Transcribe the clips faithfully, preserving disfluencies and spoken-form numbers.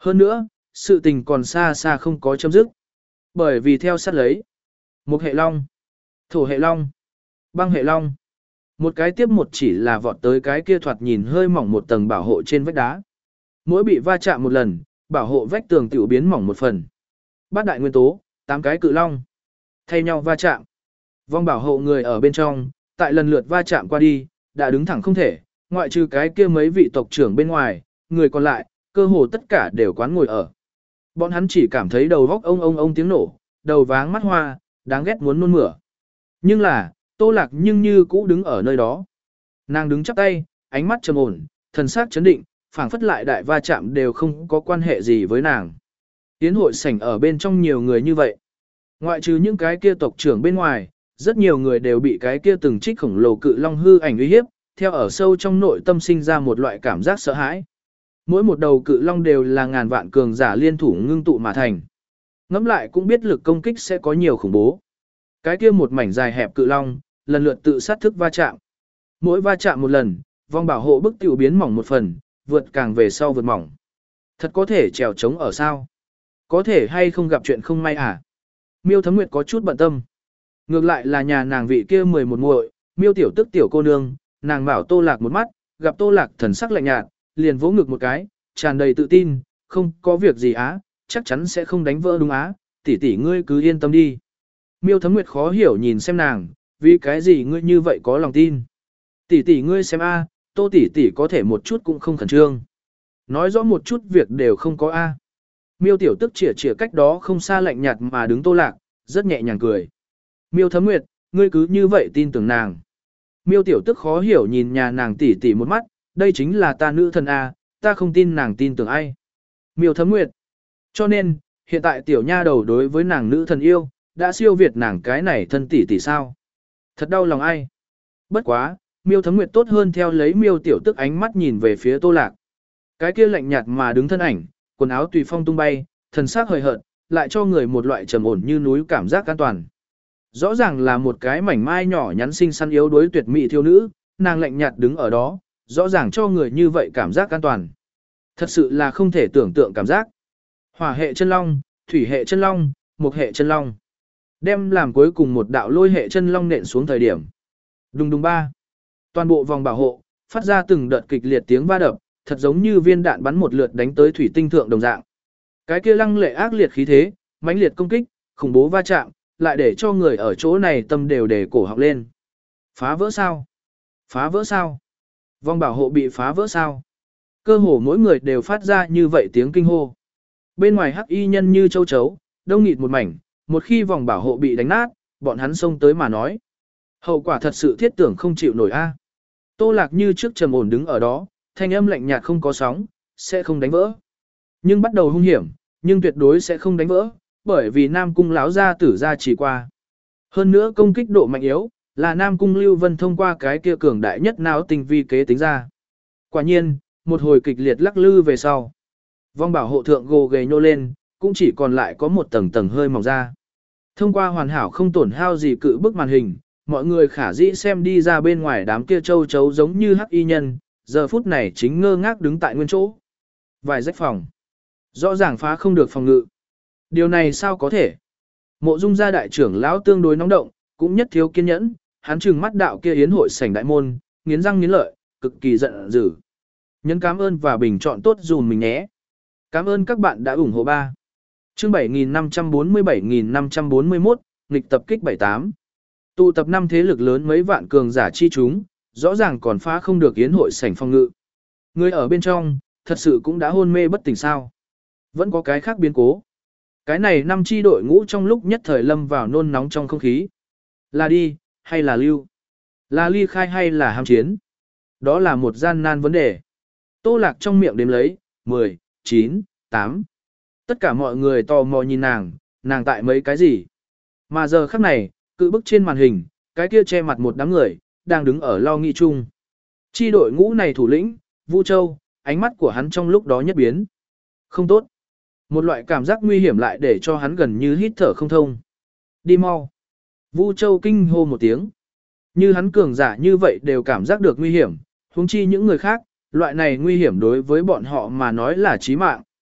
Hơn nữa, sự tình còn xa xa không có chấm dứt. Bởi vì theo sát lấy, một hệ long, thổ hệ long, băng hệ long. Một cái tiếp một chỉ là vọt tới cái kia thoạt nhìn hơi mỏng một tầng bảo hộ trên vách đá. Mỗi bị va chạm một lần, bảo hộ vách tường tiểu biến mỏng một phần. Bát đại nguyên tố, tám cái cự long, thay nhau va chạm. Vong bảo hộ người ở bên trong, tại lần lượt va chạm qua đi, đã đứng thẳng không thể, ngoại trừ cái kia mấy vị tộc trưởng bên ngoài, người còn lại, cơ hồ tất cả đều quán ngồi ở. Bọn hắn chỉ cảm thấy đầu góc ông ông ông tiếng nổ, đầu váng mắt hoa, đáng ghét muốn nôn mửa. Nhưng là, Tô Lạc nhưng như cũ đứng ở nơi đó. Nàng đứng chắp tay, ánh mắt trầm ổn, thần sắc chấn định, phảng phất lại đại va chạm đều không có quan hệ gì với nàng. Tiến hội sảnh ở bên trong nhiều người như vậy. Ngoại trừ những cái kia tộc trưởng bên ngoài, rất nhiều người đều bị cái kia từng trích khổng lồ cự long hư ảnh uy hiếp, theo ở sâu trong nội tâm sinh ra một loại cảm giác sợ hãi. Mỗi một đầu cự long đều là ngàn vạn cường giả liên thủ ngưng tụ mà thành. Ngẫm lại cũng biết lực công kích sẽ có nhiều khủng bố. Cái kia một mảnh dài hẹp cự long, lần lượt tự sát thức va chạm. Mỗi va chạm một lần, vòng bảo hộ bức tiểu biến mỏng một phần, vượt càng về sau vượt mỏng. Thật có thể trèo trống ở sao? Có thể hay không gặp chuyện không may à? Miêu Thấm Nguyệt có chút bận tâm. Ngược lại là nhà nàng vị kia mười một muội, Miêu tiểu tức tiểu cô nương, nàng bảo Tô Lạc một mắt, gặp Tô Lạc thần sắc lạnh nhạt, liền vỗ ngực một cái, tràn đầy tự tin, không có việc gì á, chắc chắn sẽ không đánh vỡ đúng á, tỷ tỷ ngươi cứ yên tâm đi. Miêu Thấm Nguyệt khó hiểu nhìn xem nàng, vì cái gì ngươi như vậy có lòng tin. Tỷ tỷ ngươi xem a, Tô tỷ tỷ có thể một chút cũng không khẩn trương. Nói rõ một chút việc đều không có a. Miêu tiểu tức chĩa chĩa cách đó không xa lạnh nhạt mà đứng Tô Lạc, rất nhẹ nhàng cười. Miêu Thấm Nguyệt, ngươi cứ như vậy tin tưởng nàng. Miêu tiểu tức khó hiểu nhìn nhà nàng tỷ tỷ một mắt, đây chính là ta nữ thần a, ta không tin nàng tin tưởng ai. Miêu Thấm Nguyệt. Cho nên, hiện tại tiểu nha đầu đối với nàng nữ thần yêu, đã siêu việt nàng cái này thân tỷ tỷ sao. Thật đau lòng ai. Bất quá, Miêu Thấm Nguyệt tốt hơn theo lấy Miêu tiểu tức ánh mắt nhìn về phía Tô Lạc. Cái kia lạnh nhạt mà đứng thân ảnh, quần áo tùy phong tung bay, thần sắc hời hợt, lại cho người một loại trầm ổn như núi cảm giác an toàn. Rõ ràng là một cái mảnh mai nhỏ nhắn xinh xắn yếu đuối tuyệt mỹ thiếu nữ, nàng lạnh nhạt đứng ở đó, rõ ràng cho người như vậy cảm giác an toàn. Thật sự là không thể tưởng tượng cảm giác. Hỏa hệ chân long, thủy hệ chân long, mộc hệ chân long. Đem làm cuối cùng một đạo lôi hệ chân long nện xuống thời điểm. Đùng đùng ba. Toàn bộ vòng bảo hộ, phát ra từng đợt kịch liệt tiếng va đập, thật giống như viên đạn bắn một lượt đánh tới thủy tinh thượng đồng dạng. Cái kia lăng lệ ác liệt khí thế, mãnh liệt công kích, khủng bố va chạm, lại để cho người ở chỗ này tâm đều để cổ họng lên. Phá vỡ sao? Phá vỡ sao? Vòng bảo hộ bị phá vỡ sao? Cơ hồ mỗi người đều phát ra như vậy tiếng kinh hô. Bên ngoài hắc y nhân như châu chấu, đông nghịt một mảnh, một khi vòng bảo hộ bị đánh nát, bọn hắn xông tới mà nói. Hậu quả thật sự thiết tưởng không chịu nổi a. Tô Lạc như trước trầm ổn đứng ở đó, thanh âm lạnh nhạt không có sóng, sẽ không đánh vỡ. Nhưng bắt đầu hung hiểm, nhưng tuyệt đối sẽ không đánh vỡ, bởi vì Nam Cung lão gia tử gia chỉ qua. Hơn nữa công kích độ mạnh yếu, là Nam Cung Lưu Vân thông qua cái kia cường đại nhất não tinh vi kế tính ra. Quả nhiên, một hồi kịch liệt lắc lư về sau. Vong bảo hộ thượng gồ ghề nhô lên, cũng chỉ còn lại có một tầng tầng hơi mỏng ra. Thông qua hoàn hảo không tổn hao gì cự bức màn hình, mọi người khả dĩ xem đi ra bên ngoài đám kia châu chấu giống như hắc y nhân, giờ phút này chính ngơ ngác đứng tại nguyên chỗ. Vài rách phòng. Rõ ràng phá không được phòng ngự. Điều này sao có thể? Mộ Dung gia đại trưởng lão tương đối nóng động, cũng nhất thiếu kiên nhẫn, hắn trừng mắt đạo kia yến hội sảnh đại môn, nghiến răng nghiến lợi, cực kỳ giận dữ. Nhấn cảm ơn và bình chọn tốt dùm mình nhé. Cảm ơn các bạn đã ủng hộ ba. Chương bảy nghìn năm trăm bốn mươi bảy nghìn năm trăm bốn mươi mốt, nghịch tập kích bảy tám. Tụ tập năm thế lực lớn mấy vạn cường giả chi chúng, rõ ràng còn phá không được yến hội sảnh phòng ngự. Người ở bên trong, thật sự cũng đã hôn mê bất tỉnh sao. Vẫn có cái khác biến cố. Cái này năm chi đội ngũ trong lúc nhất thời lâm vào nôn nóng trong không khí. Là đi, hay là lưu? Là ly khai hay là ham chiến? Đó là một gian nan vấn đề. Tô Lạc trong miệng đếm lấy, mười, chín, tám. Tất cả mọi người tò mò nhìn nàng, nàng tại mấy cái gì? Mà giờ khắc này, cự bức trên màn hình, cái kia che mặt một đám người, đang đứng ở lo nghĩ chung. Chi đội ngũ này thủ lĩnh, Vu Châu, ánh mắt của hắn trong lúc đó nhất biến. Không tốt. Một loại cảm giác nguy hiểm lại để cho hắn gần như hít thở không thông. Đi mau. Vu Châu kinh hô một tiếng. Như hắn cường giả như vậy đều cảm giác được nguy hiểm, huống chi những người khác, loại này nguy hiểm đối với bọn họ mà nói là chí mạng.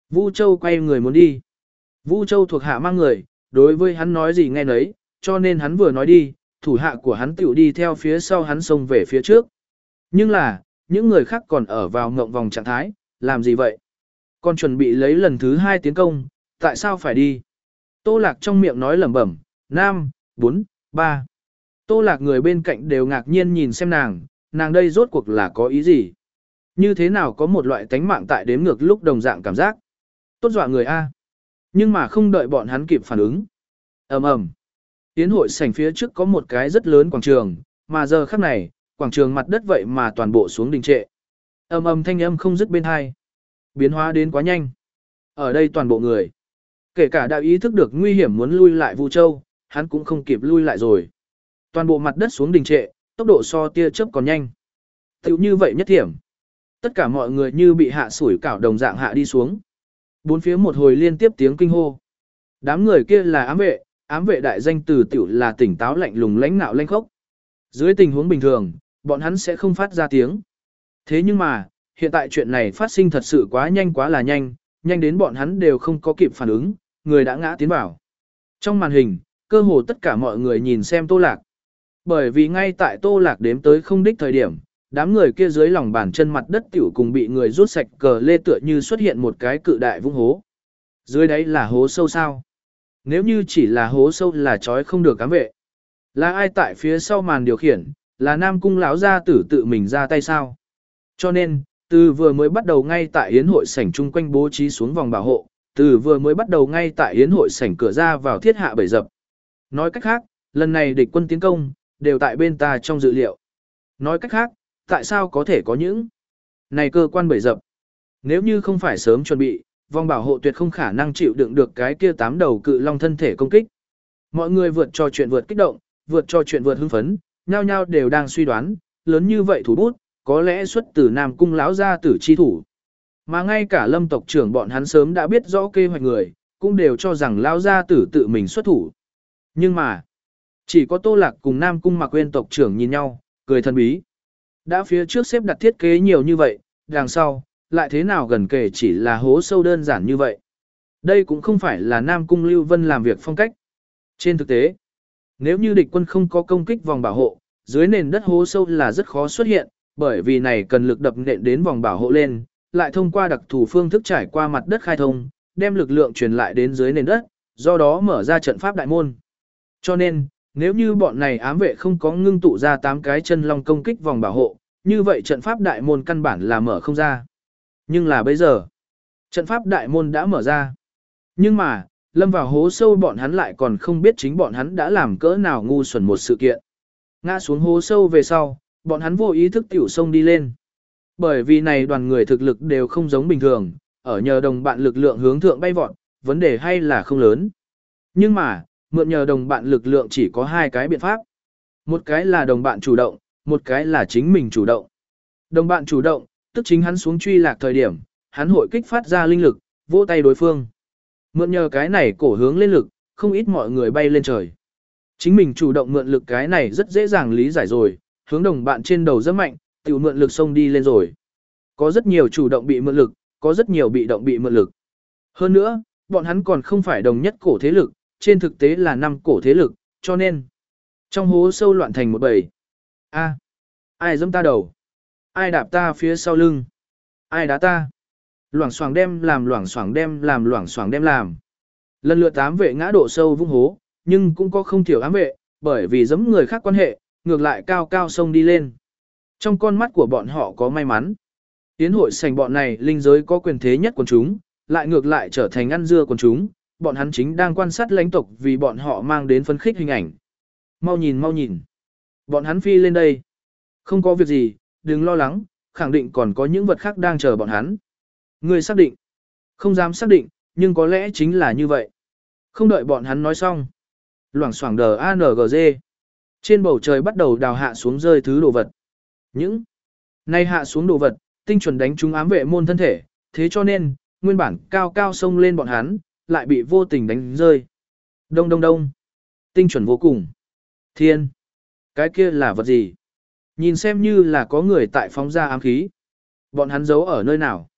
Vu Châu quay người muốn đi. Vu Châu thuộc hạ mang người, đối với hắn nói gì nghe nấy, cho nên hắn vừa nói đi, thủ hạ của hắn tiểu đi theo phía sau hắn xông về phía trước. Nhưng là, những người khác còn ở vào ngộng vòng trạng thái, làm gì vậy? Còn chuẩn bị lấy lần thứ hai tiến công, tại sao phải đi? Tô Lạc trong miệng nói lẩm bẩm, năm, bốn, ba. Tô Lạc người bên cạnh đều ngạc nhiên nhìn xem nàng, nàng đây rốt cuộc là có ý gì? Như thế nào có một loại tánh mạng tại đếm ngược lúc đồng dạng cảm giác? Tốt dọa người A. Nhưng mà không đợi bọn hắn kịp phản ứng. ầm ầm. Tiến hội sảnh phía trước có một cái rất lớn quảng trường, mà giờ khắc này, quảng trường mặt đất vậy mà toàn bộ xuống đình trệ. Ầm ầm thanh âm không dứt bên hai. Biến hóa đến quá nhanh. Ở đây toàn bộ người, kể cả đã ý thức được nguy hiểm muốn lui lại Vu Châu, hắn cũng không kịp lui lại rồi. Toàn bộ mặt đất xuống đình trệ, tốc độ so tia chớp còn nhanh. Tiểu như vậy nhất điểm. Tất cả mọi người như bị hạ sủi cảo đồng dạng hạ đi xuống. Bốn phía một hồi liên tiếp tiếng kinh hô. Đám người kia là ám vệ, ám vệ đại danh từ tiểu là tỉnh táo lạnh lùng lãnh nạo lãnh khốc. Dưới tình huống bình thường, bọn hắn sẽ không phát ra tiếng. Thế nhưng mà, hiện tại chuyện này phát sinh thật sự quá nhanh quá là nhanh, nhanh đến bọn hắn đều không có kịp phản ứng, người đã ngã tiến vào. Trong màn hình, cơ hồ tất cả mọi người nhìn xem Tô Lạc. Bởi vì ngay tại Tô Lạc đếm tới không đích thời điểm, đám người kia dưới lòng bàn chân mặt đất tiểu cùng bị người rút sạch cờ lê tựa như xuất hiện một cái cự đại vũng hố. Dưới đấy là hố sâu sao? Nếu như chỉ là hố sâu là trói không được cám vệ. Là ai tại phía sau màn điều khiển, là Nam Cung lão gia tử tự mình ra tay sao? Cho nên, từ vừa mới bắt đầu ngay tại yến hội sảnh chung quanh bố trí xuống vòng bảo hộ, từ vừa mới bắt đầu ngay tại yến hội sảnh cửa ra vào thiết hạ bẫy dập. Nói cách khác, lần này địch quân tiến công, đều tại bên ta trong dự liệu. Nói cách khác, tại sao có thể có những này cơ quan bẫy dập? Nếu như không phải sớm chuẩn bị, vòng bảo hộ tuyệt không khả năng chịu đựng được cái kia tám đầu cự long thân thể công kích. Mọi người vượt trò chuyện vượt kích động, vượt trò chuyện vượt hưng phấn, nhao nhao đều đang suy đoán, lớn như vậy thủ bút, có lẽ xuất từ Nam Cung lão gia tử chi thủ. Mà ngay cả Lâm tộc trưởng bọn hắn sớm đã biết rõ kế hoạch người, cũng đều cho rằng lão gia tử tự mình xuất thủ. Nhưng mà, chỉ có Tô Lạc cùng Nam Cung Mạc Quyên tộc trưởng nhìn nhau, cười thần bí. Đã phía trước xếp đặt thiết kế nhiều như vậy, đằng sau, lại thế nào gần kể chỉ là hố sâu đơn giản như vậy. Đây cũng không phải là Nam Cung Lưu Vân làm việc phong cách. Trên thực tế, nếu như địch quân không có công kích vòng bảo hộ, dưới nền đất hố sâu là rất khó xuất hiện, bởi vì này cần lực đập nện đến vòng bảo hộ lên, lại thông qua đặc thù phương thức trải qua mặt đất khai thông, đem lực lượng truyền lại đến dưới nền đất, do đó mở ra trận pháp đại môn. Cho nên, nếu như bọn này ám vệ không có ngưng tụ ra tám cái chân long công kích vòng bảo hộ, như vậy trận pháp đại môn căn bản là mở không ra. Nhưng là bây giờ, trận pháp đại môn đã mở ra. Nhưng mà, lâm vào hố sâu bọn hắn lại còn không biết chính bọn hắn đã làm cỡ nào ngu xuẩn một sự kiện. Ngã xuống hố sâu về sau, bọn hắn vô ý thức tiểu sông đi lên. Bởi vì này đoàn người thực lực đều không giống bình thường, ở nhờ đồng bạn lực lượng hướng thượng bay vọt, vấn đề hay là không lớn. Nhưng mà, mượn nhờ đồng bạn lực lượng chỉ có hai cái biện pháp. Một cái là đồng bạn chủ động, một cái là chính mình chủ động. Đồng bạn chủ động, tức chính hắn xuống truy lạc thời điểm, hắn hội kích phát ra linh lực, vỗ tay đối phương. Mượn nhờ cái này cổ hướng lên lực, không ít mọi người bay lên trời. Chính mình chủ động mượn lực cái này rất dễ dàng lý giải rồi, hướng đồng bạn trên đầu rất mạnh, tiểu mượn lực xông đi lên rồi. Có rất nhiều chủ động bị mượn lực, có rất nhiều bị động bị mượn lực. Hơn nữa, bọn hắn còn không phải đồng nhất cổ thế lực, trên thực tế là năm cổ thế lực, cho nên trong hố sâu loạn thành một bầy. A, ai giẫm ta đầu? Ai đạp ta phía sau lưng? Ai đá ta? Loảng xoảng đem làm loảng xoảng đem làm loảng xoảng đem làm. Lần lượt ám vệ ngã độ sâu vũng hố, nhưng cũng có không thiểu ám vệ, bởi vì giẫm người khác quan hệ, ngược lại cao cao sông đi lên. Trong con mắt của bọn họ có may mắn. Tiến hội sảnh bọn này linh giới có quyền thế nhất quần chúng, lại ngược lại trở thành ăn dưa quần chúng, bọn hắn chính đang quan sát lãnh tộc vì bọn họ mang đến phấn khích hình ảnh. Mau nhìn mau nhìn. Bọn hắn phi lên đây. Không có việc gì, đừng lo lắng, khẳng định còn có những vật khác đang chờ bọn hắn. Người xác định. Không dám xác định, nhưng có lẽ chính là như vậy. Không đợi bọn hắn nói xong. Loảng xoảng đờ a en giê. Trên bầu trời bắt đầu đào hạ xuống rơi thứ đồ vật. Những nay hạ xuống đồ vật, tinh chuẩn đánh trúng ám vệ môn thân thể, thế cho nên, nguyên bản cao cao sông lên bọn hắn, lại bị vô tình đánh rơi. Đông đông đông. Tinh chuẩn vô cùng. Thiên. Cái kia là vật gì? Nhìn xem như là có người tại phóng ra ám khí. Bọn hắn giấu ở nơi nào?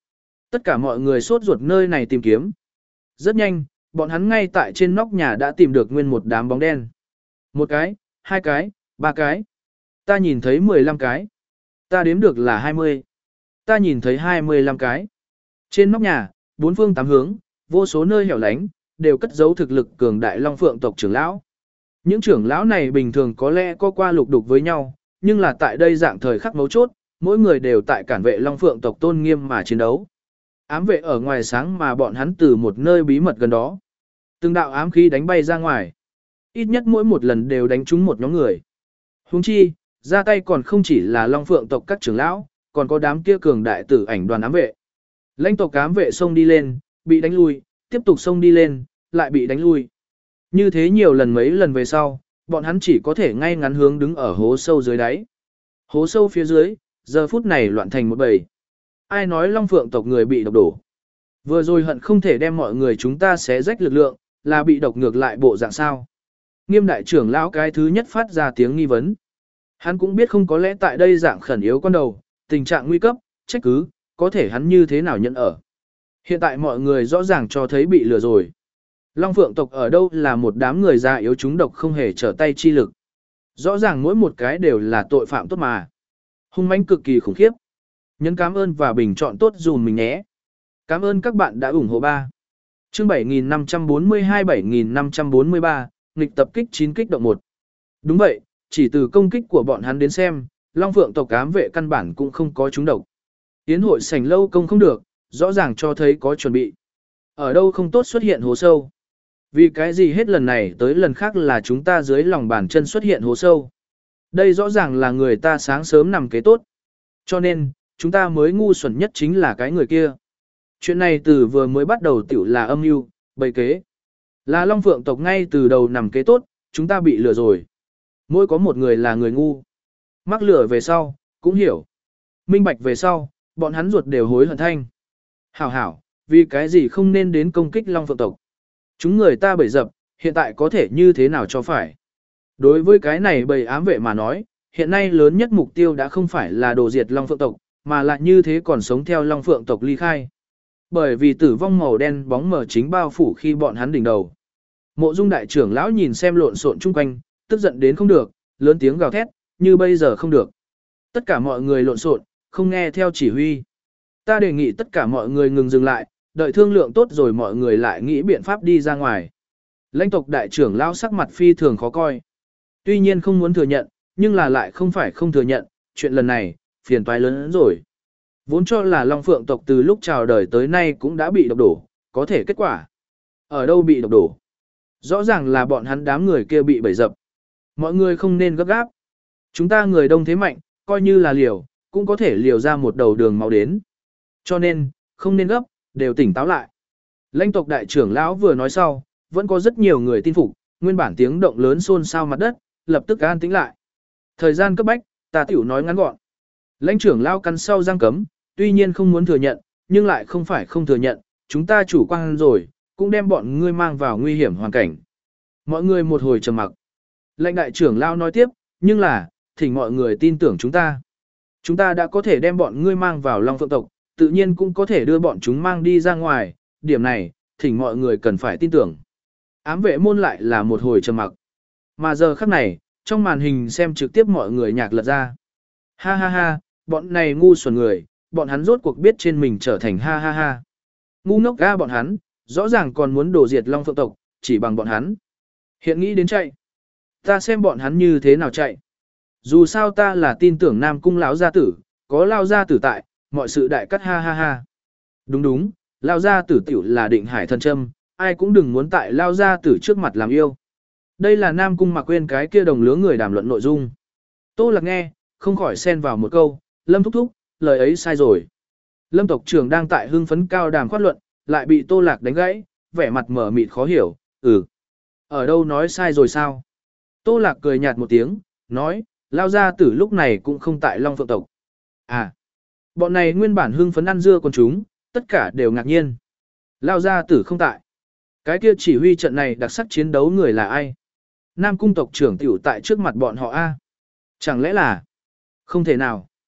Tất cả mọi người sốt ruột nơi này tìm kiếm. Rất nhanh, bọn hắn ngay tại trên nóc nhà đã tìm được nguyên một đám bóng đen. Một cái, hai cái, ba cái. Ta nhìn thấy mười lăm cái. Ta đếm được là hai mươi. Ta nhìn thấy hai mươi lăm cái. Trên nóc nhà, bốn phương tám hướng, vô số nơi hẻo lánh, đều cất giấu thực lực cường đại Long Phượng tộc trưởng lão. Những trưởng lão này bình thường có lẽ có qua lục đục với nhau, nhưng là tại đây dạng thời khắc mấu chốt, mỗi người đều tại cản vệ Long Phượng tộc tôn nghiêm mà chiến đấu. Ám vệ ở ngoài sáng mà bọn hắn từ một nơi bí mật gần đó. Từng đạo ám khí đánh bay ra ngoài. Ít nhất mỗi một lần đều đánh trúng một nhóm người. Huống chi, ra tay còn không chỉ là Long Phượng tộc các trưởng lão, còn có đám kia cường đại tử ảnh đoàn ám vệ. Lãnh tộc ám vệ xông đi lên, bị đánh lui, tiếp tục xông đi lên, lại bị đánh lui. Như thế nhiều lần mấy lần về sau, bọn hắn chỉ có thể ngay ngắn hướng đứng ở hố sâu dưới đáy. Hố sâu phía dưới, giờ phút này loạn thành một bầy. Ai nói Long Phượng tộc người bị độc đổ. Vừa rồi hận không thể đem mọi người chúng ta xé rách lực lượng, là bị độc ngược lại bộ dạng sao. Nghiêm đại trưởng lão cái thứ nhất phát ra tiếng nghi vấn. Hắn cũng biết không có lẽ tại đây dạng khẩn yếu con đầu, tình trạng nguy cấp, trách cứ, có thể hắn như thế nào nhận ở. Hiện tại mọi người rõ ràng cho thấy bị lừa rồi. Long Phượng tộc ở đâu là một đám người già yếu chúng độc không hề trở tay chi lực. Rõ ràng mỗi một cái đều là tội phạm tốt mà. Hung mãnh cực kỳ khủng khiếp. Nhấn cảm ơn và bình chọn tốt dùm mình nhé. Cảm ơn các bạn đã ủng hộ ba. Chương bảy nghìn năm trăm bốn mươi hai bảy nghìn năm trăm bốn mươi ba, nghịch tập kích chín kích động một. Đúng vậy, chỉ từ công kích của bọn hắn đến xem, Long Phượng tộc ám vệ căn bản cũng không có trúng độc. Tiến hội sảnh lâu công không được, rõ ràng cho thấy có chuẩn bị. Ở đâu không tốt xuất hiện hố sâu. Vì cái gì hết lần này tới lần khác là chúng ta dưới lòng bàn chân xuất hiện hố sâu. Đây rõ ràng là người ta sáng sớm nằm kế tốt. Cho nên, chúng ta mới ngu xuẩn nhất chính là cái người kia. Chuyện này từ vừa mới bắt đầu tiểu là âm mưu, bày kế. Là Long Phượng tộc ngay từ đầu nằm kế tốt, chúng ta bị lừa rồi. Mỗi có một người là người ngu. Mắc lừa về sau, cũng hiểu. Minh bạch về sau, bọn hắn ruột đều hối hận thanh. Hảo hảo, vì cái gì không nên đến công kích Long Phượng tộc. Chúng người ta bầy dập, hiện tại có thể như thế nào cho phải. Đối với cái này bầy ám vệ mà nói, hiện nay lớn nhất mục tiêu đã không phải là đồ diệt Long Phượng tộc, mà là như thế còn sống theo Long Phượng tộc ly khai. Bởi vì tử vong màu đen bóng mờ chính bao phủ khi bọn hắn đỉnh đầu. Mộ Dung đại trưởng lão nhìn xem lộn xộn chung quanh, tức giận đến không được, lớn tiếng gào thét, như bây giờ không được. Tất cả mọi người lộn xộn, không nghe theo chỉ huy. Ta đề nghị tất cả mọi người ngừng dừng lại, đợi thương lượng tốt rồi mọi người lại nghĩ biện pháp đi ra ngoài. Lãnh tộc đại trưởng lão sắc mặt phi thường khó coi. Tuy nhiên không muốn thừa nhận, nhưng là lại không phải không thừa nhận, chuyện lần này, phiền toái lớn hơn rồi. Vốn cho là Long Phượng tộc từ lúc chào đời tới nay cũng đã bị độc đổ, có thể kết quả. Ở đâu bị độc đổ? Rõ ràng là bọn hắn đám người kia bị bẫy dập. Mọi người không nên gấp gáp. Chúng ta người đông thế mạnh, coi như là liều, cũng có thể liều ra một đầu đường máu đến. Cho nên, không nên gấp, đều tỉnh táo lại. Lãnh tộc đại trưởng lão vừa nói sau, vẫn có rất nhiều người tin phục, nguyên bản tiếng động lớn xôn xao mặt đất, lập tức an tĩnh lại. Thời gian cấp bách, ta tiểu nói ngắn gọn. Lãnh trưởng lão cắn sau răng cấm, tuy nhiên không muốn thừa nhận, nhưng lại không phải không thừa nhận, chúng ta chủ quan rồi, cũng đem bọn ngươi mang vào nguy hiểm hoàn cảnh. Mọi người một hồi trầm mặc. Lãnh đại trưởng lão nói tiếp, nhưng là, thỉnh mọi người tin tưởng chúng ta. Chúng ta đã có thể đem bọn ngươi mang vào Long Phượng tộc, tự nhiên cũng có thể đưa bọn chúng mang đi ra ngoài, điểm này, thỉnh mọi người cần phải tin tưởng. Ám vệ môn lại là một hồi trầm mặc. Mà giờ khắc này, trong màn hình xem trực tiếp mọi người nhạc lật ra. Ha ha ha, bọn này ngu xuẩn người, bọn hắn rốt cuộc biết trên mình trở thành ha ha ha. Ngu ngốc ga bọn hắn, rõ ràng còn muốn đổ diệt Long Phượng tộc, chỉ bằng bọn hắn. Hiện nghĩ đến chạy. Ta xem bọn hắn như thế nào chạy. Dù sao ta là tin tưởng Nam Cung lão gia tử, có lao gia tử tại, mọi sự đại cắt ha ha ha. Đúng đúng, lao gia tử tiểu là định hải thần châm, ai cũng đừng muốn tại lao gia tử trước mặt làm yêu. Đây là Nam Cung Mạc Quyên cái kia đồng lứa người đàm luận nội dung. Tô Lạc nghe, không khỏi xen vào một câu, Lâm thúc thúc, lời ấy sai rồi. Lâm tộc trưởng đang tại hưng phấn cao đàm khoát luận, lại bị Tô Lạc đánh gãy, vẻ mặt mở mịt khó hiểu, ừ. Ở đâu nói sai rồi sao? Tô Lạc cười nhạt một tiếng, nói, lao gia tử lúc này cũng không tại Long Phượng tộc. À, bọn này nguyên bản hưng phấn ăn dưa con chúng, tất cả đều ngạc nhiên. Lao gia tử không tại. Cái kia chỉ huy trận này đặc sắc chiến đấu người là ai? Nam Cung tộc trưởng tiểu tại trước mặt bọn họ a. Chẳng lẽ là? Không thể nào.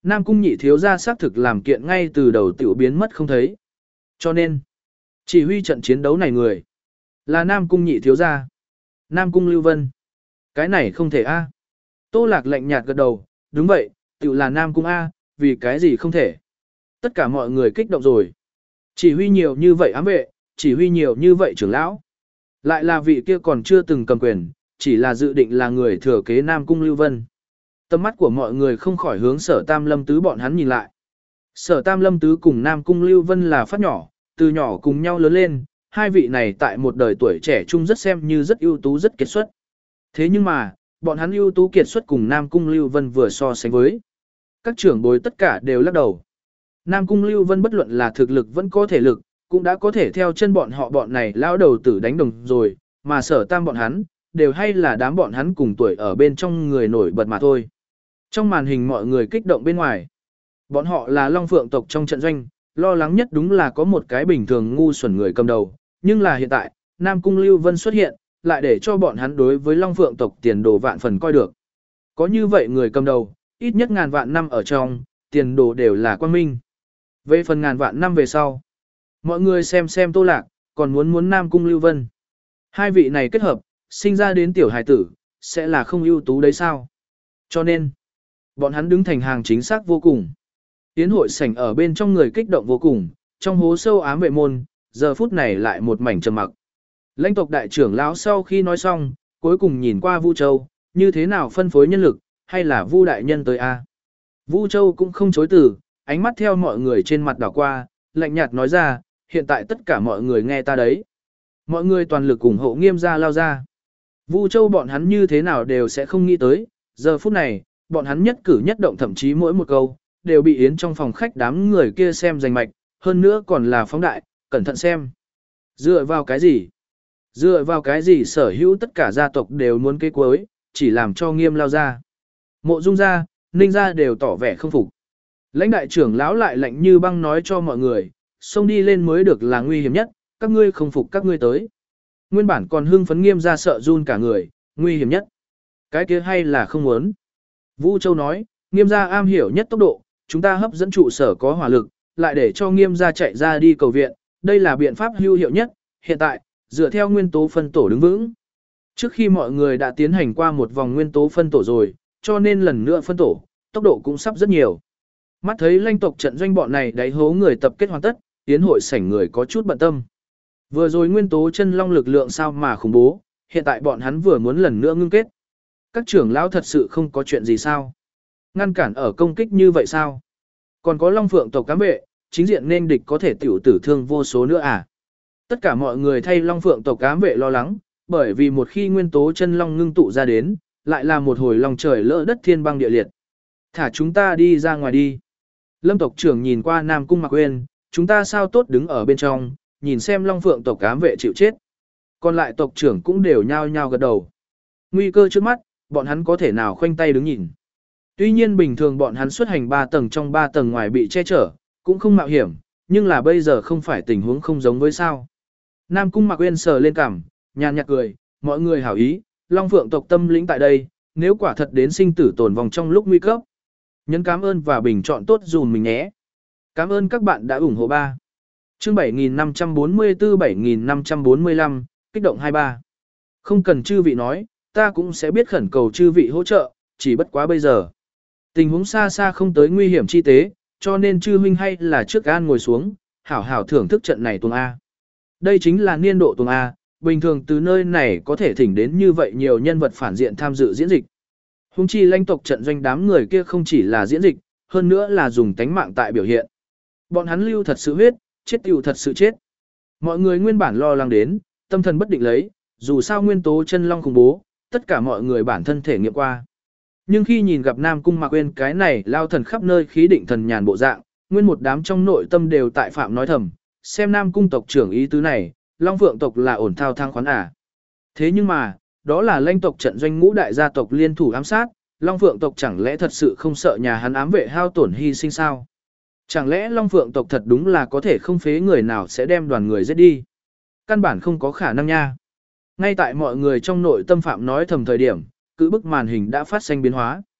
Nam Cung nhị thiếu gia xác thực làm kiện ngay từ đầu tiểu biến mất không thấy. Cho nên, chỉ huy trận chiến đấu này người, là Nam Cung nhị thiếu gia. Nam Cung Lưu Vân. Cái này không thể a. Tô Lạc lạnh nhạt gật đầu, đúng vậy, tiểu là Nam Cung A, vì cái gì không thể. Tất cả mọi người kích động rồi. Chỉ huy nhiều như vậy ám vệ, chỉ huy nhiều như vậy trưởng lão. Lại là vị kia còn chưa từng cầm quyền, chỉ là dự định là người thừa kế Nam Cung Lưu Vân. Tầm mắt của mọi người không khỏi hướng Sở Tam Lâm Tứ bọn hắn nhìn lại. Sở Tam Lâm Tứ cùng Nam Cung Lưu Vân là phát nhỏ, từ nhỏ cùng nhau lớn lên, hai vị này tại một đời tuổi trẻ chung rất xem như rất ưu tú rất kiệt xuất. Thế nhưng mà, bọn hắn ưu tú kiệt xuất cùng Nam Cung Lưu Vân vừa so sánh với. Các trưởng bối tất cả đều lắc đầu. Nam Cung Lưu Vân bất luận là thực lực vẫn có thể lực, cũng đã có thể theo chân bọn họ bọn này lao đầu tử đánh đồng rồi, mà Sở Tam bọn hắn, đều hay là đám bọn hắn cùng tuổi ở bên trong người nổi bật mà thôi. Trong màn hình mọi người kích động bên ngoài. Bọn họ là Long Phượng tộc trong trận doanh, lo lắng nhất đúng là có một cái bình thường ngu xuẩn người cầm đầu, nhưng là hiện tại, Nam Cung Lưu Vân xuất hiện, lại để cho bọn hắn đối với Long Phượng tộc tiền đồ vạn phần coi được. Có như vậy người cầm đầu, ít nhất ngàn vạn năm ở trong, tiền đồ đều là quang minh. Về phần ngàn vạn năm về sau, mọi người xem xem Tô Lạc, còn muốn muốn Nam Cung Lưu Vân. Hai vị này kết hợp, sinh ra đến tiểu hài tử, sẽ là không ưu tú đấy sao? Cho nên, bọn hắn đứng thành hàng chính xác vô cùng. Tiến hội sảnh ở bên trong người kích động vô cùng, trong hố sâu ám vệ môn, giờ phút này lại một mảnh trầm mặc. Lãnh tộc đại trưởng lão sau khi nói xong, cuối cùng nhìn qua Vu Châu, như thế nào phân phối nhân lực, hay là Vu đại nhân tới a? Vu Châu cũng không chối từ, ánh mắt theo mọi người trên mặt đảo qua, lạnh nhạt nói ra, hiện tại tất cả mọi người nghe ta đấy. Mọi người toàn lực ủng hộ Nghiêm gia lao ra. Vu Châu bọn hắn như thế nào đều sẽ không nghĩ tới, giờ phút này, bọn hắn nhất cử nhất động thậm chí mỗi một câu, đều bị yến trong phòng khách đám người kia xem rành mạch, hơn nữa còn là phóng đại, cẩn thận xem. Dựa vào cái gì? Dựa vào cái gì sở hữu tất cả gia tộc đều muốn kế cuối, chỉ làm cho Nghiêm lao ra. Mộ Dung gia, Ninh gia đều tỏ vẻ không phục. Lãnh đại trưởng lão lại lạnh như băng nói cho mọi người, xông đi lên mới được là nguy hiểm nhất, các ngươi không phục các ngươi tới. Nguyên bản còn hưng phấn Nghiêm gia sợ run cả người, nguy hiểm nhất. Cái kia hay là không muốn. Vũ Châu nói, Nghiêm gia am hiểu nhất tốc độ, chúng ta hấp dẫn trụ sở có hỏa lực, lại để cho Nghiêm gia chạy ra đi cầu viện, đây là biện pháp hữu hiệu nhất, hiện tại, dựa theo nguyên tố phân tổ đứng vững. Trước khi mọi người đã tiến hành qua một vòng nguyên tố phân tổ rồi, cho nên lần nữa phân tổ, tốc độ cũng sắp rất nhiều. Mắt thấy lãnh tộc trận doanh bọn này đáy hố người tập kết hoàn tất, tiến hội sảnh người có chút bận tâm. Vừa rồi nguyên tố chân long lực lượng sao mà khủng bố, hiện tại bọn hắn vừa muốn lần nữa ngưng kết. Các trưởng lão thật sự không có chuyện gì sao? Ngăn cản ở công kích như vậy sao? Còn có Long Phượng tộc cám vệ, chính diện nên địch có thể tiểu tử thương vô số nữa à? Tất cả mọi người thay Long Phượng tộc cám vệ lo lắng, bởi vì một khi nguyên tố chân long ngưng tụ ra đến, lại là một hồi lòng trời lỡ đất thiên băng địa liệt. Thả chúng ta đi ra ngoài đi. Lâm tộc trưởng nhìn qua Nam Cung Mạc Uyên, chúng ta sao tốt đứng ở bên trong, nhìn xem Long Phượng tộc cám vệ chịu chết. Còn lại tộc trưởng cũng đều nhao nhao gật đầu. Nguy cơ trước mắt, bọn hắn có thể nào khoanh tay đứng nhìn. Tuy nhiên bình thường bọn hắn xuất hành ba tầng trong ba tầng ngoài bị che chở, cũng không mạo hiểm, nhưng là bây giờ không phải tình huống không giống với sao. Nam Cung Mạc Uyên sờ lên cằm, nhàn nhạt cười, mọi người hảo ý, Long Phượng tộc tâm lĩnh tại đây, nếu quả thật đến sinh tử tồn vong trong lúc nguy cấp. Nhấn cảm ơn và bình chọn tốt dùm mình nhé. Cảm ơn các bạn đã ủng hộ ba. Chương bảy nghìn năm trăm bốn mươi tư bảy nghìn năm trăm bốn mươi lăm, kích động hai mươi ba. Không cần chư vị nói, ta cũng sẽ biết khẩn cầu chư vị hỗ trợ, chỉ bất quá bây giờ. Tình huống xa xa không tới nguy hiểm chi tế, cho nên chư huynh hay là trước an ngồi xuống, hảo hảo thưởng thức trận này tuồng A. Đây chính là niên độ tuồng A, bình thường từ nơi này có thể thỉnh đến như vậy nhiều nhân vật phản diện tham dự diễn dịch. Hùng chi lãnh tộc trận doanh đám người kia không chỉ là diễn dịch, hơn nữa là dùng tánh mạng tại biểu hiện. Bọn hắn lưu thật sự huyết, chết tiểu thật sự chết. Mọi người nguyên bản lo lắng đến, tâm thần bất định lấy, dù sao nguyên tố chân long khủng bố, tất cả mọi người bản thân thể nghiệm qua. Nhưng khi nhìn gặp Nam Cung Mạc Uyên cái này lao thần khắp nơi khí định thần nhàn bộ dạng, nguyên một đám trong nội tâm đều tại phạm nói thầm, xem Nam Cung tộc trưởng ý tứ này, Long Phượng tộc là ổn thao thang khoán à. Thế nhưng mà, đó là lãnh tộc trận doanh ngũ đại gia tộc liên thủ ám sát, Long Phượng tộc chẳng lẽ thật sự không sợ nhà hắn ám vệ hao tổn hy sinh sao? Chẳng lẽ Long Phượng tộc thật đúng là có thể không phế người nào sẽ đem đoàn người giết đi? Căn bản không có khả năng nha. Ngay tại mọi người trong nội tâm phạm nói thầm thời điểm, cự bức màn hình đã phát sinh biến hóa.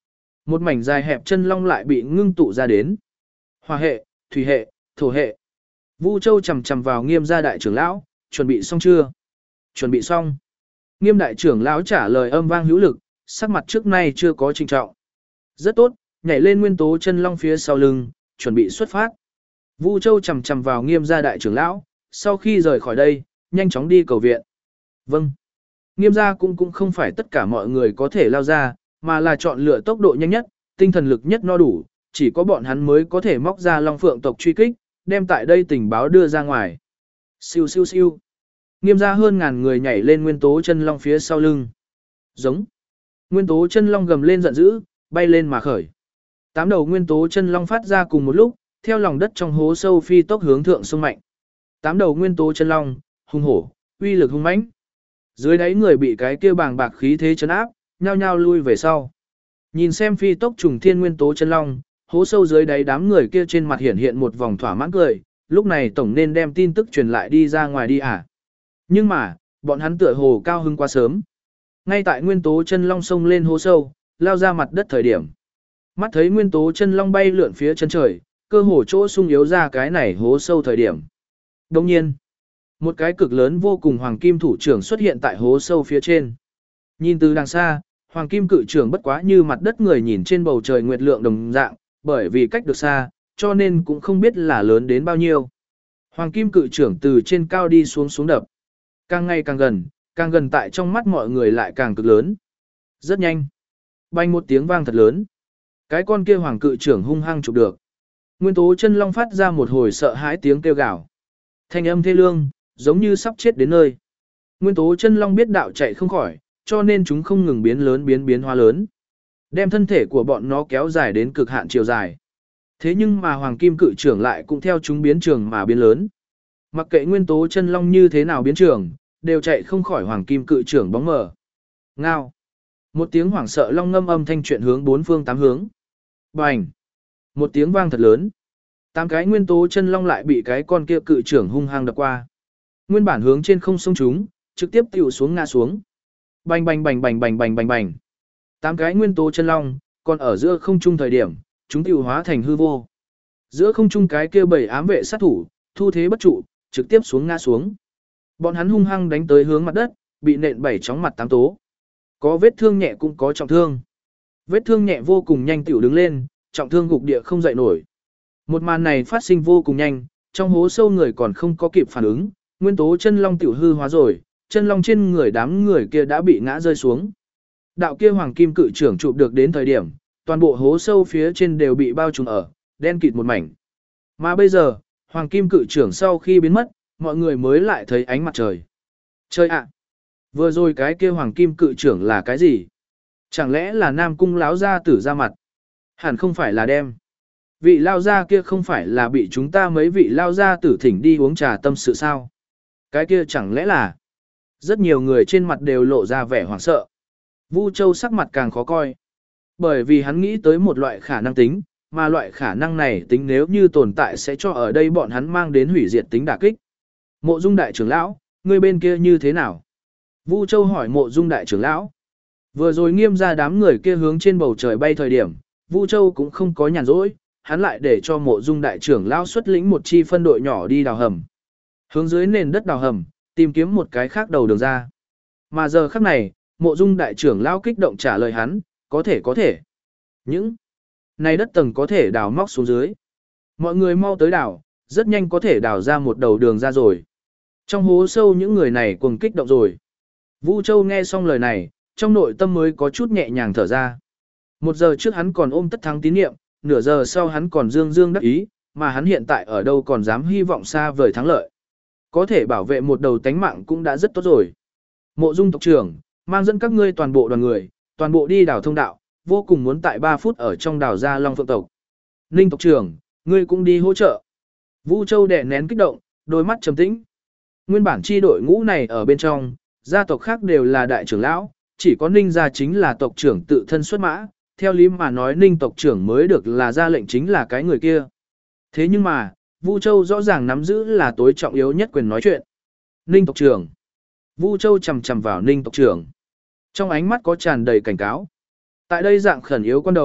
Một mảnh dài hẹp chân long lại bị ngưng tụ ra đến. Hỏa hệ, thủy hệ, thổ hệ. Vu Châu chầm chầm vào Nghiêm gia đại trưởng lão, chuẩn bị xong chưa? Chuẩn bị xong. Nghiêm đại trưởng lão trả lời âm vang hữu lực, sắc mặt trước nay chưa có trinh trọng. Rất tốt, nhảy lên nguyên tố chân long phía sau lưng, chuẩn bị xuất phát. Vu Châu chầm chầm vào Nghiêm gia đại trưởng lão, sau khi rời khỏi đây, nhanh chóng đi cầu viện. Vâng. Nghiêm gia cũng cũng không phải tất cả mọi người có thể lao ra, mà là chọn lựa tốc độ nhanh nhất, tinh thần lực nhất no đủ, chỉ có bọn hắn mới có thể móc ra Long Phượng tộc truy kích, đem tại đây tình báo đưa ra ngoài. Siêu siêu siêu. Nghiêm gia hơn ngàn người nhảy lên nguyên tố chân long phía sau lưng. Giống. Nguyên tố chân long gầm lên giận dữ, bay lên mà khởi. Tám đầu nguyên tố chân long phát ra cùng một lúc, theo lòng đất trong hố sâu phi tốc hướng thượng sông mạnh. Tám đầu nguyên tố chân long, hung hổ, uy lực hung mãnh. Dưới đáy người bị cái kia bàng bạc khí thế chấn áp, nhao nhao lui về sau. Nhìn xem phi tốc trùng thiên nguyên tố chân long, hố sâu dưới đáy đám người kia trên mặt hiện hiện một vòng thỏa mãn cười, lúc này tổng nên đem tin tức truyền lại đi ra ngoài đi à. Nhưng mà, bọn hắn tựa hồ cao hứng quá sớm. Ngay tại nguyên tố chân long sông lên hố sâu, lao ra mặt đất thời điểm. Mắt thấy nguyên tố chân long bay lượn phía chân trời, cơ hồ chỗ sung yếu ra cái này hố sâu thời điểm. Đồng nhiên, một cái cực lớn vô cùng hoàng kim thủ trưởng xuất hiện tại hố sâu phía trên. Nhìn từ đằng xa, hoàng kim cự trưởng bất quá như mặt đất người nhìn trên bầu trời nguyệt lượng đồng dạng, bởi vì cách được xa, cho nên cũng không biết là lớn đến bao nhiêu. Hoàng kim cự trưởng từ trên cao đi xuống xuống đập. Càng ngày càng gần, càng gần tại trong mắt mọi người lại càng cực lớn. Rất nhanh. Bành một tiếng vang thật lớn. Cái con kia hoàng cự trưởng hung hăng chụp được. Nguyên tố chân long phát ra một hồi sợ hãi tiếng kêu gào. Thanh âm thê lương, giống như sắp chết đến nơi. Nguyên tố chân long biết đạo chạy không khỏi, cho nên chúng không ngừng biến lớn biến biến hóa lớn. Đem thân thể của bọn nó kéo dài đến cực hạn chiều dài. Thế nhưng mà hoàng kim cự trưởng lại cũng theo chúng biến trường mà biến lớn. Mặc kệ nguyên tố chân long như thế nào biến trường, đều chạy không khỏi hoàng kim cự trưởng bóng mờ. Ngao. Một tiếng hoảng sợ long ngâm âm thanh chuyện hướng bốn phương tám hướng. Bành. Một tiếng vang thật lớn. Tám cái nguyên tố chân long lại bị cái con kia cự trưởng hung hăng đập qua. Nguyên bản hướng trên không xông chúng, trực tiếp tiểu xuống ngã xuống. Bành bành bành bành bành bành bành bành. Tám cái nguyên tố chân long, còn ở giữa không trung thời điểm, chúng tiểu hóa thành hư vô. Giữa không trung cái kia bảy ám vệ sát thủ, thu thế bất trụ, trực tiếp xuống ngã xuống. Bọn hắn hung hăng đánh tới hướng mặt đất, bị nện bảy chóng mặt tám tố. Có vết thương nhẹ cũng có trọng thương. Vết thương nhẹ vô cùng nhanh tiểu đứng lên, trọng thương gục địa không dậy nổi. Một màn này phát sinh vô cùng nhanh, trong hố sâu người còn không có kịp phản ứng, nguyên tố chân long tiểu hư hóa rồi, chân long trên người đám người kia đã bị ngã rơi xuống. Đạo kia hoàng kim cự trưởng chụp được đến thời điểm, toàn bộ hố sâu phía trên đều bị bao trùm ở, đen kịt một mảnh. Mà bây giờ, hoàng kim cự trưởng sau khi biến mất, mọi người mới lại thấy ánh mặt trời. Trời ạ! Vừa rồi cái kia hoàng kim cự trưởng là cái gì? Chẳng lẽ là Nam Cung lão gia tử ra mặt? Hẳn không phải là đem. Vị lao gia kia không phải là bị chúng ta mấy vị lao gia tử thỉnh đi uống trà tâm sự sao? Cái kia chẳng lẽ là... Rất nhiều người trên mặt đều lộ ra vẻ hoảng sợ. Vu Châu sắc mặt càng khó coi. Bởi vì hắn nghĩ tới một loại khả năng tính, mà loại khả năng này tính nếu như tồn tại sẽ cho ở đây bọn hắn mang đến hủy diệt tính đả kích. Mộ Dung đại trưởng lão, ngươi bên kia như thế nào? Vu Châu hỏi Mộ Dung đại trưởng lão. Vừa rồi Nghiêm ra đám người kia hướng trên bầu trời bay thời điểm, Vu Châu cũng không có nhàn rỗi, hắn lại để cho Mộ Dung đại trưởng lão xuất lĩnh một chi phân đội nhỏ đi đào hầm. Hướng dưới nền đất đào hầm, tìm kiếm một cái khác đầu đường ra. Mà giờ khắc này, Mộ Dung đại trưởng lão kích động trả lời hắn, có thể có thể. Những này đất tầng có thể đào móc xuống dưới. Mọi người mau tới đào, rất nhanh có thể đào ra một đầu đường ra rồi. Trong hố sâu những người này cuồng kích động rồi. Vu Châu nghe xong lời này, trong nội tâm mới có chút nhẹ nhàng thở ra. Một giờ trước hắn còn ôm tất thắng tín niệm, nửa giờ sau hắn còn dương dương đắc ý, mà hắn hiện tại ở đâu còn dám hy vọng xa vời thắng lợi. Có thể bảo vệ một đầu tánh mạng cũng đã rất tốt rồi. Mộ Dung tộc trưởng, mang dẫn các ngươi toàn bộ đoàn người, toàn bộ đi đào thông đạo, vô cùng muốn tại ba phút ở trong đào ra Long Phượng tộc. Ninh tộc trưởng, ngươi cũng đi hỗ trợ. Vu Châu đè nén kích động, đôi mắt trầm tĩnh. Nguyên bản chi đội ngũ này ở bên trong, gia tộc khác đều là đại trưởng lão, chỉ có Ninh gia chính là tộc trưởng tự thân xuất mã, theo lý mà nói Ninh tộc trưởng mới được là ra lệnh chính là cái người kia. Thế nhưng mà, Vu Châu rõ ràng nắm giữ là tối trọng yếu nhất quyền nói chuyện. Ninh tộc trưởng. Vu Châu chầm chầm vào Ninh tộc trưởng. Trong ánh mắt có tràn đầy cảnh cáo. Tại đây dạng khẩn yếu con đầu,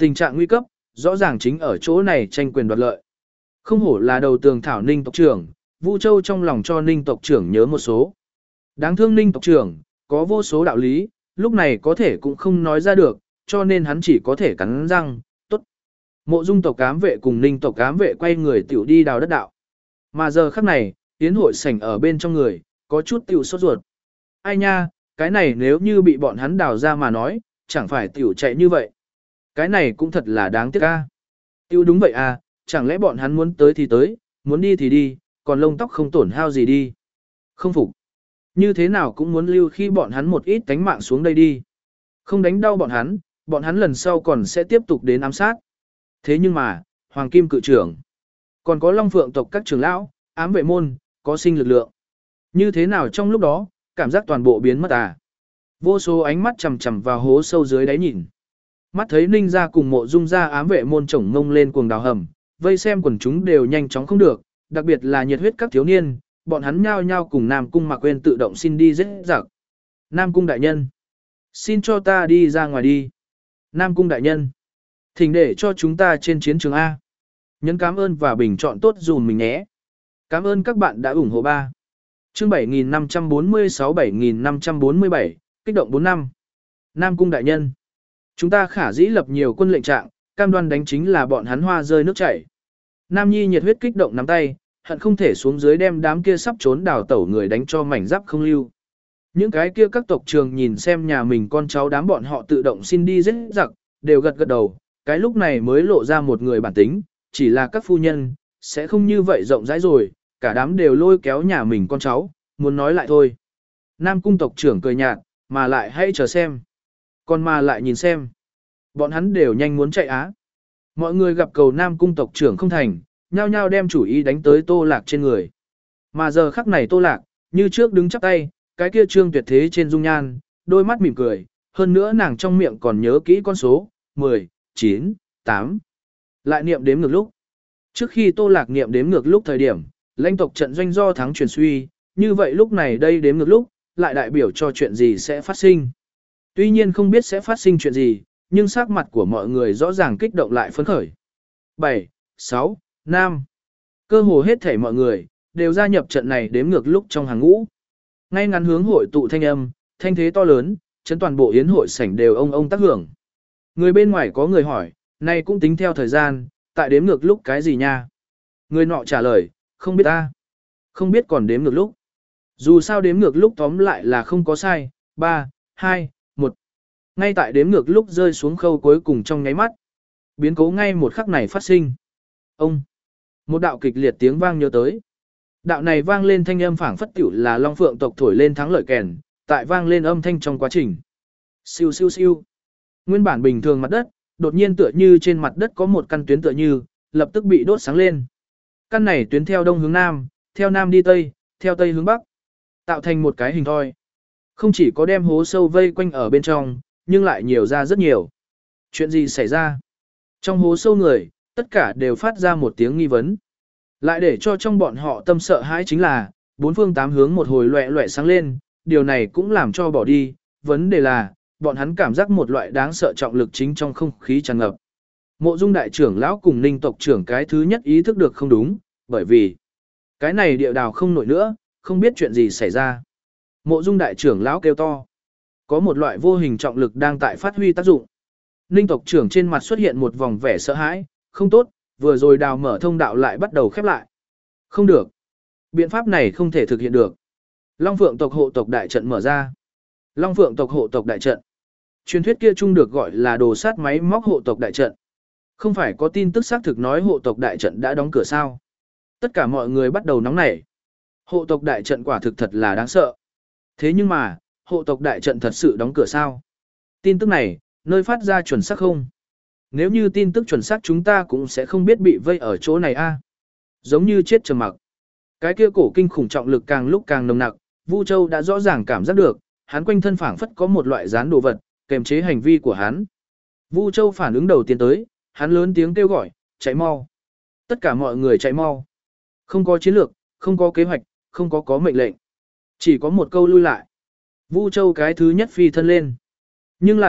Tình trạng nguy cấp, rõ ràng chính ở chỗ này tranh quyền đoạt lợi. Không hổ là đầu tường thảo Ninh tộc trưởng, Vu Châu trong lòng cho Ninh tộc trưởng nhớ một số. Đáng thương Ninh tộc trưởng, có vô số đạo lý, lúc này có thể cũng không nói ra được, cho nên hắn chỉ có thể cắn răng, tốt. Mộ Dung tộc ám vệ cùng Ninh tộc ám vệ quay người tiểu đi đào đất đạo. Mà giờ khắc này, tiến hội sảnh ở bên trong người, có chút tiểu sốt ruột. Ai nha, cái này nếu như bị bọn hắn đào ra mà nói, chẳng phải tiểu chạy như vậy. Cái này cũng thật là đáng tiếc a. Tiêu đúng vậy à, chẳng lẽ bọn hắn muốn tới thì tới, muốn đi thì đi, còn lông tóc không tổn hao gì đi. Không phục. Như thế nào cũng muốn lưu khi bọn hắn một ít tánh mạng xuống đây đi. Không đánh đau bọn hắn, bọn hắn lần sau còn sẽ tiếp tục đến ám sát. Thế nhưng mà, Hoàng Kim cự trưởng, còn có Long Phượng tộc các trưởng lão, ám vệ môn, có sinh lực lượng. Như thế nào trong lúc đó, cảm giác toàn bộ biến mất à. Vô số ánh mắt chằm chằm vào hố sâu dưới đáy nhìn. Mắt thấy Ninh gia cùng Mộ Dung gia ám vệ môn chổng ngông lên cuồng đào hầm, vây xem quần chúng đều nhanh chóng không được, đặc biệt là nhiệt huyết các thiếu niên, bọn hắn nhao nhao cùng Nam Cung Mạc Quyên tự động xin đi giết giặc. Nam Cung đại nhân, xin cho ta đi ra ngoài đi. Nam Cung đại nhân, thỉnh để cho chúng ta trên chiến trường A. Nhấn cảm ơn và bình chọn tốt dùm mình nhé. Cảm ơn các bạn đã ủng hộ ba. Chương bảy nghìn năm trăm bốn mươi sáu bảy nghìn năm trăm bốn mươi bảy, kích động bốn năm. Nam Cung đại nhân, chúng ta khả dĩ lập nhiều quân lệnh trạng, cam đoan đánh chính là bọn hắn hoa rơi nước chảy. Nam Nhi nhiệt huyết kích động nắm tay, hận không thể xuống dưới đem đám kia sắp trốn đào tẩu người đánh cho mảnh giáp không lưu. Những cái kia các tộc trường nhìn xem nhà mình con cháu đám bọn họ tự động xin đi giết giặc, đều gật gật đầu, cái lúc này mới lộ ra một người bản tính, chỉ là các phu nhân, sẽ không như vậy rộng rãi rồi, cả đám đều lôi kéo nhà mình con cháu, muốn nói lại thôi. Nam Cung tộc trưởng cười nhạt, mà lại hãy chờ xem. Còn mà lại nhìn xem. Bọn hắn đều nhanh muốn chạy á. Mọi người gặp cầu Nam Cung tộc trưởng không thành, nhao nhao đem chủ ý đánh tới Tô Lạc trên người. Mà giờ khắc này Tô Lạc, như trước đứng chắp tay, cái kia trương tuyệt thế trên dung nhan, đôi mắt mỉm cười, hơn nữa nàng trong miệng còn nhớ kỹ con số, mười, chín, tám. Lại niệm đếm ngược lúc. Trước khi Tô Lạc niệm đếm ngược lúc thời điểm, lãnh tộc trận doanh do thắng truyền suy, như vậy lúc này đây đếm ngược lúc, lại đại biểu cho chuyện gì sẽ phát sinh. Tuy nhiên không biết sẽ phát sinh chuyện gì, nhưng sắc mặt của mọi người rõ ràng kích động lại phấn khởi. bảy, sáu, năm. Cơ hồ hết thể mọi người, đều gia nhập trận này đếm ngược lúc trong hàng ngũ. Ngay ngắn hướng hội tụ thanh âm, thanh thế to lớn, chấn toàn bộ yến hội sảnh đều ông ông tác hưởng. Người bên ngoài có người hỏi, này cũng tính theo thời gian, tại đếm ngược lúc cái gì nha? Người nọ trả lời, không biết ta. Không biết còn đếm ngược lúc. Dù sao đếm ngược lúc tóm lại là không có sai, ba, hai, một. Ngay tại đếm ngược lúc rơi xuống khâu cuối cùng trong nháy mắt. Biến cố ngay một khắc này phát sinh. Ông. Một đạo kịch liệt tiếng vang nhớ tới. Đạo này vang lên thanh âm phảng phất tiểu là Long Phượng tộc thổi lên thắng lợi kèn, tại vang lên âm thanh trong quá trình. Siêu siêu siêu. Nguyên bản bình thường mặt đất, đột nhiên tựa như trên mặt đất có một căn tuyến tựa như, lập tức bị đốt sáng lên. Căn này tuyến theo đông hướng nam, theo nam đi tây, theo tây hướng bắc, tạo thành một cái hình thoi. Không chỉ có đem hố sâu vây quanh ở bên trong, nhưng lại nhiều ra rất nhiều. Chuyện gì xảy ra? Trong hố sâu người, tất cả đều phát ra một tiếng nghi vấn. Lại để cho trong bọn họ tâm sợ hãi chính là, bốn phương tám hướng một hồi loẹ loẹ sáng lên, điều này cũng làm cho bỏ đi, vấn đề là, bọn hắn cảm giác một loại đáng sợ trọng lực chính trong không khí tràn ngập. Mộ Dung đại trưởng lão cùng Ninh tộc trưởng cái thứ nhất ý thức được không đúng, bởi vì cái này địa đào không nổi nữa, không biết chuyện gì xảy ra. Mộ Dung đại trưởng lão kêu to. Có một loại vô hình trọng lực đang tại phát huy tác dụng. Ninh tộc trưởng trên mặt xuất hiện một vòng vẻ sợ hãi, không tốt, vừa rồi đào mở thông đạo lại bắt đầu khép lại. Không được. Biện pháp này không thể thực hiện được. Long Phượng tộc hộ tộc đại trận mở ra. Long Phượng tộc hộ tộc đại trận. Truyền thuyết kia chung được gọi là đồ sát máy móc hộ tộc đại trận. Không phải có tin tức xác thực nói hộ tộc đại trận đã đóng cửa sao? Tất cả mọi người bắt đầu nóng nảy. Hộ tộc đại trận quả thực thật là đáng sợ. Thế nhưng mà, hộ tộc đại trận thật sự đóng cửa sao? Tin tức này, nơi phát ra chuẩn xác không? Nếu như tin tức chuẩn xác chúng ta cũng sẽ không biết bị vây ở chỗ này a. Giống như chết trầm mặc. Cái kia cổ kinh khủng trọng lực càng lúc càng nồng nặc, Vu Châu đã rõ ràng cảm giác được, hắn quanh thân phảng phất có một loại dán đồ vật, kềm chế hành vi của hắn. Vu Châu phản ứng đầu tiên tới, hắn lớn tiếng kêu gọi, chạy mau. Tất cả mọi người chạy mau. Không có chiến lược, không có kế hoạch, không có có mệnh lệnh. Chỉ có một câu lui lại. Vu Châu cái thứ nhất phi thân lên. Nhưng là,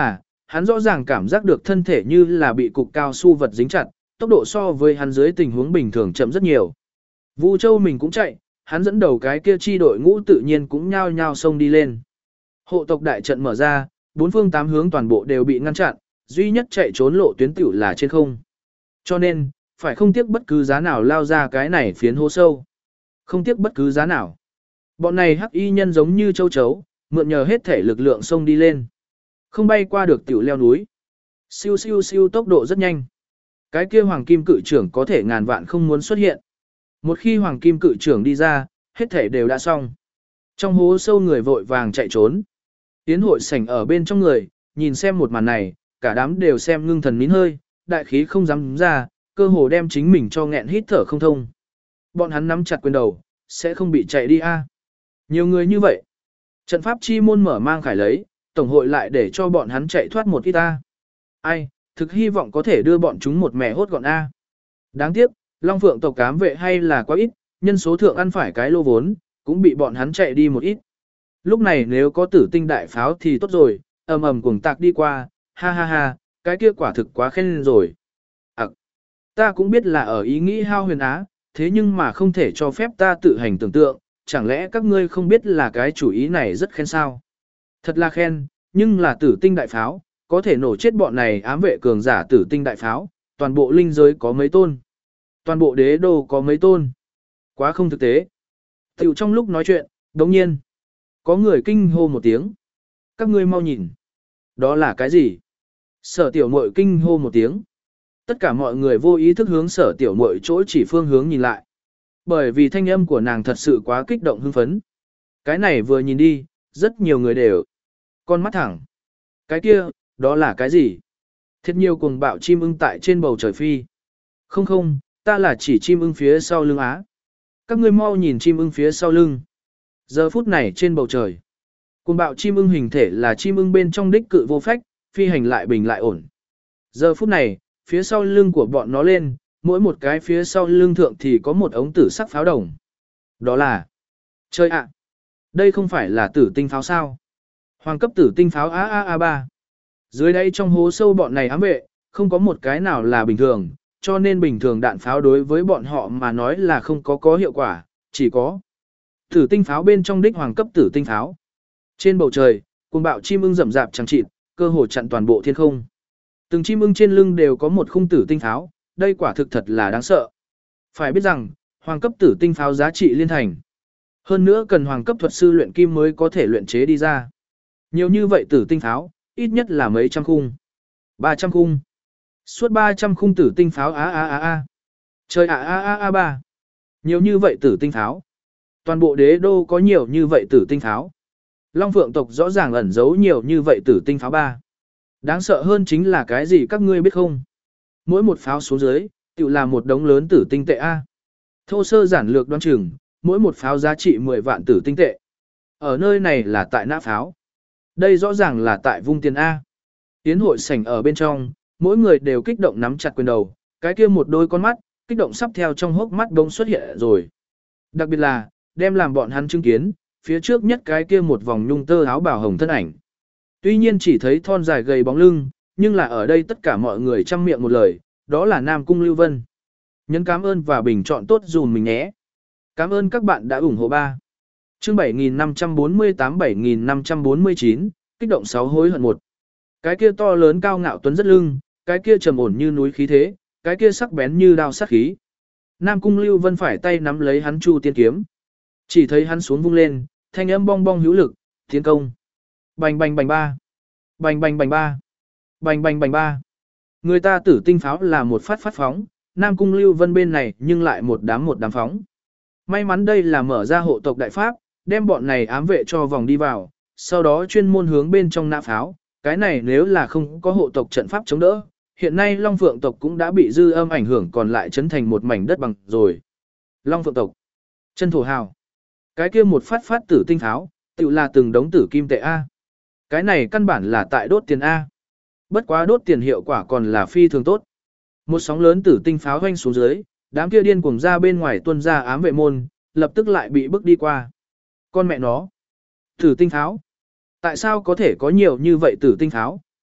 hắn rõ ràng cảm giác được thân thể như là bị cục cao su vật dính chặt, tốc độ so với hắn dưới tình huống bình thường chậm rất nhiều. Vu Châu mình cũng chạy, hắn dẫn đầu cái kia chi đội ngũ tự nhiên cũng nhao nhao xông đi lên. Hộ tộc đại trận mở ra, bốn phương tám hướng toàn bộ đều bị ngăn chặn, duy nhất chạy trốn lộ tuyến tiểu là trên không. Cho nên, phải không tiếc bất cứ giá nào lao ra cái này phiến hố sâu. Không tiếc bất cứ giá nào. Bọn này hắc y nhân giống như châu chấu, mượn nhờ hết thể lực lượng xông đi lên. Không bay qua được tiểu leo núi. Siêu siêu siêu tốc độ rất nhanh. Cái kia hoàng kim cự trưởng có thể ngàn vạn không muốn xuất hiện. Một khi hoàng kim cự trưởng đi ra, hết thể đều đã xong. Trong hố sâu người vội vàng chạy trốn. Tiến hội sảnh ở bên trong người, nhìn xem một màn này, cả đám đều xem ngưng thần nín hơi, đại khí không dám ra, cơ hồ đem chính mình cho nghẹn hít thở không thông. Bọn hắn nắm chặt quyền đầu, sẽ không bị chạy đi a. Nhiều người như vậy. Trận pháp chi môn mở mang khải lấy, tổng hội lại để cho bọn hắn chạy thoát một ít a. Ai, thực hy vọng có thể đưa bọn chúng một mẹ hốt gọn a. Đáng tiếc, Long Phượng tộc cám vệ hay là quá ít, nhân số thượng ăn phải cái lô vốn, cũng bị bọn hắn chạy đi một ít. Lúc này nếu có tử tinh đại pháo thì tốt rồi, ầm ầm cuồng tạc đi qua, ha ha ha, cái kia quả thực quá khen rồi. À, ta cũng biết là ở ý nghĩ hao huyền á, thế nhưng mà không thể cho phép ta tự hành tưởng tượng, chẳng lẽ các ngươi không biết là cái chủ ý này rất khen sao? Thật là khen, nhưng là tử tinh đại pháo, có thể nổ chết bọn này ám vệ cường giả tử tinh đại pháo, toàn bộ linh giới có mấy tôn, toàn bộ đế đô có mấy tôn. Quá không thực tế. Tiểu trong lúc nói chuyện, đồng nhiên, có người kinh hô một tiếng. Các ngươi mau nhìn. Đó là cái gì? Sở tiểu muội kinh hô một tiếng. Tất cả mọi người vô ý thức hướng sở tiểu muội chỗ chỉ phương hướng nhìn lại. Bởi vì thanh âm của nàng thật sự quá kích động hưng phấn. Cái này vừa nhìn đi, rất nhiều người đều. Con mắt thẳng. Cái kia, đó là cái gì? Thật nhiều cuồng bạo chim ưng tại trên bầu trời phi. Không không, ta là chỉ chim ưng phía sau lưng á. Các ngươi mau nhìn chim ưng phía sau lưng. Giờ phút này trên bầu trời. Cuồng bạo chim ưng hình thể là chim ưng bên trong đích cự vô phách, phi hành lại bình lại ổn. Giờ phút này, phía sau lưng của bọn nó lên, mỗi một cái phía sau lưng thượng thì có một ống tử sắc pháo đồng. Đó là... Chơi ạ! Đây không phải là tử tinh pháo sao? Hoàng cấp tử tinh pháo a a a ba. Dưới đây trong hố sâu bọn này ám vệ, không có một cái nào là bình thường, cho nên bình thường đạn pháo đối với bọn họ mà nói là không có có hiệu quả, chỉ có tử tinh pháo bên trong đích hoàng cấp tử tinh pháo. Trên bầu trời, cuồng bạo chim ưng rậm rạp chẳng chịt, cơ hồ chặn toàn bộ thiên không. Từng chim ưng trên lưng đều có một khung tử tinh pháo, đây quả thực thật là đáng sợ. Phải biết rằng, hoàng cấp tử tinh pháo giá trị liên thành. Hơn nữa cần hoàng cấp thuật sư luyện kim mới có thể luyện chế đi ra. Nhiều như vậy tử tinh pháo, ít nhất là mấy trăm khung. ba trăm khung. Suốt ba trăm khung tử tinh pháo a a a a. Trời a a a a ba. Nhiều như vậy tử tinh pháo. Toàn bộ đế đô có nhiều như vậy tử tinh pháo. Long Phượng tộc rõ ràng ẩn giấu nhiều như vậy tử tinh pháo ba. Đáng sợ hơn chính là cái gì các ngươi biết không? Mỗi một pháo xuống dưới, tự là một đống lớn tử tinh tệ A. Thô sơ giản lược đoán chừng, mỗi một pháo giá trị mười vạn tử tinh tệ. Ở nơi này là tại nã pháo. Đây rõ ràng là tại vung tiền A. Tiến hội sảnh ở bên trong, mỗi người đều kích động nắm chặt quyền đầu, cái kia một đôi con mắt, kích động sắp theo trong hốc mắt bỗng xuất hiện rồi. Đặc biệt là, đem làm bọn hắn chứng kiến, phía trước nhất cái kia một vòng nhung tơ áo bào hồng thân ảnh. Tuy nhiên chỉ thấy thon dài gầy bóng lưng, nhưng là ở đây tất cả mọi người chăm miệng một lời, đó là Nam Cung Lưu Vân. Nhấn cảm ơn và bình chọn tốt dùm mình nhé. Cảm ơn các bạn đã ủng hộ ba. Chương bảy nghìn năm trăm bốn mươi tám bảy nghìn năm trăm bốn mươi chín, kích động sáu hối hận một. Cái kia to lớn cao ngạo tuấn rất lưng, cái kia trầm ổn như núi khí thế, cái kia sắc bén như đao sát khí. Nam Cung Lưu Vân phải tay nắm lấy hắn Chu Tiên kiếm. Chỉ thấy hắn xuống vung lên, thanh âm bong bong hữu lực, tiến công. Bành bành bành ba. Bành bành bành ba. Bành bành bành ba. Người ta tử tinh pháo là một phát phát phóng, Nam Cung Lưu Vân bên này nhưng lại một đám một đám phóng. May mắn đây là mở ra hộ tộc đại pháp, đem bọn này ám vệ cho vòng đi vào, sau đó chuyên môn hướng bên trong nã pháo. Cái này nếu là không có hộ tộc trận pháp chống đỡ, hiện nay Long Phượng tộc cũng đã bị dư âm ảnh hưởng còn lại chấn thành một mảnh đất bằng rồi. Long Phượng tộc. Chân thổ hào. Cái kia một phát phát tử tinh pháo, tự là từng đống tử kim tệ A. Cái này căn bản là tại đốt tiền A. Bất quá đốt tiền hiệu quả còn là phi thường tốt. Một sóng lớn tử tinh pháo hoanh xuống dưới, đám kia điên cuồng ra bên ngoài tuân ra ám vệ môn, lập tức lại bị bước đi qua. Con mẹ nó. Tử tinh pháo. Tại sao có thể có nhiều như vậy tử tinh pháo,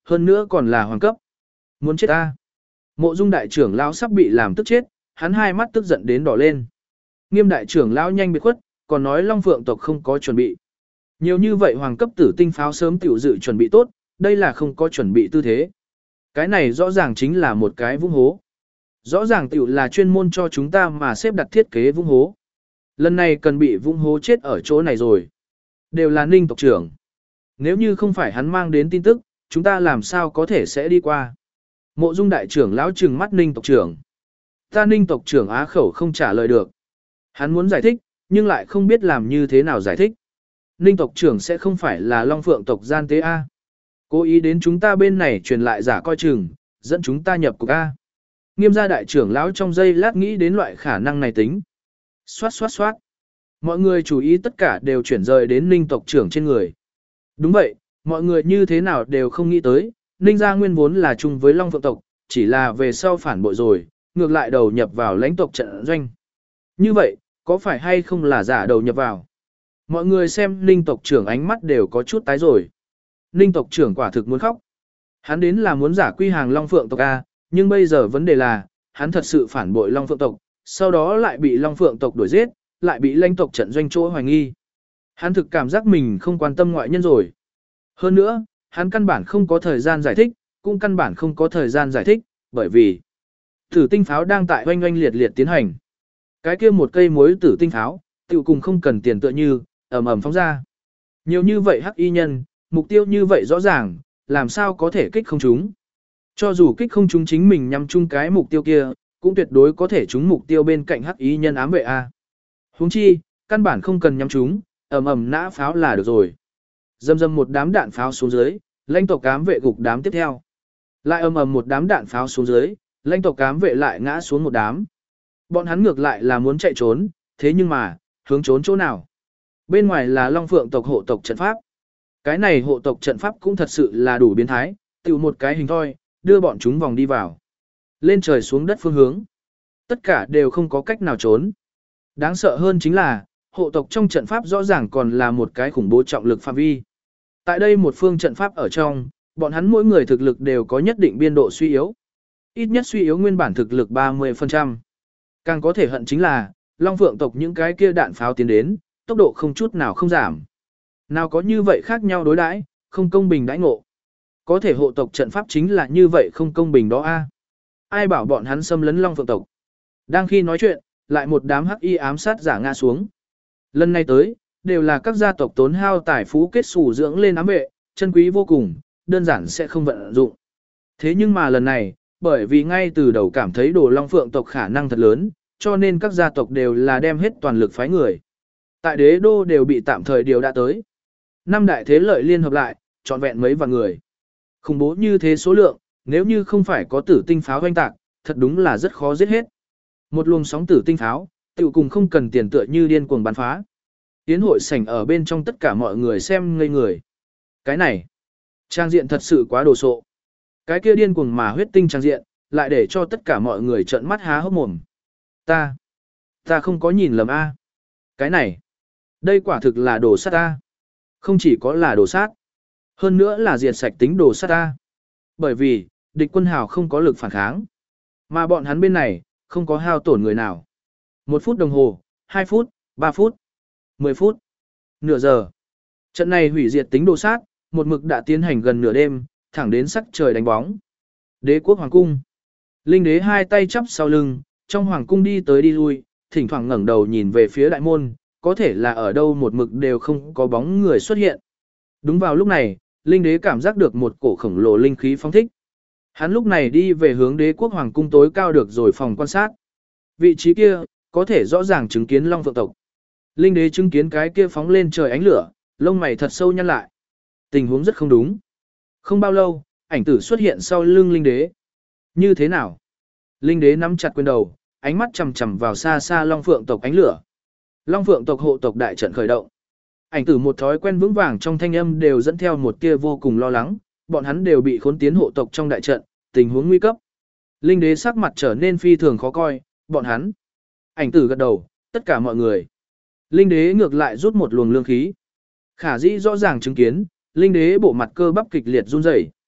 hơn nữa còn là hoàng cấp. Muốn chết ta. Mộ Dung đại trưởng lão sắp bị làm tức chết, hắn hai mắt tức giận đến đỏ lên. Nghiêm đại trưởng lão nhanh biệt khuất, còn nói Long Phượng tộc không có chuẩn bị. Nhiều như vậy hoàng cấp tử tinh pháo sớm tiểu dự chuẩn bị tốt, đây là không có chuẩn bị tư thế. Cái này rõ ràng chính là một cái vung hố. Rõ ràng tiểu là chuyên môn cho chúng ta mà xếp đặt thiết kế vung hố. Lần này cần bị vung hố chết ở chỗ này rồi. Đều là Ninh tộc trưởng. Nếu như không phải hắn mang đến tin tức, chúng ta làm sao có thể sẽ đi qua. Mộ Dung đại trưởng lão trừng mắt Ninh tộc trưởng. Ta Ninh tộc trưởng á khẩu không trả lời được. Hắn muốn giải thích, nhưng lại không biết làm như thế nào giải thích. Ninh tộc trưởng sẽ không phải là Long Phượng tộc gian tế A. Cố ý đến chúng ta bên này truyền lại giả coi chừng, dẫn chúng ta nhập cục A. Nghiêm gia đại trưởng lão trong giây lát nghĩ đến loại khả năng này tính. Xoát xoát xoát. Mọi người chú ý tất cả đều chuyển rời đến Ninh tộc trưởng trên người. Đúng vậy, mọi người như thế nào đều không nghĩ tới, Ninh gia nguyên vốn là chung với Long Phượng tộc, chỉ là về sau phản bội rồi, ngược lại đầu nhập vào lãnh tộc trận doanh. Như vậy, có phải hay không là giả đầu nhập vào? Mọi người xem Ninh tộc trưởng ánh mắt đều có chút tái rồi. Ninh tộc trưởng quả thực muốn khóc. Hắn đến là muốn giả quy hàng Long Phượng tộc A, nhưng bây giờ vấn đề là, hắn thật sự phản bội Long Phượng tộc, sau đó lại bị Long Phượng tộc đuổi giết, lại bị lãnh tộc trận doanh chỗ hoài nghi. Hắn thực cảm giác mình không quan tâm ngoại nhân rồi. Hơn nữa, hắn căn bản không có thời gian giải thích, cũng căn bản không có thời gian giải thích, bởi vì tử tinh pháo đang tại oanh oanh liệt liệt tiến hành. Cái kia một cây muối tử tinh pháo, tiểu cùng không cần tiền tựa như, ầm ầm phóng ra. Nhiều như vậy hắc y nhân, mục tiêu như vậy rõ ràng, làm sao có thể kích không chúng. Cho dù kích không chúng chính mình nhắm chung cái mục tiêu kia, cũng tuyệt đối có thể trúng mục tiêu bên cạnh hắc y nhân ám vệ A. Huống chi, căn bản không cần nhắm chúng, ầm ầm nã pháo là được rồi. Dầm dầm một đám đạn pháo xuống dưới, lãnh tộc ám vệ gục đám tiếp theo. Lại ầm ầm một đám đạn pháo xuống dưới, lãnh tộc ám vệ lại ngã xuống một đám. Bọn hắn ngược lại là muốn chạy trốn, thế nhưng mà, hướng trốn chỗ nào? Bên ngoài là Long Phượng tộc hộ tộc trận pháp. Cái này hộ tộc trận pháp cũng thật sự là đủ biến thái, tự một cái hình thôi, đưa bọn chúng vòng đi vào. Lên trời xuống đất phương hướng. Tất cả đều không có cách nào trốn. Đáng sợ hơn chính là, hộ tộc trong trận pháp rõ ràng còn là một cái khủng bố trọng lực phạm vi. Tại đây một phương trận pháp ở trong, bọn hắn mỗi người thực lực đều có nhất định biên độ suy yếu. Ít nhất suy yếu nguyên bản thực lực ba mươi phần trăm. Càng có thể hận chính là, Long Phượng tộc những cái kia đạn pháo tiến đến, tốc độ không chút nào không giảm. Nào có như vậy khác nhau đối đãi, không công bình đãi ngộ. Có thể hộ tộc trận pháp chính là như vậy không công bình đó a. Ai bảo bọn hắn xâm lấn Long Phượng tộc. Đang khi nói chuyện, lại một đám hắc y ám sát giả ngã xuống. Lần này tới, đều là các gia tộc tốn hao tài phú kết xù dưỡng lên ám vệ, chân quý vô cùng, đơn giản sẽ không vận dụng. Thế nhưng mà lần này, bởi vì ngay từ đầu cảm thấy đồ Long Phượng tộc khả năng thật lớn, cho nên các gia tộc đều là đem hết toàn lực phái người. Tại đế đô đều bị tạm thời điều đã tới. Năm đại thế lợi liên hợp lại, trọn vẹn mấy vạn người. Khủng bố như thế số lượng, nếu như không phải có tử tinh pháo hoanh tạc, thật đúng là rất khó giết hết. Một luồng sóng tử tinh pháo, tự cùng không cần tiền tựa như điên cuồng bắn phá. Tiến hội sảnh ở bên trong tất cả mọi người xem ngây người. Cái này, trang diện thật sự quá đồ sộ. Cái kia điên cuồng mà huyết tinh trang diện, lại để cho tất cả mọi người trợn mắt há hốc mồm. Ta, ta không có nhìn lầm a. Cái này, đây quả thực là đồ sát a. Không chỉ có là đồ sát, hơn nữa là diệt sạch tính đồ sát a. Bởi vì, địch quân hào không có lực phản kháng. Mà bọn hắn bên này, không có hao tổn người nào. Một phút đồng hồ, hai phút, ba phút, mười phút, nửa giờ. Trận này hủy diệt tính đồ sát, một mực đã tiến hành gần nửa đêm, thẳng đến sắc trời đánh bóng. Đế quốc hoàng cung. Linh đế hai tay chắp sau lưng, trong hoàng cung đi tới đi lui, thỉnh thoảng ngẩng đầu nhìn về phía đại môn, có thể là ở đâu một mực đều không có bóng người xuất hiện. Đúng vào lúc này, linh đế cảm giác được một cổ khổng lồ linh khí phóng thích. Hắn lúc này đi về hướng đế quốc hoàng cung tối cao được rồi phòng quan sát. Vị trí kia, có thể rõ ràng chứng kiến Long Phượng tộc. Linh đế chứng kiến cái kia phóng lên trời ánh lửa, lông mày thật sâu nhăn lại. Tình huống rất không đúng. Không bao lâu, ảnh tử xuất hiện sau lưng linh đế. Như thế nào? Linh đế nắm chặt quyền đầu, ánh mắt chằm chằm vào xa xa Long Phượng tộc ánh lửa. Long Phượng tộc hộ tộc đại trận khởi động. Ảnh tử một thói quen vững vàng trong thanh âm đều dẫn theo một tia vô cùng lo lắng, bọn hắn đều bị khốn tiến hộ tộc trong đại trận, tình huống nguy cấp. Linh đế sắc mặt trở nên phi thường khó coi, bọn hắn. Ảnh tử gật đầu, tất cả mọi người. Linh đế ngược lại rút một luồng lương khí. Khả dĩ rõ ràng chứng kiến, linh đế bộ mặt cơ bắp kịch liệt run rẩy.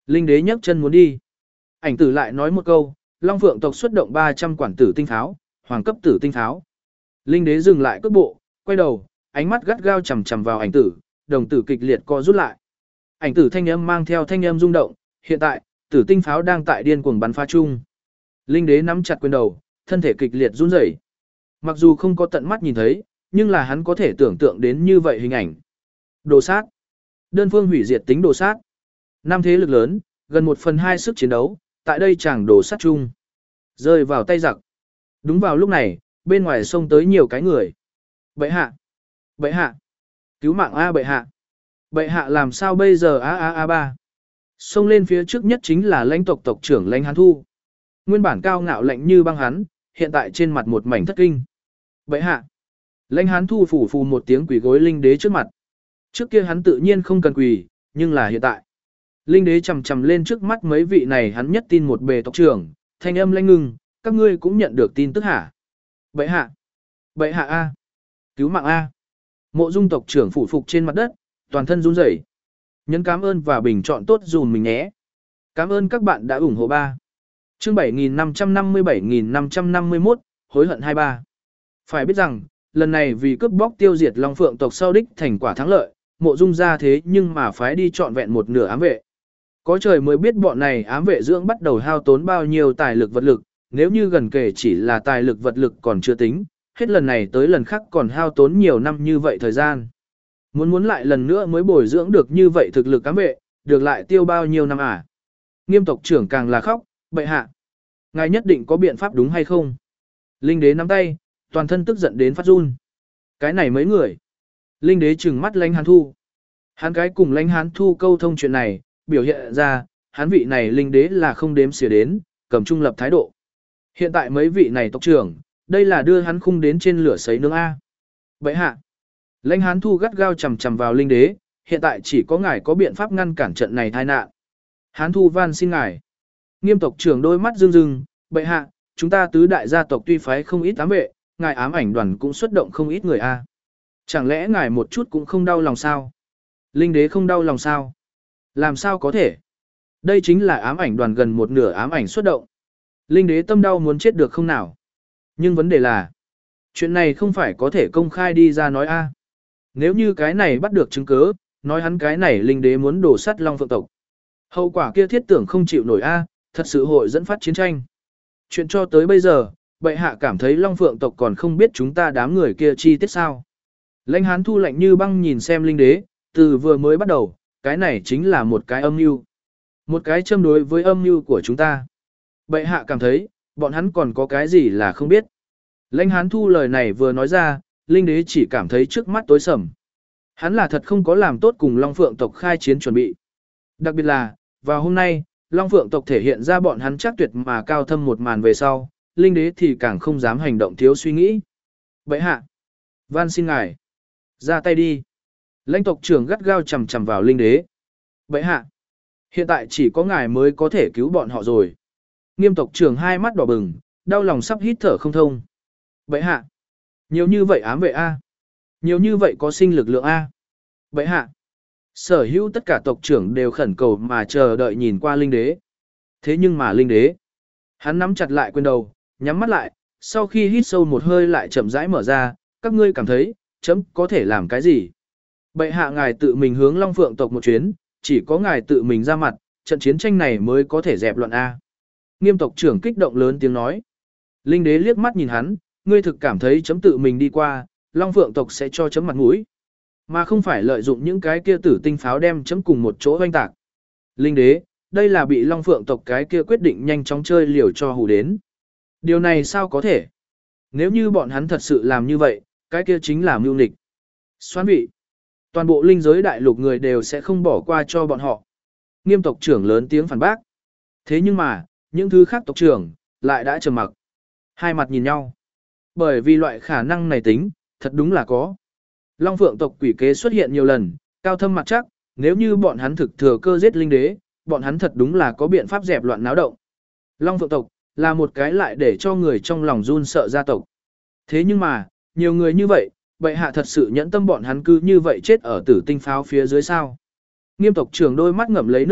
Linh đế nhấc chân muốn đi. Ảnh tử lại nói một câu, Long Phượng tộc xuất động ba trăm quản tử tinh pháo, hoàng cấp tử tinh pháo. Linh đế dừng lại cước bộ, quay đầu, ánh mắt gắt gao chằm chằm vào ảnh tử, đồng tử kịch liệt co rút lại. Ảnh tử thanh âm mang theo thanh âm rung động, hiện tại, tử tinh pháo đang tại điên cuồng bắn phá chung. Linh đế nắm chặt quyền đầu, thân thể kịch liệt run rẩy. Mặc dù không có tận mắt nhìn thấy, nhưng là hắn có thể tưởng tượng đến như vậy hình ảnh. Đồ sát. Đơn phương hủy diệt tính đồ sát. Năm thế lực lớn, gần một phần hai sức chiến đấu, tại đây chẳng đồ sát chung. Rơi vào tay giặc. Đúng vào lúc này, bên ngoài sông tới nhiều cái người. Bệ hạ. Bệ hạ. Cứu mạng A bệ hạ. Bệ hạ làm sao bây giờ A A A ba. Xông lên phía trước nhất chính là lãnh tộc tộc trưởng lãnh hán thu. Nguyên bản cao ngạo lạnh như băng hắn, hiện tại trên mặt một mảnh thất kinh. Bệ hạ. Lãnh hán thu phủ phù một tiếng quỳ gối linh đế trước mặt. Trước kia hắn tự nhiên không cần quỳ, nhưng là hiện tại. Linh đế chầm chầm lên trước mắt mấy vị này hắn nhất tin một bề tộc trưởng, thanh âm lãnh ngưng, các ngươi cũng nhận được tin tức hả? Bệ hạ. Bệ hạ A. Cứu mạng A. Mộ dung tộc trưởng phủ phục trên mặt đất, toàn thân run rẩy. Nhấn cảm ơn và bình chọn tốt dùm mình nhé. Cảm ơn các bạn đã ủng hộ ba. Chương bảy nghìn năm trăm năm mươi bảy nghìn năm trăm năm mươi mốt, hối hận hai ba. Phải biết rằng, lần này vì cướp bóc tiêu diệt Long Phượng tộc sau đích thành quả thắng lợi, mộ dung ra thế nhưng mà phái đi trọn vẹn một nửa ám vệ. Có trời mới biết bọn này ám vệ dưỡng bắt đầu hao tốn bao nhiêu tài lực vật lực, nếu như gần kể chỉ là tài lực vật lực còn chưa tính, hết lần này tới lần khác còn hao tốn nhiều năm như vậy thời gian. Muốn muốn lại lần nữa mới bồi dưỡng được như vậy thực lực ám vệ, được lại tiêu bao nhiêu năm à? Nghiêm tộc trưởng càng là khóc, bệ hạ. Ngài nhất định có biện pháp đúng hay không? Linh đế nắm tay, toàn thân tức giận đến phát run. Cái này mấy người. Linh đế trừng mắt lãnh hán thu. Hắn cái cùng lãnh hán thu câu thông chuyện này, biểu hiện ra, hắn vị này linh đế là không đếm xỉa đến, cầm trung lập thái độ. Hiện tại mấy vị này tộc trưởng, đây là đưa hắn khung đến trên lửa sấy nướng A. Bệ hạ. Lãnh hán thu gắt gao chầm chầm vào linh đế, hiện tại chỉ có ngài có biện pháp ngăn cản trận này tai nạn. Hán thu van xin ngài. Nghiêm tộc trưởng đôi mắt rưng rưng, bệ hạ, chúng ta tứ đại gia tộc tuy phái không ít ám vệ, ngài ám ảnh đoàn cũng xuất động không ít người A. Chẳng lẽ ngài một chút cũng không đau lòng sao? Linh đế không đau lòng sao? Làm sao có thể? Đây chính là ám ảnh đoàn gần một nửa ám ảnh xuất động. Linh đế tâm đau muốn chết được không nào? Nhưng vấn đề là, chuyện này không phải có thể công khai đi ra nói A. Nếu như cái này bắt được chứng cứ, nói hắn cái này linh đế muốn đổ sắt Long Phượng tộc. Hậu quả kia thiết tưởng không chịu nổi A, thật sự hội dẫn phát chiến tranh. Chuyện cho tới bây giờ, bệ hạ cảm thấy Long Phượng tộc còn không biết chúng ta đám người kia chi tiết sao. Lãnh hán thu lạnh như băng nhìn xem linh đế, từ vừa mới bắt đầu, cái này chính là một cái âm mưu. Một cái châm đối với âm mưu của chúng ta. Bệ hạ cảm thấy, bọn hắn còn có cái gì là không biết. Lãnh hán thu lời này vừa nói ra, linh đế chỉ cảm thấy trước mắt tối sầm. Hắn là thật không có làm tốt cùng Long Phượng tộc khai chiến chuẩn bị. Đặc biệt là, vào hôm nay, Long Phượng tộc thể hiện ra bọn hắn chắc tuyệt mà cao thâm một màn về sau, linh đế thì càng không dám hành động thiếu suy nghĩ. Bệ hạ, van xin ngài, ra tay đi. Lãnh tộc trưởng gắt gao chầm chầm vào linh đế. Bệ hạ, hiện tại chỉ có ngài mới có thể cứu bọn họ rồi. Nghiêm tộc trưởng hai mắt đỏ bừng, đau lòng sắp hít thở không thông. Bệ hạ, nhiều như vậy ám vệ A. Nhiều như vậy có sinh lực lượng A. Bệ hạ, sở hữu tất cả tộc trưởng đều khẩn cầu mà chờ đợi nhìn qua linh đế. Thế nhưng mà linh đế, hắn nắm chặt lại quyền đầu, nhắm mắt lại, sau khi hít sâu một hơi lại chậm rãi mở ra, các ngươi cảm thấy, chấm có thể làm cái gì? Bệ hạ ngài tự mình hướng Long Phượng tộc một chuyến, chỉ có ngài tự mình ra mặt, trận chiến tranh này mới có thể dẹp loạn A. Nghiêm tộc trưởng kích động lớn tiếng nói. Linh đế liếc mắt nhìn hắn, ngươi thực cảm thấy chấm tự mình đi qua, Long Phượng tộc sẽ cho chấm mặt mũi, mà không phải lợi dụng những cái kia tử tinh pháo đem chấm cùng một chỗ hoanh tạc. Linh đế, đây là bị Long Phượng tộc cái kia quyết định nhanh chóng chơi liều cho hù đến. Điều này sao có thể? Nếu như bọn hắn thật sự làm như vậy, cái kia chính là mưu nghịch. Xoán vị. Toàn bộ linh giới đại lục người đều sẽ không bỏ qua cho bọn họ. Nghiêm tộc trưởng lớn tiếng phản bác. Thế nhưng mà, những thứ khác tộc trưởng, lại đã trầm mặc. Hai mặt nhìn nhau. Bởi vì loại khả năng này tính, thật đúng là có. Long Phượng tộc quỷ kế xuất hiện nhiều lần, cao thâm mặt chắc, nếu như bọn hắn thực thừa cơ giết linh đế, bọn hắn thật đúng là có biện pháp dẹp loạn náo động. Long Phượng tộc, là một cái lại để cho người trong lòng run sợ gia tộc. Thế nhưng mà, nhiều người như vậy, bệ hạ thật sự nhẫn tâm bọn hắn cứ như vậy chết ở tử tinh pháo phía dưới sao. Nghiêm tộc trưởng đôi mắt ngậm lấy nước mắt,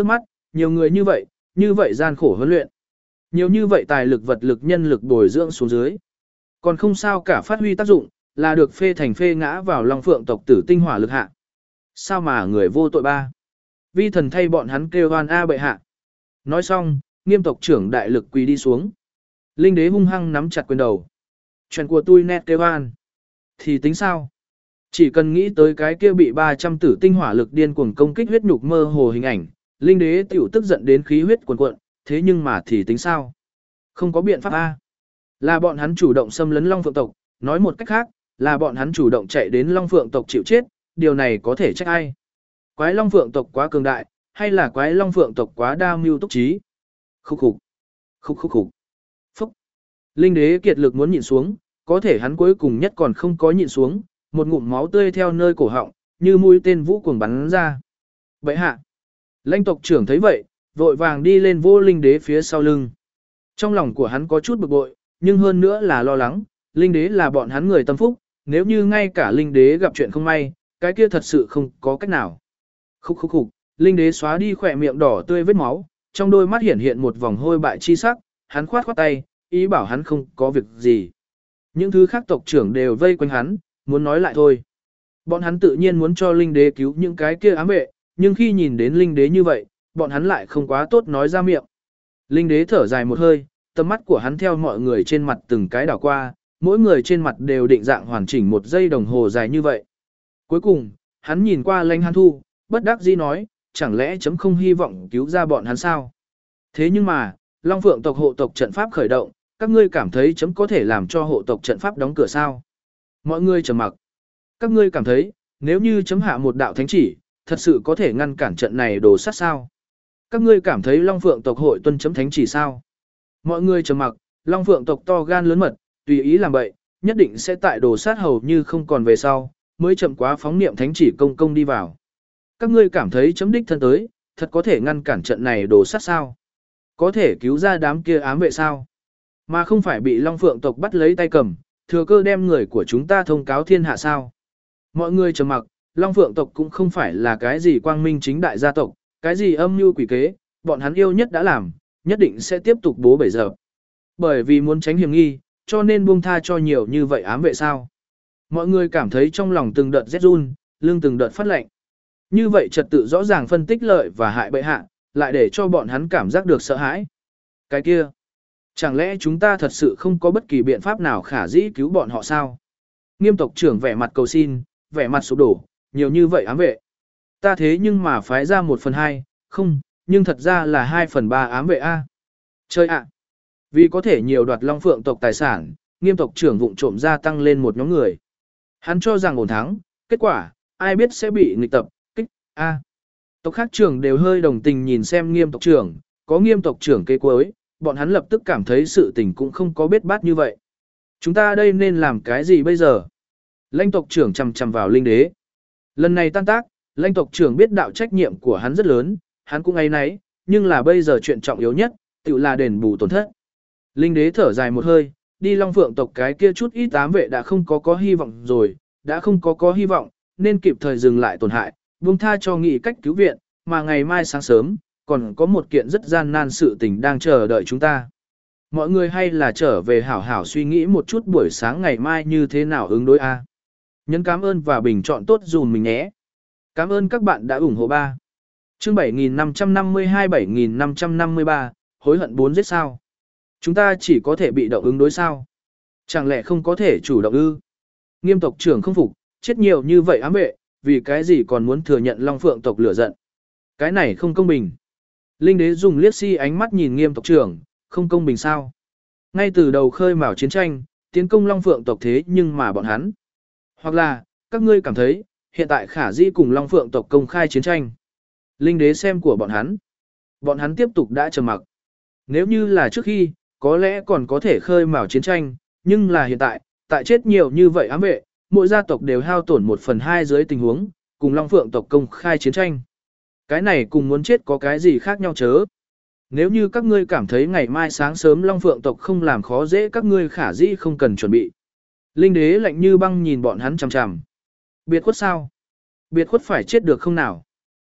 nhiều người như vậy, như vậy gian khổ huấn luyện. Nhiều như vậy tài lực vật lực nhân lực bồi dưỡng xuống dưới. Còn không sao cả phát huy tác dụng, là được phê thành phê ngã vào Long Phượng tộc tử tinh hỏa lực hạ. Sao mà người vô tội ba? Vi thần thay bọn hắn kêu oan a bệ hạ. Nói xong, Nghiêm tộc trưởng đại lực quỳ đi xuống. Linh đế hung hăng nắm chặt quyền đầu. Chuyện của tôi nét kêu oan. Thì tính sao? Chỉ cần nghĩ tới cái kia bị ba trăm tử tinh hỏa lực điên cuồng công kích huyết nhục mơ hồ hình ảnh, linh đế tiểu tức giận đến khí huyết cuồn cuộn, thế nhưng mà thì tính sao? Không có biện pháp a. Là bọn hắn chủ động xâm lấn Long Phượng tộc, nói một cách khác, là bọn hắn chủ động chạy đến Long Phượng tộc chịu chết, điều này có thể trách ai? Quái Long Phượng tộc quá cường đại, hay là quái Long Phượng tộc quá đa mưu túc trí? Khúc khục, khúc khúc khục. Phúc. Linh đế kiệt lực muốn nhịn xuống, có thể hắn cuối cùng nhất còn không có nhịn xuống, một ngụm máu tươi theo nơi cổ họng, như mũi tên vũ cuồng bắn ra. Vậy hạ. Lãnh tộc trưởng thấy vậy, vội vàng đi lên vô linh đế phía sau lưng. Trong lòng của hắn có chút bực bội, nhưng hơn nữa là lo lắng, linh đế là bọn hắn người tâm phúc, nếu như ngay cả linh đế gặp chuyện không may, cái kia thật sự không có cách nào. Khúc khúc khúc, linh đế xóa đi khỏe miệng đỏ tươi vết máu, trong đôi mắt hiện hiện một vòng hôi bại chi sắc, hắn khoát khoát tay, ý bảo hắn không có việc gì. Những thứ khác tộc trưởng đều vây quanh hắn, muốn nói lại thôi. Bọn hắn tự nhiên muốn cho linh đế cứu những cái kia ám vệ, nhưng khi nhìn đến linh đế như vậy, bọn hắn lại không quá tốt nói ra miệng. Linh đế thở dài một hơi, tầm mắt của hắn theo mọi người trên mặt từng cái đảo qua, mỗi người trên mặt đều định dạng hoàn chỉnh một giây đồng hồ dài như vậy. Cuối cùng, hắn nhìn qua Lãnh Hàn Thu, bất đắc dĩ nói, chẳng lẽ chấm không hy vọng cứu ra bọn hắn sao? Thế nhưng mà, Long Phượng tộc hộ tộc trận pháp khởi động, các ngươi cảm thấy chấm có thể làm cho hộ tộc trận pháp đóng cửa sao? Mọi người trầm mặc. Các ngươi cảm thấy, nếu như chấm hạ một đạo thánh chỉ, thật sự có thể ngăn cản trận này đổ sát sao? Các ngươi cảm thấy Long Phượng tộc hội tuân chấm thánh chỉ sao? Mọi người trầm mặc, Long Phượng tộc to gan lớn mật, tùy ý làm bậy, nhất định sẽ tại đổ sát hầu như không còn về sau, mới chậm quá phóng niệm thánh chỉ công công đi vào. Các ngươi cảm thấy chấm đích thân tới, thật có thể ngăn cản trận này đổ sát sao? Có thể cứu ra đám kia ám vệ sao? Mà không phải bị Long Phượng tộc bắt lấy tay cầm, thừa cơ đem người của chúng ta thông cáo thiên hạ sao? Mọi người trầm mặc, Long Phượng tộc cũng không phải là cái gì quang minh chính đại gia tộc, cái gì âm mưu quỷ kế, bọn hắn yêu nhất đã làm, nhất định sẽ tiếp tục bố bể giờ. Bởi vì muốn tránh hiểm nghi, cho nên buông tha cho nhiều như vậy ám vệ sao? Mọi người cảm thấy trong lòng từng đợt rét run, lưng từng đợt phát lạnh. Như vậy trật tự rõ ràng phân tích lợi và hại bệ hạ, lại để cho bọn hắn cảm giác được sợ hãi. Cái kia, chẳng lẽ chúng ta thật sự không có bất kỳ biện pháp nào khả dĩ cứu bọn họ sao? Nghiêm tộc trưởng vẻ mặt cầu xin, vẻ mặt sụp đổ, nhiều như vậy ám vệ. Ta thế nhưng mà phái ra một phần hai, không, nhưng thật ra là hai phần ba ám vệ A. Chơi ạ! Vì có thể nhiều đoạt Long Phượng tộc tài sản, nghiêm tộc trưởng vụng trộm gia tăng lên một nhóm người. Hắn cho rằng ổn thắng, kết quả, ai biết sẽ bị nghịch tập, kích, A. Tộc khác trưởng đều hơi đồng tình nhìn xem nghiêm tộc trưởng, có nghiêm tộc trưởng kế cuối, bọn hắn lập tức cảm thấy sự tình cũng không có bết bát như vậy. Chúng ta đây nên làm cái gì bây giờ? Lãnh tộc trưởng chằm chằm vào linh đế. Lần này tan tác, lãnh tộc trưởng biết đạo trách nhiệm của hắn rất lớn, hắn cũng ấy nấy, nhưng là bây giờ chuyện trọng yếu nhất, tự là đền bù tổn thất. Linh đế thở dài một hơi, đi Long Phượng tộc cái kia chút ít ám vệ đã không có có hy vọng rồi, đã không có có hy vọng, nên kịp thời dừng lại tổn hại, buông tha cho nghị cách cứu viện, mà ngày mai sáng sớm, còn có một kiện rất gian nan sự tình đang chờ đợi chúng ta. Mọi người hay là trở về hảo hảo suy nghĩ một chút buổi sáng ngày mai như thế nào ứng đối a. Nhấn cảm ơn và bình chọn tốt dùm mình nhé. Cảm ơn các bạn đã ủng hộ ba. Chương bảy nghìn năm trăm năm mươi hai bảy nghìn năm trăm năm mươi ba, hối hận bốn giết sao. Chúng ta chỉ có thể bị động ứng đối sao. Chẳng lẽ không có thể chủ động ư? Nghiêm tộc trưởng không phục, chết nhiều như vậy ám vệ, vì cái gì còn muốn thừa nhận Long Phượng tộc lửa giận. Cái này không công bình. Linh đế dùng liếc si ánh mắt nhìn nghiêm tộc trưởng, không công bình sao. Ngay từ đầu khơi mào chiến tranh, tiến công Long Phượng tộc thế nhưng mà bọn hắn. Hoặc là, các ngươi cảm thấy, hiện tại khả dĩ cùng Long Phượng tộc công khai chiến tranh. Linh đế xem của bọn hắn. Bọn hắn tiếp tục đã trầm mặc. Nếu như là trước khi, có lẽ còn có thể khơi mào chiến tranh, nhưng là hiện tại, tại chết nhiều như vậy ám vệ, mỗi gia tộc đều hao tổn một phần hai dưới tình huống, cùng Long Phượng tộc công khai chiến tranh. Cái này cùng muốn chết có cái gì khác nhau chớ. Nếu như các ngươi cảm thấy ngày mai sáng sớm Long Phượng tộc không làm khó dễ các ngươi khả dĩ không cần chuẩn bị. Linh đế lạnh như băng nhìn bọn hắn chằm chằm. Biệt khuất sao? Biệt khuất phải chết được không nào?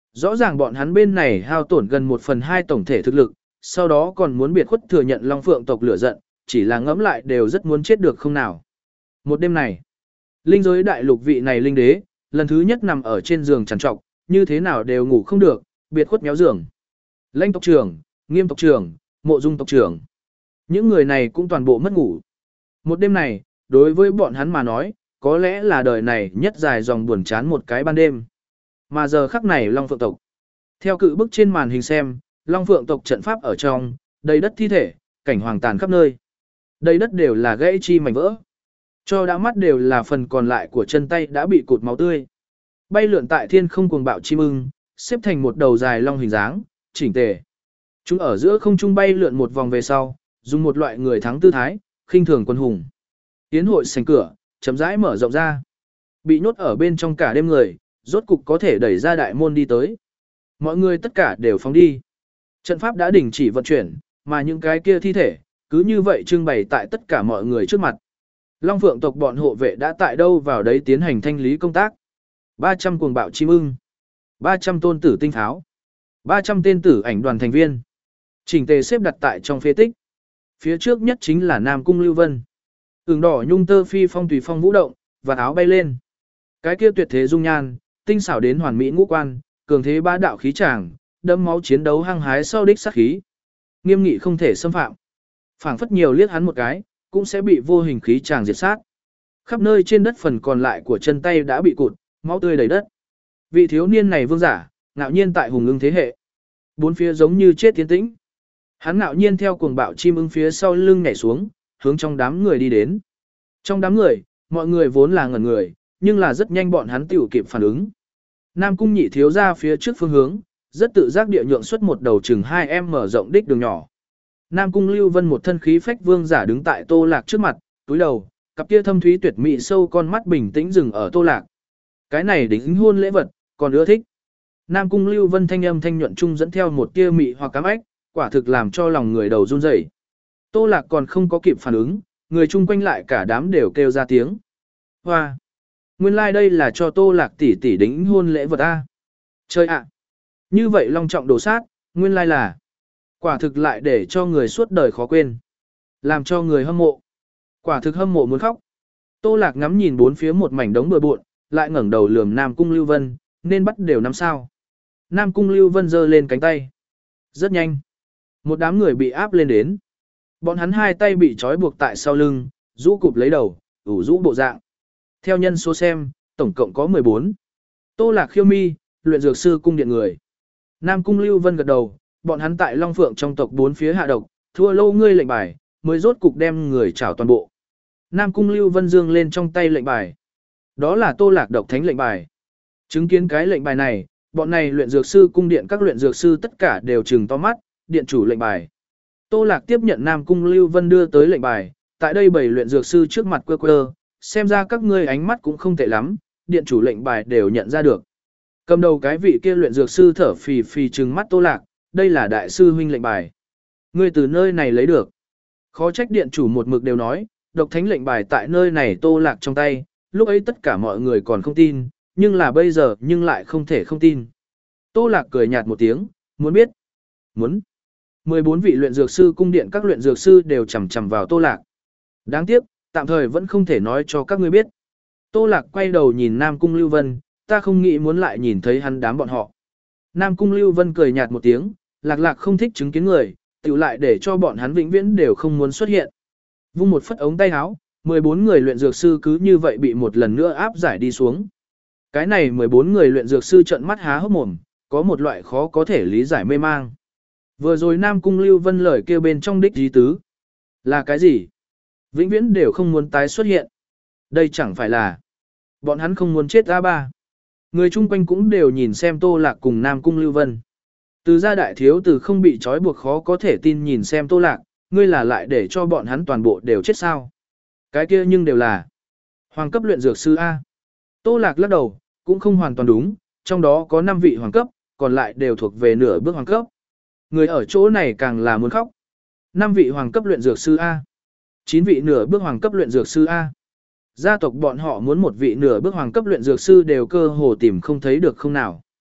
Rõ ràng bọn hắn bên này hao tổn gần một phần hai tổng thể thực lực, sau đó còn muốn biệt khuất thừa nhận Long Phượng tộc lửa giận, chỉ là ngẫm lại đều rất muốn chết được không nào. Một đêm này, linh giới đại lục vị này linh đế, lần thứ nhất nằm ở trên giường trằn trọc, như thế nào đều ngủ không được, biệt khuất méo giường. Lãnh tộc trưởng, Nghiêm tộc trưởng, Mộ Dung tộc trưởng. Những người này cũng toàn bộ mất ngủ. Một đêm này, đối với bọn hắn mà nói, có lẽ là đời này nhất dài dòng buồn chán một cái ban đêm. Mà giờ khắc này Long Phượng tộc. Theo cự bức trên màn hình xem, Long Phượng tộc trận pháp ở trong, đầy đất thi thể, cảnh hoàng tàn khắp nơi. Đầy đất đều là gãy chi mảnh vỡ. Cho đã mắt đều là phần còn lại của chân tay đã bị cụt máu tươi. Bay lượn tại thiên không cuồng bạo chim ưng, xếp thành một đầu dài long hình dáng, chỉnh tề. Chúng ở giữa không trung bay lượn một vòng về sau, dùng một loại người thắng tư thái, khinh thường quân hùng. Tiến hội sảnh cửa, chậm rãi mở rộng ra. Bị nhốt ở bên trong cả đêm người, rốt cục có thể đẩy ra đại môn đi tới. Mọi người tất cả đều phóng đi. Trận pháp đã đình chỉ vận chuyển, mà những cái kia thi thể, cứ như vậy trưng bày tại tất cả mọi người trước mặt. Long Phượng tộc bọn hộ vệ đã tại đâu vào đấy tiến hành thanh lý công tác. ba trăm cuồng bạo chim ưng, ba trăm tôn tử tinh pháo, ba trăm tên tử ảnh đoàn thành viên. Chỉnh tề xếp đặt tại trong phế tích. Phía trước nhất chính là Nam Cung Lưu Vân. Ửng đỏ nhung tơ phi phong tùy phong vũ động, và áo bay lên. Cái kia tuyệt thế dung nhan, tinh xảo đến hoàn mỹ ngũ quan, cường thế bá đạo khí tràng, đẫm máu chiến đấu hăng hái sau đích sát khí. Nghiêm nghị không thể xâm phạm. Phảng phất nhiều liếc hắn một cái, cũng sẽ bị vô hình khí tràng diệt sát. Khắp nơi trên đất phần còn lại của chân tay đã bị cụt, máu tươi đầy đất. Vị thiếu niên này vương giả, ngạo nhiên tại hùng ưng thế hệ. Bốn phía giống như chết tiến tĩnh. Hắn ngạo nhiên theo cuồng bạo chim ưng phía sau lưng nhảy xuống, hướng trong đám người đi đến. Trong đám người, mọi người vốn là ngẩn người, nhưng là rất nhanh bọn hắn tiểu kịp phản ứng. Nam Cung Nhị thiếu ra phía trước phương hướng, rất tự giác địa nhượng xuất một đầu chừng hai em mở rộng đích đường nhỏ. Nam Cung Lưu Vân một thân khí phách vương giả đứng tại Tô Lạc trước mặt, túi đầu, cặp kia thâm thúy tuyệt mỹ sâu con mắt bình tĩnh dừng ở Tô Lạc. Cái này đính hôn lễ vật, còn ưa thích. Nam Cung Lưu Vân thanh âm thanh nhuận trung dẫn theo một tia mị hoặc cám ếch, quả thực làm cho lòng người đầu run rẩy. Tô Lạc còn không có kịp phản ứng, người chung quanh lại cả đám đều kêu ra tiếng. Hoa! Nguyên lai like đây là cho Tô Lạc tỷ tỷ đính hôn lễ vật a. Chơi ạ! Như vậy long trọng đồ sát, nguyên lai like là quả thực lại để cho người suốt đời khó quên. Làm cho người hâm mộ. Quả thực hâm mộ muốn khóc. Tô Lạc ngắm nhìn bốn phía một mảnh đống bừa bộn, lại ngẩng đầu lườm Nam Cung Lưu Vân, nên bắt đều năm sao. Nam Cung Lưu Vân giơ lên cánh tay. Rất nhanh. Một đám người bị áp lên đến. Bọn hắn hai tay bị trói buộc tại sau lưng, rũ cụp lấy đầu, ủ rũ bộ dạng. Theo nhân số xem, tổng cộng có mười bốn. Tô Lạc khiêu mi, luyện dược sư cung điện người. Nam Cung Lưu Vân gật đầu, bọn hắn tại Long Phượng trong tộc bốn phía hạ độc, thua lâu ngươi lệnh bài, mới rốt cục đem người trảo toàn bộ. Nam Cung Lưu Vân dương lên trong tay lệnh bài. Đó là Tô Lạc độc thánh lệnh bài. Chứng kiến cái lệnh bài này, bọn này luyện dược sư cung điện các luyện dược sư tất cả đều trừng to mắt, điện chủ lệnh bài. Tô Lạc tiếp nhận Nam Cung Lưu Vân đưa tới lệnh bài, tại đây bảy luyện dược sư trước mặt quơ quơ, xem ra các ngươi ánh mắt cũng không tệ lắm, điện chủ lệnh bài đều nhận ra được. Cầm đầu cái vị kia luyện dược sư thở phì phì trừng mắt Tô Lạc, đây là đại sư huynh lệnh bài. Ngươi từ nơi này lấy được. Khó trách điện chủ một mực đều nói, độc thánh lệnh bài tại nơi này Tô Lạc trong tay, lúc ấy tất cả mọi người còn không tin, nhưng là bây giờ nhưng lại không thể không tin. Tô Lạc cười nhạt một tiếng, muốn biết. Muốn. mười bốn vị luyện dược sư cung điện các luyện dược sư đều chầm chầm vào Tô Lạc. Đáng tiếc, tạm thời vẫn không thể nói cho các ngươi biết. Tô Lạc quay đầu nhìn Nam Cung Lưu Vân, ta không nghĩ muốn lại nhìn thấy hắn đám bọn họ. Nam Cung Lưu Vân cười nhạt một tiếng, Lạc Lạc không thích chứng kiến người, tự lại để cho bọn hắn vĩnh viễn đều không muốn xuất hiện. Vung một phất ống tay áo, mười bốn người luyện dược sư cứ như vậy bị một lần nữa áp giải đi xuống. Cái này mười bốn người luyện dược sư trợn mắt há hốc mồm, có một loại khó có thể lý giải mê mang. Vừa rồi Nam Cung Lưu Vân lời kêu bên trong đích ý tứ. Là cái gì? Vĩnh viễn đều không muốn tái xuất hiện. Đây chẳng phải là bọn hắn không muốn chết a ba. Người chung quanh cũng đều nhìn xem Tô Lạc cùng Nam Cung Lưu Vân. Từ gia đại thiếu từ không bị trói buộc khó có thể tin nhìn xem Tô Lạc, ngươi là lại để cho bọn hắn toàn bộ đều chết sao? Cái kia nhưng đều là hoàng cấp luyện dược sư A. Tô Lạc lắc đầu, cũng không hoàn toàn đúng, trong đó có năm vị hoàng cấp, còn lại đều thuộc về nửa bước hoàng cấp. Người ở chỗ này càng là muốn khóc. năm vị hoàng cấp luyện dược sư A. chín vị nửa bước hoàng cấp luyện dược sư A. Gia tộc bọn họ muốn một vị nửa bước hoàng cấp luyện dược sư đều cơ hồ tìm không thấy được không nào.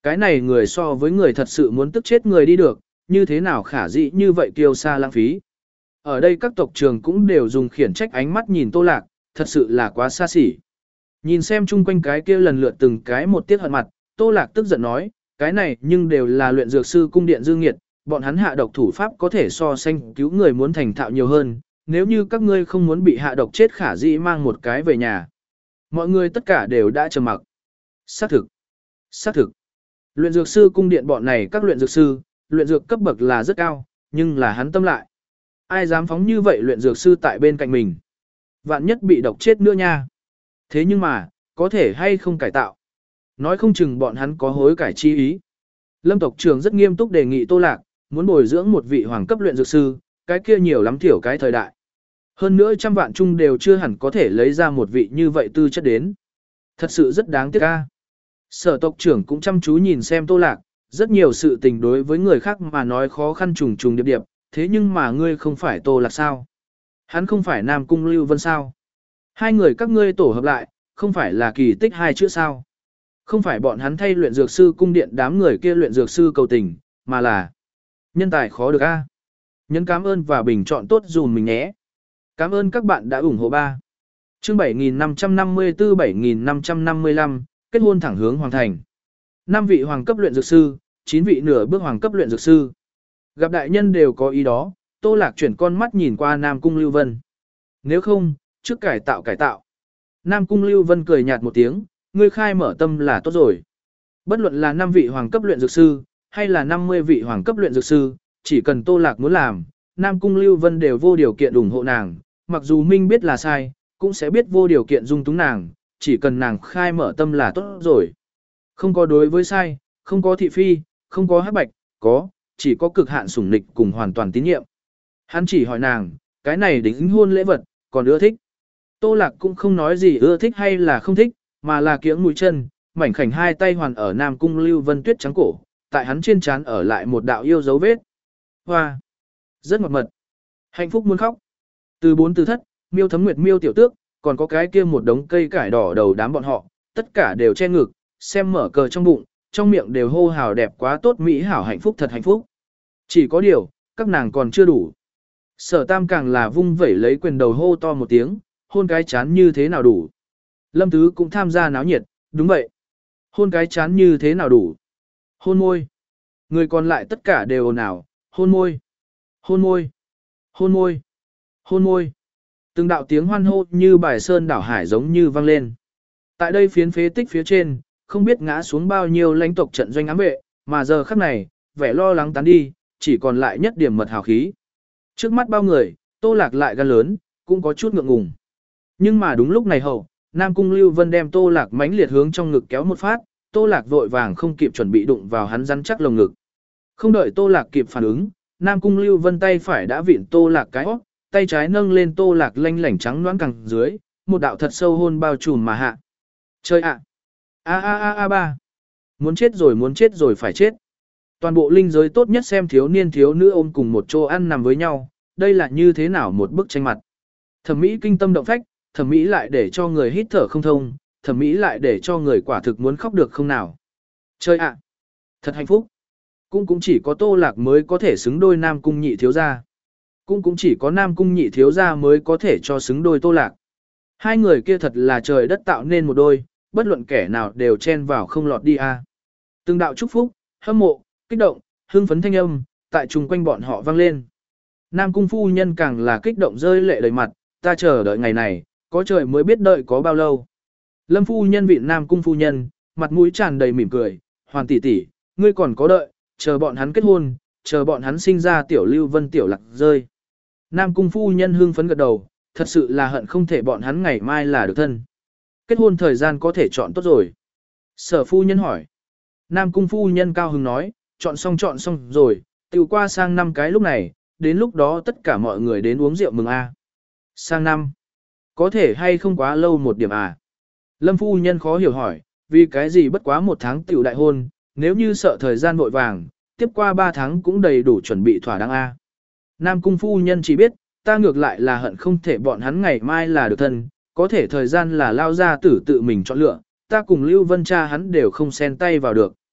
Cái này người so với người thật sự muốn tức chết người đi được, như thế nào khả dĩ như vậy kiêu xa lãng phí. Ở đây các tộc trưởng cũng đều dùng khiển trách ánh mắt nhìn Tô Lạc, thật sự là quá xa xỉ. Nhìn xem chung quanh cái kia lần lượt từng cái một tiết hận mặt, Tô Lạc tức giận nói, cái này nhưng đều là luyện dược sư cung điện dương nghiệt, bọn hắn hạ độc thủ pháp có thể so sánh cứu người muốn thành thạo nhiều hơn, nếu như các ngươi không muốn bị hạ độc chết khả dĩ mang một cái về nhà. Mọi người tất cả đều đã trầm mặc. Xác thực. Xác thực. Luyện dược sư cung điện bọn này các luyện dược sư, luyện dược cấp bậc là rất cao, nhưng là hắn tâm lại. Ai dám phóng như vậy luyện dược sư tại bên cạnh mình. Vạn nhất bị độc chết nữa nha. Thế nhưng mà, có thể hay không cải tạo. Nói không chừng bọn hắn có hối cải chi ý. Lâm tộc trưởng rất nghiêm túc đề nghị Tô Lạc, muốn bồi dưỡng một vị hoàng cấp luyện dược sư, cái kia nhiều lắm thiểu cái thời đại. Hơn nữa trăm vạn chung đều chưa hẳn có thể lấy ra một vị như vậy tư chất đến. Thật sự rất đáng tiếc ca. Sở tộc trưởng cũng chăm chú nhìn xem Tô Lạc, rất nhiều sự tình đối với người khác mà nói khó khăn trùng trùng điệp điệp, thế nhưng mà ngươi không phải Tô Lạc sao? Hắn không phải Nam Cung Lưu Vân sao? Hai người các ngươi tổ hợp lại, không phải là kỳ tích hai chữ sao? Không phải bọn hắn thay luyện dược sư cung điện đám người kia luyện dược sư cầu tình, mà là nhân tài khó được a. Nhấn cảm ơn và bình chọn tốt dùm mình nhé. Cảm ơn các bạn đã ủng hộ ba. Chương bảy nghìn năm trăm năm mươi tư bảy nghìn năm trăm năm mươi lăm, kết hôn thẳng hướng hoàn thành. năm vị hoàng cấp luyện dược sư, chín vị nửa bước hoàng cấp luyện dược sư. Gặp đại nhân đều có ý đó, Tô Lạc chuyển con mắt nhìn qua Nam Cung Lưu Vân. Nếu không, trước cải tạo cải tạo. Nam Cung Lưu Vân cười nhạt một tiếng, ngươi khai mở tâm là tốt rồi. Bất luận là năm vị hoàng cấp luyện dược sư, hay là năm mươi vị hoàng cấp luyện dược sư, chỉ cần Tô Lạc muốn làm, Nam Cung Lưu Vân đều vô điều kiện ủng hộ nàng, mặc dù Minh biết là sai, cũng sẽ biết vô điều kiện dung túng nàng, chỉ cần nàng khai mở tâm là tốt rồi. Không có đối với sai, không có thị phi, không có hắc bạch, có, chỉ có cực hạn sủng nịch cùng hoàn toàn tín nhiệm. Hắn chỉ hỏi nàng, cái này đính hôn lễ vật, còn ưa thích. Tô Lạc cũng không nói gì ưa thích hay là không thích, mà là kiếng mũi chân, mảnh khảnh hai tay hoàn ở Nam Cung Lưu Vân tuyết trắng cổ, tại hắn trên trán ở lại một đạo yêu dấu vết. Hoa! Rất ngọt mật. Hạnh phúc muốn khóc. Từ bốn từ thất, miêu thấm nguyệt miêu tiểu tước, còn có cái kia một đống cây cải đỏ đầu đám bọn họ, tất cả đều che ngực, xem mở cờ trong bụng, trong miệng đều hô hào đẹp quá tốt mỹ hảo hạnh phúc thật hạnh phúc. Chỉ có điều, các nàng còn chưa đủ. Sở Tam càng là vung vẩy lấy quyền đầu hô to một tiếng, hôn cái chán như thế nào đủ. Lâm Tứ cũng tham gia náo nhiệt, đúng vậy. Hôn cái chán như thế nào đủ. Hôn môi. Người còn lại tất cả đều ồn ào, hôn môi. Hôn môi. Hôn môi. Hôn môi. Từng đạo tiếng hoan hô như bài sơn đảo hải giống như vang lên. Tại đây phiến phế tích phía trên, không biết ngã xuống bao nhiêu lãnh tộc trận doanh ám vệ, mà giờ khắc này, vẻ lo lắng tán đi, chỉ còn lại nhất điểm mật hào khí. Trước mắt bao người, Tô Lạc lại gan lớn, cũng có chút ngượng ngùng. Nhưng mà đúng lúc này hậu, Nam Cung Lưu Vân đem Tô Lạc mãnh liệt hướng trong ngực kéo một phát, Tô Lạc vội vàng không kịp chuẩn bị đụng vào hắn rắn chắc lồng ngực. Không đợi Tô Lạc kịp phản ứng, Nam Cung Lưu Vân tay phải đã vịn Tô Lạc cái óc, tay trái nâng lên Tô Lạc lanh lảnh trắng loãng cẳng dưới, một đạo thật sâu hôn bao trùm mà hạ. Chơi ạ! A a a a ba! Muốn chết rồi muốn chết rồi phải chết. Toàn bộ linh giới tốt nhất xem thiếu niên thiếu nữ ôm cùng một chỗ ăn nằm với nhau, đây là như thế nào một bức tranh mặt. Thẩm mỹ kinh tâm động phách, thẩm mỹ lại để cho người hít thở không thông, thẩm mỹ lại để cho người quả thực muốn khóc được không nào. Chơi ạ! Thật hạnh phúc! Cũng cũng chỉ có Tô Lạc mới có thể xứng đôi Nam Cung nhị thiếu gia. Cũng cũng chỉ có Nam Cung nhị thiếu gia mới có thể cho xứng đôi Tô Lạc. Hai người kia thật là trời đất tạo nên một đôi, bất luận kẻ nào đều chen vào không lọt đi a. Từng đạo chúc phúc, hâm mộ, kích động, hưng phấn thanh âm, tại chung quanh bọn họ vang lên. Nam Cung phu nhân càng là kích động rơi lệ đầy mặt, ta chờ đợi ngày này, có trời mới biết đợi có bao lâu. Lâm phu nhân vị Nam Cung phu nhân, mặt mũi tràn đầy mỉm cười, Hoàn tỷ tỷ, ngươi còn có đợi, chờ bọn hắn kết hôn, chờ bọn hắn sinh ra tiểu Lưu Vân tiểu Lạc rơi. Nam Cung phu nhân hưng phấn gật đầu, thật sự là hận không thể bọn hắn ngày mai là được thân. Kết hôn thời gian có thể chọn tốt rồi. Sở phu nhân hỏi. Nam Cung phu nhân cao hứng nói, chọn xong chọn xong rồi, tiêu qua sang năm cái lúc này, đến lúc đó tất cả mọi người đến uống rượu mừng a. Sang năm, có thể hay không quá lâu một điểm à? Lâm phu nhân khó hiểu hỏi, vì cái gì bất quá một tháng tiểu đại hôn, nếu như sợ thời gian vội vàng, tiếp qua ba tháng cũng đầy đủ chuẩn bị thỏa đáng a. Nam Cung phu nhân chỉ biết, ta ngược lại là hận không thể bọn hắn ngày mai là được thân, có thể thời gian là lao ra tử tự mình chọn lựa, ta cùng Lưu Vân cha hắn đều không xen tay vào được.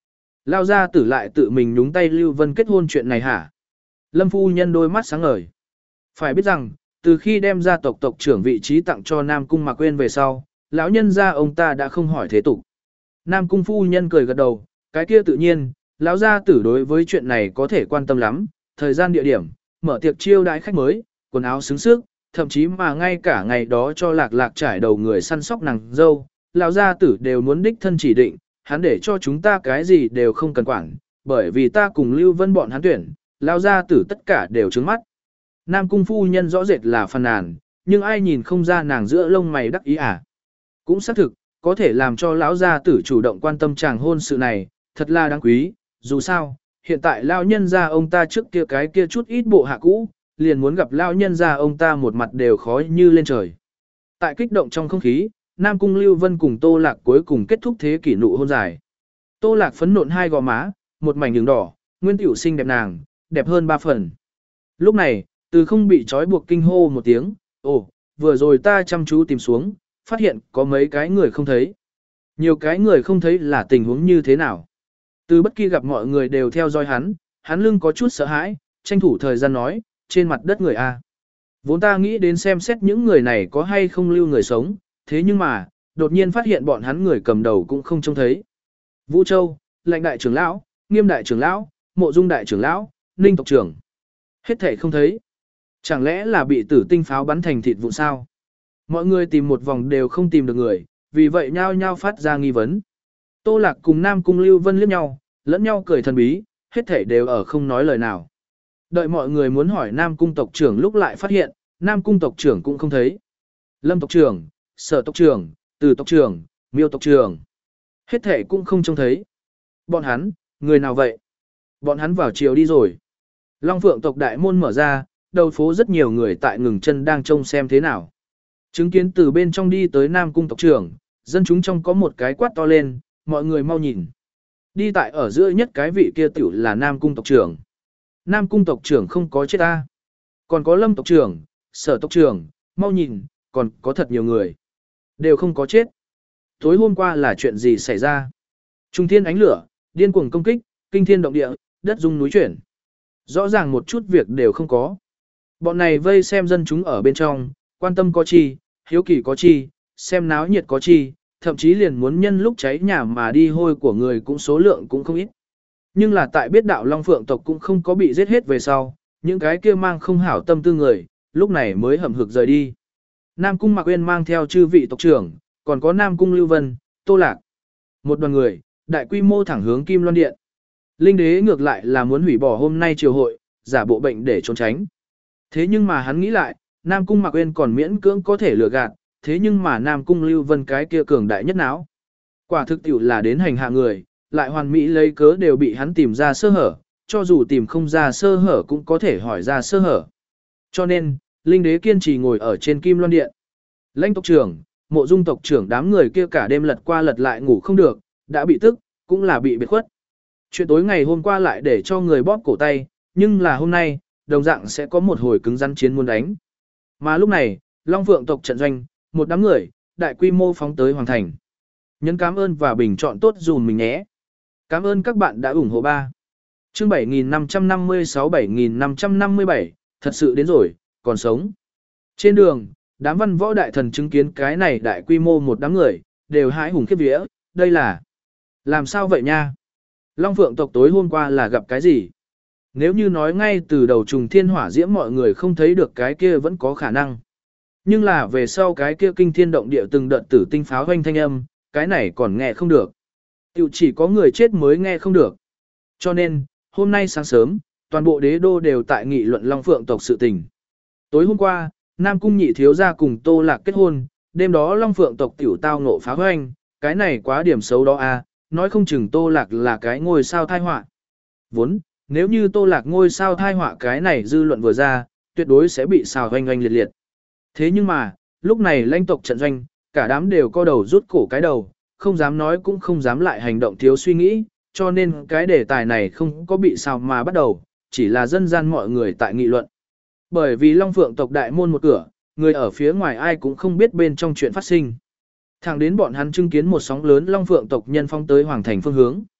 Lao gia tử lại tự mình nhúng tay Lưu Vân kết hôn chuyện này hả? Lâm phu nhân đôi mắt sáng ngời. Phải biết rằng, từ khi đem gia tộc tộc trưởng vị trí tặng cho Nam Cung Mạc Uyên về sau, lão nhân gia ông ta đã không hỏi thế tục. Nam Cung phu nhân cười gật đầu, cái kia tự nhiên, lão gia tử đối với chuyện này có thể quan tâm lắm, thời gian địa điểm, mở tiệc chiêu đãi khách mới, quần áo xứng sức, thậm chí mà ngay cả ngày đó cho lạc lạc trải đầu người săn sóc nàng dâu, lão gia tử đều muốn đích thân chỉ định, hắn để cho chúng ta cái gì đều không cần quản, bởi vì ta cùng Lưu Vân bọn hắn tuyển, lão gia tử tất cả đều trướng mắt. Nam Cung phu nhân rõ rệt là phàn nàn, nhưng ai nhìn không ra nàng giữa lông mày đắc ý à. Cũng xác thực, có thể làm cho lão gia tử chủ động quan tâm chàng hôn sự này, thật là đáng quý, dù sao, hiện tại lão nhân gia ông ta trước kia cái kia chút ít bộ hạ cũ, liền muốn gặp lão nhân gia ông ta một mặt đều khó như lên trời. Tại kích động trong không khí, Nam Cung Lưu Vân cùng Tô Lạc cuối cùng kết thúc thế kỷ nụ hôn dài. Tô Lạc phấn nộn hai gò má, một mảnh đường đỏ, nguyên tiểu xinh đẹp nàng, đẹp hơn ba phần. Lúc này, từ không bị trói buộc kinh hô một tiếng, ồ, vừa rồi ta chăm chú tìm xuống, phát hiện có mấy cái người không thấy. Nhiều cái người không thấy là tình huống như thế nào. Từ bất kỳ gặp mọi người đều theo dõi hắn, hắn lưng có chút sợ hãi, tranh thủ thời gian nói, trên mặt đất người A. Vốn ta nghĩ đến xem xét những người này có hay không lưu người sống, thế nhưng mà, đột nhiên phát hiện bọn hắn người cầm đầu cũng không trông thấy. Vũ Châu, Lãnh đại trưởng lão, Nghiêm đại trưởng lão, Mộ Dung đại trưởng lão, Ninh tộc trưởng. Hết thể không thấy. Chẳng lẽ là bị tử tinh pháo bắn thành thịt vụn sao? Mọi người tìm một vòng đều không tìm được người, vì vậy nhao nhao phát ra nghi vấn. Tô Lạc cùng Nam Cung Lưu Vân liếc nhau, lẫn nhau cười thần bí, hết thể đều ở không nói lời nào. Đợi mọi người muốn hỏi Nam Cung tộc trưởng lúc lại phát hiện, Nam Cung tộc trưởng cũng không thấy. Lâm tộc trưởng, Sở tộc trưởng, Từ tộc trưởng, Miêu tộc trưởng. Hết thể cũng không trông thấy. Bọn hắn, người nào vậy? Bọn hắn vào chiều đi rồi. Long Phượng tộc đại môn mở ra, đầu phố rất nhiều người tại ngừng chân đang trông xem thế nào. Chứng kiến từ bên trong đi tới Nam Cung tộc trưởng, dân chúng trong có một cái quát to lên, mọi người mau nhìn. Đi tại ở giữa nhất cái vị kia tiểu là Nam Cung tộc trưởng. Nam Cung tộc trưởng không có chết ta. Còn có Lâm tộc trưởng, Sở tộc trưởng, mau nhìn, còn có thật nhiều người. Đều không có chết. Tối hôm qua là chuyện gì xảy ra? Trung thiên ánh lửa, điên cuồng công kích, kinh thiên động địa, đất rung núi chuyển. Rõ ràng một chút việc đều không có. Bọn này vây xem dân chúng ở bên trong, quan tâm có chi, hiếu kỳ có chi, xem náo nhiệt có chi, thậm chí liền muốn nhân lúc cháy nhà mà đi hôi của người cũng số lượng cũng không ít. Nhưng là tại biết đạo Long Phượng tộc cũng không có bị giết hết về sau, những cái kia mang không hảo tâm tư người, lúc này mới hầm hực rời đi. Nam Cung Mạc Uyên mang theo chư vị tộc trưởng, còn có Nam Cung Lưu Vân, Tô Lạc. Một đoàn người, đại quy mô thẳng hướng Kim Loan Điện. Linh đế ngược lại là muốn hủy bỏ hôm nay triều hội, giả bộ bệnh để trốn tránh. Thế nhưng mà hắn nghĩ lại, Nam Cung Mạc Uyên còn miễn cưỡng có thể lừa gạt, thế nhưng mà Nam Cung Lưu Vân cái kia cường đại nhất não. Quả thực tiểu là đến hành hạ người, lại hoàn mỹ lấy cớ đều bị hắn tìm ra sơ hở, cho dù tìm không ra sơ hở cũng có thể hỏi ra sơ hở. Cho nên, Linh đế kiên trì ngồi ở trên Kim Loan Điện. Lãnh tộc trưởng, Mộ Dung tộc trưởng đám người kia cả đêm lật qua lật lại ngủ không được, đã bị tức, cũng là bị biệt khuất. Chuyện tối ngày hôm qua lại để cho người bóp cổ tay, nhưng là hôm nay, đồng dạng sẽ có một hồi cứng rắn chiến muốn đánh. Mà lúc này, Long Phượng tộc trận doanh, một đám người, đại quy mô phóng tới Hoàng Thành. Nhấn cảm ơn và bình chọn tốt dùm mình nhé. Cảm ơn các bạn đã ủng hộ ba. Chương bảy nghìn năm trăm năm mươi sáu bảy nghìn năm trăm năm mươi bảy, thật sự đến rồi, còn sống. Trên đường, đám văn võ đại thần chứng kiến cái này đại quy mô một đám người, đều hãi hùng khiếp vía, đây là... Làm sao vậy nha? Long Phượng tộc tối hôm qua là gặp cái gì? Nếu như nói ngay từ đầu trùng thiên hỏa diễm mọi người không thấy được cái kia vẫn có khả năng. Nhưng là về sau cái kia kinh thiên động địa từng đợt tử tinh pháo hoanh thanh âm, cái này còn nghe không được. Tiểu chỉ có người chết mới nghe không được. Cho nên, hôm nay sáng sớm, toàn bộ đế đô đều tại nghị luận Long Phượng tộc sự tình. Tối hôm qua, Nam Cung nhị thiếu gia cùng Tô Lạc kết hôn, đêm đó Long Phượng tộc tiểu tao ngộ phá hoanh, cái này quá điểm xấu đó à, nói không chừng Tô Lạc là cái ngôi sao thai họa. Vốn, nếu như Tô Lạc ngôi sao thai họa cái này dư luận vừa ra, tuyệt đối sẽ bị xào hoanh hoanh liệt liệt. Thế nhưng mà, lúc này lãnh tộc trận doanh, cả đám đều co đầu rút cổ cái đầu, không dám nói cũng không dám lại hành động thiếu suy nghĩ, cho nên cái đề tài này không có bị xào mà bắt đầu, chỉ là dân gian mọi người tại nghị luận. Bởi vì Long Phượng tộc đại môn một cửa, người ở phía ngoài ai cũng không biết bên trong chuyện phát sinh. Thẳng đến bọn hắn chứng kiến một sóng lớn Long Phượng tộc nhân phong tới Hoàng Thành phương hướng.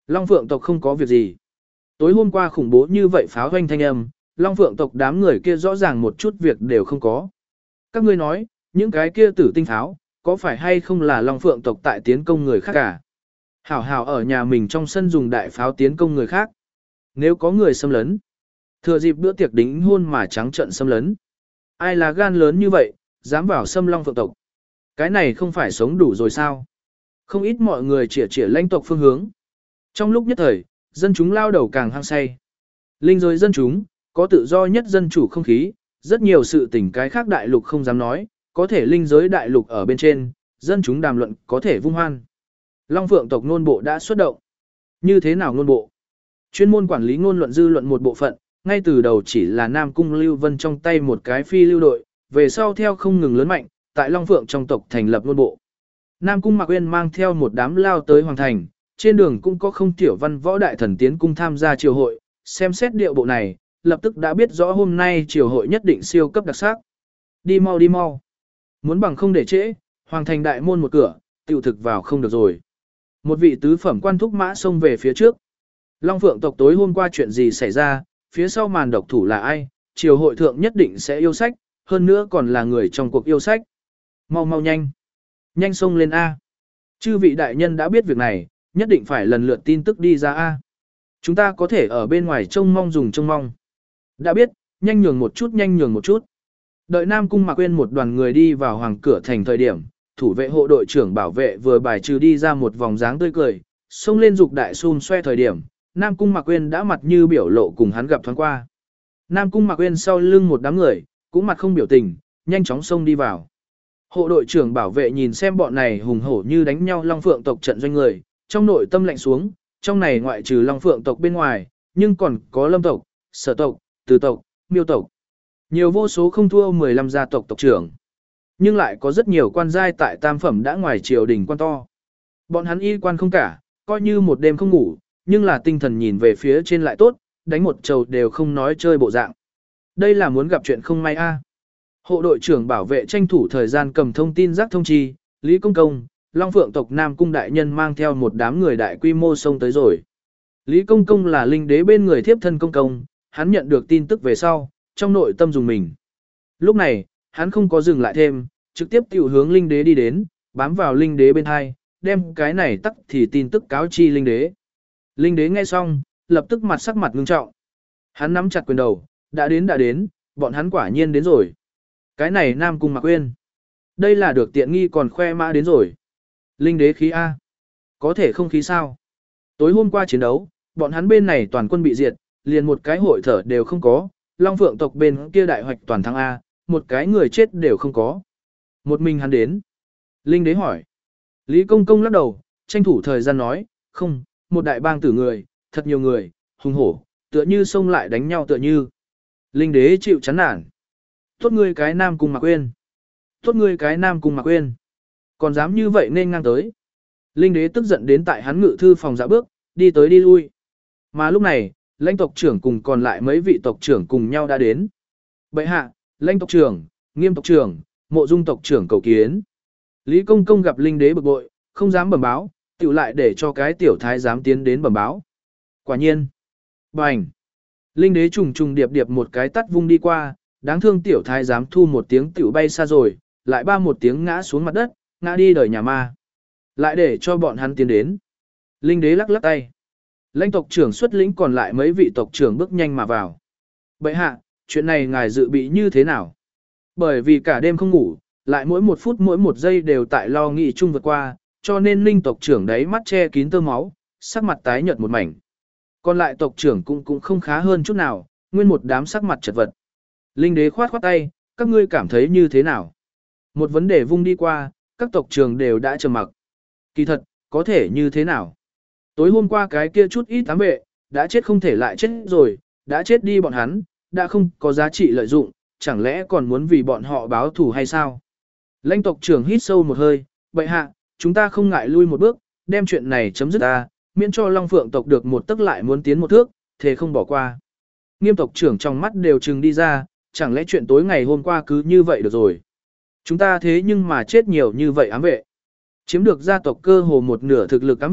Long Phượng tộc không có việc gì. Tối hôm qua khủng bố như vậy pháo hoanh thanh âm, Long Phượng tộc đám người kia rõ ràng một chút việc đều không có. Các ngươi nói, những cái kia tử tinh pháo, có phải hay không là Long Phượng tộc tại tiến công người khác cả? Hảo hảo ở nhà mình trong sân dùng đại pháo tiến công người khác. Nếu có người xâm lấn, thừa dịp bữa tiệc đính hôn mà trắng trận xâm lấn. Ai là gan lớn như vậy, dám vào xâm Long Phượng tộc? Cái này không phải sống đủ rồi sao? Không ít mọi người chĩa chĩa lãnh tộc phương hướng. Trong lúc nhất thời, dân chúng lao đầu càng hăng say. Linh giới dân chúng, có tự do nhất dân chủ không khí, rất nhiều sự tình cái khác đại lục không dám nói, có thể linh giới đại lục ở bên trên, dân chúng đàm luận có thể vung hoan. Long Phượng tộc ngôn bộ đã xuất động. Như thế nào ngôn bộ? Chuyên môn quản lý ngôn luận dư luận một bộ phận, ngay từ đầu chỉ là Nam Cung Lưu Vân trong tay một cái phi lưu đội, về sau theo không ngừng lớn mạnh, tại Long Phượng trong tộc thành lập ngôn bộ. Nam Cung Mạc Uyên mang theo một đám lao tới hoàng thành, trên đường cũng có không tiểu văn võ đại thần tiến cung tham gia triều hội, xem xét điệu bộ này, lập tức đã biết rõ hôm nay triều hội nhất định siêu cấp đặc sắc. Đi mau đi mau. Muốn bằng không để trễ, hoàng thành đại môn một cửa, tiểu thực vào không được rồi. Một vị tứ phẩm quan thúc mã xông về phía trước. Long Phượng tộc tối hôm qua chuyện gì xảy ra, phía sau màn độc thủ là ai, triều hội thượng nhất định sẽ yêu sách, hơn nữa còn là người trong cuộc yêu sách. Mau mau nhanh. Nhanh xông lên A. Chư vị đại nhân đã biết việc này, nhất định phải lần lượt tin tức đi ra A. Chúng ta có thể ở bên ngoài trông mong dùng trông mong. Đã biết, nhanh nhường một chút nhanh nhường một chút. Đợi Nam Cung Mạc Uyên một đoàn người đi vào hoàng cửa thành thời điểm, thủ vệ hộ đội trưởng bảo vệ vừa bài trừ đi ra một vòng dáng tươi cười, xông lên dục đại xun xoe thời điểm, Nam Cung Mạc Uyên đã mặt như biểu lộ cùng hắn gặp thoáng qua. Nam Cung Mạc Uyên sau lưng một đám người, cũng mặt không biểu tình, nhanh chóng xông đi vào. Hộ đội trưởng bảo vệ nhìn xem bọn này hùng hổ như đánh nhau Long Phượng tộc trận doanh người, trong nội tâm lạnh xuống, trong này ngoại trừ Long Phượng tộc bên ngoài, nhưng còn có Lâm tộc, Sở tộc, Từ tộc, Miêu tộc. Nhiều vô số không thua mười lăm gia tộc tộc trưởng. Nhưng lại có rất nhiều quan giai tại tam phẩm đã ngoài triều đình quan to. Bọn hắn y quan không cả, coi như một đêm không ngủ, nhưng là tinh thần nhìn về phía trên lại tốt, đánh một trầu đều không nói chơi bộ dạng. Đây là muốn gặp chuyện không may a. Hộ đội trưởng bảo vệ tranh thủ thời gian cầm thông tin rắc thông chi, Lý Công Công, Long Phượng tộc Nam Cung đại nhân mang theo một đám người đại quy mô xông tới rồi. Lý Công Công là linh đế bên người thiếp thân công công, hắn nhận được tin tức về sau, trong nội tâm dùng mình. Lúc này, hắn không có dừng lại thêm, trực tiếp tiểu hướng linh đế đi đến, bám vào linh đế bên hai, đem cái này tắc thì tin tức cáo chi linh đế. Linh đế nghe xong, lập tức mặt sắc mặt ngưng trọng. Hắn nắm chặt quyền đầu, đã đến đã đến, bọn hắn quả nhiên đến rồi. Cái này Nam Cung Mạc Uyên. Đây là được tiện nghi còn khoe mã đến rồi. Linh đế khí A. Có thể không khí sao? Tối hôm qua chiến đấu, bọn hắn bên này toàn quân bị diệt, liền một cái hội thở đều không có. Long Phượng tộc bên kia đại hoạch toàn thắng A, một cái người chết đều không có. Một mình hắn đến. Linh đế hỏi. Lý Công Công lắc đầu, tranh thủ thời gian nói, không, một đại bang tử người, thật nhiều người, hùng hổ, tựa như xông lại đánh nhau tựa như. Linh đế chịu chán nản. Tốt ngươi cái Nam Cung Mạc Uyên. Tốt ngươi cái Nam Cung Mạc Uyên. Còn dám như vậy nên ngang tới. Linh đế tức giận đến tại hắn ngự thư phòng dạo bước, đi tới đi lui. Mà lúc này, lãnh tộc trưởng cùng còn lại mấy vị tộc trưởng cùng nhau đã đến. Bệ hạ, lãnh tộc trưởng, nghiêm tộc trưởng, mộ dung tộc trưởng cầu kiến. Lý Công Công gặp linh đế bực bội, không dám bẩm báo, tiểu lại để cho cái tiểu thái dám tiến đến bẩm báo. Quả nhiên. Bành. Linh đế trùng trùng điệp điệp một cái tắt vung đi qua, đáng thương tiểu thái dám thu một tiếng tiểu bay xa rồi, lại ba một tiếng ngã xuống mặt đất, ngã đi đời nhà ma. Lại để cho bọn hắn tiến đến. Linh đế lắc lắc tay. Lãnh tộc trưởng xuất lĩnh còn lại mấy vị tộc trưởng bước nhanh mà vào. Bệ hạ, chuyện này ngài dự bị như thế nào? Bởi vì cả đêm không ngủ, lại mỗi một phút mỗi một giây đều tại lo nghĩ chung vượt qua, cho nên linh tộc trưởng đấy mắt che kín tơ máu, sắc mặt tái nhợt một mảnh. Còn lại tộc trưởng cũng cũng không khá hơn chút nào, nguyên một đám sắc mặt chật vật. Linh đế khoát khoát tay, các ngươi cảm thấy như thế nào? Một vấn đề vung đi qua, các tộc trưởng đều đã trầm mặc. Kỳ thật, có thể như thế nào? Tối hôm qua cái kia chút ít ám vệ, đã chết không thể lại chết rồi, đã chết đi bọn hắn, đã không có giá trị lợi dụng, chẳng lẽ còn muốn vì bọn họ báo thù hay sao? Lãnh tộc trưởng hít sâu một hơi, bệ hạ, chúng ta không ngại lui một bước, đem chuyện này chấm dứt ta, miễn cho Long Phượng tộc được một tức lại muốn tiến một thước, thế không bỏ qua. Nghiêm tộc trưởng trong mắt đều trừng đi ra, chẳng lẽ chuyện tối ngày hôm qua cứ như vậy được rồi. Chúng ta thế nhưng mà chết nhiều như vậy ám vệ. Chiếm được gia tộc cơ hồ một nửa thực lực ám vệ,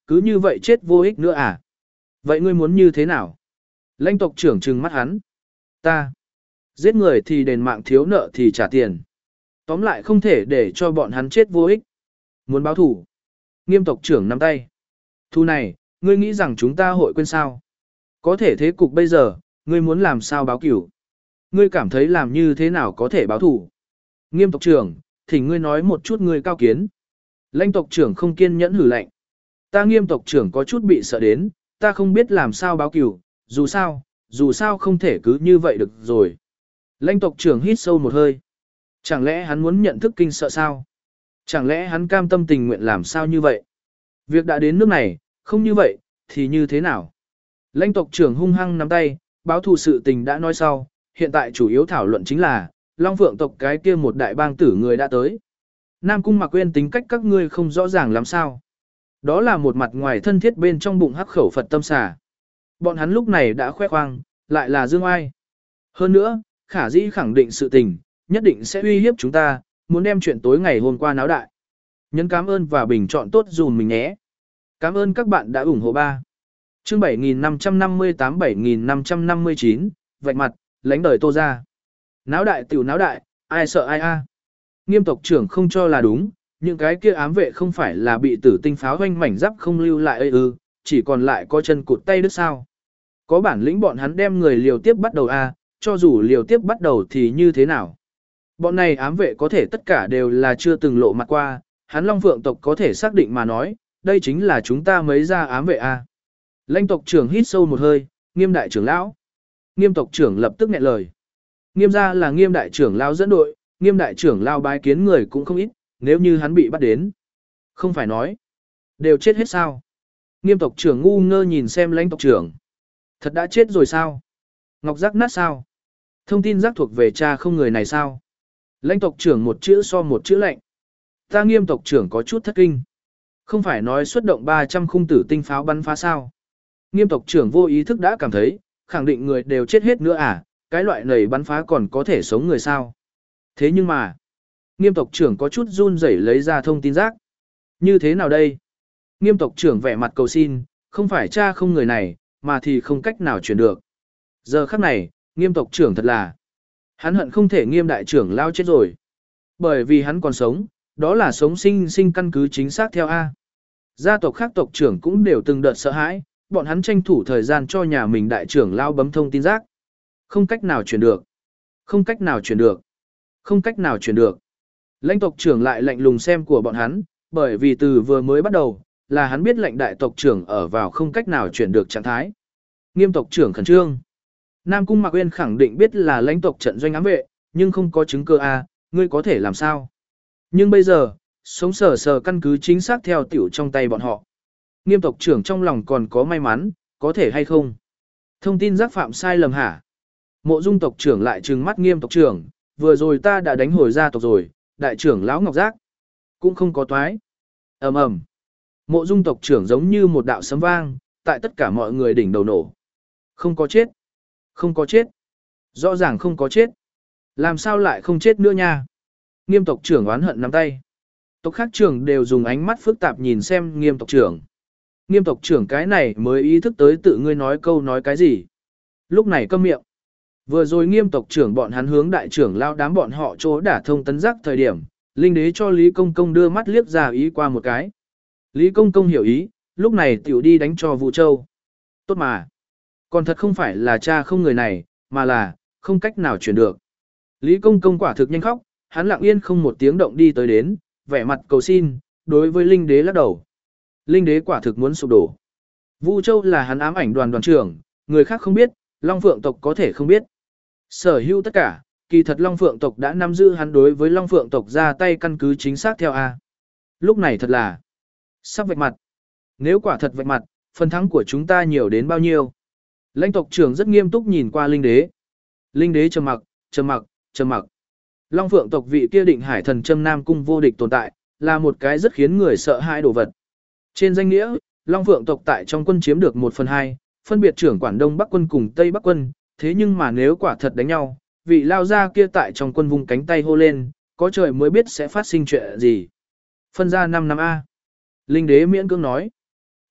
cứ như vậy chết vô ích nữa à? Vậy ngươi muốn như thế nào? Lãnh tộc trưởng trừng mắt hắn. Ta. Giết người thì đền mạng, thiếu nợ thì trả tiền. Tóm lại không thể để cho bọn hắn chết vô ích. Muốn báo thủ. Nghiêm tộc trưởng nắm tay. Thu này, ngươi nghĩ rằng chúng ta hội quên sao? Có thể thế cục bây giờ, ngươi muốn làm sao báo cửu? Ngươi cảm thấy làm như thế nào có thể báo thủ? Nghiêm tộc trưởng, thỉnh ngươi nói một chút ngươi cao kiến. Lãnh tộc trưởng không kiên nhẫn hử lạnh. Ta nghiêm tộc trưởng có chút bị sợ đến, ta không biết làm sao báo cửu, dù sao, dù sao không thể cứ như vậy được rồi. Lãnh tộc trưởng hít sâu một hơi. Chẳng lẽ hắn muốn nhận thức kinh sợ sao? Chẳng lẽ hắn cam tâm tình nguyện làm sao như vậy? Việc đã đến nước này, không như vậy, thì như thế nào? Lãnh tộc trưởng hung hăng nắm tay, báo thù sự tình đã nói sau, hiện tại chủ yếu thảo luận chính là, Long Phượng tộc cái kia một đại bang tử người đã tới. Nam Cung Mạc Uyên tính cách các ngươi không rõ ràng làm sao. Đó là một mặt ngoài thân thiết bên trong bụng hắc khẩu Phật tâm xà. Bọn hắn lúc này đã khoe khoang, lại là dương ai. Hơn nữa, khả dĩ khẳng định sự tình, nhất định sẽ uy hiếp chúng ta, muốn đem chuyện tối ngày hôm qua náo đại. Nhấn cảm ơn và bình chọn tốt dùm mình nhé. Cảm ơn các bạn đã ủng hộ ba. Chương bảy nghìn năm trăm năm mươi tám bảy nghìn năm trăm năm mươi chín, vạch mặt, lánh đời Tô ra. Náo đại tiểu náo đại, ai sợ ai a? Nghiêm tộc trưởng không cho là đúng, những cái kia ám vệ không phải là bị tử tinh pháo hoanh mảnh giáp không lưu lại ơi ư, chỉ còn lại có chân cụt tay đứt sao. Có bản lĩnh bọn hắn đem người liều tiếp bắt đầu a, cho dù liều tiếp bắt đầu thì như thế nào. Bọn này ám vệ có thể tất cả đều là chưa từng lộ mặt qua, hắn Long Phượng tộc có thể xác định mà nói, đây chính là chúng ta mấy ra ám vệ a. Lãnh tộc trưởng hít sâu một hơi, Nghiêm đại trưởng lão. Nghiêm tộc trưởng lập tức nghẹn lời. Nghiêm gia là Nghiêm đại trưởng lão dẫn đội, Nghiêm đại trưởng lão bái kiến người cũng không ít, nếu như hắn bị bắt đến. Không phải nói, đều chết hết sao? Nghiêm tộc trưởng ngu ngơ nhìn xem Lãnh tộc trưởng. Thật đã chết rồi sao? Ngọc giác nát sao? Thông tin giác thuộc về cha không người này sao? Lãnh tộc trưởng một chữ so một chữ lạnh. Ta Nghiêm tộc trưởng có chút thất kinh. Không phải nói xuất động ba trăm khung tử tinh pháo bắn phá sao? Nghiêm tộc trưởng vô ý thức đã cảm thấy, khẳng định người đều chết hết nữa à, cái loại này bắn phá còn có thể sống người sao? Thế nhưng mà, Nghiêm tộc trưởng có chút run rẩy lấy ra thông tin giác. Như thế nào đây? Nghiêm tộc trưởng vẻ mặt cầu xin, không phải cha không người này, mà thì không cách nào truyền được. Giờ khắc này, Nghiêm tộc trưởng thật là, hắn hận không thể Nghiêm đại trưởng lao chết rồi. Bởi vì hắn còn sống, đó là sống sinh sinh căn cứ chính xác theo A. Gia tộc khác tộc trưởng cũng đều từng đợt sợ hãi, bọn hắn tranh thủ thời gian cho nhà mình đại trưởng lao bấm thông tin giác. Không cách nào truyền được. Không cách nào truyền được. Không cách nào truyền được. Lãnh tộc trưởng lại lạnh lùng xem của bọn hắn, bởi vì từ vừa mới bắt đầu, là hắn biết lệnh đại tộc trưởng ở vào không cách nào truyền được trạng thái. Nghiêm tộc trưởng khẩn trương. Nam Cung Mạc Uyên khẳng định biết là lãnh tộc trận doanh ám vệ, nhưng không có chứng cơ a, ngươi có thể làm sao? Nhưng bây giờ, sống sờ sờ căn cứ chính xác theo tiểu trong tay bọn họ. Nghiêm tộc trưởng trong lòng còn có may mắn, có thể hay không? Thông tin giác phạm sai lầm hả? Mộ Dung tộc trưởng lại trừng mắt Nghiêm tộc trưởng, vừa rồi ta đã đánh hồi gia tộc rồi, đại trưởng lão Ngọc Giác cũng không có toái. Ầm ầm. Mộ Dung tộc trưởng giống như một đạo sấm vang, tại tất cả mọi người đỉnh đầu nổ. Không có chết. Không có chết. Rõ ràng không có chết. Làm sao lại không chết nữa nha? Nghiêm tộc trưởng oán hận nắm tay. Tộc khác trưởng đều dùng ánh mắt phức tạp nhìn xem Nghiêm tộc trưởng. Nghiêm tộc trưởng cái này mới ý thức tới tự ngươi nói câu nói cái gì. Lúc này câm miệng. Vừa rồi Nghiêm tộc trưởng bọn hắn hướng đại trưởng lao đám bọn họ chỗ đả thông tấn giác thời điểm, Linh đế cho Lý Công Công đưa mắt liếc ra ý qua một cái. Lý Công Công hiểu ý, lúc này tiểu đi đánh cho Vũ Châu. Tốt mà. Còn thật không phải là cha không người này, mà là, không cách nào chuyển được. Lý Công Công quả thực nhanh khóc, hắn lặng yên không một tiếng động đi tới đến, vẻ mặt cầu xin, đối với Linh đế lắc đầu. Linh đế quả thực muốn sụp đổ. Vũ Châu là hắn ám ảnh đoàn đoàn trưởng, người khác không biết, Long Phượng tộc có thể không biết. Sở hữu tất cả, kỳ thật Long Phượng tộc đã nắm giữ hắn đối với Long Phượng tộc ra tay căn cứ chính xác theo A. Lúc này thật là sắp vạch mặt. Nếu quả thật vạch mặt, phần thắng của chúng ta nhiều đến bao nhiêu? Lãnh tộc trưởng rất nghiêm túc nhìn qua Linh đế. Linh đế trầm mặc, trầm mặc, trầm mặc. Long Phượng tộc vị kia định hải thần châm Nam Cung vô địch tồn tại, là một cái rất khiến người sợ hãi đồ vật. Trên danh nghĩa, Long Phượng tộc tại trong quân chiếm được một phần hai, phân biệt trưởng quản Đông Bắc quân cùng Tây Bắc quân, thế nhưng mà nếu quả thật đánh nhau, vị lao ra kia tại trong quân vùng cánh tay hô lên, có trời mới biết sẽ phát sinh chuyện gì. Phân ra năm năm A. Linh đế miễn cưỡng nói.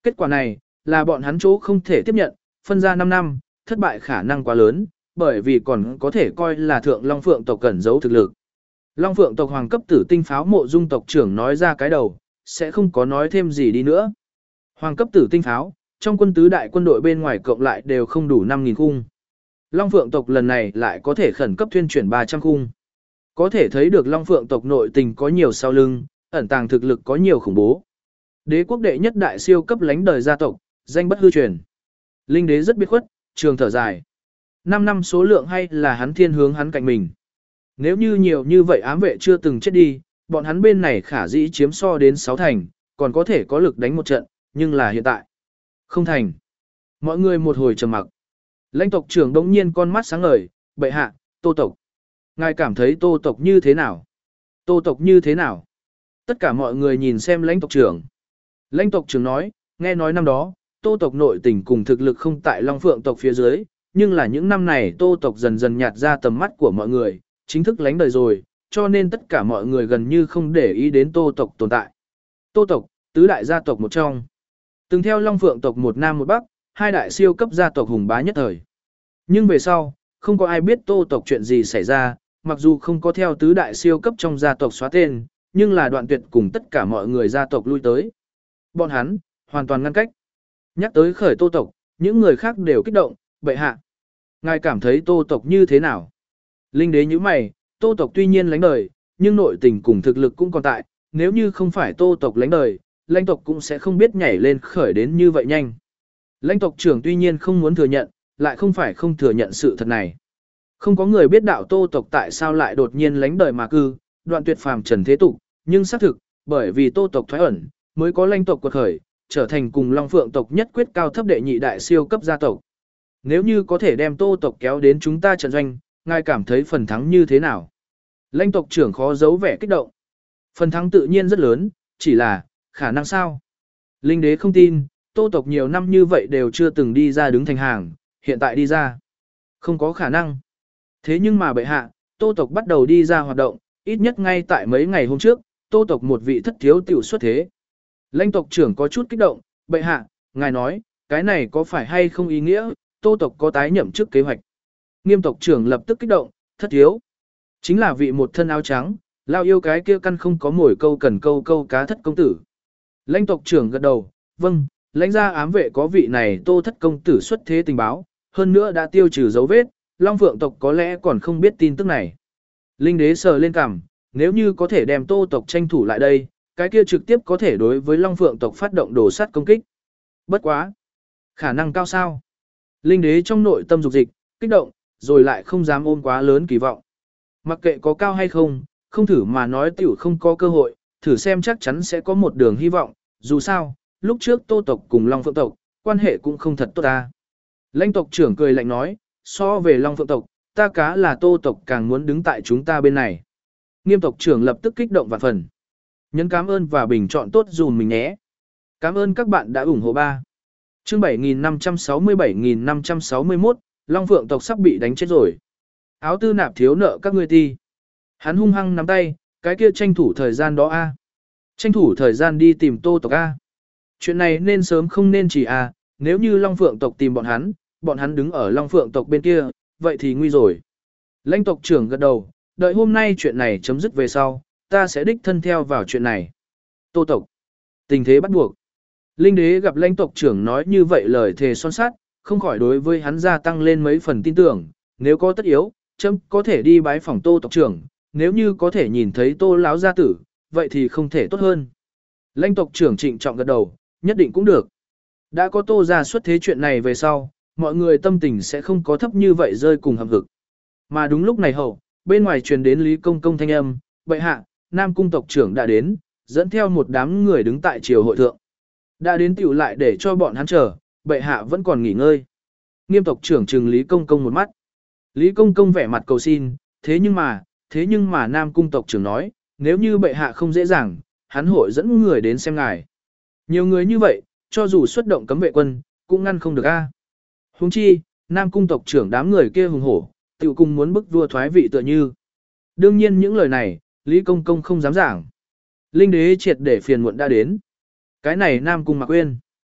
Kết quả này, là bọn hắn chỗ không thể tiếp nhận, phân ra năm năm, thất bại khả năng quá lớn, bởi vì còn có thể coi là thượng Long Phượng tộc cẩn giấu thực lực. Long Phượng tộc hoàng cấp tử tinh pháo mộ dung tộc trưởng nói ra cái đầu, sẽ không có nói thêm gì đi nữa. Hoàng cấp tử tinh pháo, trong quân tứ đại quân đội bên ngoài cộng lại đều không đủ năm nghìn khung. Long Phượng tộc lần này lại có thể khẩn cấp thuyên chuyển ba trăm khung. Có thể thấy được Long Phượng tộc nội tình có nhiều sau lưng, ẩn tàng thực lực có nhiều khủng bố. Đế quốc đệ nhất đại siêu cấp lãnh đời gia tộc, danh bất hư truyền. Linh đế rất biết khuất, trường thở dài. năm năm số lượng hay là hắn thiên hướng hắn cạnh mình. Nếu như nhiều như vậy ám vệ chưa từng chết đi, bọn hắn bên này khả dĩ chiếm so đến sáu thành, còn có thể có lực đánh một trận, nhưng là hiện tại. Không thành. Mọi người một hồi trầm mặc. Lãnh tộc trưởng đống nhiên con mắt sáng ngời, bệ hạ, Tô tộc. Ngài cảm thấy Tô tộc như thế nào? Tô tộc như thế nào? Tất cả mọi người nhìn xem lãnh tộc trưởng. Lãnh tộc trưởng nói, nghe nói năm đó, Tô tộc nội tình cùng thực lực không tại Long Phượng tộc phía dưới, nhưng là những năm này Tô tộc dần dần nhạt ra tầm mắt của mọi người, chính thức lánh đời rồi, cho nên tất cả mọi người gần như không để ý đến Tô tộc tồn tại. Tô tộc, tứ đại gia tộc một trong. Từng theo Long Phượng tộc một nam một bắc, hai đại siêu cấp gia tộc hùng bá nhất thời. Nhưng về sau, không có ai biết Tô tộc chuyện gì xảy ra, mặc dù không có theo tứ đại siêu cấp trong gia tộc xóa tên, nhưng là đoạn tuyệt cùng tất cả mọi người gia tộc lui tới. Bọn hắn, hoàn toàn ngăn cách. Nhắc tới khởi Tô tộc, những người khác đều kích động, bệ hạ. Ngài cảm thấy Tô tộc như thế nào? Linh đế như mày, Tô tộc tuy nhiên lánh đời, nhưng nội tình cùng thực lực cũng còn tại, nếu như không phải Tô tộc lánh đời, lãnh tộc cũng sẽ không biết nhảy lên khởi đến như vậy nhanh. Lãnh tộc trưởng tuy nhiên không muốn thừa nhận, lại không phải không thừa nhận sự thật này. Không có người biết đạo Tô tộc tại sao lại đột nhiên lánh đời mà cư, đoạn tuyệt phàm trần thế tục, nhưng xác thực, bởi vì Tô tộc thoái ẩn, mới có lãnh tộc quật khởi, trở thành cùng Long Phượng tộc nhất quyết cao thấp đệ nhị đại siêu cấp gia tộc. Nếu như có thể đem Tô tộc kéo đến chúng ta trận doanh, ngài cảm thấy phần thắng như thế nào? Lãnh tộc trưởng khó giấu vẻ kích động. Phần thắng tự nhiên rất lớn, chỉ là, khả năng sao? Linh đế không tin, Tô tộc nhiều năm như vậy đều chưa từng đi ra đứng thành hàng, hiện tại đi ra. Không có khả năng. Thế nhưng mà bệ hạ, Tô tộc bắt đầu đi ra hoạt động, ít nhất ngay tại mấy ngày hôm trước, Tô tộc một vị thất thiếu tiểu xuất thế. Lãnh tộc trưởng có chút kích động, bệ hạ, ngài nói, cái này có phải hay không ý nghĩa, Tô tộc có tái nhậm chức kế hoạch. Nghiêm tộc trưởng lập tức kích động, thất thiếu. Chính là vị một thân áo trắng, lao yêu cái kia căn không có mồi câu cần câu câu cá thất công tử. Lãnh tộc trưởng gật đầu, vâng, lãnh gia ám vệ có vị này Tô thất công tử xuất thế tình báo, hơn nữa đã tiêu trừ dấu vết, Long Phượng tộc có lẽ còn không biết tin tức này. Linh đế sờ lên cằm, nếu như có thể đem Tô tộc tranh thủ lại đây, cái kia trực tiếp có thể đối với Long Phượng tộc phát động đổ sát công kích. Bất quá. Khả năng cao sao? Linh đế trong nội tâm dục dịch, kích động, rồi lại không dám ôm quá lớn kỳ vọng. Mặc kệ có cao hay không, không thử mà nói tiểu không có cơ hội, thử xem chắc chắn sẽ có một đường hy vọng, dù sao, lúc trước Tô tộc cùng Long Phượng tộc, quan hệ cũng không thật tốt ta. Lãnh tộc trưởng cười lạnh nói, so về Long Phượng tộc, ta cá là Tô tộc càng muốn đứng tại chúng ta bên này. Nghiêm tộc trưởng lập tức kích động vạn phần. Nhấn cảm ơn và bình chọn tốt dùm mình nhé. Cảm ơn các bạn đã ủng hộ ba. Chương bảy nghìn năm trăm sáu mươi bảy nghìn năm trăm sáu mươi mốt, Long Phượng tộc sắp bị đánh chết rồi. Áo tư nạp thiếu nợ các ngươi ti. Hắn hung hăng nắm tay, cái kia tranh thủ thời gian đó a. Tranh thủ thời gian đi tìm Tô tộc a. Chuyện này nên sớm không nên chỉ a, nếu như Long Phượng tộc tìm bọn hắn, bọn hắn đứng ở Long Phượng tộc bên kia, vậy thì nguy rồi. Lãnh tộc trưởng gật đầu, đợi hôm nay chuyện này chấm dứt về sau, ta sẽ đích thân theo vào chuyện này. Tô tộc. Tình thế bắt buộc. Linh đế gặp lãnh tộc trưởng nói như vậy lời thề son sát, không khỏi đối với hắn gia tăng lên mấy phần tin tưởng, nếu có tất yếu, chấm có thể đi bái phỏng Tô tộc trưởng, nếu như có thể nhìn thấy Tô lão gia tử, vậy thì không thể tốt hơn. Lãnh tộc trưởng trịnh trọng gật đầu, nhất định cũng được. Đã có Tô gia xuất thế chuyện này về sau, mọi người tâm tình sẽ không có thấp như vậy rơi cùng hầm hực. Mà đúng lúc này hậu, bên ngoài truyền đến Lý Công Công thanh âm, bệ hạ, Nam cung tộc trưởng đã đến, dẫn theo một đám người đứng tại triều hội thượng. Đã đến tiểu lại để cho bọn hắn chờ, bệ hạ vẫn còn nghỉ ngơi. Nghiêm tộc trưởng trừng Lý Công Công một mắt. Lý Công Công vẻ mặt cầu xin, thế nhưng mà, thế nhưng mà Nam cung tộc trưởng nói, nếu như bệ hạ không dễ dàng, hắn hội dẫn người đến xem ngài. Nhiều người như vậy, cho dù xuất động cấm vệ quân, cũng ngăn không được a. Huống chi, Nam cung tộc trưởng đám người kia hùng hổ, tiểu cùng muốn bức vua thoái vị tựa như. Đương nhiên những lời này, Lý Công Công không dám giảng. Linh đế triệt để phiền muộn đã đến. Cái này Nam cung Mạc Uyên.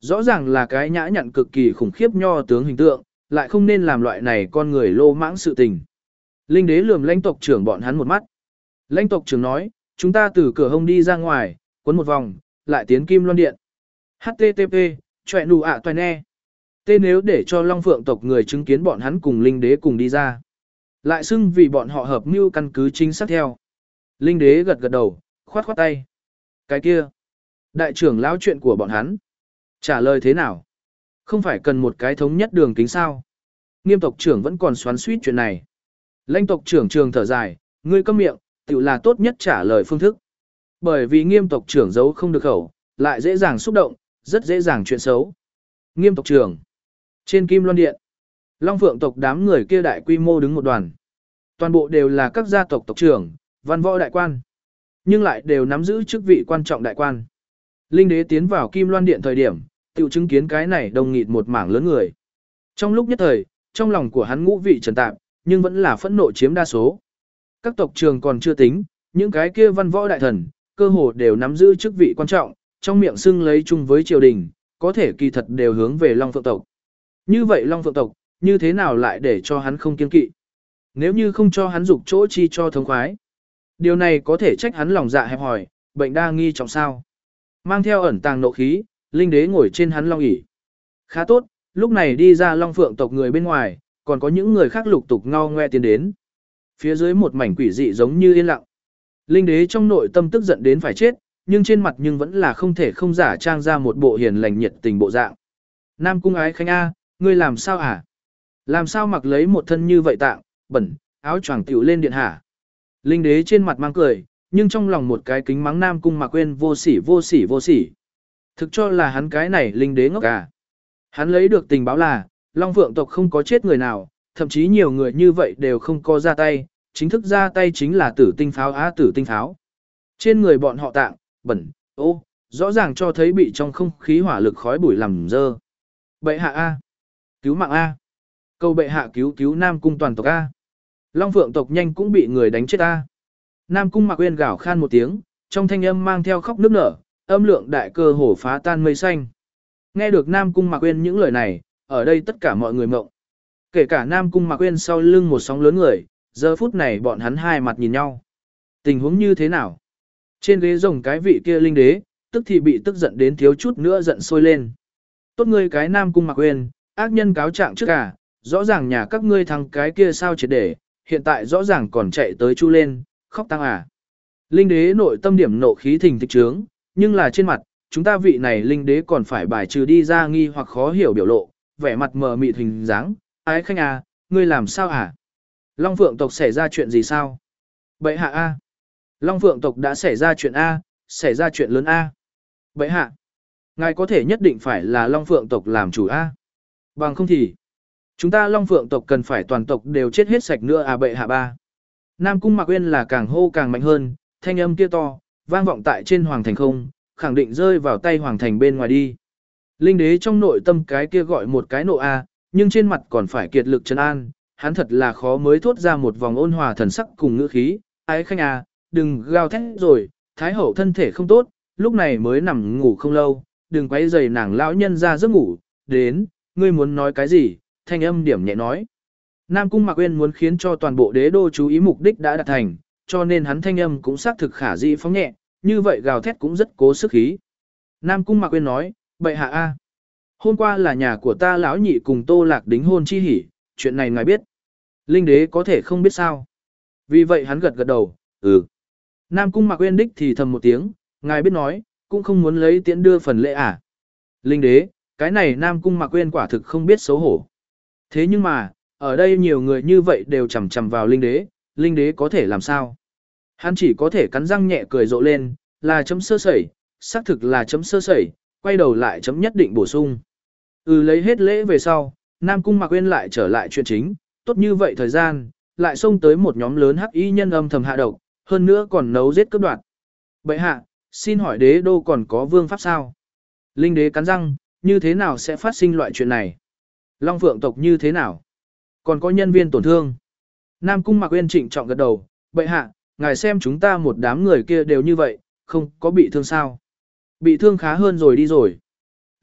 Rõ ràng là cái nhã nhặn cực kỳ khủng khiếp nho tướng hình tượng, lại không nên làm loại này con người lô mãng sự tình. Linh đế lườm lãnh tộc trưởng bọn hắn một mắt. Lãnh tộc trưởng nói, chúng ta từ cửa hông đi ra ngoài, quấn một vòng, lại tiến Kim Loan Điện. hát tê tê pê, chọe nụ ạ toàn e. Tê nếu để cho Long Phượng tộc người chứng kiến bọn hắn cùng Linh đế cùng đi ra. Lại xưng vì bọn họ hợp mưu căn cứ chính xác theo. Linh đế gật gật đầu, khoát khoát tay. Cái kia, đại trưởng lão chuyện của bọn hắn. Trả lời thế nào? Không phải cần một cái thống nhất đường kính sao? Nghiêm tộc trưởng vẫn còn xoắn suýt chuyện này. Lãnh tộc trưởng trường thở dài, ngươi câm miệng, tự là tốt nhất trả lời phương thức. Bởi vì nghiêm tộc trưởng giấu không được khẩu, lại dễ dàng xúc động, rất dễ dàng chuyện xấu. Nghiêm tộc trưởng. Trên Kim Loan Điện, Long Phượng tộc đám người kia đại quy mô đứng một đoàn. Toàn bộ đều là các gia tộc tộc trưởng, văn võ đại quan, nhưng lại đều nắm giữ chức vị quan trọng đại quan. Linh đế tiến vào Kim Loan Điện thời điểm, tự chứng kiến cái này đồng nghịt một mảng lớn người. Trong lúc nhất thời, trong lòng của hắn ngũ vị trần tạp, nhưng vẫn là phẫn nộ chiếm đa số. Các tộc trưởng còn chưa tính, những cái kia văn võ đại thần, cơ hồ đều nắm giữ chức vị quan trọng, trong miệng xưng lấy chung với triều đình, có thể kỳ thật đều hướng về Long Phượng tộc. Như vậy Long Phượng tộc, như thế nào lại để cho hắn không kiên kỵ? Nếu như không cho hắn dục chỗ chi cho thống khoái. Điều này có thể trách hắn lòng dạ hẹp hòi, bệnh đa nghi trọng sao. Mang theo ẩn tàng nộ khí, Linh đế ngồi trên hắn long ỷ. Khá tốt, lúc này đi ra Long Phượng tộc người bên ngoài, còn có những người khác lục tục ngao ngoe tiến đến. Phía dưới một mảnh quỷ dị giống như yên lặng. Linh đế trong nội tâm tức giận đến phải chết, nhưng trên mặt nhưng vẫn là không thể không giả trang ra một bộ hiền lành nhiệt tình bộ dạng. Nam cung ái khanh A, ngươi làm sao hả? Làm sao mặc lấy một thân như vậy tạng, bẩn, áo choàng tiểu lên điện hả? Linh đế trên mặt mang cười, nhưng trong lòng một cái kính mắng Nam cung mà quên vô sỉ vô sỉ vô sỉ. Thực cho là hắn cái này linh đế ngốc à. Hắn lấy được tình báo là, Long Phượng tộc không có chết người nào, thậm chí nhiều người như vậy đều không có ra tay, chính thức ra tay chính là tử tinh pháo á tử tinh pháo. Trên người bọn họ tạng, bẩn, ô, rõ ràng cho thấy bị trong không khí hỏa lực khói bụi làm dơ. Bệ hạ A. Cứu mạng A. Cầu bệ hạ cứu cứu Nam cung toàn tộc A. Long Phượng tộc nhanh cũng bị người đánh chết A. Nam cung Mạc Uyên gào khan một tiếng, trong thanh âm mang theo khóc nức nở, âm lượng đại cơ hồ phá tan mây xanh. Nghe được Nam cung Mạc Uyên những lời này, ở đây tất cả mọi người mộng. Kể cả Nam cung Mạc Uyên sau lưng một sóng lớn người, giờ phút này bọn hắn hai mặt nhìn nhau. Tình huống như thế nào? Trên ghế rồng cái vị kia linh đế, tức thì bị tức giận đến thiếu chút nữa giận sôi lên. Tốt ngươi cái Nam cung Mạc Uyên, ác nhân cáo trạng trước cả, rõ ràng nhà các ngươi thằng cái kia sao triệt để, hiện tại rõ ràng còn chạy tới chu lên, khóc tăng à. Linh đế nội tâm điểm nộ khí thình thịch trướng, nhưng là trên mặt, chúng ta vị này linh đế còn phải bài trừ đi ra nghi hoặc khó hiểu biểu lộ, vẻ mặt mờ mịt hình dáng, ái khanh à, ngươi làm sao à? Long Phượng tộc xảy ra chuyện gì sao? Bệ hạ A. Long Phượng tộc đã xảy ra chuyện A, xảy ra chuyện lớn A. Bệ hạ. Ngài có thể nhất định phải là Long Phượng tộc làm chủ A. Bằng không thì, chúng ta Long Phượng tộc cần phải toàn tộc đều chết hết sạch nữa à bệ hạ ba. Nam cung Mạc Uyên là càng hô càng mạnh hơn, thanh âm kia to, vang vọng tại trên hoàng thành không, khẳng định rơi vào tay hoàng thành bên ngoài đi. Linh đế trong nội tâm cái kia gọi một cái nộ A, nhưng trên mặt còn phải kiệt lực trấn an, hắn thật là khó mới thốt ra một vòng ôn hòa thần sắc cùng ngữ khí, ái khanh à, đừng gào thét rồi, thái hậu thân thể không tốt, lúc này mới nằm ngủ không lâu, đừng quấy rầy nàng lão nhân ra giấc ngủ, đến, ngươi muốn nói cái gì, thanh âm điểm nhẹ nói. Nam cung Mạc Uyên muốn khiến cho toàn bộ đế đô chú ý mục đích đã đạt thành, cho nên hắn thanh âm cũng xác thực khả dĩ phóng nhẹ, như vậy gào thét cũng rất cố sức khí. Nam cung Mạc Uyên nói, bệ hạ a, hôm qua là nhà của ta lão nhị cùng Tô Lạc đính hôn chi hỉ, chuyện này ngài biết. Linh đế có thể không biết sao. Vì vậy hắn gật gật đầu, ừ. Nam cung Mạc Uyên đích thì thầm một tiếng, ngài biết nói, cũng không muốn lấy tiễn đưa phần lễ à. Linh đế, cái này Nam cung Mạc Uyên quả thực không biết xấu hổ. Thế nhưng mà, ở đây nhiều người như vậy đều chầm chầm vào linh đế, linh đế có thể làm sao? Hắn chỉ có thể cắn răng nhẹ cười rộ lên, là chấm sơ sẩy, xác thực là chấm sơ sẩy, quay đầu lại chấm nhất định bổ sung. Ừ lấy hết lễ về sau, Nam cung Mạc Uyên lại trở lại chuyện chính, tốt như vậy thời gian, lại xông tới một nhóm lớn hắc y nhân âm thầm hạ độc, hơn nữa còn nấu giết cướp đoạt. Bệ hạ, xin hỏi đế đô còn có vương pháp sao? Linh đế cắn răng, như thế nào sẽ phát sinh loại chuyện này? Long Phượng tộc như thế nào? Còn có nhân viên tổn thương. Nam cung Mạc Uyên trịnh trọng gật đầu, bệ hạ, ngài xem chúng ta một đám người kia đều như vậy, không có bị thương sao? Bị thương khá hơn rồi đi rồi.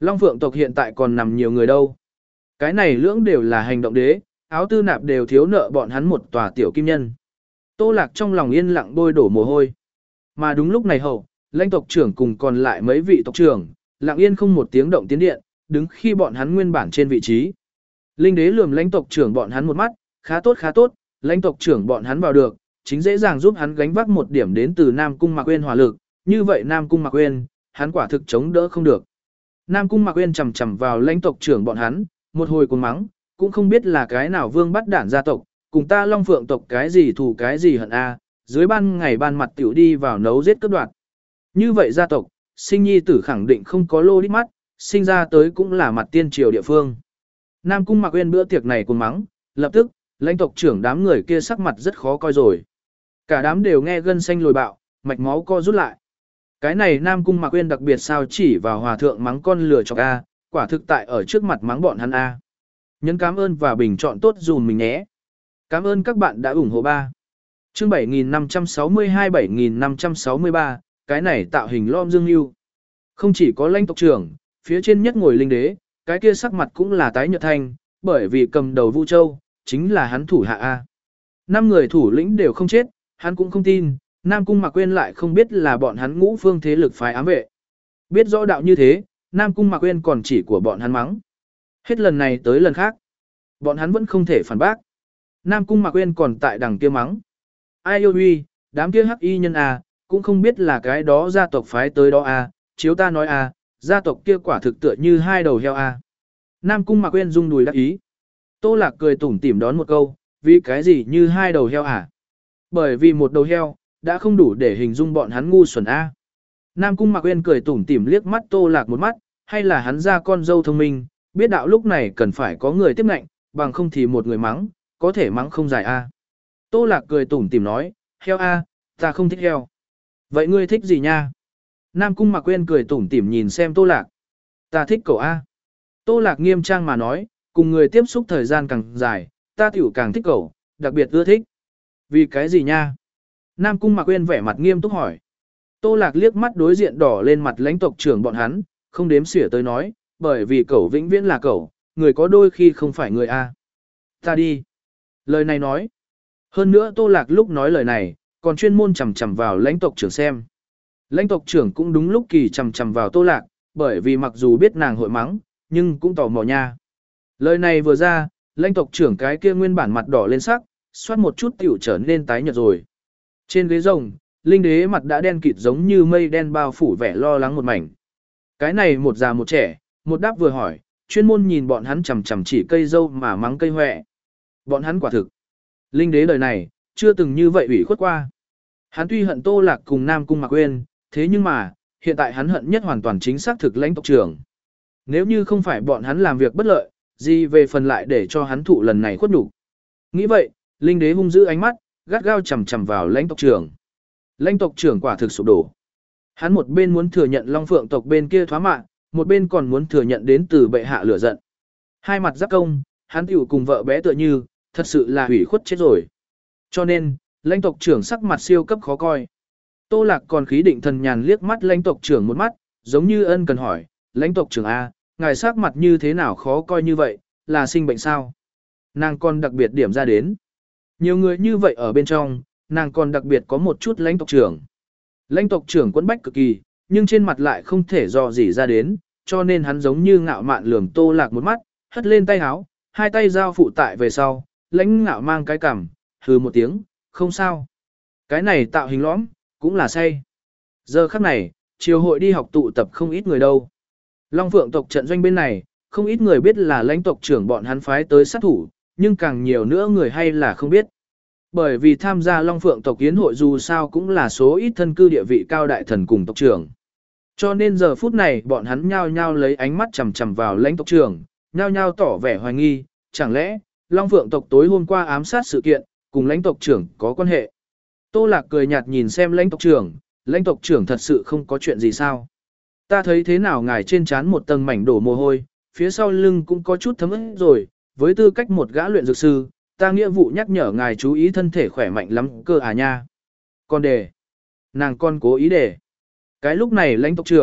Long Phượng tộc hiện tại còn nằm nhiều người đâu. Cái này lưỡng đều là hành động đế, áo tư nạp đều thiếu nợ bọn hắn một tòa tiểu kim nhân. Tô Lạc trong lòng yên lặng bôi đổ mồ hôi. Mà đúng lúc này hậu, lãnh tộc trưởng cùng còn lại mấy vị tộc trưởng, lặng yên không một tiếng động tiến điện, đứng khi bọn hắn nguyên bản trên vị trí. Linh đế lườm lãnh tộc trưởng bọn hắn một mắt, khá tốt khá tốt, lãnh tộc trưởng bọn hắn vào được, chính dễ dàng giúp hắn gánh vác một điểm đến từ Nam Cung Mạc Uyên hỏa lực, như vậy Nam Cung Mạc Uyên, hắn quả thực chống đỡ không được. Nam Cung Mạc Uyên chầm chầm vào lãnh tộc trưởng bọn hắn, một hồi cuồng mắng, cũng không biết là cái nào vương bắt đản gia tộc, cùng ta Long Phượng tộc cái gì thù cái gì hận a, dưới ban ngày ban mặt tiểu đi vào nấu giết cướp đoạt. Như vậy gia tộc, sinh nhi tử khẳng định không có lô đít mắt, sinh ra tới cũng là mặt tiên triều địa phương. Nam Cung Mạc Uyên bữa tiệc này cuồng mắng, lập tức, lãnh tộc trưởng đám người kia sắc mặt rất khó coi rồi. Cả đám đều nghe gân xanh lồi bạo, mạch máu co rút lại. Cái này Nam Cung Mạc Uyên đặc biệt sao chỉ vào hòa thượng mắng con lừa chọc a, quả thực tại ở trước mặt mắng bọn hắn a. Nhấn cảm ơn và bình chọn tốt dùm mình nhé. Cảm ơn các bạn đã ủng hộ ba. Chương bảy nghìn năm trăm sáu mươi hai bảy nghìn năm trăm sáu mươi ba, cái này tạo hình lom dương lưu. Không chỉ có lãnh tộc trưởng, phía trên nhất ngồi linh đế, cái kia sắc mặt cũng là tái nhợt thanh, bởi vì cầm đầu Vu Châu, chính là hắn thủ hạ A. Năm người thủ lĩnh đều không chết, hắn cũng không tin, Nam Cung Mạc Uyên lại không biết là bọn hắn ngũ phương thế lực phái ám vệ. Biết rõ đạo như thế, Nam Cung Mạc Uyên còn chỉ của bọn hắn mắng. Hết lần này tới lần khác, bọn hắn vẫn không thể phản bác. Nam Cung Mạc Uyên còn tại đằng kia mắng. Ai yêu uy, đám kia hắc y nhân A, cũng không biết là cái đó gia tộc phái tới đó A, chiếu ta nói A, gia tộc kia quả thực tựa như hai đầu heo A. Nam Cung Mạc Uyên rung đùi đắc ý. Tô Lạc cười tủm tỉm đón một câu, vì cái gì như hai đầu heo à? Bởi vì một đầu heo, đã không đủ để hình dung bọn hắn ngu xuẩn A. Nam Cung Mạc Uyên cười tủm tỉm liếc mắt Tô Lạc một mắt, hay là hắn ra con dâu thông minh, biết đạo lúc này cần phải có người tiếp ngạnh, bằng không thì một người mắng, có thể mắng không dài A. Tô Lạc cười tủm tỉm nói, heo A, ta không thích heo. Vậy ngươi thích gì nha? Nam Cung Mạc Uyên cười tủm tỉm nhìn xem Tô Lạc. Ta thích cậu A. Tô Lạc nghiêm trang mà nói, cùng người tiếp xúc thời gian càng dài, ta tiểu càng thích cậu, đặc biệt ưa thích. Vì cái gì nha? Nam Cung Mạc Uyên vẻ mặt nghiêm túc hỏi. Tô Lạc liếc mắt đối diện đỏ lên mặt lãnh tộc trưởng bọn hắn, không đếm xỉa tới nói, bởi vì cậu vĩnh viễn là cậu, người có đôi khi không phải người A. Ta đi. Lời này nói. Hơn nữa Tô Lạc lúc nói lời này, còn chuyên môn chầm chầm vào lãnh tộc trưởng xem. Lãnh tộc trưởng cũng đúng lúc kỳ chầm chầm vào Tô Lạc, bởi vì mặc dù biết nàng hội mắng, nhưng cũng tò mò nha. Lời này vừa ra, lãnh tộc trưởng cái kia nguyên bản mặt đỏ lên sắc, xoát một chút tiểu trở nên tái nhợt rồi. Trên ghế rồng, linh đế mặt đã đen kịt giống như mây đen bao phủ vẻ lo lắng một mảnh. Cái này một già một trẻ, một đáp vừa hỏi, chuyên môn nhìn bọn hắn chằm chằm chỉ cây dâu mà mắng cây hoẹ. Bọn hắn quả thực. Linh đế đời này, chưa từng như vậy ủy khuất qua. Hắn tuy hận Tô Lạc cùng Nam Cung Mạc Uyên, thế nhưng mà, hiện tại hắn hận nhất hoàn toàn chính xác thực lãnh tộc trưởng. Nếu như không phải bọn hắn làm việc bất lợi, gì về phần lại để cho hắn thụ lần này khuất nhục. Nghĩ vậy, linh đế hung dữ ánh mắt, gắt gao chằm chằm vào lãnh tộc trưởng. Lãnh tộc trưởng quả thực sụp đổ. Hắn một bên muốn thừa nhận Long Phượng tộc bên kia thoá mạ, một bên còn muốn thừa nhận đến từ bệ hạ lửa giận. Hai mặt giáp công, hắn tiểu cùng vợ bé tựa như, thật sự là hủy khuất chết rồi. Cho nên, lãnh tộc trưởng sắc mặt siêu cấp khó coi. Tô Lạc còn khí định thần nhàn liếc mắt lãnh tộc trưởng một mắt, giống như ân cần hỏi, lãnh tộc trưởng A, ngài sắc mặt như thế nào khó coi như vậy, là sinh bệnh sao? Nàng còn đặc biệt điểm ra đến. Nhiều người như vậy ở bên trong, nàng còn đặc biệt có một chút lãnh tộc trưởng. Lãnh tộc trưởng quẫn bách cực kỳ, nhưng trên mặt lại không thể dò gì ra đến, cho nên hắn giống như ngạo mạn lườm Tô Lạc một mắt, hất lên tay háo, hai tay giao phụ tại về sau, lãnh ngạo mang cái cằm, hừ một tiếng, không sao. Cái này tạo hình lõm, cũng là say. Giờ khắc này, triều hội đi học tụ tập không ít người đâu. Long Phượng tộc trận doanh bên này, không ít người biết là lãnh tộc trưởng bọn hắn phái tới sát thủ, nhưng càng nhiều nữa người hay là không biết. Bởi vì tham gia Long Phượng tộc yến hội dù sao cũng là số ít thân cư địa vị cao đại thần cùng tộc trưởng. Cho nên giờ phút này bọn hắn nhao nhao lấy ánh mắt chằm chằm vào lãnh tộc trưởng, nhao nhao tỏ vẻ hoài nghi, chẳng lẽ Long Phượng tộc tối hôm qua ám sát sự kiện, cùng lãnh tộc trưởng có quan hệ. Tô Lạc cười nhạt nhìn xem lãnh tộc trưởng, lãnh tộc trưởng thật sự không có chuyện gì sao. Ta thấy thế nào ngài trên trán một tầng mảnh đổ mồ hôi, phía sau lưng cũng có chút thấm ướt rồi, với tư cách một gã luyện dược sư, ta nghĩa vụ nhắc nhở ngài chú ý thân thể khỏe mạnh lắm cơ à nha. Con đề. Nàng con cố ý đề. Cái lúc này lãnh tộc trưởng,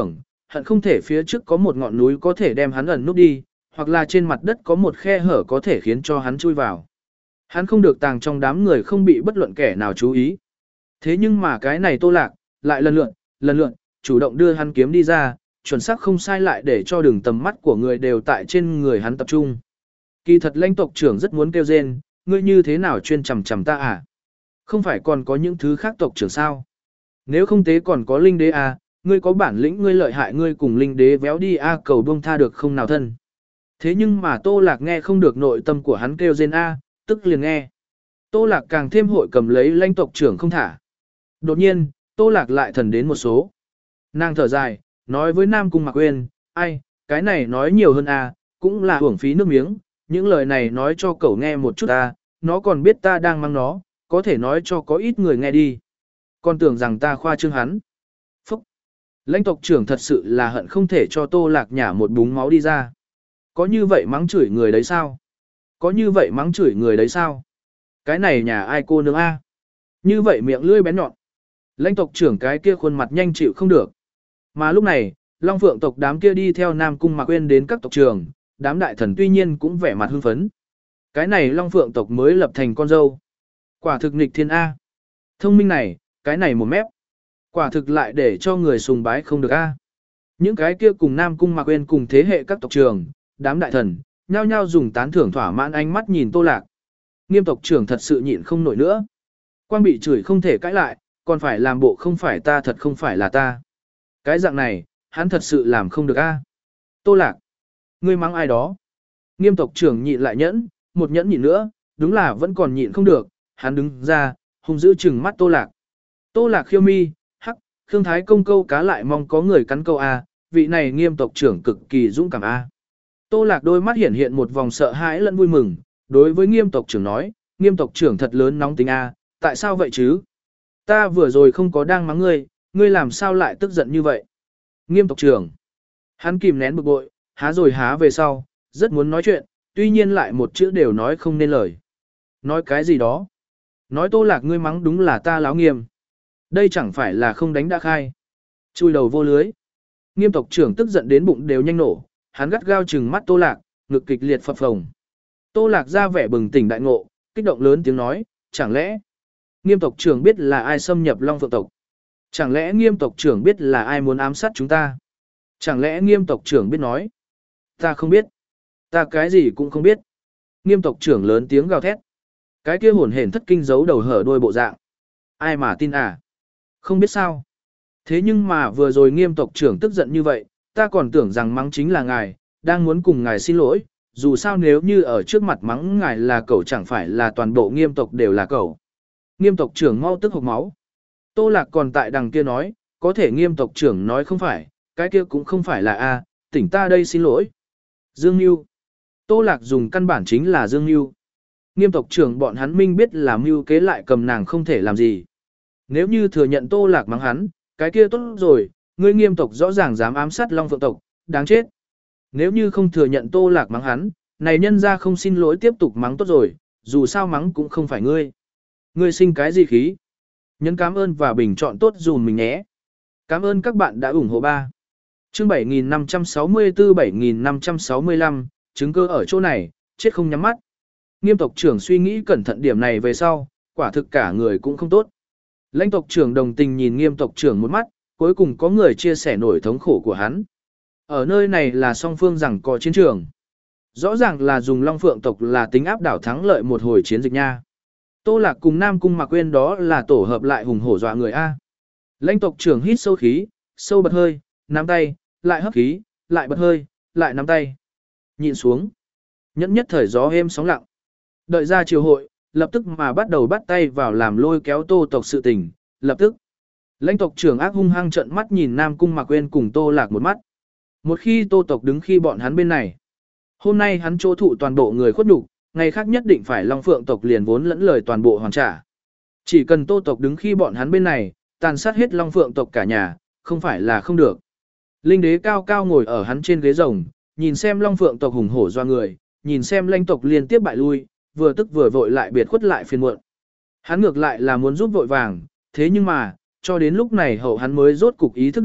hận không thể phía trước có một ngọn núi có thể đem hắn ẩn nút đi, hoặc là trên mặt đất có một khe hở có thể khiến cho hắn chui vào. Hắn không được tàng trong đám người không bị bất luận kẻ nào chú ý. Thế nhưng mà cái này Tô Lạc, lại lần lượt, lần lượt, chủ động đưa hắn kiếm đi ra, chuẩn xác không sai lại để cho đường tầm mắt của người đều tại trên người hắn tập trung. Kỳ thật lãnh tộc trưởng rất muốn kêu rên, ngươi như thế nào chuyên chằm chằm ta à? Không phải còn có những thứ khác tộc trưởng sao? Nếu không tế còn có linh đế à, ngươi có bản lĩnh ngươi lợi hại ngươi cùng linh đế véo đi a cầu buông tha được không nào thân. Thế nhưng mà Tô Lạc nghe không được nội tâm của hắn kêu rên a, tức liền nghe. Tô Lạc càng thêm hội cầm lấy lãnh tộc trưởng không thả. Đột nhiên, Tô Lạc lại thần đến một số. Nàng thở dài, nói với Nam Cung Mạc Uyên, ai, cái này nói nhiều hơn a, cũng là hưởng phí nước miếng, những lời này nói cho cậu nghe một chút a, nó còn biết ta đang mang nó, có thể nói cho có ít người nghe đi. Còn tưởng rằng ta khoa trương hắn. Phúc! Lãnh tộc trưởng thật sự là hận không thể cho Tô Lạc nhả một búng máu đi ra. Có như vậy mắng chửi người đấy sao? Có như vậy mắng chửi người đấy sao? Cái này nhà ai cô nương a? Như vậy miệng lưỡi bén nhọn. Lãnh tộc trưởng cái kia khuôn mặt nhanh chịu không được. Mà lúc này, Long Phượng tộc đám kia đi theo Nam Cung Mạc Uyên đến các tộc trưởng, đám đại thần tuy nhiên cũng vẻ mặt hưng phấn. Cái này Long Phượng tộc mới lập thành con dâu. Quả thực nghịch thiên A. Thông minh này, cái này một mép. Quả thực lại để cho người sùng bái không được A. Những cái kia cùng Nam Cung Mạc Uyên cùng thế hệ các tộc trưởng, đám đại thần, nhao nhao dùng tán thưởng thỏa mãn ánh mắt nhìn Tô Lạc. Nghiêm tộc trưởng thật sự nhịn không nổi nữa. Quang bị chửi không thể cãi lại, còn phải làm bộ không phải ta thật không phải là ta. Cái dạng này, hắn thật sự làm không được a. Tô Lạc, ngươi mắng ai đó? Nghiêm tộc trưởng nhịn lại nhẫn, một nhẫn nhịn nữa, đúng là vẫn còn nhịn không được, hắn đứng ra, hung dữ trừng mắt Tô Lạc. Tô Lạc khiêu mi, hắc, Khương Thái công câu cá lại mong có người cắn câu a, vị này nghiêm tộc trưởng cực kỳ dũng cảm a. Tô Lạc đôi mắt hiện hiện một vòng sợ hãi lẫn vui mừng, đối với nghiêm tộc trưởng nói, nghiêm tộc trưởng thật lớn nóng tính a, tại sao vậy chứ? Ta vừa rồi không có đang mắng ngươi, ngươi làm sao lại tức giận như vậy? Nghiêm tộc trưởng. Hắn kìm nén bực bội, há rồi há về sau, rất muốn nói chuyện, tuy nhiên lại một chữ đều nói không nên lời. Nói cái gì đó? Nói Tô Lạc ngươi mắng đúng là ta láo nghiêm. Đây chẳng phải là không đánh đã khai. Chui đầu vô lưới. Nghiêm tộc trưởng tức giận đến bụng đều nhanh nổ, hắn gắt gao trừng mắt Tô Lạc, ngực kịch liệt phập phồng. Tô Lạc ra vẻ bừng tỉnh đại ngộ, kích động lớn tiếng nói, chẳng lẽ Nghiêm tộc trưởng biết là ai xâm nhập Long Phượng tộc? Chẳng lẽ Nghiêm tộc trưởng biết là ai muốn ám sát chúng ta? Chẳng lẽ Nghiêm tộc trưởng biết nói? Ta không biết. Ta cái gì cũng không biết. Nghiêm tộc trưởng lớn tiếng gào thét. Cái kia hồn hển thất kinh giấu đầu hở đôi bộ dạng. Ai mà tin à? Không biết sao. Thế nhưng mà vừa rồi Nghiêm tộc trưởng tức giận như vậy, ta còn tưởng rằng mắng chính là ngài, đang muốn cùng ngài xin lỗi. Dù sao nếu như ở trước mặt mắng ngài là cẩu chẳng phải là toàn bộ Nghiêm tộc đều là cẩu. Nghiêm tộc trưởng mau tức hộc máu. Tô Lạc còn tại đằng kia nói, có thể Nghiêm tộc trưởng nói không phải, cái kia cũng không phải là A, tỉnh ta đây xin lỗi. Dương Nưu. Tô Lạc dùng căn bản chính là Dương Nưu. Nghiêm tộc trưởng bọn hắn minh biết là mưu kế lại cầm nàng không thể làm gì. Nếu như thừa nhận Tô Lạc mắng hắn, cái kia tốt rồi, ngươi Nghiêm tộc rõ ràng dám ám sát Long Phượng tộc, đáng chết. Nếu như không thừa nhận Tô Lạc mắng hắn, này nhân ra không xin lỗi tiếp tục mắng tốt rồi, dù sao mắng cũng không phải ngươi. Ngươi sinh cái gì khí? Nhấn cảm ơn và bình chọn tốt dùm mình nhé. Cảm ơn các bạn đã ủng hộ ba. Chương bảy nghìn năm trăm sáu mươi tư bảy nghìn năm trăm sáu mươi lăm, chứng cơ ở chỗ này, chết không nhắm mắt. Nghiêm tộc trưởng suy nghĩ cẩn thận điểm này về sau, quả thực cả người cũng không tốt. Lãnh tộc trưởng đồng tình nhìn Nghiêm tộc trưởng một mắt, cuối cùng có người chia sẻ nỗi thống khổ của hắn. Ở nơi này là song phương rằng có chiến trường. Rõ ràng là dùng Long Phượng tộc là tính áp đảo thắng lợi một hồi chiến dịch nha. Tô Lạc cùng Nam Cung Mạc Uyên đó là tổ hợp lại hùng hổ dọa người A. Lãnh tộc trưởng hít sâu khí, sâu bật hơi, nắm tay, lại hấp khí, lại bật hơi, lại nắm tay. Nhịn xuống. Nhẫn nhất thời gió êm sóng lặng. Đợi ra triều hội, lập tức mà bắt đầu bắt tay vào làm lôi kéo Tô tộc sự tình, lập tức. Lãnh tộc trưởng ác hung hăng trợn mắt nhìn Nam Cung Mạc Uyên cùng Tô Lạc một mắt. Một khi Tô tộc đứng khi bọn hắn bên này, hôm nay hắn chỗ thụ toàn bộ người khuất nhục, ngày khác nhất định phải Long Phượng tộc liền vốn lẫn lời toàn bộ hoàn trả. Chỉ cần Tô tộc đứng khi bọn hắn bên này, tàn sát hết Long Phượng tộc cả nhà, không phải là không được. Linh đế cao cao ngồi ở hắn trên ghế rồng, nhìn xem Long Phượng tộc hùng hổ doa người, nhìn xem Lãnh tộc liên tiếp bại lui, vừa tức vừa vội lại biệt khuất lại phiền muộn. Hắn ngược lại là muốn giúp vội vàng, thế nhưng mà, cho đến lúc này hậu hắn mới rốt cục ý thức được,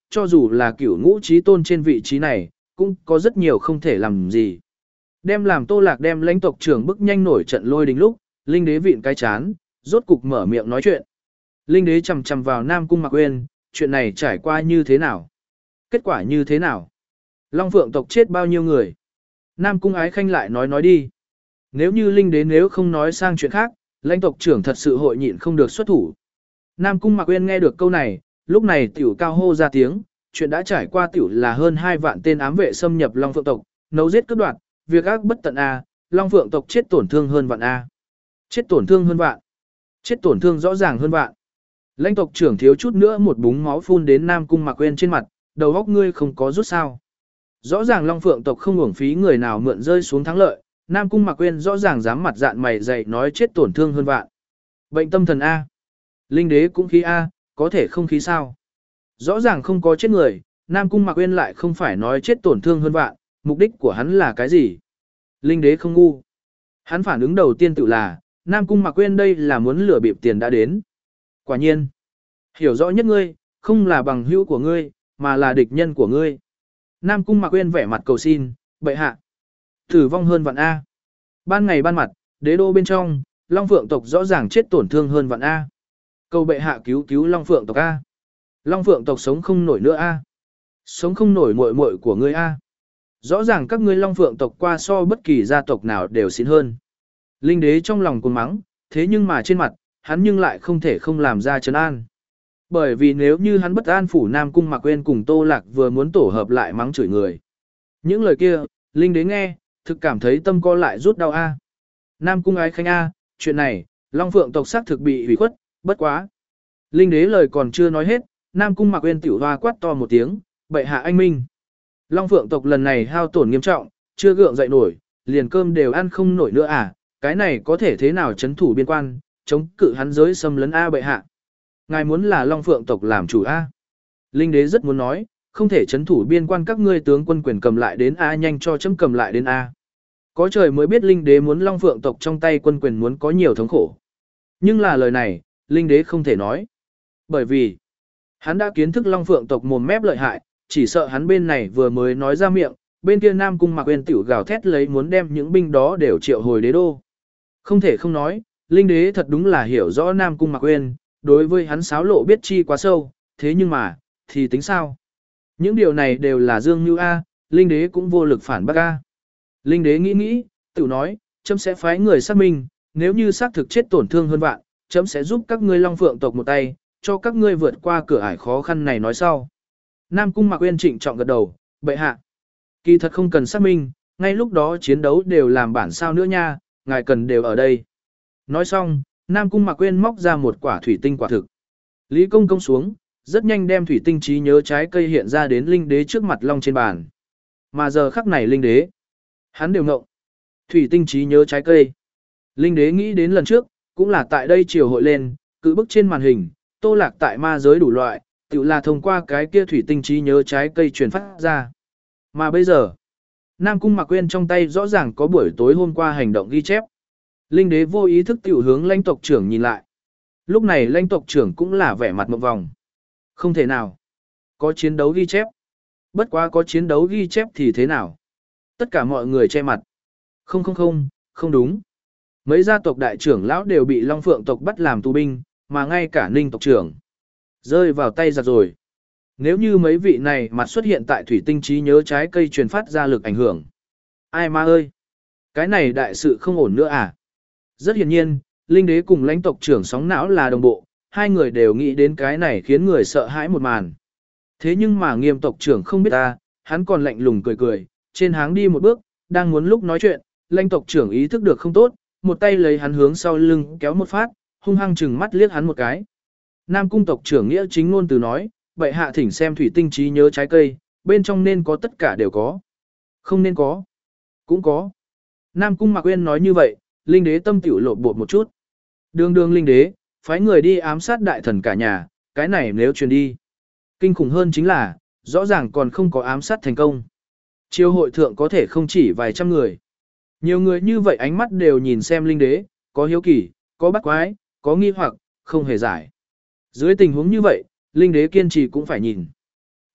cho dù là cửu ngũ trí tôn trên vị trí này, cũng có rất nhiều không thể làm gì. Đem làm Tô Lạc đem lãnh tộc trưởng bức nhanh nổi trận lôi đình lúc, Linh Đế vịn cái chán, rốt cục mở miệng nói chuyện. Linh Đế chầm chầm vào Nam Cung Mạc Uyên, chuyện này trải qua như thế nào? Kết quả như thế nào? Long Phượng tộc chết bao nhiêu người? Nam Cung Ái Khanh lại nói nói đi. Nếu như Linh Đế nếu không nói sang chuyện khác, lãnh tộc trưởng thật sự hội nhịn không được xuất thủ. Nam Cung Mạc Uyên nghe được câu này, lúc này tiểu cao hô ra tiếng, chuyện đã trải qua tiểu là hơn hai vạn tên ám vệ xâm nhập Long Phượng tộc, nấu giết cướp đoạt, việc ác bất tận a, Long Phượng tộc chết tổn thương hơn vạn a. Chết tổn thương hơn vạn. Chết tổn thương rõ ràng hơn vạn. Lãnh tộc trưởng thiếu chút nữa một búng máu phun đến Nam Cung Mạc Uyên trên mặt, đầu óc ngươi không có rút sao? Rõ ràng Long Phượng tộc không uổng phí người nào mượn rơi xuống thắng lợi, Nam Cung Mạc Uyên rõ ràng dám mặt dạn mày dày nói chết tổn thương hơn vạn. Bệnh tâm thần a. Linh Đế cũng khí a, có thể không khí sao? Rõ ràng không có chết người, Nam Cung Mạc Uyên lại không phải nói chết tổn thương hơn vạn, mục đích của hắn là cái gì? Linh Đế không ngu. Hắn phản ứng đầu tiên tự là, Nam Cung Mạc Uyên đây là muốn lừa bịp tiền đã đến. Quả nhiên, hiểu rõ nhất ngươi, không là bằng hữu của ngươi, mà là địch nhân của ngươi. Nam Cung Mạc Uyên vẻ mặt cầu xin, bệ hạ. Tử vong hơn vạn A. Ban ngày ban mặt, đế đô bên trong, Long Phượng tộc rõ ràng chết tổn thương hơn vạn A. Cầu bệ hạ cứu cứu Long Phượng tộc A. Long Phượng tộc sống không nổi nữa A. Sống không nổi muội muội của ngươi A. Rõ ràng các ngươi Long Phượng tộc qua so bất kỳ gia tộc nào đều xịn hơn. Linh Đế trong lòng cuồng mắng, thế nhưng mà trên mặt, hắn nhưng lại không thể không làm ra trấn an. Bởi vì nếu như hắn bất an phủ Nam Cung Mạc Uyên cùng Tô Lạc vừa muốn tổ hợp lại mắng chửi người. Những lời kia, Linh Đế nghe, thực cảm thấy tâm co lại rút đau A. Nam Cung Ái Khanh A, chuyện này, Long Phượng tộc xác thực bị hủy khuất, bất quá. Linh Đế lời còn chưa nói hết, Nam Cung Mạc Uyên tiểu hoa quát to một tiếng, bệ hạ anh minh. Long Phượng tộc lần này hao tổn nghiêm trọng, chưa gượng dậy nổi, liền cơm đều ăn không nổi nữa à, cái này có thể thế nào chấn thủ biên quan, chống cự hắn giới xâm lấn A bệ hạ. Ngài muốn là Long Phượng tộc làm chủ A. Linh Đế rất muốn nói, không thể chấn thủ biên quan các ngươi tướng quân quyền cầm lại đến A nhanh cho chấm cầm lại đến A. Có trời mới biết Linh Đế muốn Long Phượng tộc trong tay quân quyền muốn có nhiều thống khổ. Nhưng là lời này, Linh Đế không thể nói. Bởi vì, hắn đã kiến thức Long Phượng tộc mồm mép lợi hại, chỉ sợ hắn bên này vừa mới nói ra miệng, bên kia Nam Cung Mạc Uyên tiểu gào thét lấy muốn đem những binh đó đều triệu hồi đế đô. Không thể không nói, Linh Đế thật đúng là hiểu rõ Nam Cung Mạc Uyên, đối với hắn xáo lộ biết chi quá sâu, thế nhưng mà, thì tính sao? Những điều này đều là Dương Như A, Linh Đế cũng vô lực phản bác A. Linh Đế nghĩ nghĩ, tự nói, chấm sẽ phái người xác minh, nếu như xác thực chết tổn thương hơn vạn, chấm sẽ giúp các ngươi Long Phượng tộc một tay, cho các ngươi vượt qua cửa ải khó khăn này nói sau. Nam Cung Mạc Uyên trịnh trọng gật đầu, bệ hạ. Kỳ thật không cần xác minh, ngay lúc đó chiến đấu đều làm bản sao nữa nha, ngài cần đều ở đây. Nói xong, Nam Cung Mạc Uyên móc ra một quả thủy tinh quả thực. Lý Công Công xuống, rất nhanh đem thủy tinh trí nhớ trái cây hiện ra đến Linh Đế trước mặt Long trên bàn. Mà giờ khắc này Linh Đế, hắn đều ngộng. Thủy tinh trí nhớ trái cây. Linh Đế nghĩ đến lần trước, cũng là tại đây chiều hội lên, cự bức trên màn hình, Tô Lạc tại ma giới đủ loại, tự là thông qua cái kia thủy tinh trí nhớ trái cây truyền phát ra. Mà bây giờ, Nam Cung Mạc Uyên trong tay rõ ràng có buổi tối hôm qua hành động ghi chép. Linh Đế vô ý thức tiểu hướng lãnh tộc trưởng nhìn lại. Lúc này lãnh tộc trưởng cũng là vẻ mặt mộng vòng. Không thể nào. Có chiến đấu ghi chép. Bất quá có chiến đấu ghi chép thì thế nào? Tất cả mọi người che mặt. Không không không, không đúng. Mấy gia tộc đại trưởng lão đều bị Long Phượng tộc bắt làm tù binh, mà ngay cả Ninh tộc trưởng rơi vào tay giặc rồi. Nếu như mấy vị này mặt xuất hiện tại thủy tinh trí nhớ trái cây truyền phát ra lực ảnh hưởng. Ai ma ơi! Cái này đại sự không ổn nữa à? Rất hiển nhiên, Linh Đế cùng lãnh tộc trưởng sóng não là đồng bộ, hai người đều nghĩ đến cái này khiến người sợ hãi một màn. Thế nhưng mà Nghiêm tộc trưởng không biết ta, hắn còn lạnh lùng cười cười, trên háng đi một bước, đang muốn lúc nói chuyện, lãnh tộc trưởng ý thức được không tốt, một tay lấy hắn hướng sau lưng kéo một phát, hung hăng chừng mắt liếc hắn một cái. Nam Cung tộc trưởng nghĩa chính ngôn từ nói, bệ hạ thỉnh xem thủy tinh trí nhớ trái cây, bên trong nên có tất cả đều có. Không nên có. Cũng có. Nam Cung Mạc Uyên nói như vậy, Linh Đế tâm tiểu lộn bột một chút. Đường đường Linh Đế, phái người đi ám sát đại thần cả nhà, cái này nếu truyền đi. Kinh khủng hơn chính là, rõ ràng còn không có ám sát thành công. Chiêu hội thượng có thể không chỉ vài trăm người. Nhiều người như vậy ánh mắt đều nhìn xem Linh Đế, có hiếu kỳ, có bắt quái, có nghi hoặc, không hề giải. Dưới tình huống như vậy, Linh Đế kiên trì cũng phải nhìn.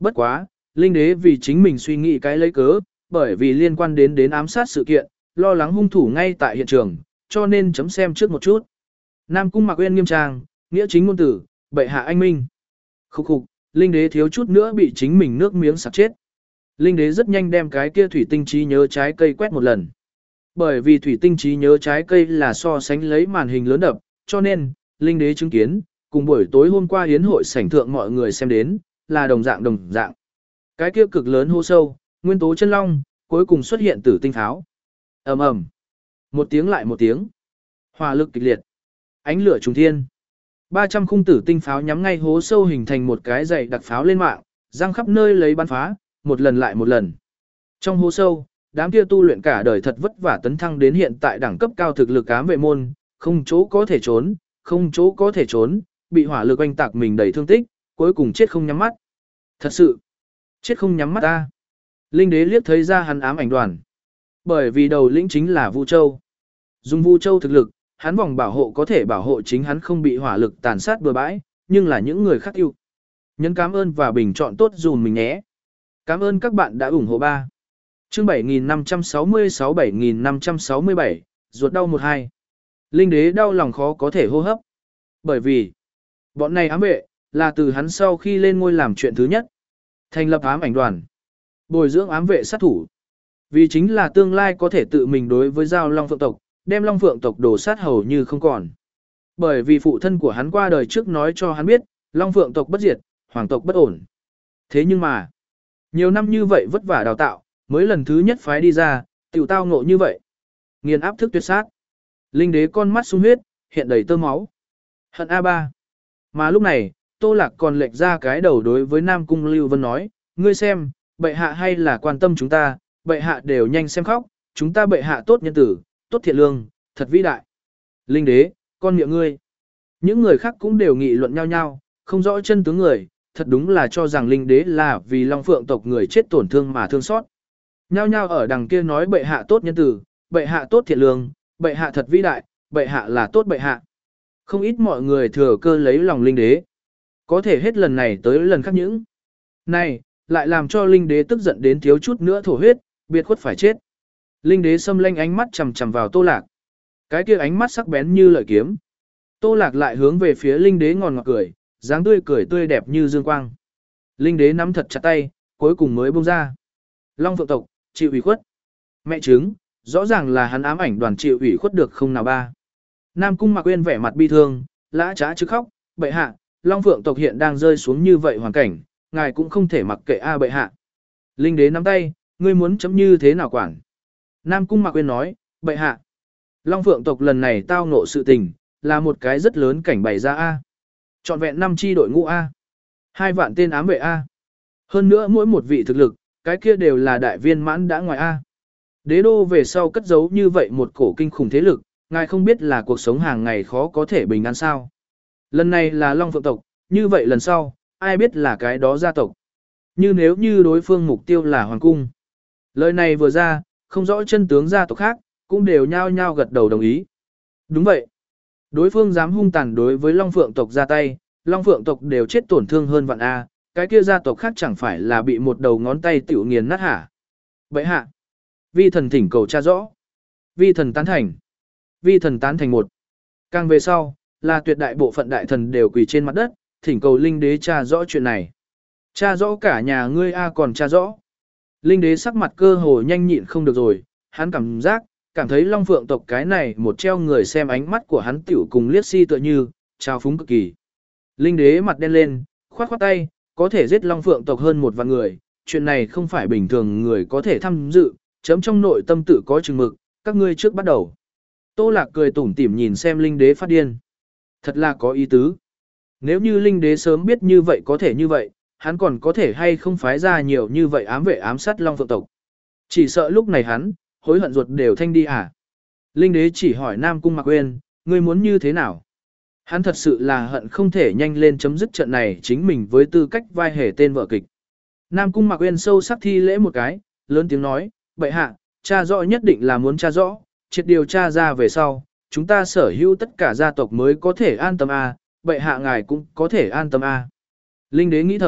Bất quá, linh đế vì chính mình suy nghĩ cái lấy cớ, bởi vì liên quan đến đến ám sát sự kiện, lo lắng hung thủ ngay tại hiện trường, cho nên chấm xem trước một chút. Nam Cung Mạc Uyên nghiêm trang, nghĩa chính ngôn tử, bệ hạ anh minh. Khúc khục, linh đế thiếu chút nữa bị chính mình nước miếng sặc chết. Linh đế rất nhanh đem cái kia thủy tinh trí nhớ trái cây quét một lần. Bởi vì thủy tinh trí nhớ trái cây là so sánh lấy màn hình lớn đập, cho nên, linh đế chứng kiến, cùng buổi tối hôm qua hiến hội sảnh thượng mọi người xem đến, là đồng dạng đồng dạng. Cái kia cực lớn hô sâu, nguyên tố chân long, cuối cùng xuất hiện tử tinh pháo. Ầm ầm, một tiếng lại một tiếng, hỏa lực kịch liệt, ánh lửa trùng thiên. ba trăm khung tử tinh pháo nhắm ngay hố sâu hình thành một cái dày đặc pháo lên mạng, răng khắp nơi lấy bắn phá, một lần lại một lần. Trong hố sâu, đám kia tu luyện cả đời thật vất vả tấn thăng đến hiện tại đẳng cấp cao thực lực ám vệ môn, không chỗ có thể trốn, không chỗ có thể trốn, bị hỏa lực oanh tạc mình đầy thương tích, cuối cùng chết không nhắm mắt. Thật sự, chết không nhắm mắt ta. Linh đế liếc thấy ra hắn ám ảnh đoàn. Bởi vì đầu lĩnh chính là Vu Châu. Dùng Vu Châu thực lực, hắn vòng bảo hộ có thể bảo hộ chính hắn không bị hỏa lực tàn sát bừa bãi, nhưng là những người khác yêu. Nhấn cảm ơn và bình chọn tốt dùm mình nhé. Cảm ơn các bạn đã ủng hộ ba. Chương bảy nghìn năm trăm sáu mươi sáu bảy nghìn năm trăm sáu mươi bảy, ruột đau một hai. Linh đế đau lòng khó có thể hô hấp. Bởi vì, bọn này ám vệ, là từ hắn sau khi lên ngôi làm chuyện thứ nhất. Thành lập ám ảnh đoàn. Bồi dưỡng ám vệ sát thủ. Vì chính là tương lai có thể tự mình đối với giao Long Phượng tộc, đem Long Phượng tộc đổ sát hầu như không còn. Bởi vì phụ thân của hắn qua đời trước nói cho hắn biết, Long Phượng tộc bất diệt, hoàng tộc bất ổn. Thế nhưng mà, nhiều năm như vậy vất vả đào tạo, mới lần thứ nhất phái đi ra, tiểu tao ngộ như vậy. Nghiền áp thức tuyệt sát. Linh đế con mắt sung huyết, hiện đầy tơ máu. Hận a ba. Mà lúc này, Tô Lạc còn lệch ra cái đầu đối với Nam Cung Lưu Vân nói, ngươi xem, bệ hạ hay là quan tâm chúng ta, bệ hạ đều nhanh xem khóc, chúng ta bệ hạ tốt nhân tử, tốt thiện lương, thật vĩ đại. Linh đế, con miệng ngươi. Những người khác cũng đều nghị luận nhau nhau, không rõ chân tướng người, thật đúng là cho rằng linh đế là vì Long Phượng tộc người chết tổn thương mà thương xót. Nhau nhau ở đằng kia nói bệ hạ tốt nhân tử, bệ hạ tốt thiện lương, bệ hạ thật vĩ đại, bệ hạ là tốt bệ hạ. Không ít mọi người thừa cơ lấy lòng linh đế. Có thể hết lần này tới lần khác những. Này, lại làm cho linh đế tức giận đến thiếu chút nữa thổ huyết, biệt khuất phải chết. Linh đế xâm lanh ánh mắt chằm chằm vào Tô Lạc. Cái kia ánh mắt sắc bén như lợi kiếm. Tô Lạc lại hướng về phía linh đế ngòn ngọt cười, dáng tươi cười tươi đẹp như dương quang. Linh đế nắm thật chặt tay, cuối cùng mới buông ra. Long Phượng tộc, chịu ủy khuất. Mẹ chứng, rõ ràng là hắn ám ảnh đoàn chịu ủy khuất được không nào ba. Nam Cung Mạc Uyên vẻ mặt bi thương, lã trá chứ khóc, bệ hạ, Long Phượng tộc hiện đang rơi xuống như vậy hoàn cảnh, ngài cũng không thể mặc kệ a bệ hạ. Linh đế nắm tay, ngươi muốn chấm như thế nào quản? Nam Cung Mạc Uyên nói, bệ hạ, Long Phượng tộc lần này tao ngộ sự tình, là một cái rất lớn cảnh bày ra a. Trọn vẹn năm chi đội ngũ a, hai vạn tên ám vệ a. Hơn nữa mỗi một vị thực lực, cái kia đều là đại viên mãn đã ngoài a. Đế đô về sau cất giấu như vậy một cổ kinh khủng thế lực, ngài không biết là cuộc sống hàng ngày khó có thể bình an sao. Lần này là Long Phượng tộc, như vậy lần sau, ai biết là cái đó gia tộc. Như nếu như đối phương mục tiêu là Hoàng Cung. Lời này vừa ra, không rõ chân tướng gia tộc khác, cũng đều nhao nhao gật đầu đồng ý. Đúng vậy. Đối phương dám hung tàn đối với Long Phượng tộc ra tay, Long Phượng tộc đều chết tổn thương hơn vạn A, cái kia gia tộc khác chẳng phải là bị một đầu ngón tay tiểu nghiền nát hả. Vậy hạ. Vi thần thỉnh cầu tra rõ. Vi thần tán thành. Vi thần tán thành một. Càng về sau, là tuyệt đại bộ phận đại thần đều quỳ trên mặt đất, thỉnh cầu linh đế tra rõ chuyện này. Tra rõ cả nhà ngươi A còn tra rõ. Linh đế sắc mặt cơ hồ nhanh nhịn không được rồi, hắn cảm giác, cảm thấy Long Phượng tộc cái này một treo người xem ánh mắt của hắn tiểu cùng liếc si tựa như, trao phúng cực kỳ. Linh đế mặt đen lên, khoát khoát tay, có thể giết Long Phượng tộc hơn một vạn người, chuyện này không phải bình thường người có thể tham dự, chấm trong nội tâm tự có chừng mực, các ngươi trước bắt đầu. Tô Lạc cười tủm tỉm nhìn xem linh đế phát điên. Thật là có ý tứ. Nếu như linh đế sớm biết như vậy có thể như vậy, hắn còn có thể hay không phái ra nhiều như vậy ám vệ ám sát Long Phượng tộc. Chỉ sợ lúc này hắn, hối hận ruột đều thanh đi à. Linh đế chỉ hỏi Nam Cung Mạc Uyên, ngươi muốn như thế nào? Hắn thật sự là hận không thể nhanh lên chấm dứt trận này chính mình với tư cách vai hề tên vợ kịch. Nam Cung Mạc Uyên sâu sắc thi lễ một cái, lớn tiếng nói, bệ hạ, tra rõ nhất định là muốn tra rõ, triệt điều tra ra về sau, chúng ta sở hữu tất cả gia tộc mới có thể an tâm a, bệ hạ ngài cũng có thể an tâm a. Linh đế nghĩ thầm,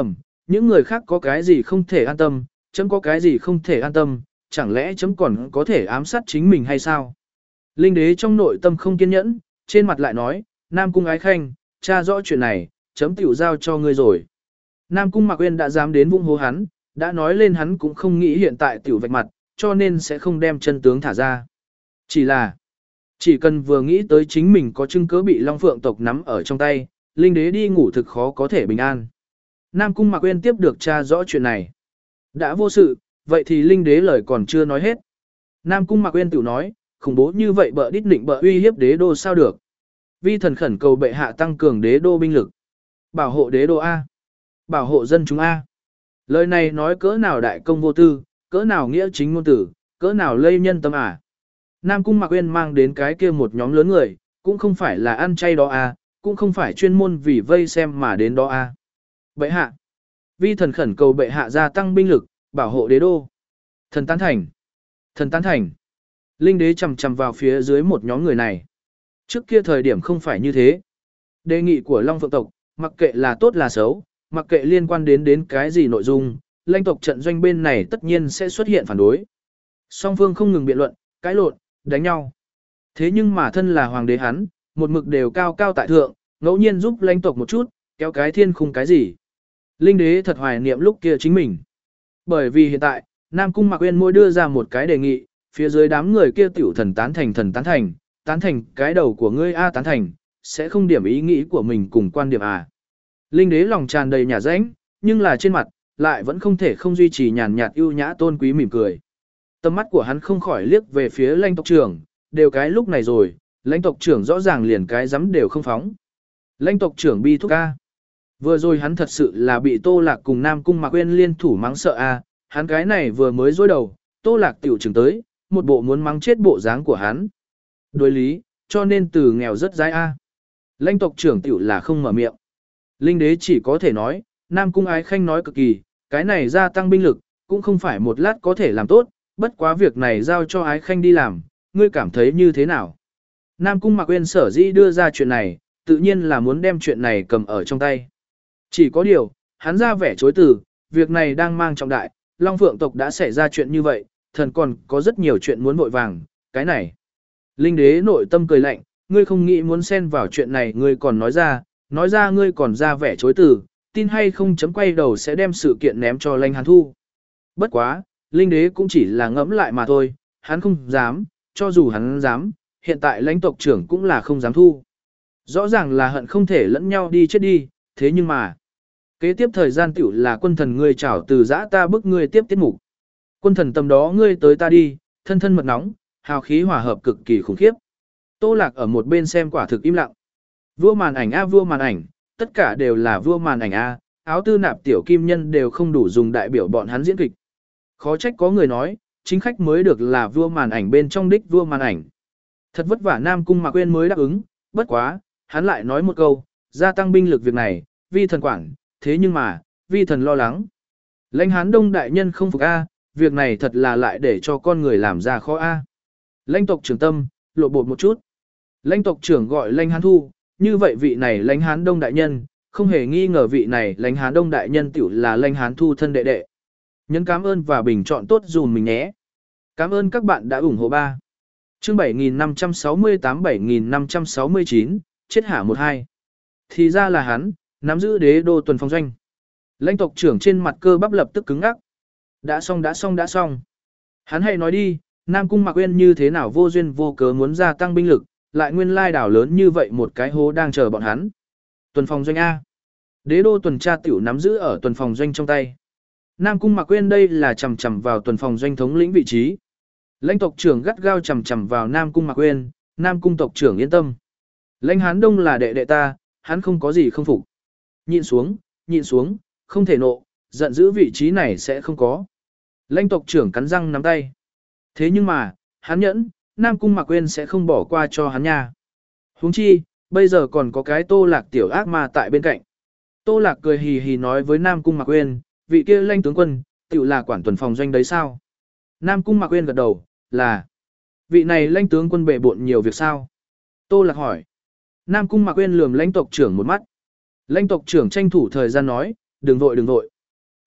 những người khác có cái gì không thể an tâm, chấm có cái gì không thể an tâm, chẳng lẽ chấm còn có thể ám sát chính mình hay sao? Linh đế trong nội tâm không kiên nhẫn, trên mặt lại nói, Nam Cung Ái Khanh, tra rõ chuyện này, chấm tiểu giao cho ngươi rồi. Nam Cung Mạc Uyên đã dám đến vung hô hắn, đã nói lên hắn cũng không nghĩ hiện tại tiểu vạch mặt, cho nên sẽ không đem chân tướng thả ra. Chỉ là, chỉ cần vừa nghĩ tới chính mình có chứng cứ bị Long Phượng tộc nắm ở trong tay, Linh đế đi ngủ thực khó có thể bình an. Nam Cung Mạc Uyên tiếp được tra rõ chuyện này. Đã vô sự, vậy thì Linh đế lời còn chưa nói hết. Nam Cung Mạc Uyên tiểu nói, khủng bố như vậy bợ đít định bợ uy hiếp đế đô sao được. Vi thần khẩn cầu bệ hạ tăng cường đế đô binh lực. Bảo hộ đế đô A. Bảo hộ dân chúng A. Lời này nói cỡ nào đại công vô tư, cỡ nào nghĩa chính ngôn tử, cỡ nào lây nhân tâm à. Nam Cung Mạc Uyên mang đến cái kia một nhóm lớn người, cũng không phải là ăn chay đó A, cũng không phải chuyên môn vì vây xem mà đến đó A. Bệ hạ. Vi thần khẩn cầu bệ hạ gia tăng binh lực, bảo hộ đế đô. Thần tán thành. Thần tán thành. Linh đế chầm chầm vào phía dưới một nhóm người này. Trước kia thời điểm không phải như thế. Đề nghị của Long Phượng tộc, mặc kệ là tốt là xấu, mặc kệ liên quan đến đến cái gì nội dung, lãnh tộc trận doanh bên này tất nhiên sẽ xuất hiện phản đối. Song phương không ngừng biện luận, cãi lộn, đánh nhau. Thế nhưng mà thân là hoàng đế hắn, một mực đều cao cao tại thượng, ngẫu nhiên giúp lãnh tộc một chút, kéo cái thiên khung cái gì. Linh đế thật hoài niệm lúc kia chính mình. Bởi vì hiện tại, Nam Cung Mạc Uyên mỗi đưa ra một cái đề nghị, phía dưới đám người kia tiểu thần tán thành thần tán thành, tán thành cái đầu của ngươi A tán thành, sẽ không điểm ý nghĩ của mình cùng quan điểm à. Linh đế lòng tràn đầy nhà rãnh, nhưng là trên mặt, lại vẫn không thể không duy trì nhàn nhạt ưu nhã tôn quý mỉm cười. Tầm mắt của hắn không khỏi liếc về phía lãnh tộc trưởng, đều cái lúc này rồi, lãnh tộc trưởng rõ ràng liền cái dám đều không phóng. Lãnh tộc trưởng bi thúc A. Vừa rồi hắn thật sự là bị Tô Lạc cùng Nam Cung Mạc Uyên liên thủ mắng sợ A, hắn cái này vừa mới dối đầu, Tô Lạc tiểu trưởng tới, một bộ muốn mắng chết bộ dáng của hắn. Đối lý, cho nên từ nghèo rất dai A. Lãnh tộc trưởng tiểu là không mở miệng. Linh đế chỉ có thể nói, Nam Cung Ái Khanh nói cực kỳ, cái này gia tăng binh lực, cũng không phải một lát có thể làm tốt, bất quá việc này giao cho Ái Khanh đi làm, ngươi cảm thấy như thế nào? Nam Cung Mạc Uyên sở dĩ đưa ra chuyện này, tự nhiên là muốn đem chuyện này cầm ở trong tay. Chỉ có điều, hắn ra vẻ chối từ, việc này đang mang trọng đại, Long Phượng tộc đã xảy ra chuyện như vậy, thần còn có rất nhiều chuyện muốn vội vàng, cái này. Linh đế nội tâm cười lạnh, ngươi không nghĩ muốn xen vào chuyện này ngươi còn nói ra, nói ra ngươi còn ra vẻ chối từ, tin hay không chấm quay đầu sẽ đem sự kiện ném cho Lãnh Hán Thu. Bất quá, Linh đế cũng chỉ là ngẫm lại mà thôi, hắn không dám, cho dù hắn dám, hiện tại lãnh tộc trưởng cũng là không dám thu. Rõ ràng là hận không thể lẫn nhau đi chết đi, thế nhưng mà, kế tiếp thời gian tiểu là quân thần ngươi trảo từ giã ta bức ngươi tiếp tiết mục. Quân thần tầm đó ngươi tới ta đi, thân thân mật nóng, hào khí hòa hợp cực kỳ khủng khiếp. Tô Lạc ở một bên xem quả thực im lặng. Vua màn ảnh a vua màn ảnh, tất cả đều là vua màn ảnh a, áo tư nạp tiểu kim nhân đều không đủ dùng đại biểu bọn hắn diễn kịch. Khó trách có người nói, chính khách mới được là vua màn ảnh bên trong đích vua màn ảnh. Thật vất vả Nam Cung Mạc Uyên mới đáp ứng, bất quá, hắn lại nói một câu, gia tăng binh lực việc này, vi thần quản, thế nhưng mà, vi thần lo lắng. Lãnh Hán Đông đại nhân không phục a, việc này thật là lại để cho con người làm ra khó a. Lãnh tộc trưởng tâm, lộ bột một chút. Lãnh tộc trưởng gọi Lãnh Hán Thu, như vậy vị này Lãnh Hán Đông đại nhân, không hề nghi ngờ vị này Lãnh Hán Đông đại nhân tiểu là Lãnh Hán Thu thân đệ đệ. Nhấn cảm ơn và bình chọn tốt dùm mình nhé. Cảm ơn các bạn đã ủng hộ ba. Chương bảy nghìn năm trăm sáu mươi tám bảy nghìn năm trăm sáu mươi chín, chết hả một hai. Thì ra là hắn, nắm giữ đế đô tuần phòng doanh. Lãnh tộc trưởng trên mặt cơ bắp lập tức cứng ngắc. Đã xong đã xong đã xong. Hắn hãy nói đi, Nam Cung Mạc Uyên như thế nào vô duyên vô cớ muốn gia tăng binh lực, lại nguyên lai đảo lớn như vậy một cái hố đang chờ bọn hắn. Tuần phòng doanh A. Đế đô tuần tra tiểu nắm giữ ở tuần phòng doanh trong tay. Nam Cung Mạc Uyên đây là chầm chầm vào tuần phòng doanh thống lĩnh vị trí. Lãnh tộc trưởng gắt gao chầm chầm vào Nam Cung Mạc Uyên, Nam Cung tộc trưởng yên tâm. Lãnh Hán Đông là đệ đệ ta, hắn không có gì không phục. Nhịn xuống, nhịn xuống, không thể nộ, giận dữ vị trí này sẽ không có. Lãnh tộc trưởng cắn răng nắm tay. Thế nhưng mà, hắn nhẫn, Nam Cung Mạc Uyên sẽ không bỏ qua cho hắn nha. Huống chi, bây giờ còn có cái Tô Lạc tiểu ác ma tại bên cạnh. Tô Lạc cười hì hì nói với Nam Cung Mạc Uyên, vị kia Lãnh tướng quân, tiểu là quản tuần phòng doanh đấy sao? Nam Cung Mạc Uyên gật đầu, là. Vị này Lãnh tướng quân bệ bộn nhiều việc sao? Tô Lạc hỏi. Nam Cung Mạc Uyên lườm Lãnh tộc trưởng một mắt. Lãnh tộc trưởng tranh thủ thời gian nói, đừng vội đừng vội.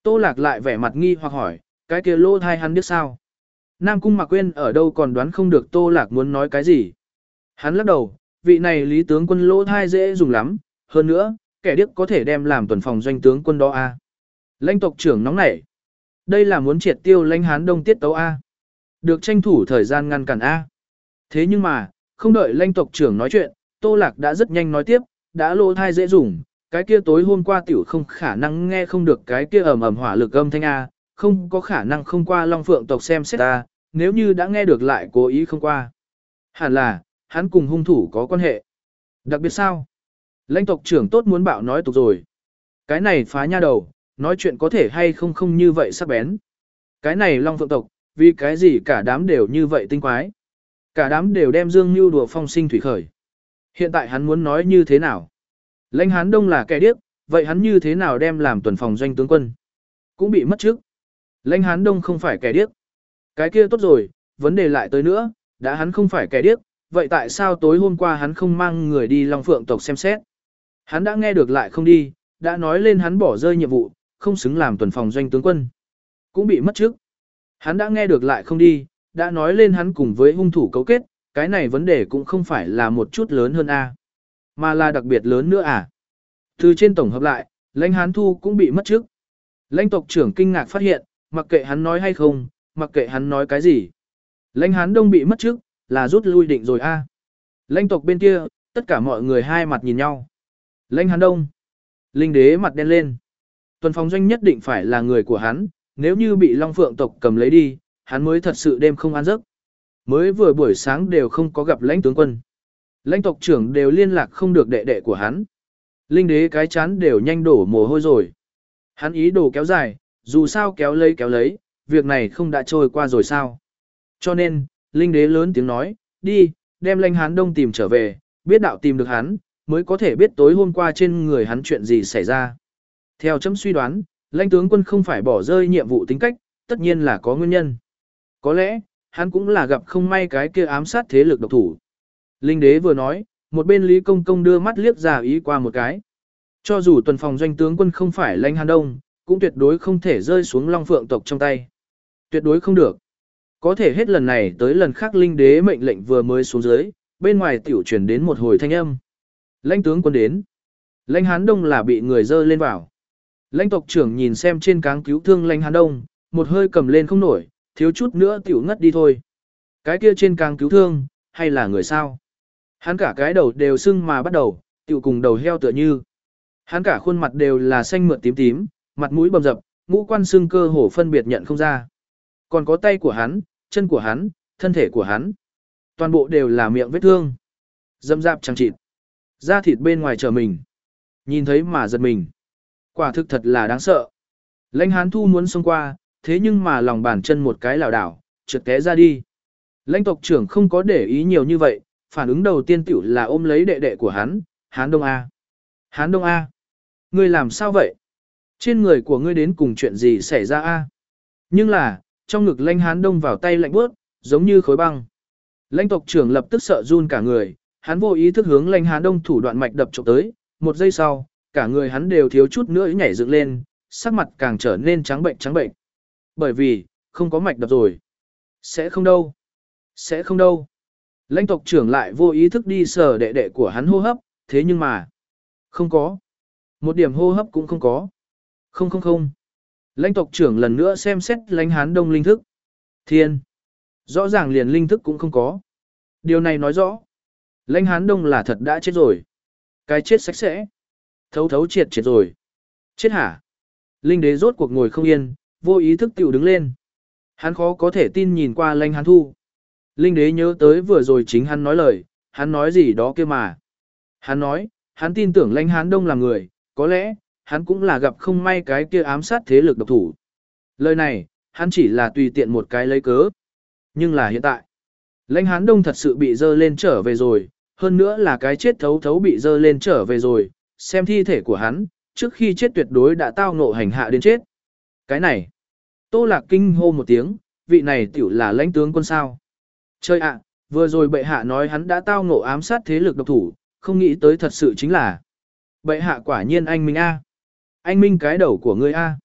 Tô Lạc lại vẻ mặt nghi hoặc hỏi, cái kia lỗ thai hắn biết sao? Nam Cung Mạc Quyên ở đâu còn đoán không được Tô Lạc muốn nói cái gì. Hắn lắc đầu, vị này lý tướng quân lỗ thai dễ dùng lắm, hơn nữa, kẻ điếc có thể đem làm tuần phòng doanh tướng quân đó a. Lãnh tộc trưởng nóng nảy. Đây là muốn triệt tiêu lãnh Hán Đông tiết tấu a. Được tranh thủ thời gian ngăn cản a. Thế nhưng mà, không đợi lãnh tộc trưởng nói chuyện, Tô Lạc đã rất nhanh nói tiếp, đã lỗ thai dễ dùng, cái kia tối hôm qua tiểu không khả năng nghe không được cái kia ầm ầm hỏa lực âm thanh a, không có khả năng không qua Long Phượng tộc xem xét ta, nếu như đã nghe được lại cố ý không qua. Hẳn là, hắn cùng hung thủ có quan hệ. Đặc biệt sao? Lãnh tộc trưởng tốt muốn bạo nói tục rồi. Cái này phá nha đầu, nói chuyện có thể hay không không như vậy sắc bén. Cái này Long Phượng tộc, vì cái gì cả đám đều như vậy tinh quái. Cả đám đều đem Dương Nưu đùa phong sinh thủy khởi. Hiện tại hắn muốn nói như thế nào? Lãnh Hán Đông là kẻ điếc, vậy hắn như thế nào đem làm tuần phòng doanh tướng quân? Cũng bị mất trước. Lãnh Hán Đông không phải kẻ điếc. Cái kia tốt rồi, vấn đề lại tới nữa, đã hắn không phải kẻ điếc, vậy tại sao tối hôm qua hắn không mang người đi Long Phượng tộc xem xét? Hắn đã nghe được lại không đi, đã nói lên hắn bỏ rơi nhiệm vụ, không xứng làm tuần phòng doanh tướng quân. Cũng bị mất trước. Hắn đã nghe được lại không đi, đã nói lên hắn cùng với hung thủ cấu kết, cái này vấn đề cũng không phải là một chút lớn hơn a, mà là đặc biệt lớn nữa à. Từ trên tổng hợp lại, lãnh Hán Thu cũng bị mất trước. Lãnh tộc trưởng kinh ngạc phát hiện, mặc kệ hắn nói hay không, mặc kệ hắn nói cái gì. Lãnh Hán Đông bị mất trước, là rút lui định rồi a. Lãnh tộc bên kia, tất cả mọi người hai mặt nhìn nhau. Lãnh Hán Đông. Linh đế mặt đen lên. Tuần phòng doanh nhất định phải là người của hắn, nếu như bị Long Phượng tộc cầm lấy đi, hắn mới thật sự đêm không an giấc. Mới vừa buổi sáng đều không có gặp lãnh tướng quân. Lãnh tộc trưởng đều liên lạc không được đệ đệ của hắn. Linh đế cái chán đều nhanh đổ mồ hôi rồi. Hắn ý đồ kéo dài, dù sao kéo lấy kéo lấy, việc này không đã trôi qua rồi sao. Cho nên, Linh đế lớn tiếng nói, đi, đem lãnh Hán Đông tìm trở về, biết đạo tìm được hắn, mới có thể biết tối hôm qua trên người hắn chuyện gì xảy ra. Theo chấm suy đoán, lãnh tướng quân không phải bỏ rơi nhiệm vụ tính cách, tất nhiên là có nguyên nhân. Có lẽ, hắn cũng là gặp không may cái kia ám sát thế lực độc thủ. Linh đế vừa nói, một bên Lý Công Công đưa mắt liếc ra ý qua một cái. Cho dù tuần phòng doanh tướng quân không phải lãnh Hán Đông, cũng tuyệt đối không thể rơi xuống Long Phượng tộc trong tay. Tuyệt đối không được. Có thể hết lần này tới lần khác Linh đế mệnh lệnh vừa mới xuống dưới, bên ngoài tiểu truyền đến một hồi thanh âm. Lãnh tướng quân đến. Lãnh Hán Đông là bị người dơ lên vào. Lãnh tộc trưởng nhìn xem trên cáng cứu thương lãnh Hán Đông, một hơi cầm lên không nổi, thiếu chút nữa tiểu ngất đi thôi. Cái kia trên cáng cứu thương, hay là người sao? Hắn cả cái đầu đều sưng mà bắt đầu, tiểu cùng đầu heo tựa như. Hắn cả khuôn mặt đều là xanh mượt tím tím, mặt mũi bầm dập, ngũ quan xương cơ hổ phân biệt nhận không ra. Còn có tay của hắn, chân của hắn, thân thể của hắn. Toàn bộ đều là miệng vết thương. Dâm dạp chẳng chịt. Da thịt bên ngoài trở mình. Nhìn thấy mà giật mình. Quả thực thật là đáng sợ. Lãnh Hán Thu muốn xông qua, thế nhưng mà lòng bàn chân một cái lảo đảo, trượt té ra đi. Lãnh tộc trưởng không có để ý nhiều như vậy, phản ứng đầu tiên tiểu là ôm lấy đệ đệ của hắn, Hán Đông A. Hán Đông A. Ngươi làm sao vậy? Trên người của ngươi đến cùng chuyện gì xảy ra A? Nhưng là, trong ngực lãnh Hán Đông vào tay lạnh bước, giống như khối băng. Lãnh tộc trưởng lập tức sợ run cả người, hắn vô ý thức hướng lãnh Hán Đông thủ đoạn mạch đập chụp tới, một giây sau, cả người hắn đều thiếu chút nữa nhảy dựng lên, sắc mặt càng trở nên trắng bệnh trắng bệnh. Bởi vì, không có mạch đập rồi. Sẽ không đâu. Sẽ không đâu. Lãnh tộc trưởng lại vô ý thức đi sờ đệ đệ của hắn hô hấp, thế nhưng mà, không có. Một điểm hô hấp cũng không có. Không không không. Lãnh tộc trưởng lần nữa xem xét lãnh Hán Đông linh thức. Thiên. Rõ ràng liền linh thức cũng không có. Điều này nói rõ. Lãnh Hán Đông là thật đã chết rồi. Cái chết sạch sẽ. Thấu thấu triệt triệt rồi. Chết hả? Linh đế rốt cuộc ngồi không yên, vô ý thức tiểu đứng lên. Hắn khó có thể tin nhìn qua lãnh Hán Thu. Linh đế nhớ tới vừa rồi chính hắn nói lời, hắn nói gì đó kia mà. Hắn nói, hắn tin tưởng lãnh Hán Đông là người, có lẽ, hắn cũng là gặp không may cái kia ám sát thế lực độc thủ. Lời này, hắn chỉ là tùy tiện một cái lấy cớ. Nhưng là hiện tại, lãnh Hán Đông thật sự bị dơ lên trở về rồi, hơn nữa là cái chết thấu thấu bị dơ lên trở về rồi, xem thi thể của hắn, trước khi chết tuyệt đối đã tao ngộ hành hạ đến chết. Cái này, Tô Lạc kinh hô một tiếng, vị này tiểu là lãnh tướng quân sao. Chơi ạ, vừa rồi bệ hạ nói hắn đã tao ngộ ám sát thế lực độc thủ, không nghĩ tới thật sự chính là. Bệ hạ quả nhiên anh Minh A. Anh Minh cái đầu của ngươi A.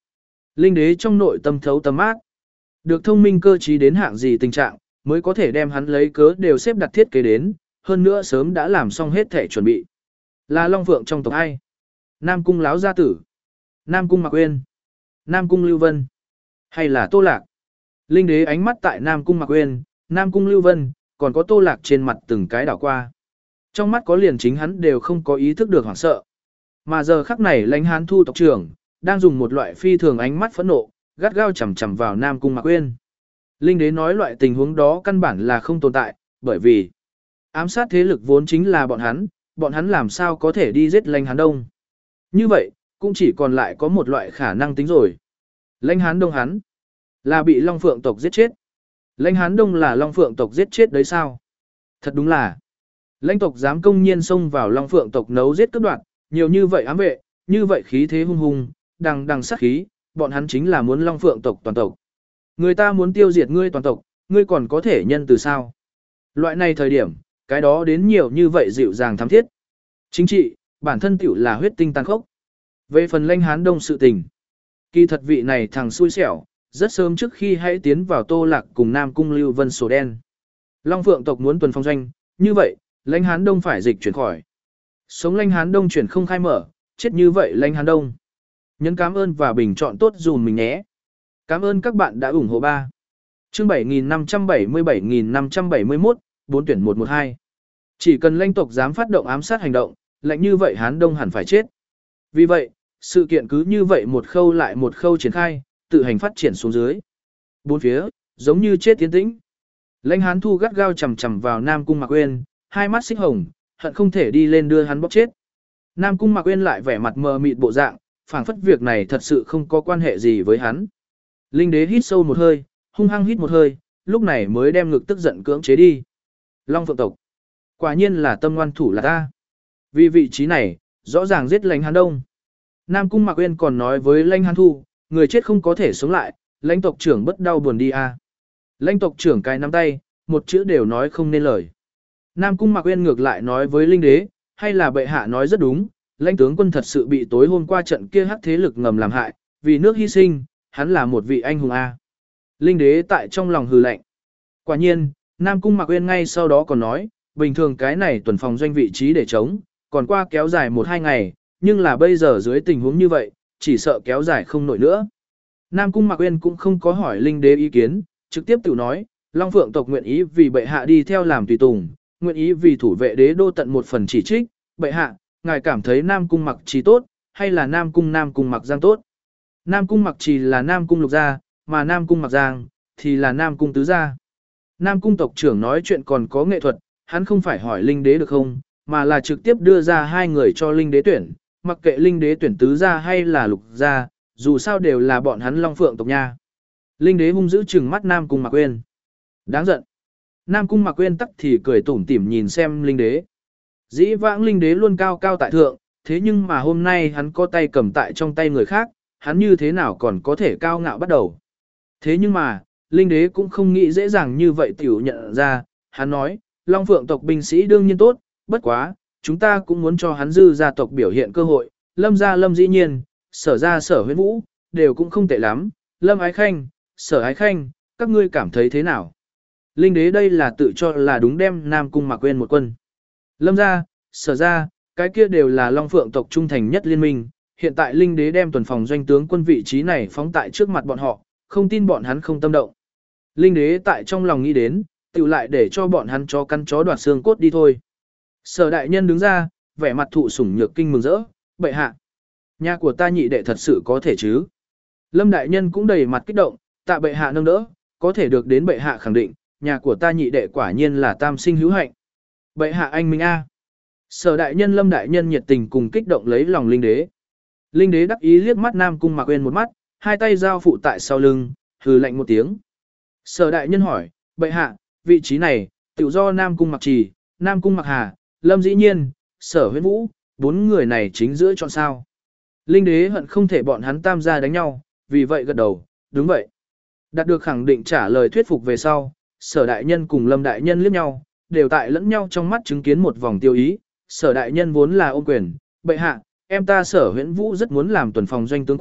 Linh đế trong nội tâm thấu tâm ác. Được thông minh cơ trí đến hạng gì tình trạng, mới có thể đem hắn lấy cớ đều xếp đặt thiết kế đến, hơn nữa sớm đã làm xong hết thể chuẩn bị. Là Long Phượng trong tộc ai? Nam Cung Láo Gia Tử, Nam Cung Mạc Uyên, Nam Cung Lưu Vân, hay là Tô Lạc? Linh đế ánh mắt tại Nam Cung Mạc Uyên, Nam Cung Lưu Vân, còn có Tô Lạc trên mặt từng cái đảo qua. Trong mắt có liền chính hắn đều không có ý thức được hoảng sợ. Mà giờ khắc này Lãnh Hán Thu tộc trưởng đang dùng một loại phi thường ánh mắt phẫn nộ, gắt gao chằm chằm vào Nam Cung Mạc Uyên. Linh đế nói loại tình huống đó căn bản là không tồn tại, bởi vì ám sát thế lực vốn chính là bọn hắn, bọn hắn làm sao có thể đi giết Lãnh Hán Đông. Như vậy, cũng chỉ còn lại có một loại khả năng tính rồi. Lãnh Hán Đông hắn là bị Long Phượng tộc giết chết. Lãnh Hán Đông là Long Phượng tộc giết chết đấy sao? Thật đúng là. Lãnh tộc dám công nhiên xông vào Long Phượng tộc nấu giết cướp đoạt, nhiều như vậy ám vệ, như vậy khí thế hung hùng, đằng đằng sát khí, bọn hắn chính là muốn Long Phượng tộc toàn tộc. Người ta muốn tiêu diệt ngươi toàn tộc, ngươi còn có thể nhân từ sao? Loại này thời điểm, cái đó đến nhiều như vậy dịu dàng thắm thiết. Chính trị, bản thân tiểu là huyết tinh tàn khốc. Về phần Lãnh Hán Đông sự tình, kỳ thật vị này thằng xui xẻo, rất sớm trước khi hãy tiến vào Tô Lạc cùng Nam Cung Lưu Vân sổ đen. Long Phượng tộc muốn tuần phong doanh, như vậy, Lãnh Hán Đông phải dịch chuyển khỏi. Sống Lãnh Hán Đông chuyển không khai mở, chết như vậy Lãnh Hán Đông. Nhấn cảm ơn và bình chọn tốt dùm mình nhé. Cảm ơn các bạn đã ủng hộ ba. Chương bảy nghìn năm trăm bảy mươi bảy nghìn năm trăm bảy mươi mốt, bốn tuyển một một hai. Chỉ cần Lãnh tộc dám phát động ám sát hành động, lạnh như vậy Hán Đông hẳn phải chết. Vì vậy, sự kiện cứ như vậy một khâu lại một khâu triển khai, tự hành phát triển xuống dưới. Bốn phía, giống như chết tiến tĩnh. Lãnh Hán Thu gắt gao chằm chằm vào Nam Cung Mạc Uyên, hai mắt xích hồng, hận không thể đi lên đưa hắn bóp chết. Nam Cung Mạc Uyên lại vẻ mặt mờ mịt bộ dạng, phảng phất việc này thật sự không có quan hệ gì với hắn. Linh đế hít sâu một hơi, hung hăng hít một hơi, lúc này mới đem ngực tức giận cưỡng chế đi. Long Phượng tộc, quả nhiên là tâm ngoan thủ là ta. Vì vị trí này, rõ ràng giết Lãnh Hán Đông. Nam Cung Mạc Uyên còn nói với Lãnh Hán Thu, người chết không có thể sống lại, Lãnh tộc trưởng bất đau buồn đi a. À. Lãnh tộc trưởng cái nắm tay, một chữ đều nói không nên lời. Nam Cung Mạc Uyên ngược lại nói với Linh đế, hay là bệ hạ nói rất đúng, Lãnh tướng quân thật sự bị tối hôm qua trận kia hắc thế lực ngầm làm hại, vì nước hy sinh, hắn là một vị anh hùng a. Linh đế tại trong lòng hừ lạnh. Quả nhiên, Nam Cung Mạc Uyên ngay sau đó còn nói, bình thường cái này tuần phòng doanh vị trí để chống, còn qua kéo dài một hai ngày, nhưng là bây giờ dưới tình huống như vậy, chỉ sợ kéo dài không nổi nữa. Nam Cung Mạc Uyên cũng không có hỏi Linh đế ý kiến, trực tiếp tự nói, Long Phượng tộc nguyện ý vì bệ hạ đi theo làm tùy tùng, nguyện ý vì thủ vệ đế đô tận một phần chỉ trích, bệ hạ, ngài cảm thấy Nam Cung Mặc Trì tốt, hay là Nam Cung Nam Cung Mặc Giang tốt? Nam Cung Mặc Trì là Nam Cung Lục Gia, mà Nam Cung Mặc Giang thì là Nam Cung Tứ Gia. Nam Cung tộc trưởng nói chuyện còn có nghệ thuật, hắn không phải hỏi Linh đế được không, mà là trực tiếp đưa ra hai người cho Linh đế tuyển, mặc kệ Linh đế tuyển Tứ Gia hay là Lục Gia, dù sao đều là bọn hắn Long Phượng tộc nha. Linh đế hung dữ trừng mắt Nam Cung Mạc Uyên. Đáng giận. Nam Cung Mạc Uyên tắc thì cười tủm tỉm nhìn xem Linh đế. Dĩ vãng Linh đế luôn cao cao tại thượng, thế nhưng mà hôm nay hắn có tay cầm tại trong tay người khác, hắn như thế nào còn có thể cao ngạo bắt đầu. Thế nhưng mà, Linh đế cũng không nghĩ dễ dàng như vậy tiểu nhận ra, hắn nói, Long Phượng tộc binh sĩ đương nhiên tốt, bất quá, chúng ta cũng muốn cho hắn dư gia tộc biểu hiện cơ hội, Lâm gia Lâm dĩ nhiên, Sở gia Sở Huyễn Vũ, đều cũng không tệ lắm, Lâm Ái Khanh, Sở Ái Khanh, các ngươi cảm thấy thế nào? Linh đế đây là tự cho là đúng đem Nam Cung Mạc Uyên một quân. Lâm gia, Sở gia, cái kia đều là Long Phượng tộc trung thành nhất liên minh, hiện tại Linh đế đem tuần phòng doanh tướng quân vị trí này phóng tại trước mặt bọn họ, không tin bọn hắn không tâm động. Linh đế tại trong lòng nghĩ đến, tự lại để cho bọn hắn chó căn chó đoạt xương cốt đi thôi. Sở đại nhân đứng ra, vẻ mặt thụ sủng nhược kinh mừng rỡ, bệ hạ. Nhà của ta nhị đệ thật sự có thể chứ. Lâm đại nhân cũng đầy mặt kích động, tạ bệ hạ nâng đỡ, có thể được đến bệ hạ khẳng định, nhà của ta nhị đệ quả nhiên là tam sinh hữu hạnh. Bệ hạ anh minh a. Sở đại nhân Lâm đại nhân nhiệt tình cùng kích động lấy lòng Linh đế. Linh đế đắc ý liếc mắt Nam Cung Mạc Uyên một mắt, hai tay giao phụ tại sau lưng, hừ lạnh một tiếng. Sở đại nhân hỏi, bệ hạ, vị trí này, tự do Nam Cung Mặc Trì, Nam Cung Mặc Hà, Lâm dĩ nhiên, Sở Huyễn Vũ, bốn người này chính giữa chọn sao. Linh đế hận không thể bọn hắn tam gia đánh nhau, vì vậy gật đầu, đúng vậy. Đạt được khẳng định trả lời thuyết phục về sau, Sở đại nhân cùng Lâm đại nhân liếc nhau, đều tại lẫn nhau trong mắt chứng kiến một vòng tiêu ý. Sở đại nhân vốn là ôm quyền, bệ hạ, em ta Sở Huyễn Vũ rất muốn làm tuần phòng doanh tướng quân,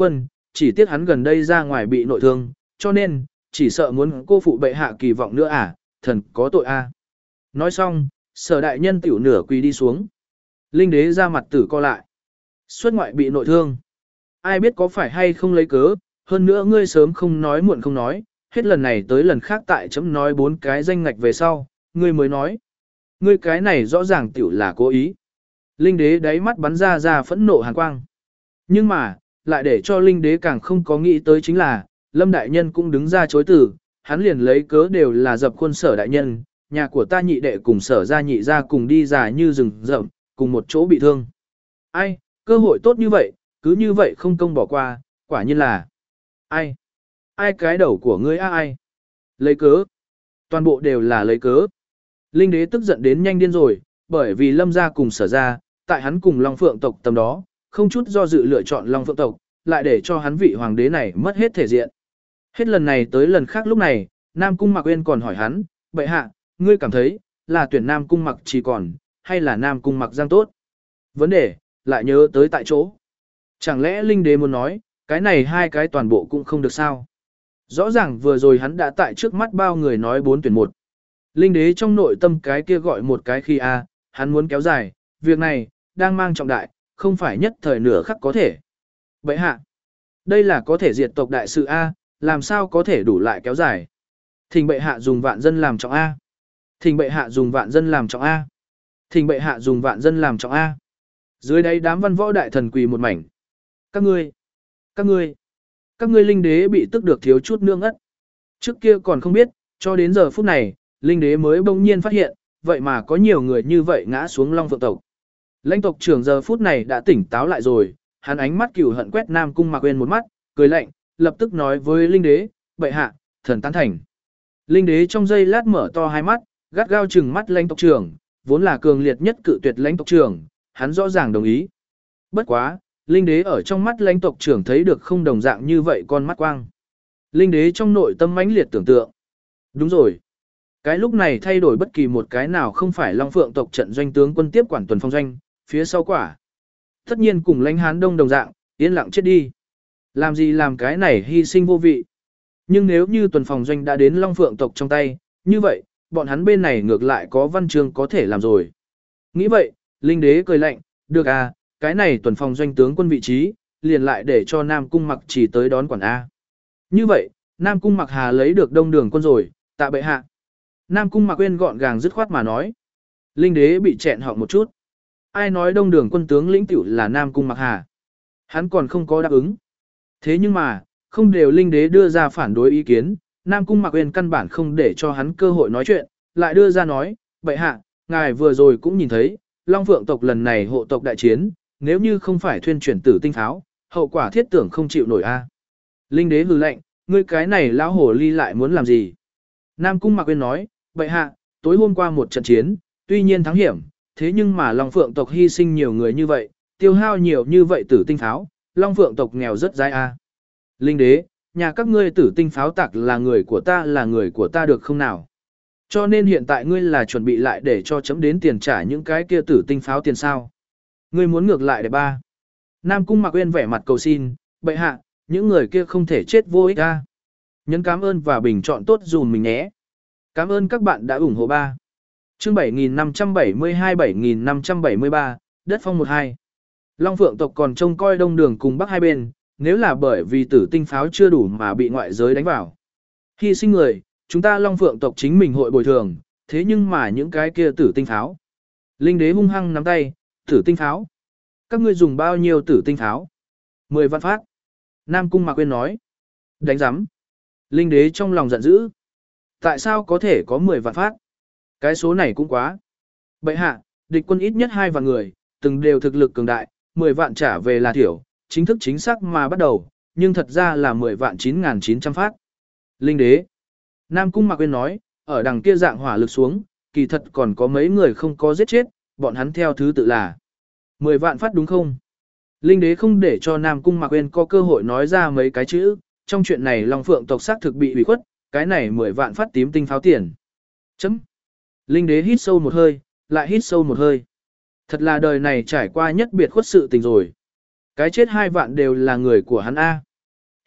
chỉ tiếc hắn gần đây ra ngoài bị nội thương, cho nên, chỉ sợ muốn cô phụ bệ hạ kỳ vọng nữa à, thần có tội a. Nói xong, sở đại nhân tiểu nửa quỳ đi xuống. Linh đế ra mặt tử co lại. Xuất ngoại bị nội thương. Ai biết có phải hay không lấy cớ, hơn nữa ngươi sớm không nói muộn không nói, hết lần này tới lần khác tại chấm nói bốn cái danh ngạch về sau, ngươi mới nói. Ngươi cái này rõ ràng tiểu là cố ý. Linh đế đáy mắt bắn ra ra phẫn nộ hàn quang. Nhưng mà, lại để cho linh đế càng không có nghĩ tới chính là, Lâm đại nhân cũng đứng ra chối từ, hắn liền lấy cớ đều là dập khuôn sở đại nhân, nhà của ta nhị đệ cùng sở gia nhị gia cùng đi dài như rừng rậm, cùng một chỗ bị thương. Ai, cơ hội tốt như vậy, cứ như vậy không công bỏ qua, quả nhiên là. Ai? Ai cái đầu của ngươi a ai? Lấy cớ. Toàn bộ đều là lấy cớ. Linh đế tức giận đến nhanh điên rồi, bởi vì Lâm gia cùng sở gia, tại hắn cùng Long Phượng tộc tầm đó, không chút do dự lựa chọn Long Phượng tộc, lại để cho hắn vị hoàng đế này mất hết thể diện. Hết lần này tới lần khác lúc này, Nam Cung Mặc Uyên còn hỏi hắn, bệ hạ, ngươi cảm thấy, là tuyển Nam Cung Mặc chỉ còn, hay là Nam Cung Mặc Giang tốt? Vấn đề, lại nhớ tới tại chỗ. Chẳng lẽ Linh đế muốn nói, cái này hai cái toàn bộ cũng không được sao? Rõ ràng vừa rồi hắn đã tại trước mắt bao người nói bốn tuyển một. Linh đế trong nội tâm cái kia gọi một cái khi a, hắn muốn kéo dài, việc này, đang mang trọng đại, không phải nhất thời nửa khắc có thể. Bệ hạ, đây là có thể diệt tộc đại sự a, làm sao có thể đủ lại kéo dài. Thỉnh bệ hạ dùng vạn dân làm trọng a. Thỉnh bệ hạ dùng vạn dân làm trọng a. Thỉnh bệ hạ dùng vạn dân làm trọng a. Dưới đây đám văn võ đại thần quỳ một mảnh. Các ngươi, các ngươi, các ngươi linh đế bị tức được thiếu chút nương ất. Trước kia còn không biết, cho đến giờ phút này, linh đế mới bỗng nhiên phát hiện, vậy mà có nhiều người như vậy ngã xuống Long Phượng tộc. Lãnh tộc trưởng giờ phút này đã tỉnh táo lại rồi, hắn ánh mắt cừu hận quét Nam Cung Mặc Uyên một mắt, cười lạnh, lập tức nói với linh đế, bệ hạ, thần tán thành. Linh đế trong giây lát mở to hai mắt, gắt gao trừng mắt lãnh tộc trưởng, vốn là cường liệt nhất cự tuyệt lãnh tộc trưởng, hắn rõ ràng đồng ý. Bất quá, linh đế ở trong mắt lãnh tộc trưởng thấy được không đồng dạng như vậy con mắt quang. Linh đế trong nội tâm mãnh liệt tưởng tượng. Đúng rồi. Cái lúc này thay đổi bất kỳ một cái nào không phải Long Phượng tộc trận doanh tướng quân tiếp quản tuần phong doanh, phía sau quả. Tất nhiên cùng lãnh hán đông đồng dạng, yên lặng chết đi. Làm gì làm cái này hy sinh vô vị. Nhưng nếu như tuần phòng doanh đã đến Long Phượng tộc trong tay, như vậy, bọn hắn bên này ngược lại có văn chương có thể làm rồi. Nghĩ vậy, linh đế cười lạnh, được à, cái này tuần phòng doanh tướng quân vị trí, liền lại để cho Nam Cung Mặc chỉ tới đón quản A. Như vậy, Nam Cung Mặc hà lấy được đông đường quân rồi, tạ bệ hạ. Nam Cung Mặc Uyên gọn gàng dứt khoát mà nói. Linh đế bị chẹn họng một chút. Ai nói đông đường quân tướng lĩnh tiểu là Nam Cung Mặc hà? Hắn còn không có đáp ứng. Thế nhưng mà, không đều linh đế đưa ra phản đối ý kiến, Nam Cung Mặc Uyên căn bản không để cho hắn cơ hội nói chuyện, lại đưa ra nói, bệ hạ, ngài vừa rồi cũng nhìn thấy, Long Phượng tộc lần này hộ tộc đại chiến, nếu như không phải thuyên chuyển tử tinh pháo, hậu quả thiết tưởng không chịu nổi a. Linh đế hừ lạnh, ngươi cái này lão hổ ly lại muốn làm gì? Nam Cung Mặc Uyên nói, bệ hạ, tối hôm qua một trận chiến, tuy nhiên thắng hiểm, thế nhưng mà Long Phượng tộc hy sinh nhiều người như vậy, tiêu hao nhiều như vậy tử tinh pháo, Long Phượng tộc nghèo rất dai a. Linh đế, nhà các ngươi tử tinh pháo tặc là người của ta là người của ta được không nào? Cho nên hiện tại ngươi là chuẩn bị lại để cho chấm đến tiền trả những cái kia tử tinh pháo tiền sao? Ngươi muốn ngược lại để ba. Nam Cung Mặc Uyên vẻ mặt cầu xin, bệ hạ, những người kia không thể chết vô ích a. Nhấn cảm ơn và bình chọn tốt dùm mình nhé. Cảm ơn các bạn đã ủng hộ ba. Chương bảy nghìn năm trăm bảy mươi hai bảy nghìn năm trăm bảy mươi ba, đất phong một hai. Long Phượng tộc còn trông coi đông đường cùng bắc hai bên, nếu là bởi vì tử tinh pháo chưa đủ mà bị ngoại giới đánh vào. Hy sinh người, chúng ta Long Phượng tộc chính mình hội bồi thường, thế nhưng mà những cái kia tử tinh pháo. Linh đế hung hăng nắm tay, tử tinh pháo. Các ngươi dùng bao nhiêu tử tinh pháo? Mười vạn phát. Nam Cung Mặc Uyên nói. Đánh giám. Linh đế trong lòng giận dữ. Tại sao có thể có mười vạn phát? Cái số này cũng quá. Bệ hạ, địch quân ít nhất hai vạn người, từng đều thực lực cường đại, mười vạn trả về là thiểu, chính thức chính xác mà bắt đầu, nhưng thật ra là mười vạn chín nghìn chín trăm phát. Linh đế. Nam Cung Mặc Uyên nói, ở đằng kia dạng hỏa lực xuống, kỳ thật còn có mấy người không có giết chết, bọn hắn theo thứ tự là mười vạn phát đúng không? Linh đế không để cho Nam Cung Mặc Uyên có cơ hội nói ra mấy cái chữ, trong chuyện này Long Phượng tộc xác thực bị hủy khuất, cái này mười vạn phát tím tinh pháo tiền. Chấm. Linh đế hít sâu một hơi, lại hít sâu một hơi. Thật là đời này trải qua nhất biệt khuất sự tình rồi. Cái chết hai vạn đều là người của hắn A.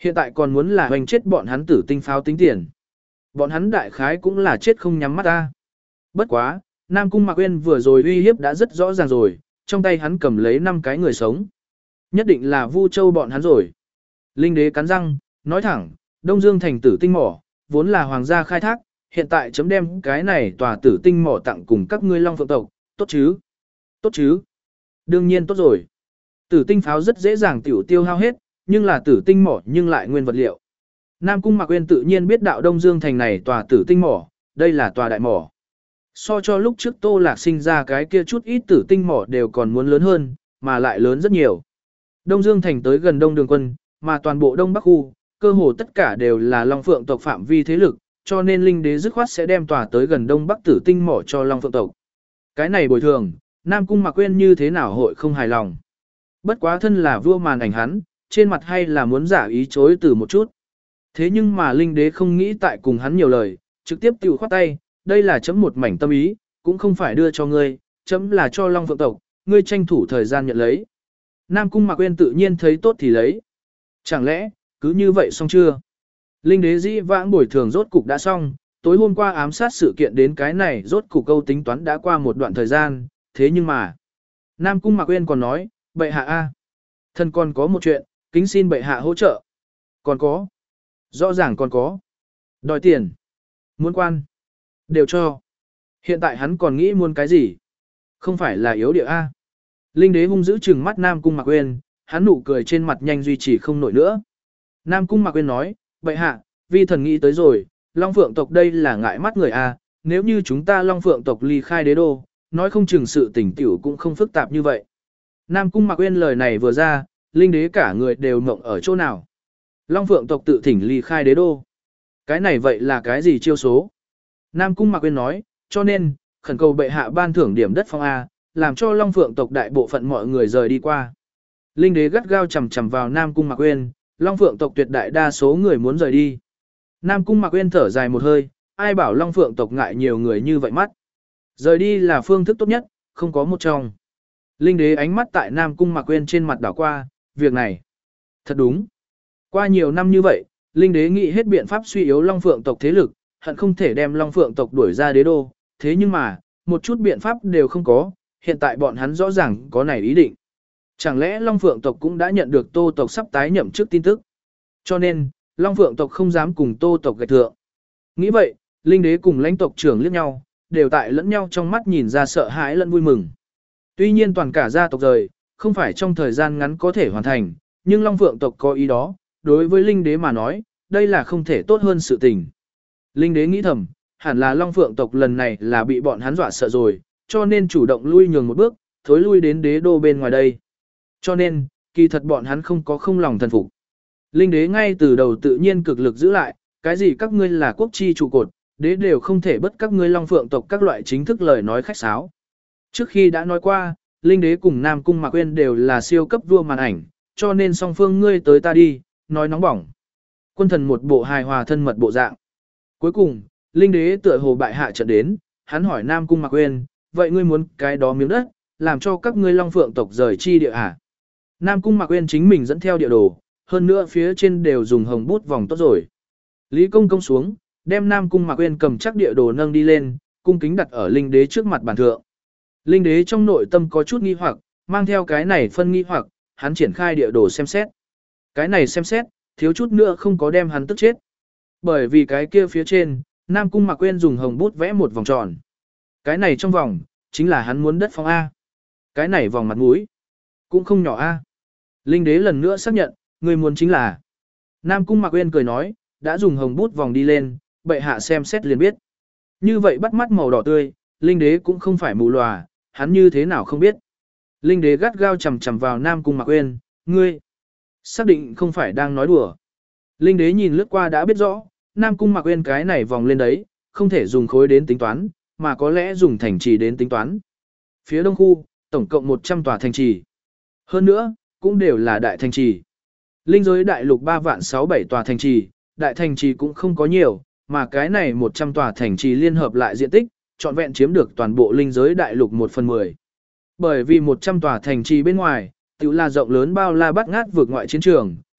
Hiện tại còn muốn là hoành chết bọn hắn tử tinh pháo tính tiền. Bọn hắn đại khái cũng là chết không nhắm mắt ta. Bất quá, Nam Cung Mạc Uyên vừa rồi uy hiếp đã rất rõ ràng rồi, trong tay hắn cầm lấy năm cái người sống. Nhất định là Vu Châu bọn hắn rồi. Linh đế cắn răng, nói thẳng, Đông Dương thành tử tinh mỏ, vốn là hoàng gia khai thác, hiện tại chấm đem cái này tòa tử tinh mỏ tặng cùng các ngươi Long Phượng tộc, tốt chứ? Tốt chứ? Đương nhiên tốt rồi. Tử tinh pháo rất dễ dàng tiểu tiêu hao hết, nhưng là tử tinh mỏ nhưng lại nguyên vật liệu. Nam Cung Mạc Uyên tự nhiên biết đạo Đông Dương thành này tòa tử tinh mỏ, đây là tòa đại mỏ. So cho lúc trước Tô Lạc sinh ra cái kia chút ít tử tinh mỏ đều còn muốn lớn hơn, mà lại lớn rất nhiều. Đông Dương thành tới gần Đông Đường quân, mà toàn bộ Đông Bắc khu, cơ hồ tất cả đều là Long Phượng tộc phạm vi thế lực, cho nên linh đế dứt khoát sẽ đem tòa tới gần Đông Bắc tử tinh mỏ cho Long Phượng tộc. Cái này bồi thường, Nam Cung Mạc Uyên như thế nào hội không hài lòng. Bất quá thân là vua màn ảnh hắn, trên mặt hay là muốn giả ý chối từ một chút. Thế nhưng mà linh đế không nghĩ tại cùng hắn nhiều lời, trực tiếp tiểu khoát tay, đây là chấm một mảnh tâm ý, cũng không phải đưa cho ngươi, chấm là cho Long Phượng tộc, ngươi tranh thủ thời gian nhận lấy. Nam Cung Mạc Uyên tự nhiên thấy tốt thì lấy. Chẳng lẽ, cứ như vậy xong chưa? Linh đế dĩ vãng bồi thường rốt cục đã xong, tối hôm qua ám sát sự kiện đến cái này rốt cục câu tính toán đã qua một đoạn thời gian, thế nhưng mà. Nam Cung Mạc Uyên còn nói, bệ hạ a, thần còn có một chuyện, kính xin bệ hạ hỗ trợ. Còn có. Rõ ràng còn có. Đòi tiền. Muốn quan. Đều cho. Hiện tại hắn còn nghĩ muốn cái gì? Không phải là yếu địa a. Linh đế hung dữ trừng mắt Nam Cung Mạc Uyên, hắn nụ cười trên mặt nhanh duy trì không nổi nữa. Nam Cung Mạc Uyên nói, bệ hạ, vi thần nghĩ tới rồi, Long Phượng tộc đây là ngại mắt người a, nếu như chúng ta Long Phượng tộc ly khai đế đô, nói không chừng sự tình tiểu cũng không phức tạp như vậy. Nam Cung Mạc Uyên lời này vừa ra, linh đế cả người đều mộng ở chỗ nào. Long Phượng tộc tự thỉnh ly khai đế đô. Cái này vậy là cái gì chiêu số? Nam Cung Mạc Uyên nói, cho nên, khẩn cầu bệ hạ ban thưởng điểm đất phong A, làm cho Long Phượng tộc đại bộ phận mọi người rời đi qua. Linh đế gắt gao chầm chầm vào Nam Cung Mạc Uyên, Long Phượng tộc tuyệt đại đa số người muốn rời đi. Nam Cung Mạc Uyên thở dài một hơi, ai bảo Long Phượng tộc ngại nhiều người như vậy mắt. Rời đi là phương thức tốt nhất, không có một trong. Linh đế ánh mắt tại Nam Cung Mạc Uyên trên mặt đảo qua, việc này. Thật đúng. Qua nhiều năm như vậy, Linh đế nghĩ hết biện pháp suy yếu Long Phượng tộc thế lực, hận không thể đem Long Phượng tộc đuổi ra đế đô, thế nhưng mà, một chút biện pháp đều không có, hiện tại bọn hắn rõ ràng có này ý định. Chẳng lẽ Long Phượng tộc cũng đã nhận được Tô tộc sắp tái nhậm chức tin tức? Cho nên, Long Phượng tộc không dám cùng Tô tộc gạch thượng. Nghĩ vậy, Linh đế cùng lãnh tộc trưởng liếc nhau, đều tại lẫn nhau trong mắt nhìn ra sợ hãi lẫn vui mừng. Tuy nhiên toàn cả gia tộc rời, không phải trong thời gian ngắn có thể hoàn thành, nhưng Long Phượng tộc có ý đó, đối với Linh đế mà nói, đây là không thể tốt hơn sự tình. Linh đế nghĩ thầm, hẳn là Long Phượng tộc lần này là bị bọn hắn dọa sợ rồi, cho nên chủ động lui nhường một bước, thối lui đến đế đô bên ngoài đây. Cho nên, kỳ thật bọn hắn không có không lòng thần phục. Linh đế ngay từ đầu tự nhiên cực lực giữ lại, cái gì các ngươi là quốc chi trụ cột, đế đều không thể bất các ngươi Long Phượng tộc các loại chính thức lời nói khách sáo. Trước khi đã nói qua, Linh đế cùng Nam Cung Mạc Uyên đều là siêu cấp vua màn ảnh, cho nên song phương ngươi tới ta đi, nói nóng bỏng. Quân thần một bộ hài hòa thân mật bộ dạng. Cuối cùng, Linh đế tựa hồ bại hạ trận đến, hắn hỏi Nam Cung Mạc Uyên, vậy ngươi muốn cái đó miếng đất, làm cho các ngươi Long Phượng tộc rời chi địa hả? Nam Cung Mạc Uyên chính mình dẫn theo địa đồ, hơn nữa phía trên đều dùng hồng bút vòng tốt rồi. Lý Công công xuống, đem Nam Cung Mạc Uyên cầm chắc địa đồ nâng đi lên, cung kính đặt ở Linh đế trước mặt bàn thượng. Linh đế trong nội tâm có chút nghi hoặc, mang theo cái này phân nghi hoặc, hắn triển khai địa đồ xem xét. Cái này xem xét, thiếu chút nữa không có đem hắn tức chết. Bởi vì cái kia phía trên, Nam Cung Mạc Uyên dùng hồng bút vẽ một vòng tròn. Cái này trong vòng, chính là hắn muốn đất phong A. Cái này vòng mặt mũi, cũng không nhỏ A. Linh đế lần nữa xác nhận, người muốn chính là. Nam Cung Mạc Uyên cười nói, đã dùng hồng bút vòng đi lên, bệ hạ xem xét liền biết. Như vậy bắt mắt màu đỏ tươi, Linh đế cũng không phải mù lòa, hắn như thế nào không biết. Linh đế gắt gao chầm chầm vào Nam Cung Mạc Uyên, ngươi xác định không phải đang nói đùa. Linh đế nhìn lướt qua đã biết rõ, Nam Cung Mạc Uyên cái này vòng lên đấy, không thể dùng khối đến tính toán, mà có lẽ dùng thành trì đến tính toán. Phía đông khu, tổng cộng một trăm tòa thành trì. Hơn nữa, cũng đều là đại thành trì. Linh giới đại lục ba vạn sáu bảy tòa thành trì, đại thành trì cũng không có nhiều, mà cái này một trăm tòa thành trì liên hợp lại diện tích, trọn vẹn chiếm được toàn bộ linh giới đại lục một phần mười. Bởi vì một trăm tòa thành trì bên ngoài, tự là rộng lớn bao la bát ngát vượt ngoại chiến trường,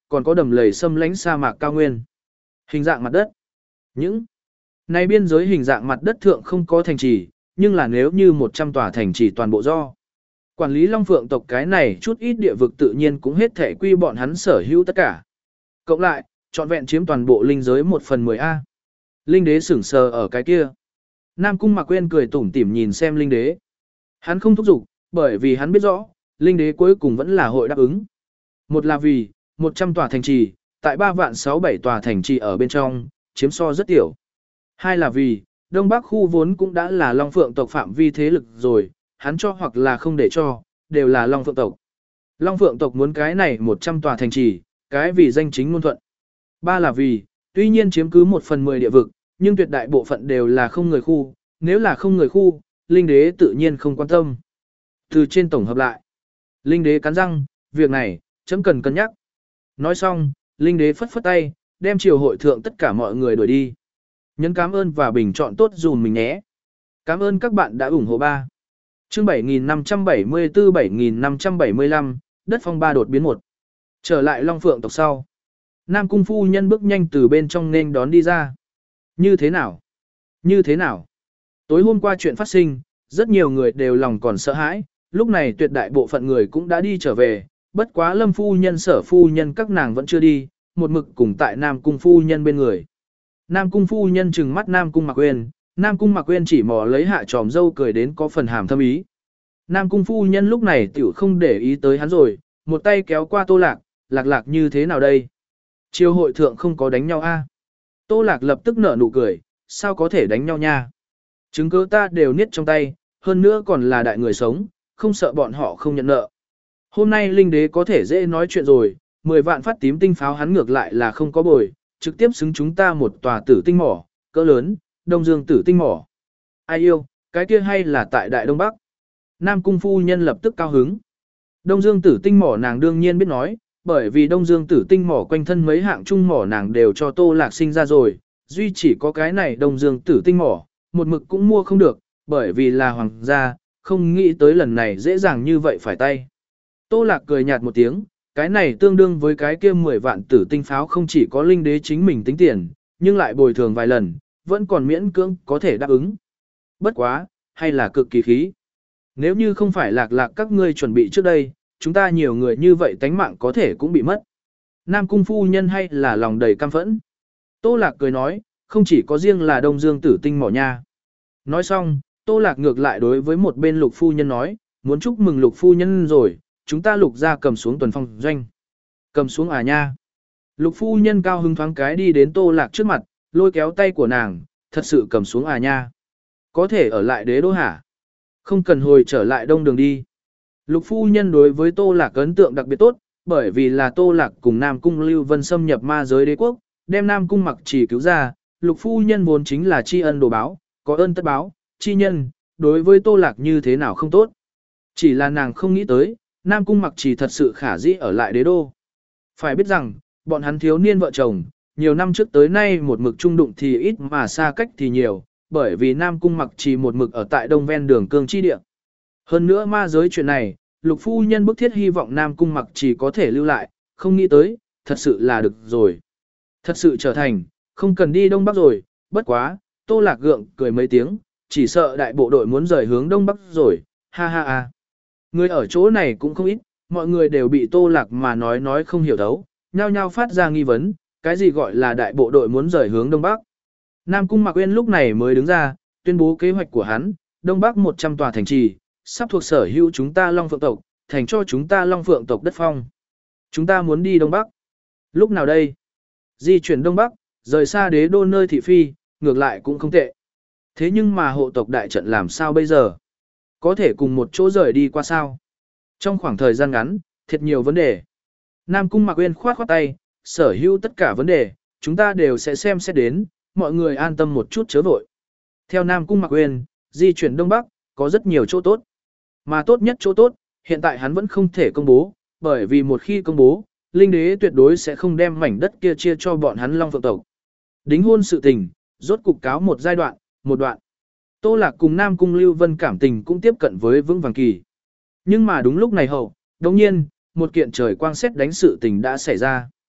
còn có đầm lầy xâm lãnh sa mạc cao nguyên. Hình dạng mặt đất. Những này biên giới hình dạng mặt đất thượng không có thành trì, nhưng là nếu như một trăm tòa thành trì toàn bộ do quản lý Long Phượng tộc cái này chút ít địa vực tự nhiên cũng hết thể quy bọn hắn sở hữu tất cả. Cộng lại, trọn vẹn chiếm toàn bộ linh giới một phần mười A. Linh đế sửng sờ ở cái kia. Nam Cung Mạc Quyên cười tủm tỉm nhìn xem linh đế. Hắn không thúc giục, bởi vì hắn biết rõ, linh đế cuối cùng vẫn là hội đáp ứng. Một là vì, một trăm tòa thành trì, tại ba vạn sáu bảy tòa thành trì ở bên trong, chiếm so rất tiểu. Hai là vì, Đông Bắc khu vốn cũng đã là Long Phượng tộc phạm vi thế lực rồi, hắn cho hoặc là không để cho, đều là Long Phượng tộc. Long Phượng tộc muốn cái này một trăm tòa thành trì, cái vì danh chính ngôn thuận. Ba là vì, tuy nhiên chiếm cứ một phần mười địa vực, nhưng tuyệt đại bộ phận đều là không người khu, nếu là không người khu, linh đế tự nhiên không quan tâm. Từ trên tổng hợp lại, linh đế cắn răng, việc này, chấm cần cân nhắc. Nói xong, linh đế phất phất tay, đem triều hội thượng tất cả mọi người đuổi đi. Nhấn cảm ơn và bình chọn tốt dùm mình nhé. Cảm ơn các bạn đã ủng hộ ba. Chương bảy nghìn năm trăm bảy mươi tư bảy nghìn năm trăm bảy mươi lăm, đất phong ba đột biến một. Trở lại Long Phượng tộc sau. Nam Cung phu nhân bước nhanh từ bên trong nên đón đi ra. Như thế nào? Như thế nào? Tối hôm qua chuyện phát sinh, rất nhiều người đều lòng còn sợ hãi, lúc này tuyệt đại bộ phận người cũng đã đi trở về, bất quá Lâm phu nhân Sở phu nhân các nàng vẫn chưa đi, một mực cùng tại Nam Cung phu nhân bên người. Nam Cung phu nhân trừng mắt Nam Cung Mạc Uyên, Nam Cung Mạc Uyên chỉ mò lấy hạ tròm dâu cười đến có phần hàm thâm ý. Nam Cung phu nhân lúc này tiểu không để ý tới hắn rồi, một tay kéo qua Tô Lạc, Lạc Lạc như thế nào đây? Triều hội thượng không có đánh nhau a? Tô Lạc lập tức nở nụ cười, sao có thể đánh nhau nha? Chứng cứ ta đều niết trong tay, hơn nữa còn là đại người sống, không sợ bọn họ không nhận nợ. Hôm nay linh đế có thể dễ nói chuyện rồi, mười vạn phát tím tinh pháo hắn ngược lại là không có bồi, trực tiếp xứng chúng ta một tòa tử tinh mỏ, cỡ lớn, Đông Dương tử tinh mỏ. Ai yêu, cái kia hay là tại Đại Đông Bắc? Nam Cung phu nhân lập tức cao hứng. Đông Dương tử tinh mỏ nàng đương nhiên biết nói, bởi vì Đông Dương tử tinh mỏ quanh thân mấy hạng trung mỏ nàng đều cho Tô Lạc sinh ra rồi, duy chỉ có cái này Đông Dương tử tinh mỏ, một mực cũng mua không được, bởi vì là hoàng gia, không nghĩ tới lần này dễ dàng như vậy phải tay. Tô Lạc cười nhạt một tiếng, cái này tương đương với cái kia mười vạn tử tinh pháo không chỉ có linh đế chính mình tính tiền, nhưng lại bồi thường vài lần, vẫn còn miễn cưỡng có thể đáp ứng. Bất quá, hay là cực kỳ khí. Nếu như không phải Lạc Lạc các ngươi chuẩn bị trước đây, chúng ta nhiều người như vậy tánh mạng có thể cũng bị mất. Nam Cung phu nhân hay là lòng đầy căm phẫn. Tô Lạc cười nói, không chỉ có riêng là Đông Dương tử tinh mỏ nha. Nói xong, Tô Lạc ngược lại đối với một bên Lục phu nhân nói, muốn chúc mừng Lục phu nhân rồi, chúng ta Lục ra cầm xuống tuần phong doanh. Cầm xuống à nha. Lục phu nhân cao hứng thoáng cái đi đến Tô Lạc trước mặt, lôi kéo tay của nàng, thật sự cầm xuống à nha. Có thể ở lại đế đô hả? Không cần hồi trở lại đông đường đi. Lục phu nhân đối với Tô Lạc ấn tượng đặc biệt tốt, bởi vì là Tô Lạc cùng Nam Cung Lưu Vân xâm nhập ma giới đế quốc, đem Nam Cung Mặc Chỉ cứu ra, Lục phu nhân vốn chính là tri ân đồ báo, có ơn tất báo, chi nhân, đối với Tô Lạc như thế nào không tốt. Chỉ là nàng không nghĩ tới, Nam Cung Mặc Chỉ thật sự khả dĩ ở lại đế đô. Phải biết rằng, bọn hắn thiếu niên vợ chồng, nhiều năm trước tới nay một mực trung đụng thì ít mà xa cách thì nhiều, bởi vì Nam Cung Mặc Chỉ một mực ở tại đông ven đường cương chi địa. Hơn nữa ma giới chuyện này, Lục phu nhân bức thiết hy vọng Nam Cung Mặc Chỉ có thể lưu lại, không nghĩ tới, thật sự là được rồi. Thật sự trở thành, không cần đi đông bắc rồi, bất quá, Tô Lạc gượng cười mấy tiếng, chỉ sợ đại bộ đội muốn rời hướng đông bắc rồi, ha ha ha. Người ở chỗ này cũng không ít, mọi người đều bị Tô Lạc mà nói nói không hiểu thấu, nhao nhao phát ra nghi vấn, cái gì gọi là đại bộ đội muốn rời hướng đông bắc. Nam Cung Mạc Uyên lúc này mới đứng ra, tuyên bố kế hoạch của hắn, đông bắc một trăm tòa thành trì, sắp thuộc sở hữu chúng ta Long Phượng tộc, thành cho chúng ta Long Phượng tộc đất phong. Chúng ta muốn đi đông bắc. Lúc nào đây? Di chuyển đông bắc, rời xa đế đô nơi thị phi, ngược lại cũng không tệ. Thế nhưng mà hộ tộc đại trận làm sao bây giờ? Có thể cùng một chỗ rời đi qua sao? Trong khoảng thời gian ngắn, thiệt nhiều vấn đề. Nam Cung Mạc Uyên khoát khoát tay, sở hữu tất cả vấn đề, chúng ta đều sẽ xem xét đến, mọi người an tâm một chút chớ vội. Theo Nam Cung Mạc Uyên, di chuyển đông bắc, có rất nhiều chỗ tốt. Mà tốt nhất chỗ tốt, hiện tại hắn vẫn không thể công bố, bởi vì một khi công bố, Linh đế tuyệt đối sẽ không đem mảnh đất kia chia cho bọn hắn Long Phượng tộc. Đính hôn sự tình, rốt cục cáo một giai đoạn, một đoạn. Tô Lạc cùng Nam Cung Lưu Vân cảm tình cũng tiếp cận với vững vàng kỳ. Nhưng mà đúng lúc này hậu, đồng nhiên, một kiện trời quang xét đánh sự tình đã xảy ra.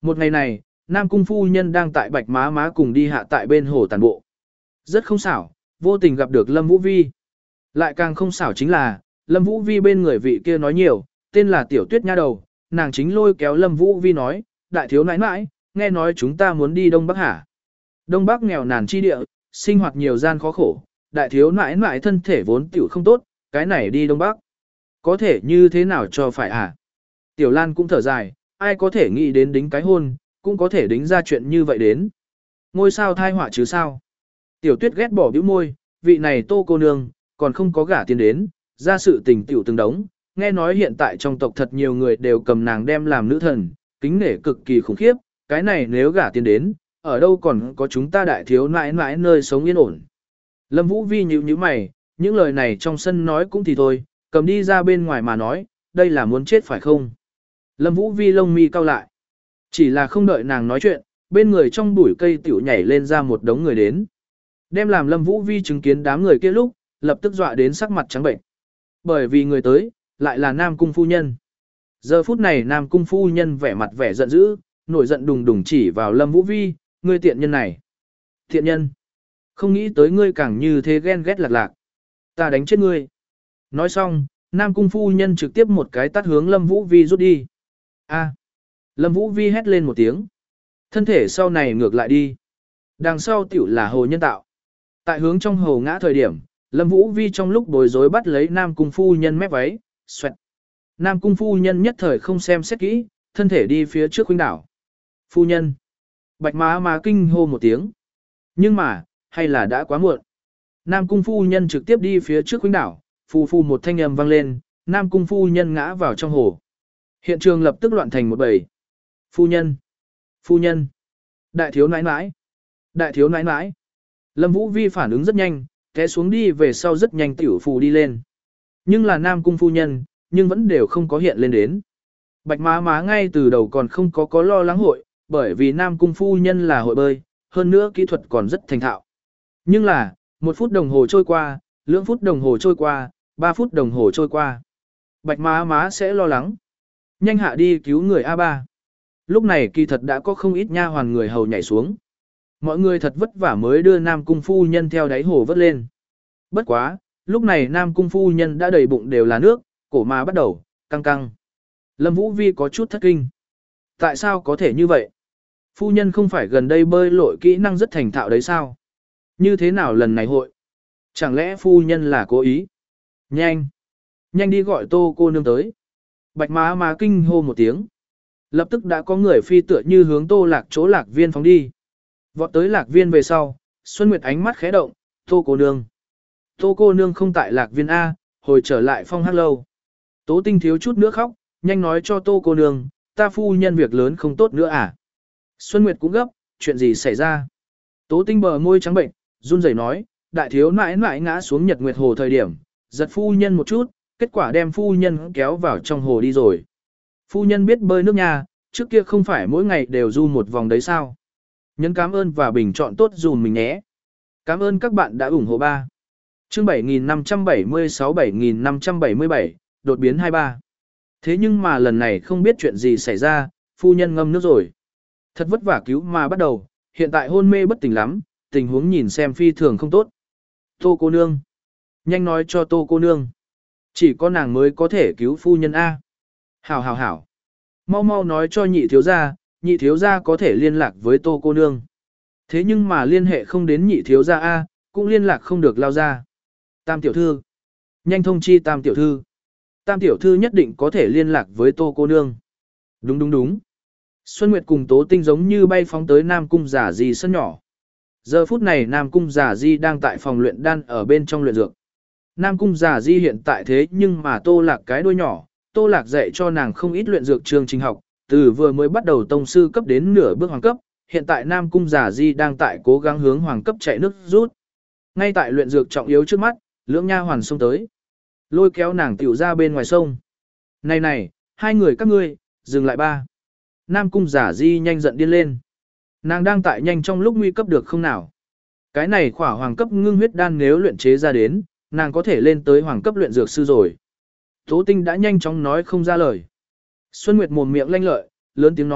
Một ngày này, Nam Cung phu nhân đang tại Bạch Má Má cùng đi hạ tại bên hồ tàn bộ. Rất không xảo, vô tình gặp được Lâm Vũ Vi. Lại càng không xảo chính là, Lâm Vũ Vi bên người vị kia nói nhiều, tên là Tiểu Tuyết nha đầu, nàng chính lôi kéo Lâm Vũ Vi nói, đại thiếu nãi nãi, nghe nói chúng ta muốn đi Đông Bắc hả? Đông Bắc nghèo nàn chi địa, sinh hoạt nhiều gian khó khổ, đại thiếu nãi nãi thân thể vốn tiểu không tốt, cái này đi Đông Bắc. Có thể như thế nào cho phải hả? Tiểu Lan cũng thở dài, ai có thể nghĩ đến đính cái hôn, cũng có thể đính ra chuyện như vậy đến. Ngôi sao thai họa chứ sao? Tiểu Tuyết ghét bỏ bĩu môi, vị này Tô cô nương, còn không có gả tiền đến, ra sự tình tiểu từng đống, nghe nói hiện tại trong tộc thật nhiều người đều cầm nàng đem làm nữ thần, kính nể cực kỳ khủng khiếp, cái này nếu gả tiền đến, ở đâu còn có chúng ta đại thiếu nãi nãi nơi sống yên ổn. Lâm Vũ Vi nhíu nhíu mày, những lời này trong sân nói cũng thì thôi, cầm đi ra bên ngoài mà nói, đây là muốn chết phải không? Lâm Vũ Vi lông mi cau lại. Chỉ là không đợi nàng nói chuyện, bên người trong bụi cây tiểu nhảy lên ra một đống người đến. Đem làm Lâm Vũ Vi chứng kiến đám người kia lúc, lập tức dọa đến sắc mặt trắng bệnh. Bởi vì người tới, lại là Nam Cung phu nhân. Giờ phút này Nam Cung phu nhân vẻ mặt vẻ giận dữ, nổi giận đùng đùng chỉ vào Lâm Vũ Vi, ngươi tiện nhân này. Tiện nhân. Không nghĩ tới ngươi càng như thế ghen ghét lạc lạc. Ta đánh chết ngươi. Nói xong, Nam Cung phu nhân trực tiếp một cái tát hướng Lâm Vũ Vi rút đi. A. Lâm Vũ Vi hét lên một tiếng. Thân thể sau này ngược lại đi. Đằng sau tiểu là hồ nhân tạo. Tại hướng trong hồ ngã thời điểm, Lâm Vũ Vi trong lúc bối rối bắt lấy Nam Cung phu nhân mép váy, xoẹt. Nam Cung phu nhân nhất thời không xem xét kỹ, thân thể đi phía trước khuynh đảo. Phu nhân. Bạch Má Má kinh hô một tiếng. Nhưng mà, hay là đã quá muộn. Nam Cung phu nhân trực tiếp đi phía trước khuynh đảo, phù phù một thanh âm vang lên, Nam Cung phu nhân ngã vào trong hồ. Hiện trường lập tức loạn thành một bầy. Phu nhân. Phu nhân. Đại thiếu nãi nãi. Đại thiếu nãi nãi. Lâm Vũ Vi phản ứng rất nhanh, té xuống đi về sau rất nhanh tiểu phù đi lên. Nhưng là Nam Cung phu nhân, nhưng vẫn đều không có hiện lên đến. Bạch Má Má ngay từ đầu còn không có có lo lắng hội, bởi vì Nam Cung phu nhân là hội bơi, hơn nữa kỹ thuật còn rất thành thạo. Nhưng là, một phút đồng hồ trôi qua, lưỡng phút đồng hồ trôi qua, ba phút đồng hồ trôi qua. Bạch Má Má sẽ lo lắng. Nhanh hạ đi cứu người a ba. Lúc này kỳ thật đã có không ít nha hoàn người hầu nhảy xuống. Mọi người thật vất vả mới đưa Nam Cung phu nhân theo đáy hồ vớt lên. Bất quá, lúc này Nam Cung phu nhân đã đầy bụng đều là nước, cổ mà bắt đầu, căng căng. Lâm Vũ Vi có chút thất kinh. Tại sao có thể như vậy? Phu nhân không phải gần đây bơi lội kỹ năng rất thành thạo đấy sao? Như thế nào lần này hội? Chẳng lẽ phu nhân là cố ý? Nhanh! Nhanh đi gọi Tô cô nương tới. Bạch Má Má kinh hô một tiếng. Lập tức đã có người phi tựa như hướng Tô Lạc chỗ Lạc Viên phóng đi. Vọt tới Lạc Viên về sau, Xuân Nguyệt ánh mắt khẽ động, Tô cô nương. Tô cô nương không tại Lạc Viên A, hồi trở lại Phong Hắc lâu. Tố Tinh thiếu chút nữa khóc, nhanh nói cho Tô cô nương, ta phu nhân việc lớn không tốt nữa à. Xuân Nguyệt cũng gấp, chuyện gì xảy ra? Tố Tinh bờ môi trắng bệnh, run rẩy nói, đại thiếu nãi nãi ngã xuống Nhật Nguyệt hồ thời điểm, giật phu nhân một chút, kết quả đem phu nhân kéo vào trong hồ đi rồi. Phu nhân biết bơi nước nha, trước kia không phải mỗi ngày đều du một vòng đấy sao? Nhấn cảm ơn và bình chọn tốt dùm mình nhé. Cảm ơn các bạn đã ủng hộ ba. Chương bảy nghìn năm trăm bảy mươi sáu bảy nghìn năm trăm bảy mươi bảy, đột biến hai ba. Thế nhưng mà lần này không biết chuyện gì xảy ra, phu nhân ngâm nước rồi. Thật vất vả cứu mà bắt đầu, hiện tại hôn mê bất tỉnh lắm, tình huống nhìn xem phi thường không tốt. Tô cô nương. Nhanh nói cho Tô cô nương. Chỉ có nàng mới có thể cứu phu nhân A. Hảo hảo hảo. Mau mau nói cho nhị thiếu gia, nhị thiếu gia có thể liên lạc với Tô cô nương. Thế nhưng mà liên hệ không đến nhị thiếu gia A, cũng liên lạc không được lao ra. Tam tiểu thư. Nhanh thông chi tam tiểu thư. Tam tiểu thư nhất định có thể liên lạc với Tô cô nương. Đúng đúng đúng. Xuân Nguyệt cùng Tố Tinh giống như bay phóng tới Nam Cung Giả Di sân nhỏ. Giờ phút này Nam Cung Giả Di đang tại phòng luyện đan ở bên trong luyện dược. Nam Cung Giả Di hiện tại thế nhưng mà Tô Lạc cái đuôi nhỏ, Tô Lạc dạy cho nàng không ít luyện dược chương trình học, từ vừa mới bắt đầu tông sư cấp đến nửa bước hoàng cấp, hiện tại Nam Cung Giả Di đang tại cố gắng hướng hoàng cấp chạy nước rút. Ngay tại luyện dược trọng yếu trước mắt, lưỡng nha hoàn xông tới, lôi kéo nàng tiểu ra bên ngoài sông. Này này, hai người các ngươi, dừng lại ba. Nam Cung Giả Di nhanh giận điên lên. Nàng đang tại nhanh trong lúc nguy cấp được không nào. Cái này khỏa hoàng cấp ngưng huyết đan nếu luyện chế ra đến, nàng có thể lên tới hoàng cấp luyện dược sư rồi. Tố Tinh đã nhanh chóng nói không ra lời. Xuân Nguyệt mồm miệng lanh lợi, lớn tiếng nói,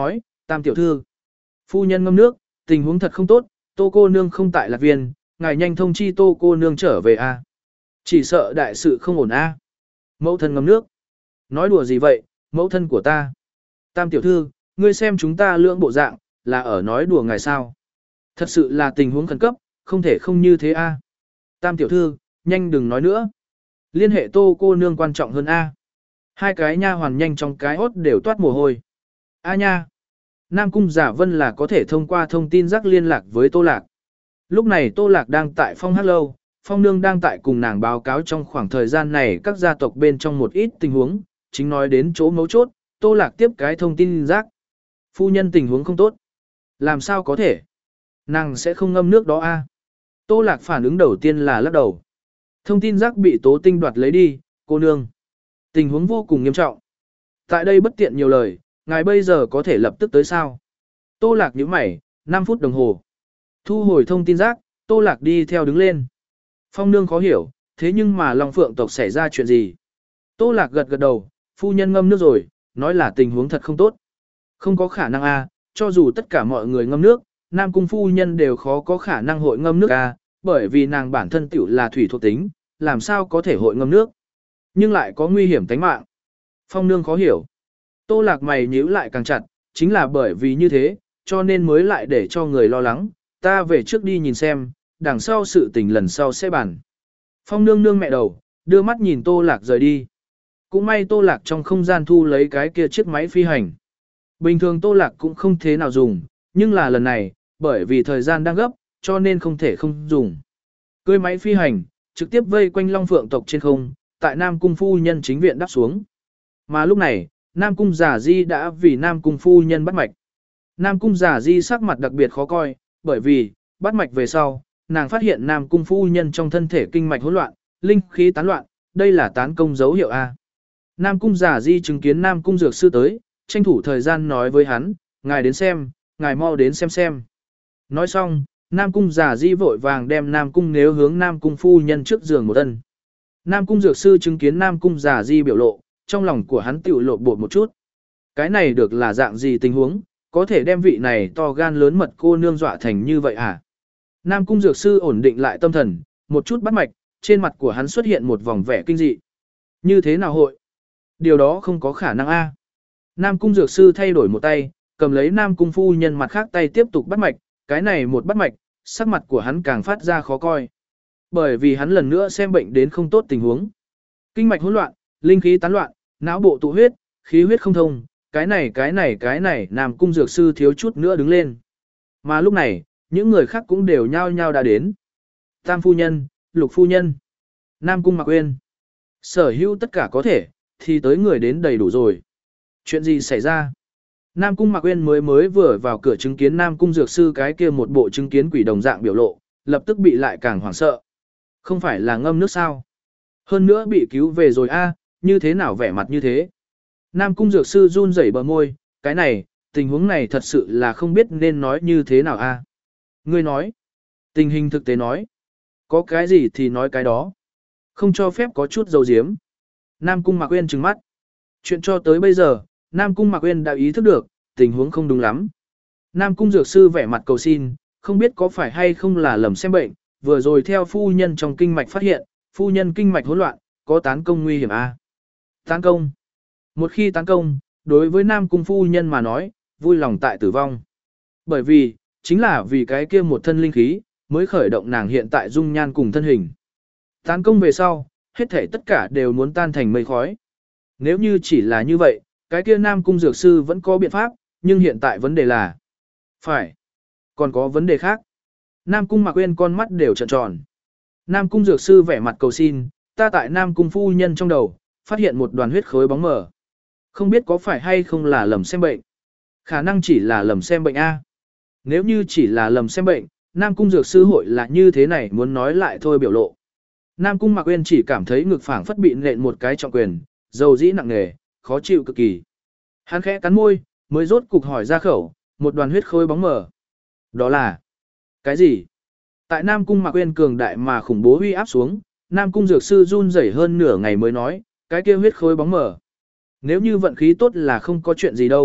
Tam tiểu thư, phu nhân ngâm nước, tình huống thật không tốt, Tô cô nương không tại Lạc Viên, ngài nhanh thông chi Tô cô nương trở về a. Chỉ sợ đại sự không ổn a. Mẫu thân ngâm nước. Nói đùa gì vậy, mẫu thân của ta. Tam tiểu thư, ngươi xem chúng ta lưỡng bộ dạng, là ở nói đùa ngài sao. Thật sự là tình huống khẩn cấp, không thể không như thế a. Tam tiểu thư, nhanh đừng nói nữa. Liên hệ Tô cô nương quan trọng hơn a. Hai cái nha hoàn nhanh trong cái hốt đều toát mồ hôi. A nha. Nam Cung Giả Vân là có thể thông qua thông tin rắc liên lạc với Tô Lạc. Lúc này Tô Lạc đang tại Phong Hát Lâu, Phong Nương đang tại cùng nàng báo cáo trong khoảng thời gian này các gia tộc bên trong một ít tình huống, chính nói đến chỗ mấu chốt, Tô Lạc tiếp cái thông tin rác. Phu nhân tình huống không tốt. Làm sao có thể? Nàng sẽ không ngâm nước đó a. Tô Lạc phản ứng đầu tiên là lắc đầu. Thông tin rác bị Tố Tinh đoạt lấy đi, cô nương. Tình huống vô cùng nghiêm trọng. Tại đây bất tiện nhiều lời, ngài bây giờ có thể lập tức tới sao? Tô Lạc nhíu mày, năm phút đồng hồ. Thu hồi thông tin rác, Tô Lạc đi theo đứng lên. Phong nương khó hiểu, thế nhưng mà Long Phượng tộc xảy ra chuyện gì? Tô Lạc gật gật đầu, phu nhân ngâm nước rồi, nói là tình huống thật không tốt. Không có khả năng a, cho dù tất cả mọi người ngâm nước, Nam Cung phu nhân đều khó có khả năng hội ngâm nước a, bởi vì nàng bản thân tiểu là thủy thuộc tính, làm sao có thể hội ngâm nước? Nhưng lại có nguy hiểm tính mạng. Phong nương khó hiểu. Tô Lạc mày nhíu lại càng chặt, chính là bởi vì như thế, cho nên mới lại để cho người lo lắng, ta về trước đi nhìn xem, đằng sau sự tình lần sau sẽ bàn. Phong nương nương mẹ đầu, đưa mắt nhìn Tô Lạc rời đi. Cũng may Tô Lạc trong không gian thu lấy cái kia chiếc máy phi hành. Bình thường Tô Lạc cũng không thế nào dùng, nhưng là lần này, bởi vì thời gian đang gấp, cho nên không thể không dùng. Cưới máy phi hành, trực tiếp vây quanh Long Phượng tộc trên không, tại Nam Cung phu nhân chính viện đáp xuống. Mà lúc này, Nam Cung Giả Di đã vì Nam Cung phu nhân bắt mạch. Nam Cung Giả Di sắc mặt đặc biệt khó coi, bởi vì, bắt mạch về sau, nàng phát hiện Nam Cung phu nhân trong thân thể kinh mạch hỗn loạn, linh khí tán loạn, đây là tán công dấu hiệu A. Nam Cung Giả Di chứng kiến Nam Cung Dược Sư tới, tranh thủ thời gian nói với hắn, ngài đến xem, ngài mau đến xem xem. Nói xong, Nam Cung Giả Di vội vàng đem Nam Cung nếu hướng Nam Cung phu nhân trước giường một ân. Nam Cung Dược Sư chứng kiến Nam Cung Giả Di biểu lộ, trong lòng của hắn tiểu lộ bột một chút. Cái này được là dạng gì tình huống, có thể đem vị này to gan lớn mật cô nương dọa thành như vậy à? Nam Cung Dược Sư ổn định lại tâm thần, một chút bắt mạch, trên mặt của hắn xuất hiện một vòng vẻ kinh dị. Như thế nào hội? Điều đó không có khả năng a. Nam Cung Dược Sư thay đổi một tay, cầm lấy Nam Cung phu nhân mặt khác tay tiếp tục bắt mạch, cái này một bắt mạch, sắc mặt của hắn càng phát ra khó coi. Bởi vì hắn lần nữa xem bệnh đến không tốt tình huống. Kinh mạch hỗn loạn, linh khí tán loạn, não bộ tụ huyết, khí huyết không thông, cái này cái này cái này Nam Cung Dược Sư thiếu chút nữa đứng lên. Mà lúc này, những người khác cũng đều nhao nhao đã đến. Tam phu nhân, Lục phu nhân, Nam Cung Mạc Uyên. Sở hữu tất cả có thể, thì tới người đến đầy đủ rồi. Chuyện gì xảy ra? Nam Cung Mạc Uyên mới mới vừa vào cửa chứng kiến Nam Cung Dược Sư cái kia một bộ chứng kiến quỷ đồng dạng biểu lộ, lập tức bị lại càng hoảng sợ. Không phải là ngâm nước sao? Hơn nữa bị cứu về rồi a, như thế nào vẻ mặt như thế? Nam Cung Dược Sư run rẩy bờ môi, cái này, tình huống này thật sự là không biết nên nói như thế nào a. Ngươi nói, tình hình thực tế nói, có cái gì thì nói cái đó. Không cho phép có chút dầu diếm. Nam Cung Mạc Uyên trừng mắt. Chuyện cho tới bây giờ, Nam Cung Mạc Uyên đã ý thức được, tình huống không đúng lắm. Nam Cung Dược Sư vẻ mặt cầu xin, không biết có phải hay không là lầm xem bệnh, vừa rồi theo phu nhân trong kinh mạch phát hiện, phu nhân kinh mạch hỗn loạn, có tán công nguy hiểm a. Tán công. Một khi tán công, đối với Nam Cung phu nhân mà nói, vui lòng tại tử vong. Bởi vì, chính là vì cái kia một thân linh khí, mới khởi động nàng hiện tại dung nhan cùng thân hình. Tán công về sau, hết thể tất cả đều muốn tan thành mây khói. Nếu như chỉ là như vậy, cái kia Nam Cung Dược Sư vẫn có biện pháp, nhưng hiện tại vấn đề là phải, còn có vấn đề khác. Nam Cung Mạc Uyên con mắt đều trợn tròn. Nam Cung Dược Sư vẻ mặt cầu xin, ta tại Nam Cung phu nhân trong đầu, phát hiện một đoàn huyết khối bóng mờ. Không biết có phải hay không là lầm xem bệnh. Khả năng chỉ là lầm xem bệnh A. Nếu như chỉ là lầm xem bệnh, Nam Cung Dược Sư hội là như thế này muốn nói lại thôi biểu lộ. Nam Cung Mạc Uyên chỉ cảm thấy ngực phảng phất bị nện một cái trọng quyền, dầu dĩ nặng nề, khó chịu cực kỳ. Hắn khẽ cắn môi, mới rốt cục hỏi ra khẩu, một đoàn huyết khối bóng mờ. Đó là cái gì? Tại Nam Cung Mạc Uyên cường đại mà khủng bố uy áp xuống, Nam Cung Dược Sư run rẩy hơn nửa ngày mới nói, cái kia huyết khối bóng mờ. Nếu như vận khí tốt là không có chuyện gì đâu,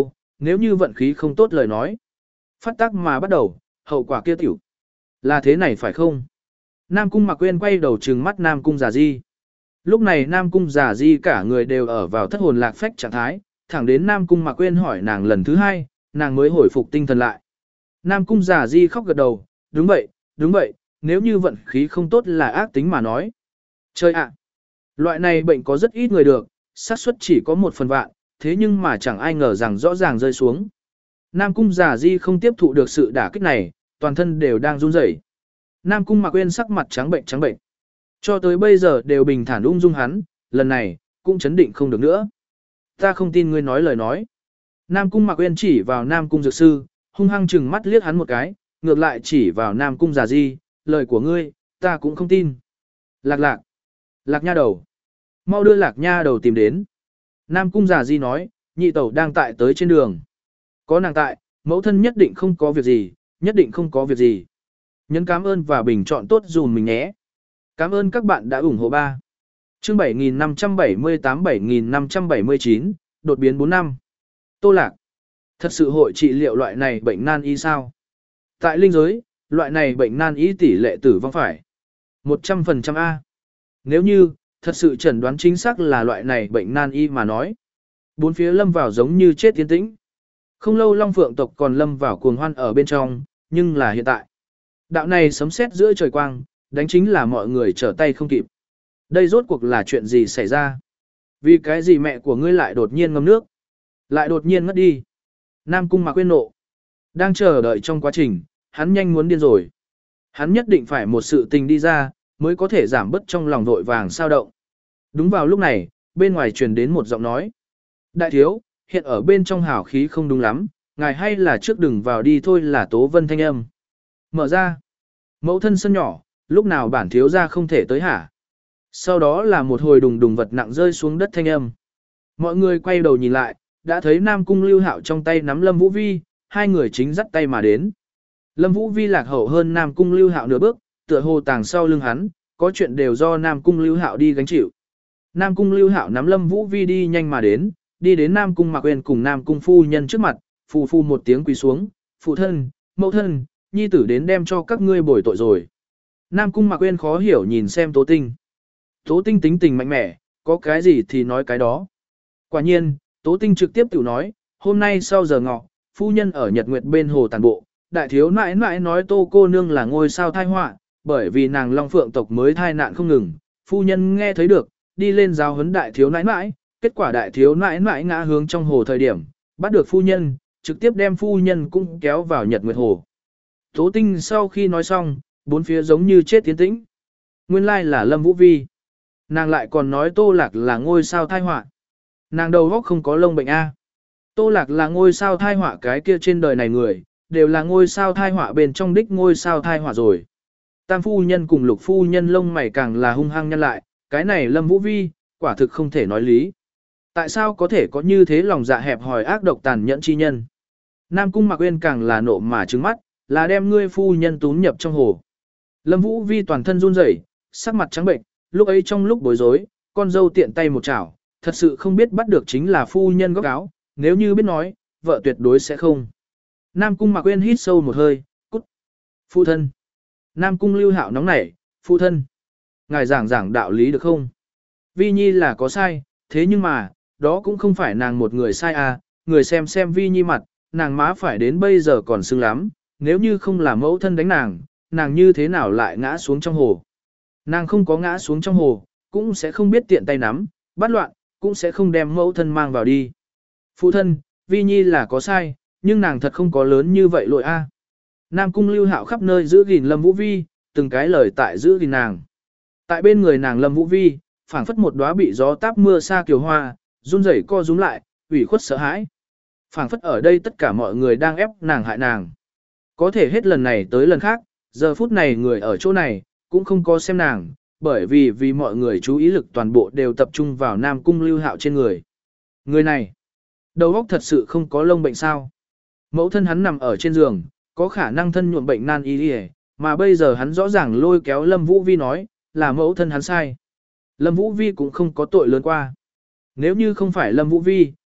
nếu như vận khí không tốt lời nói. Phát tác mà bắt đầu, hậu quả kia tiểu. Là thế này phải không? Nam Cung Mạc Quyên quay đầu trừng mắt Nam Cung Giả Di. Lúc này Nam Cung Giả Di cả người đều ở vào thất hồn lạc phách trạng thái, thẳng đến Nam Cung Mạc Quyên hỏi nàng lần thứ hai, nàng mới hồi phục tinh thần lại. Nam Cung Giả Di khóc gật đầu, đúng vậy, đúng vậy, nếu như vận khí không tốt là ác tính mà nói. Chơi ạ! Loại này bệnh có rất ít người được, xác suất chỉ có một phần vạn, thế nhưng mà chẳng ai ngờ rằng rõ ràng rơi xuống. Nam Cung Giả Di không tiếp thụ được sự đả kích này, toàn thân đều đang run rẩy. Nam Cung Mạc Quyên sắc mặt trắng bệnh trắng bệnh. Cho tới bây giờ đều bình thản ung dung hắn, lần này, cũng chấn định không được nữa. Ta không tin ngươi nói lời nói. Nam Cung Mạc Quyên chỉ vào Nam Cung Dược Sư, hung hăng chừng mắt liếc hắn một cái, ngược lại chỉ vào Nam Cung Giả Di, lời của ngươi, ta cũng không tin. Lạc lạc, lạc nha đầu. Mau đưa lạc nha đầu tìm đến. Nam Cung Giả Di nói, nhị tẩu đang tại tới trên đường. Có nàng tại, mẫu thân nhất định không có việc gì, nhất định không có việc gì. Nhấn cảm ơn và bình chọn tốt dùm mình nhé. Cảm ơn các bạn đã ủng hộ ba. Chương bảy nghìn năm trăm bảy mươi tám bảy nghìn năm trăm bảy mươi chín, đột biến bốn năm. Tô Lạc. Thật sự hội trị liệu loại này bệnh nan y sao? Tại linh giới, loại này bệnh nan y tỷ lệ tử vong phải một trăm phần trăm A. Nếu như, thật sự chẩn đoán chính xác là loại này bệnh nan y mà nói. Bốn phía lâm vào giống như chết tiến tĩnh. Không lâu Long Phượng tộc còn lâm vào cuồng hoan ở bên trong, nhưng là hiện tại. Đạo này sấm sét giữa trời quang, đánh chính là mọi người trở tay không kịp. Đây rốt cuộc là chuyện gì xảy ra? Vì cái gì mẹ của ngươi lại đột nhiên ngâm nước? Lại đột nhiên ngất đi? Nam Cung Mạc Quyên nộ. Đang chờ đợi trong quá trình, hắn nhanh muốn điên rồi. Hắn nhất định phải một sự tình đi ra, mới có thể giảm bớt trong lòng vội vàng sao động. Đúng vào lúc này, bên ngoài truyền đến một giọng nói. Đại thiếu, hiện ở bên trong hào khí không đúng lắm, ngài hay là trước đừng vào đi thôi là Tố Vân thanh âm. Mở ra. Mẫu thân sân nhỏ, lúc nào bản thiếu ra không thể tới hả? Sau đó là một hồi đùng đùng vật nặng rơi xuống đất thanh âm. Mọi người quay đầu nhìn lại, đã thấy Nam Cung Lưu Hạo trong tay nắm Lâm Vũ Vi, hai người chính dắt tay mà đến. Lâm Vũ Vi lạc hậu hơn Nam Cung Lưu Hạo nửa bước, tựa hồ tàng sau lưng hắn, có chuyện đều do Nam Cung Lưu Hạo đi gánh chịu. Nam Cung Lưu Hạo nắm Lâm Vũ Vi đi nhanh mà đến, đi đến Nam Cung Mạc Quyên cùng Nam Cung phu nhân trước mặt, phù phù một tiếng quỳ xuống, phụ thân, mẫu thân, nhi tử đến đem cho các ngươi bồi tội rồi. Nam Cung Mạc Quyên khó hiểu nhìn xem Tố Tinh. Tố Tinh tính tình mạnh mẽ, có cái gì thì nói cái đó. Quả nhiên, Tố Tinh trực tiếp tiểu nói, hôm nay sau giờ ngọ, phu nhân ở Nhật Nguyệt bên hồ tàn bộ, đại thiếu nãi nãi nói Tô cô nương là ngôi sao thai họa, bởi vì nàng Long Phượng tộc mới thai nạn không ngừng, phu nhân nghe thấy được, đi lên giáo huấn đại thiếu nãi nãi, kết quả đại thiếu nãi nãi ngã hướng trong hồ thời điểm, bắt được phu nhân, trực tiếp đem phu nhân cũng kéo vào Nhật Nguyệt hồ. Tố Tinh sau khi nói xong, bốn phía giống như chết tiến tĩnh. Nguyên lai là Lâm Vũ Vi. Nàng lại còn nói Tô Lạc là ngôi sao thai họa. Nàng đầu óc không có lông bệnh A. Tô Lạc là ngôi sao thai họa cái kia trên đời này người, đều là ngôi sao thai họa bên trong đích ngôi sao thai họa rồi. Tam phu nhân cùng lục phu nhân lông mày càng là hung hăng nhăn lại, cái này Lâm Vũ Vi, quả thực không thể nói lý. Tại sao có thể có như thế lòng dạ hẹp hòi ác độc tàn nhẫn chi nhân? Nam Cung Mạc Uyên càng là nộ mà trừng mắt, là đem ngươi phu nhân túm nhập trong hồ. Lâm Vũ Vi toàn thân run rẩy, sắc mặt trắng bệnh, lúc ấy trong lúc bối rối, con dâu tiện tay một chảo, thật sự không biết bắt được chính là phu nhân góc áo, nếu như biết nói, vợ tuyệt đối sẽ không. Nam Cung Mạc Uyên hít sâu một hơi, cút. Phụ thân. Nam Cung Lưu Hạo nóng nảy, phụ thân. Ngài giảng giảng đạo lý được không? Vi Nhi là có sai, thế nhưng mà, đó cũng không phải nàng một người sai à, người xem xem Vi Nhi mặt, nàng má phải đến bây giờ còn sưng lắm, nếu như không là mẫu thân đánh nàng, nàng như thế nào lại ngã xuống trong hồ. Nàng không có ngã xuống trong hồ, cũng sẽ không biết tiện tay nắm, bắt loạn, cũng sẽ không đem mẫu thân mang vào đi. Phụ thân, Vi Nhi là có sai, nhưng nàng thật không có lớn như vậy lỗi a. Nam Cung Lưu Hạo khắp nơi giữ gìn Lâm Vũ Vi, từng cái lời tại giữ gìn nàng. Tại bên người nàng Lâm Vũ Vi, phảng phất một đóa bị gió táp mưa xa kiều hoa, run rẩy co rúm lại, ủy khuất sợ hãi. Phảng phất ở đây tất cả mọi người đang ép nàng hại nàng. Có thể hết lần này tới lần khác, giờ phút này người ở chỗ này, cũng không có xem nàng, bởi vì vì mọi người chú ý lực toàn bộ đều tập trung vào Nam Cung Lưu Hạo trên người. Người này, đầu óc thật sự không có lông bệnh sao. Mẫu thân hắn nằm ở trên giường, có khả năng thân nhuộm bệnh nan y đi, mà bây giờ hắn rõ ràng lôi kéo Lâm Vũ Vi nói, là mẫu thân hắn sai. Lâm Vũ Vi cũng không có tội lớn qua. Nếu như không phải Lâm Vũ Vi,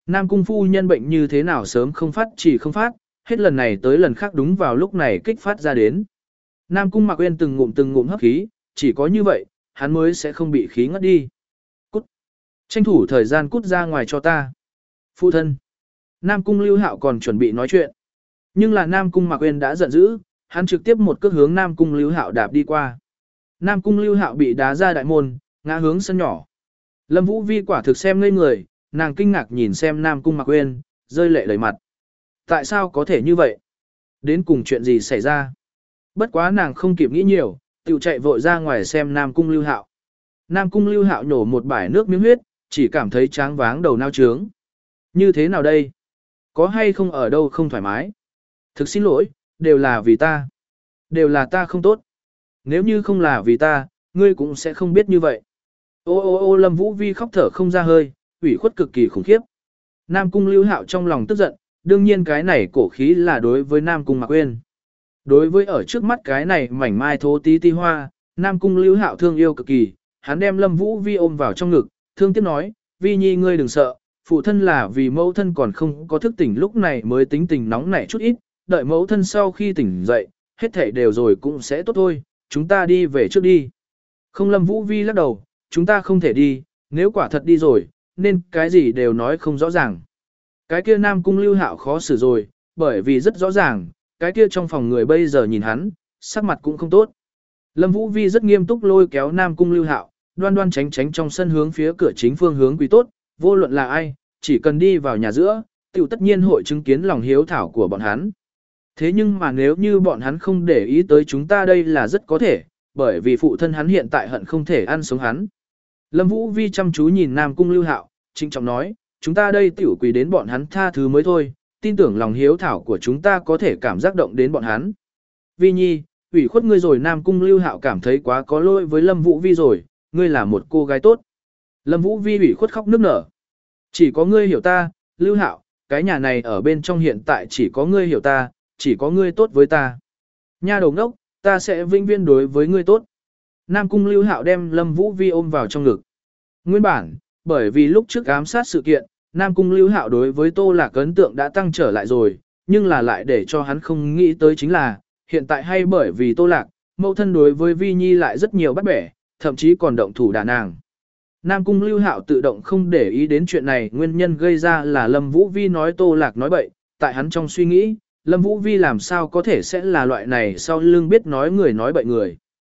Nam cung phu nhân bệnh như thế nào sớm không phát chỉ không phát, hết lần này tới lần khác đúng vào lúc này kích phát ra đến. Nam cung Mạc Uyên từng ngụm từng ngụm hấp khí, chỉ có như vậy, hắn mới sẽ không bị khí ngất đi. Cút. Tranh thủ thời gian cút ra ngoài cho ta. Phụ thân. Nam cung Lưu Hạo còn chuẩn bị nói chuyện. Nhưng là Nam cung Mạc Uyên đã giận dữ, hắn trực tiếp một cước hướng Nam cung Lưu Hạo đạp đi qua. Nam cung Lưu Hạo bị đá ra đại môn, ngã hướng sân nhỏ. Lâm Vũ Vi quả thực xem ngây người, nàng kinh ngạc nhìn xem Nam cung Mạc Uyên, rơi lệ đầy mặt. Tại sao có thể như vậy? Đến cùng chuyện gì xảy ra? Bất quá nàng không kịp nghĩ nhiều, tiểu chạy vội ra ngoài xem Nam cung Lưu Hạo. Nam cung Lưu Hạo nhổ một bãi nước miếng huyết, chỉ cảm thấy tráng váng đầu nao trướng. Như thế nào đây? Có hay không ở đâu không thoải mái? Thực xin lỗi, đều là vì ta. Đều là ta không tốt. Nếu như không là vì ta, ngươi cũng sẽ không biết như vậy. Ô ô ô Lâm Vũ Vi khóc thở không ra hơi, ủy khuất cực kỳ khủng khiếp. Nam cung Lưu Hạo trong lòng tức giận, đương nhiên cái này cổ khí là đối với Nam cung Mạc Uyên. Đối với ở trước mắt cái này mảnh mai thố tí ti hoa, Nam cung Lưu Hạo thương yêu cực kỳ, hắn đem Lâm Vũ Vi ôm vào trong ngực, thương tiếc nói, Vi Nhi ngươi đừng sợ, phụ thân là vì mẫu thân còn không có thức tỉnh lúc này mới tính tình nóng nảy chút ít, đợi mẫu thân sau khi tỉnh dậy, hết thảy đều rồi cũng sẽ tốt thôi, chúng ta đi về trước đi. Không Lâm Vũ Vi lắc đầu, chúng ta không thể đi, nếu quả thật đi rồi, nên cái gì đều nói không rõ ràng. Cái kia Nam cung Lưu Hạo khó xử rồi, bởi vì rất rõ ràng, cái kia trong phòng người bây giờ nhìn hắn, sắc mặt cũng không tốt. Lâm Vũ Vi rất nghiêm túc lôi kéo Nam cung Lưu Hạo, đoan đoan tránh tránh trong sân hướng phía cửa chính phương hướng quý tốt, vô luận là ai, chỉ cần đi vào nhà giữa, tiểu tất nhiên hội chứng kiến lòng hiếu thảo của bọn hắn. Thế nhưng mà nếu như bọn hắn không để ý tới chúng ta đây là rất có thể, bởi vì phụ thân hắn hiện tại hận không thể ăn sống hắn. Lâm Vũ Vi chăm chú nhìn Nam cung Lưu Hạo, trịnh trọng nói, chúng ta đây tiểu quỳ đến bọn hắn tha thứ mới thôi, tin tưởng lòng hiếu thảo của chúng ta có thể cảm giác động đến bọn hắn. Vi Nhi, ủy khuất ngươi rồi. Nam cung Lưu Hạo cảm thấy quá có lỗi với Lâm Vũ Vi rồi, ngươi là một cô gái tốt. Lâm Vũ Vi ủy khuất khóc nức nở. Chỉ có ngươi hiểu ta, Lưu Hạo, cái nhà này ở bên trong hiện tại chỉ có ngươi hiểu ta, chỉ có ngươi tốt với ta. Nha đầu ngốc, ta sẽ vĩnh viễn đối với ngươi tốt. Nam cung Lưu Hạo đem Lâm Vũ Vi ôm vào trong ngực. Nguyên bản, bởi vì lúc trước ám sát sự kiện, Nam cung Lưu Hạo đối với Tô Lạc ấn tượng đã tăng trở lại rồi, nhưng là lại để cho hắn không nghĩ tới chính là, hiện tại hay bởi vì Tô Lạc, mẫu thân đối với Vi Nhi lại rất nhiều bắt bẻ, thậm chí còn động thủ đả nàng. Nam cung Lưu Hạo tự động không để ý đến chuyện này, nguyên nhân gây ra là Lâm Vũ Vi nói Tô Lạc nói bậy, tại hắn trong suy nghĩ, Lâm Vũ Vi làm sao có thể sẽ là loại này sau lưng biết nói người nói bậy người.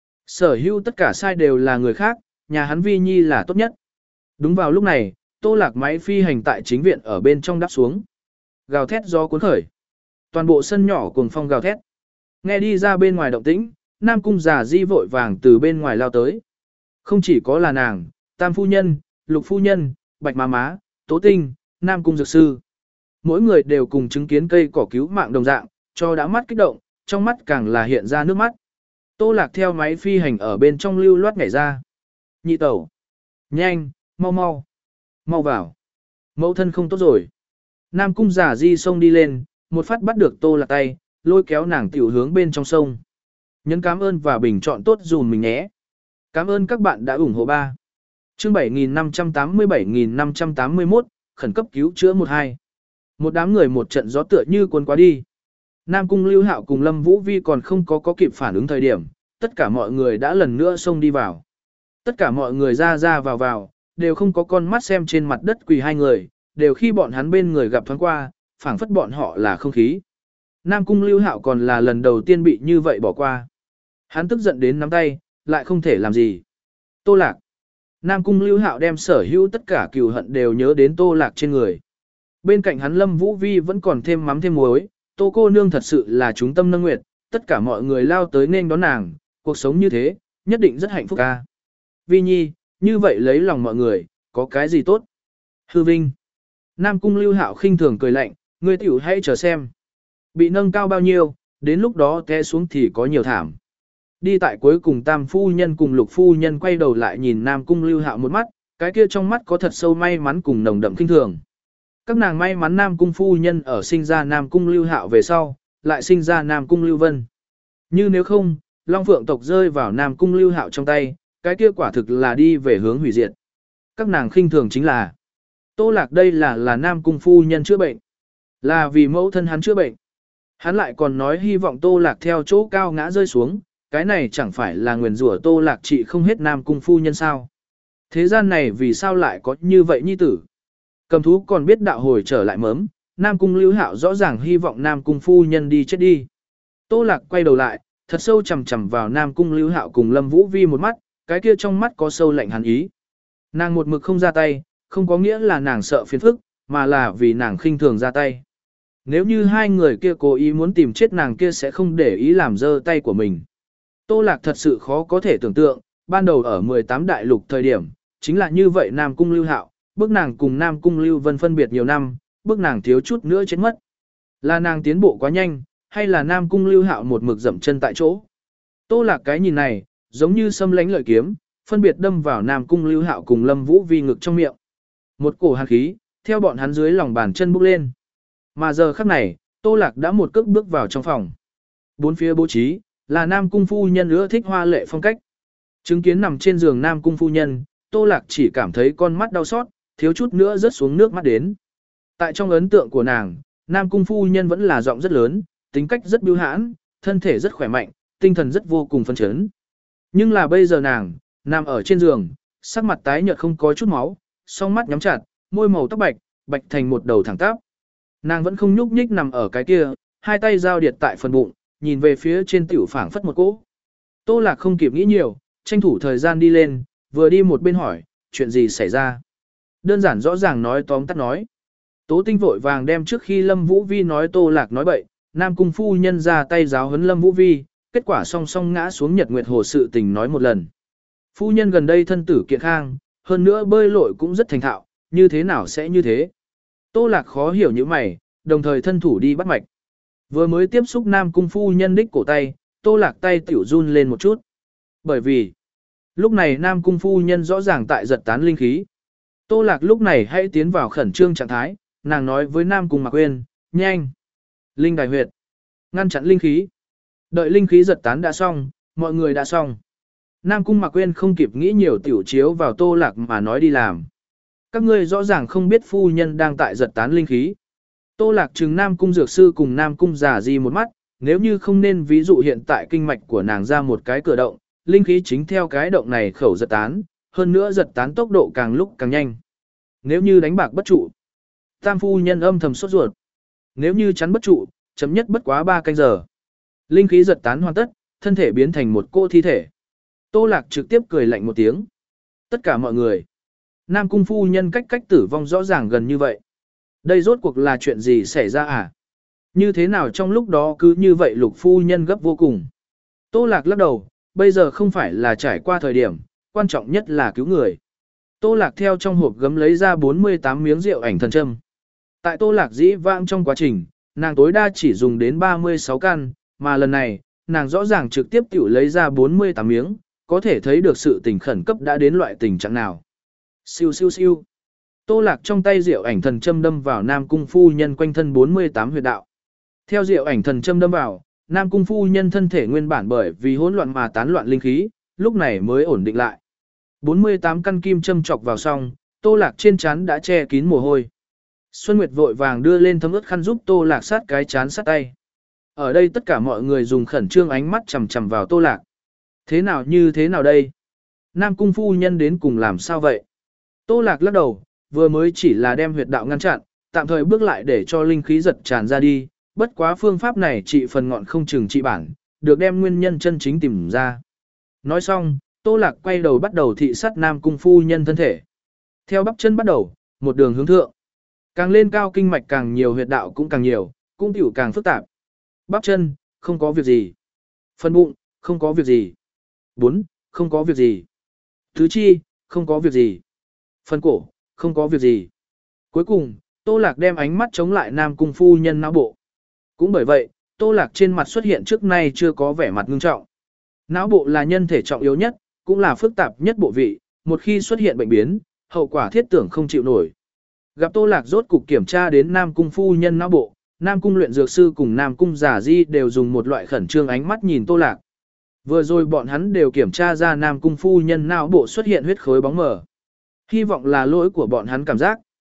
Sở hữu tất cả sai đều là người khác, nhà hắn Vi Nhi là tốt nhất. Đúng vào lúc này, Tô Lạc máy phi hành tại chính viện ở bên trong đáp xuống. Gào thét gió cuốn khởi. Toàn bộ sân nhỏ cuồng phong gào thét. Nghe đi ra bên ngoài động tĩnh, Nam cung già di vội vàng từ bên ngoài lao tới. Không chỉ có là nàng, Tam phu nhân, Lục phu nhân, Bạch má má, Tố Tinh, Nam cung dược sư. Mỗi người đều cùng chứng kiến cây cỏ cứu mạng đồng dạng, cho đã mắt kích động, trong mắt càng là hiện ra nước mắt. Tô Lạc theo máy phi hành ở bên trong lưu loát nhảy ra. Nhị tẩu. Nhanh, mau mau. Mau vào. Mẫu thân không tốt rồi. Nam cung giả di xông đi lên, một phát bắt được Tô Lạc tay, lôi kéo nàng tiểu hướng bên trong sông. Nhấn cảm ơn và bình chọn tốt dùm mình nhé. Cảm ơn các bạn đã ủng hộ ba. Chương bảy nghìn năm trăm tám mươi bảy nghìn năm trăm tám mươi mốt, khẩn cấp cứu chữa một hai. Một đám người một trận gió tựa như cuốn qua đi. Nam cung Lưu Hạo cùng Lâm Vũ Vi còn không có có kịp phản ứng thời điểm, tất cả mọi người đã lần nữa xông đi vào. Tất cả mọi người ra ra vào vào, đều không có con mắt xem trên mặt đất quỳ hai người, đều khi bọn hắn bên người gặp thoáng qua, phảng phất bọn họ là không khí. Nam cung Lưu Hạo còn là lần đầu tiên bị như vậy bỏ qua. Hắn tức giận đến nắm tay, lại không thể làm gì. Tô Lạc. Nam cung Lưu Hạo đem sở hữu tất cả cừu hận đều nhớ đến Tô Lạc trên người. Bên cạnh hắn Lâm Vũ Vi vẫn còn thêm mắm thêm muối, Tô cô nương thật sự là chúng tâm nâng nguyệt, tất cả mọi người lao tới nên đón nàng, cuộc sống như thế, nhất định rất hạnh phúc ca. Vi Nhi, như vậy lấy lòng mọi người, có cái gì tốt? Hư vinh. Nam cung Lưu Hạo khinh thường cười lạnh, ngươi tiểu hãy chờ xem. Bị nâng cao bao nhiêu, đến lúc đó té xuống thì có nhiều thảm. Đi tại cuối cùng Tam phu nhân cùng Lục phu nhân quay đầu lại nhìn Nam cung Lưu Hạo một mắt, cái kia trong mắt có thật sâu may mắn cùng nồng đậm kinh thường. Các nàng may mắn Nam cung phu nhân ở sinh ra Nam cung Lưu Hạo về sau, lại sinh ra Nam cung Lưu Vân. Như nếu không, Long Phượng tộc rơi vào Nam cung Lưu Hạo trong tay, cái kia quả thực là đi về hướng hủy diệt. Các nàng khinh thường chính là Tô Lạc đây là là Nam Cung phu nhân chữa bệnh. Là vì mẫu thân hắn chữa bệnh. Hắn lại còn nói hy vọng Tô Lạc theo chỗ cao ngã rơi xuống, cái này chẳng phải là nguyền rủa Tô Lạc trị không hết Nam Cung phu nhân sao. Thế gian này vì sao lại có như vậy nhi tử? Cầm thú còn biết đạo hồi trở lại mớm, Nam Cung Lưu Hạo rõ ràng hy vọng Nam Cung phu nhân đi chết đi. Tô Lạc quay đầu lại, thật sâu chầm chầm vào Nam Cung Lưu Hạo cùng Lâm Vũ Vi một mắt, cái kia trong mắt có sâu lạnh hắn ý. Nàng một mực không ra tay, không có nghĩa là nàng sợ phiền phức, mà là vì nàng khinh thường ra tay. Nếu như hai người kia cố ý muốn tìm chết nàng kia sẽ không để ý làm dơ tay của mình. Tô Lạc thật sự khó có thể tưởng tượng, ban đầu ở mười tám đại lục thời điểm, chính là như vậy Nam Cung Lưu Hạo, bức nàng cùng Nam Cung Lưu Vân phân biệt nhiều năm, bức nàng thiếu chút nữa chết mất. Là nàng tiến bộ quá nhanh, hay là Nam Cung Lưu Hạo một mực dậm chân tại chỗ. Tô Lạc cái nhìn này, giống như xâm lánh lợi kiếm, phân biệt đâm vào Nam Cung Lưu Hạo cùng Lâm Vũ Vi ngực trong miệng. Một cổ hàn khí, theo bọn hắn dưới lòng bàn chân bốc lên. Mà giờ khắc này, Tô Lạc đã một cước bước vào trong phòng. Bốn phía bố trí, là Nam Cung phu nhân ưa thích hoa lệ phong cách. Chứng kiến nằm trên giường Nam Cung phu nhân, Tô Lạc chỉ cảm thấy con mắt đau xót, thiếu chút nữa rớt xuống nước mắt đến. Tại trong ấn tượng của nàng, Nam Cung phu nhân vẫn là giọng rất lớn, tính cách rất biêu hãn, thân thể rất khỏe mạnh, tinh thần rất vô cùng phấn chấn. Nhưng là bây giờ nàng, nằm ở trên giường, sắc mặt tái nhợt không có chút máu, song mắt nhắm chặt, môi màu tóc bạch, bạch thành một đầu thẳng tắp. Nàng vẫn không nhúc nhích nằm ở cái kia, hai tay giao điệt tại phần bụng, nhìn về phía trên tiểu phảng phất một cỗ. Tô Lạc không kịp nghĩ nhiều, tranh thủ thời gian đi lên, vừa đi một bên hỏi, chuyện gì xảy ra. Đơn giản rõ ràng nói tóm tắt nói. Tố Tinh vội vàng đem trước khi Lâm Vũ Vi nói Tô Lạc nói bậy, Nam Cung phu nhân ra tay giáo huấn Lâm Vũ Vi, kết quả song song ngã xuống Nhật Nguyệt Hồ sự tình nói một lần. Phu nhân gần đây thân tử kiện khang, hơn nữa bơi lội cũng rất thành thạo, như thế nào sẽ như thế? Tô Lạc khó hiểu như mày, đồng thời thân thủ đi bắt mạch. Vừa mới tiếp xúc Nam Cung phu nhân đích cổ tay, Tô Lạc tay tiểu run lên một chút. Bởi vì, lúc này Nam Cung phu nhân rõ ràng tại giật tán linh khí. Tô Lạc lúc này hãy tiến vào khẩn trương trạng thái, nàng nói với Nam Cung Mạc Uyên, nhanh. Linh đài huyệt, ngăn chặn linh khí. Đợi linh khí giật tán đã xong, mọi người đã xong. Nam Cung Mạc Uyên không kịp nghĩ nhiều tiểu chiếu vào Tô Lạc mà nói đi làm. Các ngươi rõ ràng không biết phu nhân đang tại giật tán linh khí. Tô Lạc trừng Nam Cung Dược Sư cùng Nam Cung Giả Di một mắt, nếu như không nên ví dụ hiện tại kinh mạch của nàng ra một cái cửa động, linh khí chính theo cái động này khẩu giật tán, hơn nữa giật tán tốc độ càng lúc càng nhanh. Nếu như đánh bạc bất trụ, Tam phu nhân âm thầm sốt ruột. Nếu như chắn bất trụ, chấm nhất bất quá ba canh giờ. Linh khí giật tán hoàn tất, thân thể biến thành một cô thi thể. Tô Lạc trực tiếp cười lạnh một tiếng. Tất cả mọi người. Nam Cung phu nhân cách cách tử vong rõ ràng gần như vậy. Đây rốt cuộc là chuyện gì xảy ra à? Như thế nào trong lúc đó cứ như vậy Lục phu nhân gấp vô cùng. Tô Lạc lắc đầu, bây giờ không phải là trải qua thời điểm, quan trọng nhất là cứu người. Tô Lạc theo trong hộp gấm lấy ra bốn mươi tám miếng rượu ảnh thần châm. Tại Tô Lạc dĩ vãng trong quá trình, nàng tối đa chỉ dùng đến ba mươi sáu căn, mà lần này, nàng rõ ràng trực tiếp tiểu lấy ra bốn mươi tám miếng, có thể thấy được sự tình khẩn cấp đã đến loại tình trạng nào. Siêu siêu siêu. Tô Lạc trong tay rượu ảnh thần châm đâm vào Nam Cung phu nhân quanh thân bốn mươi tám huyệt đạo. Theo rượu ảnh thần châm đâm vào, Nam Cung phu nhân thân thể nguyên bản bởi vì hỗn loạn mà tán loạn linh khí, lúc này mới ổn định lại. bốn mươi tám căn kim châm chọc vào xong, Tô Lạc trên trán đã che kín mồ hôi. Xuân Nguyệt vội vàng đưa lên thấm ướt khăn giúp Tô Lạc sát cái trán sát tay. Ở đây tất cả mọi người dùng khẩn trương ánh mắt chằm chằm vào Tô Lạc. Thế nào như thế nào đây? Nam Cung phu nhân đến cùng làm sao vậy? Tô Lạc lắc đầu, vừa mới chỉ là đem huyệt đạo ngăn chặn, tạm thời bước lại để cho linh khí giật tràn ra đi, bất quá phương pháp này trị phần ngọn không chừng trị bản, được đem nguyên nhân chân chính tìm ra. Nói xong, Tô Lạc quay đầu bắt đầu thị sát Nam Cung phu nhân thân thể. Theo bắp chân bắt đầu, một đường hướng thượng. Càng lên cao kinh mạch càng nhiều huyệt đạo cũng càng nhiều, cũng tiểu càng phức tạp. Bắp chân, không có việc gì. Phần bụng, không có việc gì. Bốn, không có việc gì. Tứ chi, không có việc gì. Phần cổ, không có việc gì. Cuối cùng, Tô Lạc đem ánh mắt chống lại Nam Cung phu nhân não bộ. Cũng bởi vậy, Tô Lạc trên mặt xuất hiện trước nay chưa có vẻ mặt ngưng trọng. Não bộ là nhân thể trọng yếu nhất, cũng là phức tạp nhất bộ vị, một khi xuất hiện bệnh biến, hậu quả thiết tưởng không chịu nổi. Gặp Tô Lạc rốt cục kiểm tra đến Nam Cung phu nhân não bộ, Nam Cung luyện dược sư cùng Nam Cung giả di đều dùng một loại khẩn trương ánh mắt nhìn Tô Lạc. Vừa rồi bọn hắn đều kiểm tra ra Nam Cung phu nhân não bộ xuất hiện huyết khối bóng mờ. Hy vọng là lỗi của bọn hắn cảm giác.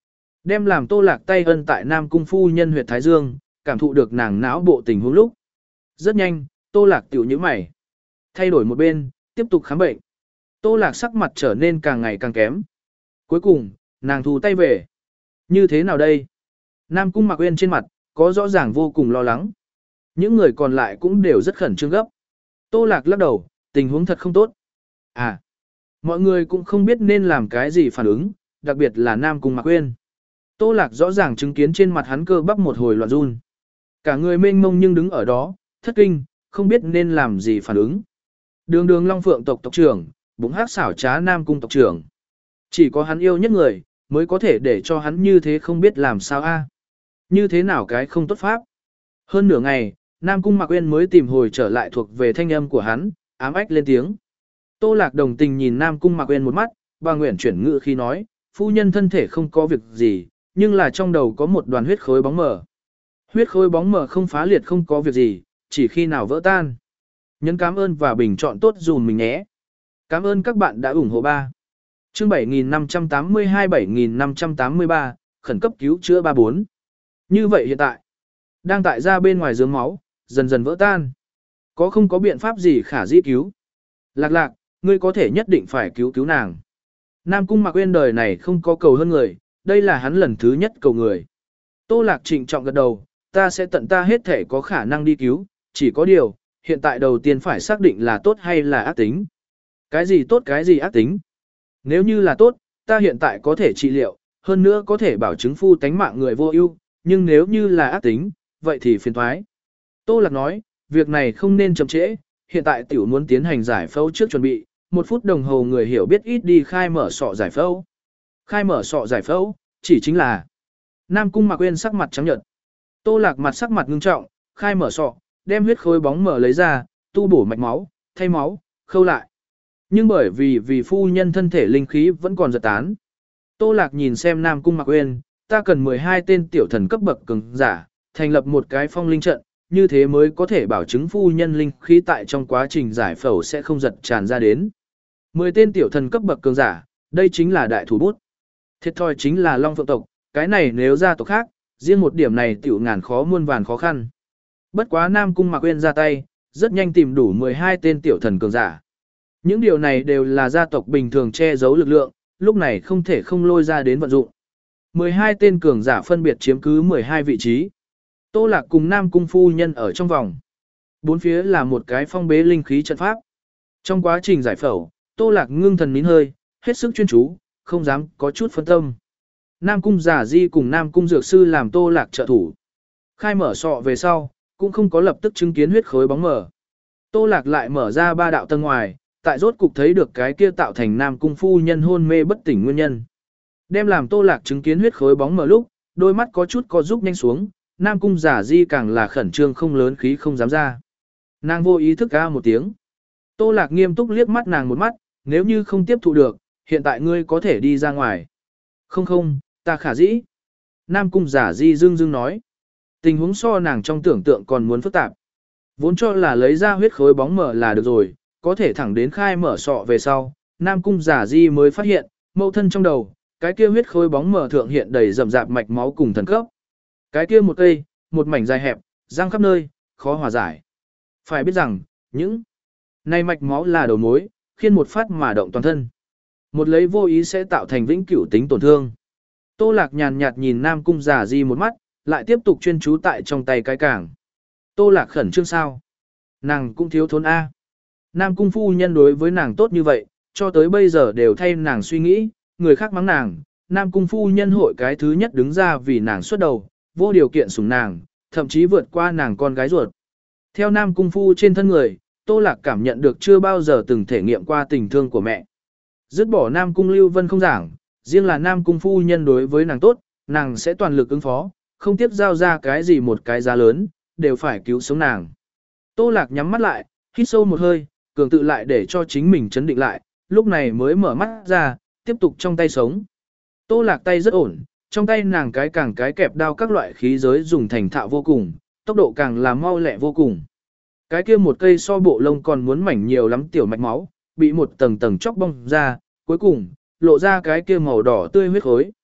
Đem làm Tô Lạc tay ân tại Nam Cung phu nhân huyệt Thái Dương, cảm thụ được nàng não bộ tình huống lúc. Rất nhanh, Tô Lạc tiểu như mày. Thay đổi một bên, tiếp tục khám bệnh. Tô Lạc sắc mặt trở nên càng ngày càng kém. Cuối cùng, nàng thu tay về. Như thế nào đây? Nam Cung Mạc Uyên trên mặt, có rõ ràng vô cùng lo lắng. Những người còn lại cũng đều rất khẩn trương gấp. Tô Lạc lắc đầu, tình huống thật không tốt. À, mọi người cũng không biết nên làm cái gì phản ứng, đặc biệt là Nam Cung Mạc Uyên. Tô Lạc rõ ràng chứng kiến trên mặt hắn cơ bắp một hồi loạn run. Cả người mênh mông nhưng đứng ở đó, thất kinh, không biết nên làm gì phản ứng. Đường đường Long Phượng tộc tộc trưởng, bụng hắc xảo trá Nam Cung tộc trưởng. Chỉ có hắn yêu nhất người, mới có thể để cho hắn như thế không biết làm sao a. Như thế nào cái không tốt pháp. Hơn nửa ngày, Nam Cung Mạc Uyên mới tìm hồi trở lại thuộc về thanh âm của hắn, ám ách lên tiếng. Tô Lạc đồng tình nhìn Nam Cung Mạc Uyên một mắt, bà nguyện chuyển ngữ khi nói, phu nhân thân thể không có việc gì, nhưng là trong đầu có một đoàn huyết khối bóng mờ. Huyết khối bóng mờ không phá liệt không có việc gì, chỉ khi nào vỡ tan. Nhấn cảm ơn và bình chọn tốt dùm mình nhé. Cảm ơn các bạn đã ủng hộ ba. Chương bảy nghìn năm trăm tám mươi hai bảy nghìn năm trăm tám mươi ba, khẩn cấp cứu chữa ba bốn. Như vậy hiện tại, đang tại ra bên ngoài giếng máu, dần dần vỡ tan. Có không có biện pháp gì khả dĩ cứu? Lạc lạc, ngươi có thể nhất định phải cứu cứu nàng. Nam Cung Mạc Uyên đời này không có cầu hơn người, đây là hắn lần thứ nhất cầu người. Tô Lạc trịnh trọng gật đầu, ta sẽ tận ta hết thể có khả năng đi cứu, chỉ có điều, hiện tại đầu tiên phải xác định là tốt hay là ác tính. Cái gì tốt cái gì ác tính? Nếu như là tốt, ta hiện tại có thể trị liệu, hơn nữa có thể bảo chứng phu tánh mạng người vô ưu, nhưng nếu như là ác tính, vậy thì phiền thoái. Tô Lạc nói, việc này không nên chậm trễ, hiện tại tiểu muốn tiến hành giải phẫu trước chuẩn bị, một phút đồng hồ người hiểu biết ít đi khai mở sọ giải phẫu. Khai mở sọ giải phẫu, chỉ chính là Nam Cung Mạc Uyên sắc mặt trắng nhợt. Tô Lạc mặt sắc mặt ngưng trọng, khai mở sọ, đem huyết khối bóng mở lấy ra, tu bổ mạch máu, thay máu, khâu lại. Nhưng bởi vì vì phu nhân thân thể linh khí vẫn còn giật tán. Tô Lạc nhìn xem Nam Cung Mạc Uyên, ta cần mười hai tên tiểu thần cấp bậc cường giả, thành lập một cái phong linh trận, như thế mới có thể bảo chứng phu nhân linh khí tại trong quá trình giải phẫu sẽ không giật tràn ra đến. mười tên tiểu thần cấp bậc cường giả, đây chính là đại thủ bút. Thiệt thòi chính là Long Phượng tộc, cái này nếu ra tộc khác, riêng một điểm này tiểu ngàn khó muôn vàn khó khăn. Bất quá Nam Cung Mạc Uyên ra tay, rất nhanh tìm đủ mười hai tên tiểu thần cường giả. Những điều này đều là gia tộc bình thường che giấu lực lượng, lúc này không thể không lôi ra đến vận dụng. mười hai tên cường giả phân biệt chiếm cứ mười hai vị trí. Tô Lạc cùng Nam Cung phu nhân ở trong vòng. Bốn phía là một cái phong bế linh khí trận pháp. Trong quá trình giải phẫu, Tô Lạc ngưng thần nín hơi, hết sức chuyên chú, không dám có chút phân tâm. Nam Cung Giả Di cùng Nam Cung Dược Sư làm Tô Lạc trợ thủ. Khai mở sọ về sau, cũng không có lập tức chứng kiến huyết khối bóng mở. Tô Lạc lại mở ra ba đạo tầng ngoài, tại rốt cục thấy được cái kia tạo thành Nam Cung phu nhân hôn mê bất tỉnh nguyên nhân. Đem làm Tô Lạc chứng kiến huyết khối bóng mở lúc, đôi mắt có chút co rút nhanh xuống, Nam Cung Giả Di càng là khẩn trương không lớn khí không dám ra. Nàng vô ý thức ca một tiếng. Tô Lạc nghiêm túc liếc mắt nàng một mắt, nếu như không tiếp thụ được, hiện tại ngươi có thể đi ra ngoài. Không không, ta khả dĩ. Nam Cung Giả Di dưng dưng nói. Tình huống so nàng trong tưởng tượng còn muốn phức tạp. Vốn cho là lấy ra huyết khối bóng mở là được rồi, có thể thẳng đến khai mở sọ về sau, Nam Cung Giả Di mới phát hiện, mâu thân trong đầu, cái kia huyết khối bóng mở thượng hiện đầy rậm rạp mạch máu cùng thần cấp. Cái kia một cây, một mảnh dài hẹp, răng khắp nơi, khó hòa giải. Phải biết rằng, những này mạch máu là đầu mối, khiến một phát mà động toàn thân. Một lấy vô ý sẽ tạo thành vĩnh cửu tính tổn thương. Tô Lạc nhàn nhạt nhìn Nam Cung Giả Di một mắt, lại tiếp tục chuyên chú tại trong tay cái cảng. Tô Lạc khẩn trương sao? Nàng cũng thiếu thốn A. Nam Cung phu nhân đối với nàng tốt như vậy, cho tới bây giờ đều thay nàng suy nghĩ, người khác mắng nàng, Nam Cung phu nhân hội cái thứ nhất đứng ra vì nàng xuất đầu, vô điều kiện sủng nàng, thậm chí vượt qua nàng con gái ruột. Theo Nam Cung phu trên thân người, Tô Lạc cảm nhận được chưa bao giờ từng thể nghiệm qua tình thương của mẹ. Dứt bỏ Nam Cung Lưu Vân không giảng, riêng là Nam Cung phu nhân đối với nàng tốt, nàng sẽ toàn lực ứng phó, không tiếp giao ra cái gì một cái giá lớn, đều phải cứu sống nàng. Tô Lạc nhắm mắt lại, hít sâu một hơi, cường tự lại để cho chính mình chấn định lại, lúc này mới mở mắt ra, tiếp tục trong tay sống. Tô Lạc tay rất ổn, trong tay nàng cái càng cái kẹp đao các loại khí giới dùng thành thạo vô cùng, tốc độ càng là mau lẹ vô cùng. Cái kia một cây so bộ lông còn muốn mảnh nhiều lắm tiểu mạch máu, bị một tầng tầng chóc bong ra, cuối cùng, lộ ra cái kia màu đỏ tươi huyết khối.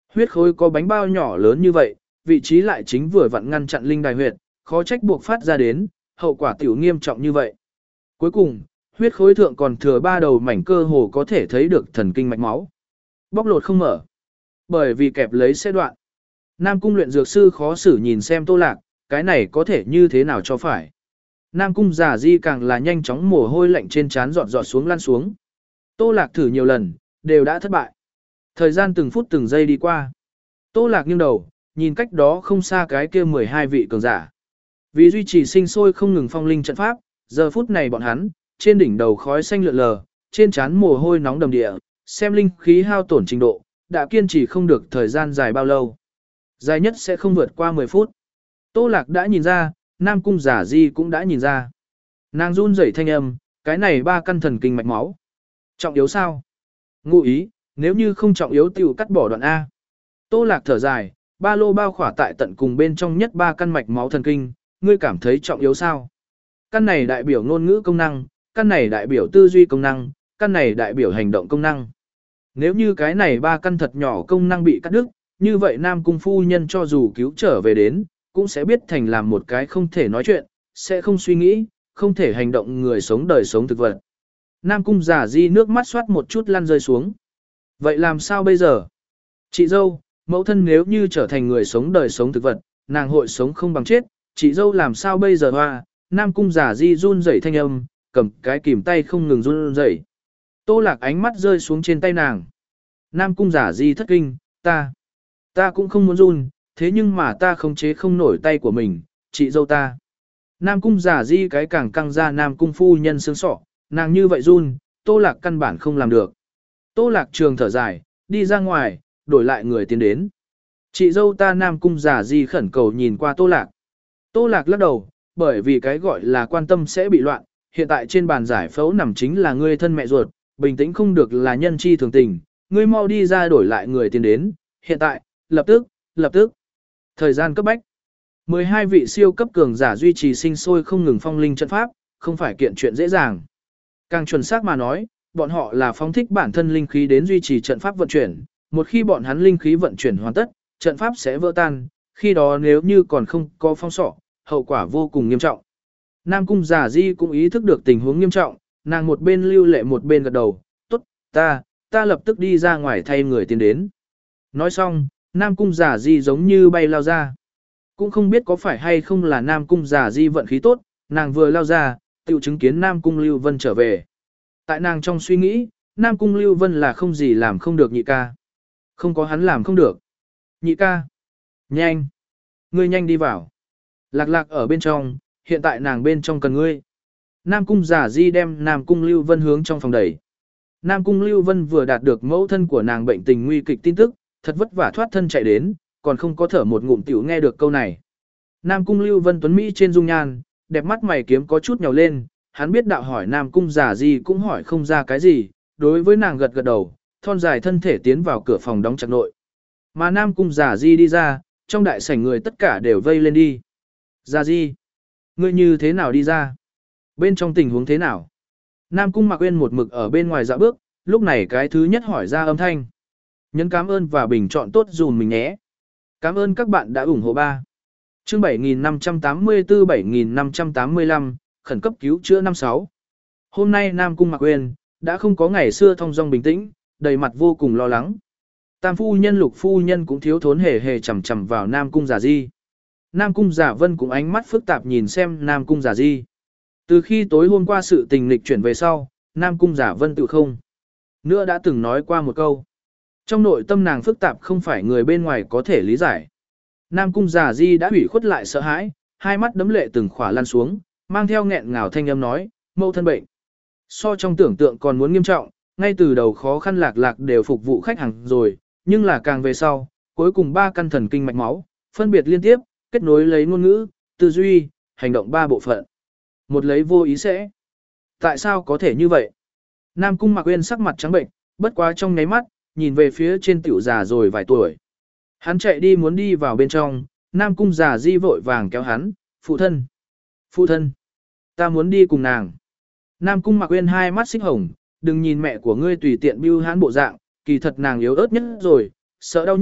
Huyết khối có bánh bao nhỏ lớn như vậy, vị trí lại chính vừa vặn ngăn chặn linh đài huyệt, khó trách buộc phát ra đến, hậu quả tiểu nghiêm trọng như vậy. Cuối cùng, huyết khối thượng còn thừa ba đầu mảnh cơ hồ có thể thấy được thần kinh mạch máu. Bóc lột không mở, bởi vì kẹp lấy sẽ đoạn. Nam cung luyện dược sư khó xử nhìn xem Tô Lạc, cái này có thể như thế nào cho phải. Nam cung giả di càng là nhanh chóng mồ hôi lạnh trên trán giọt giọt xuống lăn xuống. Tô Lạc thử nhiều lần, đều đã thất bại. Thời gian từng phút từng giây đi qua. Tô Lạc nghiêng đầu, nhìn cách đó không xa cái kia mười hai vị cường giả. Vì duy trì sinh sôi không ngừng phong linh trận pháp, giờ phút này bọn hắn, trên đỉnh đầu khói xanh lượn lờ, trên trán mồ hôi nóng đầm địa, xem linh khí hao tổn trình độ, đã kiên trì không được thời gian dài bao lâu. Dài nhất sẽ không vượt qua mười phút. Tô Lạc đã nhìn ra, Nam cung giả di cũng đã nhìn ra. Nàng run rẩy thanh âm, cái này ba căn thần kinh mạch máu. Trọng yếu sao? Ngụ ý, nếu như không trọng yếu tiểu cắt bỏ đoạn A. Tô Lạc thở dài, ba lô bao khỏa tại tận cùng bên trong nhất ba căn mạch máu thần kinh, ngươi cảm thấy trọng yếu sao? Căn này đại biểu ngôn ngữ công năng, căn này đại biểu tư duy công năng, căn này đại biểu hành động công năng. Nếu như cái này ba căn thật nhỏ công năng bị cắt đứt, như vậy Nam cung phu nhân cho dù cứu trở về đến, cũng sẽ biết thành làm một cái không thể nói chuyện, sẽ không suy nghĩ, không thể hành động người sống đời sống thực vật. Nam cung giả di nước mắt xoát một chút lăn rơi xuống. Vậy làm sao bây giờ? Chị dâu, mẫu thân nếu như trở thành người sống đời sống thực vật, nàng hội sống không bằng chết, chị dâu làm sao bây giờ hoa? Nam cung giả di run rẩy thanh âm, cầm cái kìm tay không ngừng run rẩy. Tô Lạc ánh mắt rơi xuống trên tay nàng. Nam cung giả di thất kinh, ta, ta cũng không muốn run, thế nhưng mà ta khống chế không nổi tay của mình, chị dâu ta. Nam cung giả di cái càng căng ra Nam cung phu nhân sướng sọ, nàng như vậy run, Tô Lạc căn bản không làm được. Tô Lạc trường thở dài, đi ra ngoài, đổi lại người tiến đến. Chị dâu ta Nam cung giả di khẩn cầu nhìn qua Tô Lạc. Tô Lạc lắc đầu, bởi vì cái gọi là quan tâm sẽ bị loạn, hiện tại trên bàn giải phẫu nằm chính là ngươi thân mẹ ruột, bình tĩnh không được là nhân chi thường tình, ngươi mau đi ra đổi lại người tiến đến, hiện tại, lập tức, lập tức. Thời gian cấp bách. mười hai vị siêu cấp cường giả duy trì sinh sôi không ngừng phong linh trận pháp, không phải kiện chuyện dễ dàng. Càng chuẩn xác mà nói, bọn họ là phóng thích bản thân linh khí đến duy trì trận pháp vận chuyển, một khi bọn hắn linh khí vận chuyển hoàn tất, trận pháp sẽ vỡ tan, khi đó nếu như còn không có phong sọ, hậu quả vô cùng nghiêm trọng. Nam cung giả di cũng ý thức được tình huống nghiêm trọng, nàng một bên lưu lệ một bên gật đầu, tốt, ta, ta lập tức đi ra ngoài thay người tiến đến. Nói xong, Nam cung giả di giống như bay lao ra. Cũng không biết có phải hay không là Nam cung giả di vận khí tốt, nàng vừa lao ra, tự chứng kiến Nam cung Lưu Vân trở về. Tại nàng trong suy nghĩ, Nam cung Lưu Vân là không gì làm không được nhị ca. Không có hắn làm không được. Nhị ca. Nhanh. Ngươi nhanh đi vào. Lạc lạc ở bên trong, hiện tại nàng bên trong cần ngươi. Nam cung giả di đem Nam cung Lưu Vân hướng trong phòng đẩy. Nam cung Lưu Vân vừa đạt được mẫu thân của nàng bệnh tình nguy kịch tin tức, thật vất vả thoát thân chạy đến, còn không có thở một ngụm tiểu nghe được câu này. Nam cung Lưu Vân tuấn Mỹ trên dung nhan, đẹp mắt mày kiếm có chút nhào lên, hắn biết đạo hỏi Nam cung giả di cũng hỏi không ra cái gì, đối với nàng gật gật đầu, thon dài thân thể tiến vào cửa phòng đóng chặt nội. Mà Nam cung giả di đi ra, trong đại sảnh người tất cả đều vây lên đi. Giả di, ngươi như thế nào đi ra? Bên trong tình huống thế nào? Nam cung Mạc Uyên một mực ở bên ngoài dạo bước, lúc này cái thứ nhất hỏi ra âm thanh. Nhấn cảm ơn và bình chọn tốt dùm mình nhé. Cảm ơn các bạn đã ủng hộ ba. Chương bảy nghìn năm trăm tám mươi tư bảy nghìn năm trăm tám mươi lăm, khẩn cấp cứu chữa năm sáu. Hôm nay Nam cung Mạc Uyên đã không có ngày xưa thong dong bình tĩnh, đầy mặt vô cùng lo lắng. Tam phu nhân Lục phu nhân cũng thiếu thốn hề hề chằm chằm vào Nam cung Giả Di. Nam cung Giả Vân cũng ánh mắt phức tạp nhìn xem Nam cung Giả Di. Từ khi tối hôm qua sự tình lịch chuyển về sau, Nam cung Giả Vân tự không nữa đã từng nói qua một câu. Trong nội tâm nàng phức tạp không phải người bên ngoài có thể lý giải. Nam cung Giả Di đã ủy khuất lại sợ hãi, hai mắt đấm lệ từng khỏa lăn xuống, mang theo nghẹn ngào thanh âm nói, mẫu thân bệnh. So trong tưởng tượng còn muốn nghiêm trọng, ngay từ đầu khó khăn lạc lạc đều phục vụ khách hàng rồi, nhưng là càng về sau, cuối cùng ba căn thần kinh mạch máu, phân biệt liên tiếp, kết nối lấy ngôn ngữ, tư duy, hành động ba bộ phận. Một lấy vô ý sẽ. Tại sao có thể như vậy? Nam cung Mạc Uyên sắc mặt trắng bệnh, bất quá trong nháy mắt, nhìn về phía trên tiểu già rồi vài tuổi. Hắn chạy đi muốn đi vào bên trong, Nam cung Giả Di vội vàng kéo hắn, phụ thân. Phụ thân. Ta muốn đi cùng nàng. Nam cung Mạc Uyên hai mắt xích hồng, đừng nhìn mẹ của ngươi tùy tiện bưu hắn bộ dạng, kỳ thật nàng yếu ớt nhất rồi, sợ đau nhức,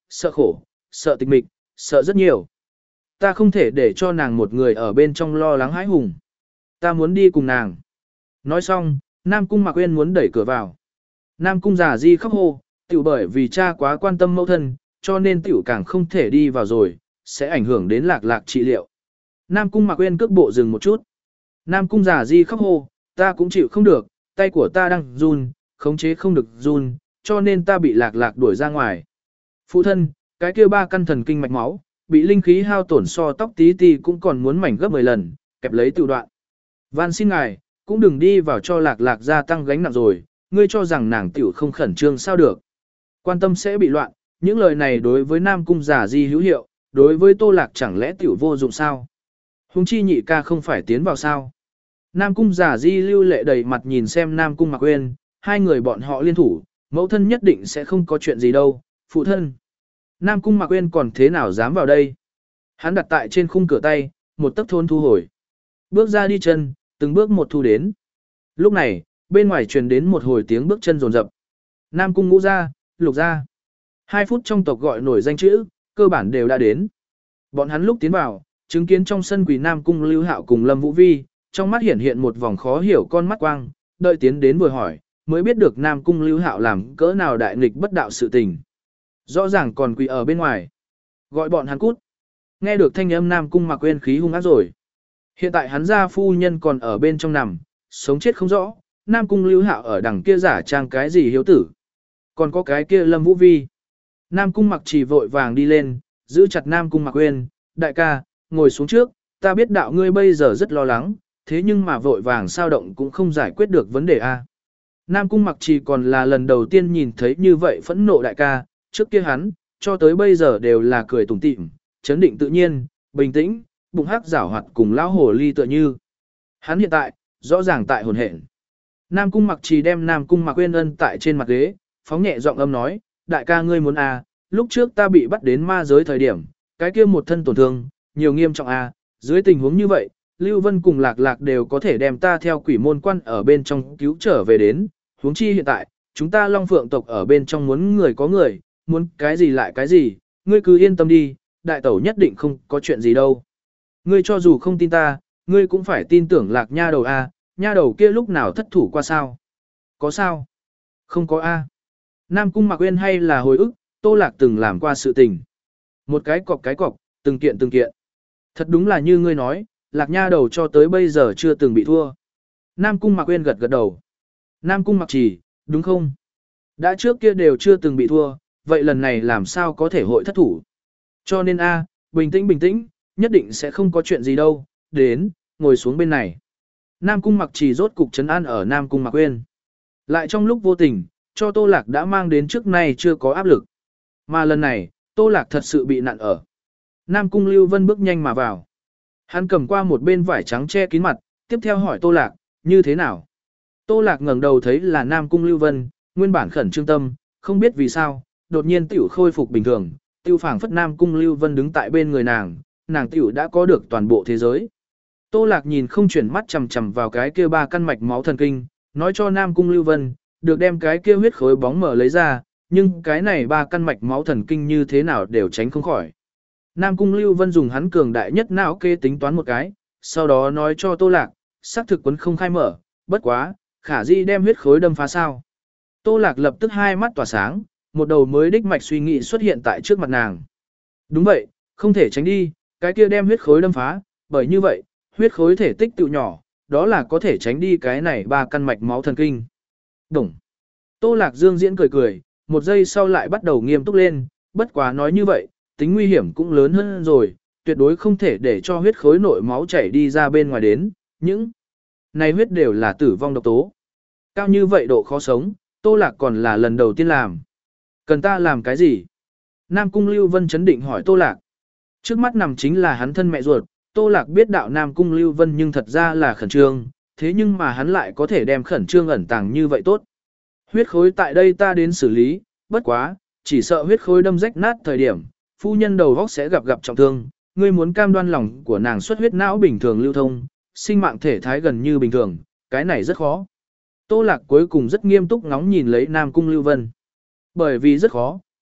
sợ khổ, sợ tịch mịch, sợ rất nhiều. Ta không thể để cho nàng một người ở bên trong lo lắng hãi hùng. Ta muốn đi cùng nàng. Nói xong, Nam Cung Mạc Uyên muốn đẩy cửa vào. Nam Cung Già Di khóc hô, tiểu bởi vì cha quá quan tâm mẫu thân, cho nên tiểu càng không thể đi vào rồi, sẽ ảnh hưởng đến lạc lạc trị liệu. Nam Cung Mạc Uyên cước bộ dừng một chút. Nam Cung Già Di khóc hô, ta cũng chịu không được, tay của ta đang run, khống chế không được run, cho nên ta bị lạc lạc đuổi ra ngoài. Phụ thân, cái kia ba căn thần kinh mạch máu, bị linh khí hao tổn so tóc tí ti cũng còn muốn mảnh gấp mười lần, kẹp lấy tiểu đoạn. Van xin ngài, cũng đừng đi vào cho lạc lạc gia tăng gánh nặng rồi, ngươi cho rằng nàng tiểu không khẩn trương sao được. Quan tâm sẽ bị loạn, những lời này đối với Nam Cung Già Di hữu hiệu, đối với Tô Lạc chẳng lẽ tiểu vô dụng sao? Hùng chi nhị ca không phải tiến vào sao? Nam Cung Già Di lưu lệ đầy mặt nhìn xem Nam Cung Mạc Uyên, hai người bọn họ liên thủ, mẫu thân nhất định sẽ không có chuyện gì đâu, phụ thân. Nam Cung Mạc Uyên còn thế nào dám vào đây? Hắn đặt tại trên khung cửa tay, một tấc thôn thu hồi. Bước ra đi chân, từng bước một thu đến. Lúc này, bên ngoài truyền đến một hồi tiếng bước chân rồn rập. Nam Cung Ngũ gia, Lục gia. Hai phút trong tộc gọi nổi danh chữ, cơ bản đều đã đến. Bọn hắn lúc tiến vào, chứng kiến trong sân quỳ Nam Cung Lưu Hạo cùng Lâm Vũ Vi, trong mắt hiện hiện một vòng khó hiểu con mắt quang, đợi tiến đến vừa hỏi, mới biết được Nam Cung Lưu Hạo làm cỡ nào đại nghịch bất đạo sự tình. Rõ ràng còn quỳ ở bên ngoài. Gọi bọn hắn cút. Nghe được thanh âm Nam Cung Mạc Uyên khí hung ác rồi. Hiện tại hắn gia phu nhân còn ở bên trong nằm, sống chết không rõ, Nam Cung Lưu Hạo ở đằng kia giả trang cái gì hiếu tử. Còn có cái kia Lâm Vũ Vi. Nam Cung Mặc Trì vội vàng đi lên, giữ chặt Nam Cung Mạc Uyên, đại ca, ngồi xuống trước, ta biết đạo ngươi bây giờ rất lo lắng, thế nhưng mà vội vàng sao động cũng không giải quyết được vấn đề a. Nam Cung Mặc Trì còn là lần đầu tiên nhìn thấy như vậy phẫn nộ đại ca, trước kia hắn, cho tới bây giờ đều là cười tủm tỉm, chấn định tự nhiên, bình tĩnh, bụng hắc giảo hoạt cùng lão hồ ly tựa như. Hắn hiện tại, rõ ràng tại hồn hển. Nam Cung Mặc Trì đem Nam Cung Mạc Uyên ân tại trên mặt ghế, phóng nhẹ giọng âm nói, đại ca ngươi muốn à, lúc trước ta bị bắt đến ma giới thời điểm, cái kia một thân tổn thương, nhiều nghiêm trọng à, dưới tình huống như vậy, Lưu Vân cùng Lạc Lạc đều có thể đem ta theo quỷ môn quan ở bên trong cứu trở về đến, huống chi hiện tại, chúng ta Long Phượng tộc ở bên trong muốn người có người, muốn cái gì lại cái gì, ngươi cứ yên tâm đi, đại tẩu nhất định không có chuyện gì đâu. Ngươi cho dù không tin ta, ngươi cũng phải tin tưởng Lạc nha đầu a, nha đầu kia lúc nào thất thủ qua sao? Có sao? Không có a. Nam Cung Mạc Uyên hay là hồi ức, Tô Lạc từng làm qua sự tình. Một cái cọc cái cọc, từng kiện từng kiện. Thật đúng là như ngươi nói, Lạc nha đầu cho tới bây giờ chưa từng bị thua. Nam Cung Mạc Uyên gật gật đầu. Nam Cung Mặc Trì, đúng không? Đã trước kia đều chưa từng bị thua, vậy lần này làm sao có thể hội thất thủ? Cho nên a, bình tĩnh bình tĩnh, nhất định sẽ không có chuyện gì đâu, đến, ngồi xuống bên này. Nam Cung Mặc Trì rốt cục trấn an ở Nam Cung Mạc Uyên. Lại trong lúc vô tình, cho Tô Lạc đã mang đến trước nay chưa có áp lực. Mà lần này, Tô Lạc thật sự bị nặn ở. Nam Cung Lưu Vân bước nhanh mà vào. Hắn cầm qua một bên vải trắng che kín mặt, tiếp theo hỏi Tô Lạc, như thế nào? Tô Lạc ngẩng đầu thấy là Nam Cung Lưu Vân, nguyên bản khẩn trương tâm, không biết vì sao, đột nhiên tiểu khôi phục bình thường, tiêu phảng phất Nam Cung Lưu Vân đứng tại bên người nàng, nàng tiểu đã có được toàn bộ thế giới. Tô Lạc nhìn không chuyển mắt chằm chằm vào cái kia ba căn mạch máu thần kinh, nói cho Nam Cung Lưu Vân, được đem cái kia huyết khối bóng mở lấy ra, nhưng cái này ba căn mạch máu thần kinh như thế nào đều tránh không khỏi. Nam Cung Lưu Vân dùng hắn cường đại nhất não kê tính toán một cái, sau đó nói cho Tô Lạc, xác thực quấn không khai mở, bất quá, khả di đem huyết khối đâm phá sao. Tô Lạc lập tức hai mắt tỏa sáng, một đầu mới đích mạch suy nghĩ xuất hiện tại trước mặt nàng. Đúng vậy, không thể tránh đi, cái kia đem huyết khối đâm phá, bởi như vậy, huyết khối thể tích tự nhỏ, đó là có thể tránh đi cái này ba căn mạch máu thần kinh. Đúng. Tô Lạc Dương diễn cười cười, một giây sau lại bắt đầu nghiêm túc lên, bất quá nói như vậy, tính nguy hiểm cũng lớn hơn rồi, tuyệt đối không thể để cho huyết khối nội máu chảy đi ra bên ngoài đến, những này huyết đều là tử vong độc tố. Cao như vậy độ khó sống, Tô Lạc còn là lần đầu tiên làm. Cần ta làm cái gì? Nam Cung Lưu Vân chấn định hỏi Tô Lạc. Trước mắt nằm chính là hắn thân mẹ ruột, Tô Lạc biết đạo Nam Cung Lưu Vân nhưng thật ra là khẩn trương, thế nhưng mà hắn lại có thể đem khẩn trương ẩn tàng như vậy tốt. Huyết khối tại đây ta đến xử lý, bất quá, chỉ sợ huyết khối đâm rách nát thời điểm, phu nhân đầu góc sẽ gặp gặp trọng thương, ngươi muốn cam đoan lòng của nàng xuất huyết não bình thường lưu thông, sinh mạng thể thái gần như bình thường, cái này rất khó. Tô Lạc cuối cùng rất nghiêm túc ngóng nhìn lấy Nam Cung Lưu Vân. Bởi vì rất khó,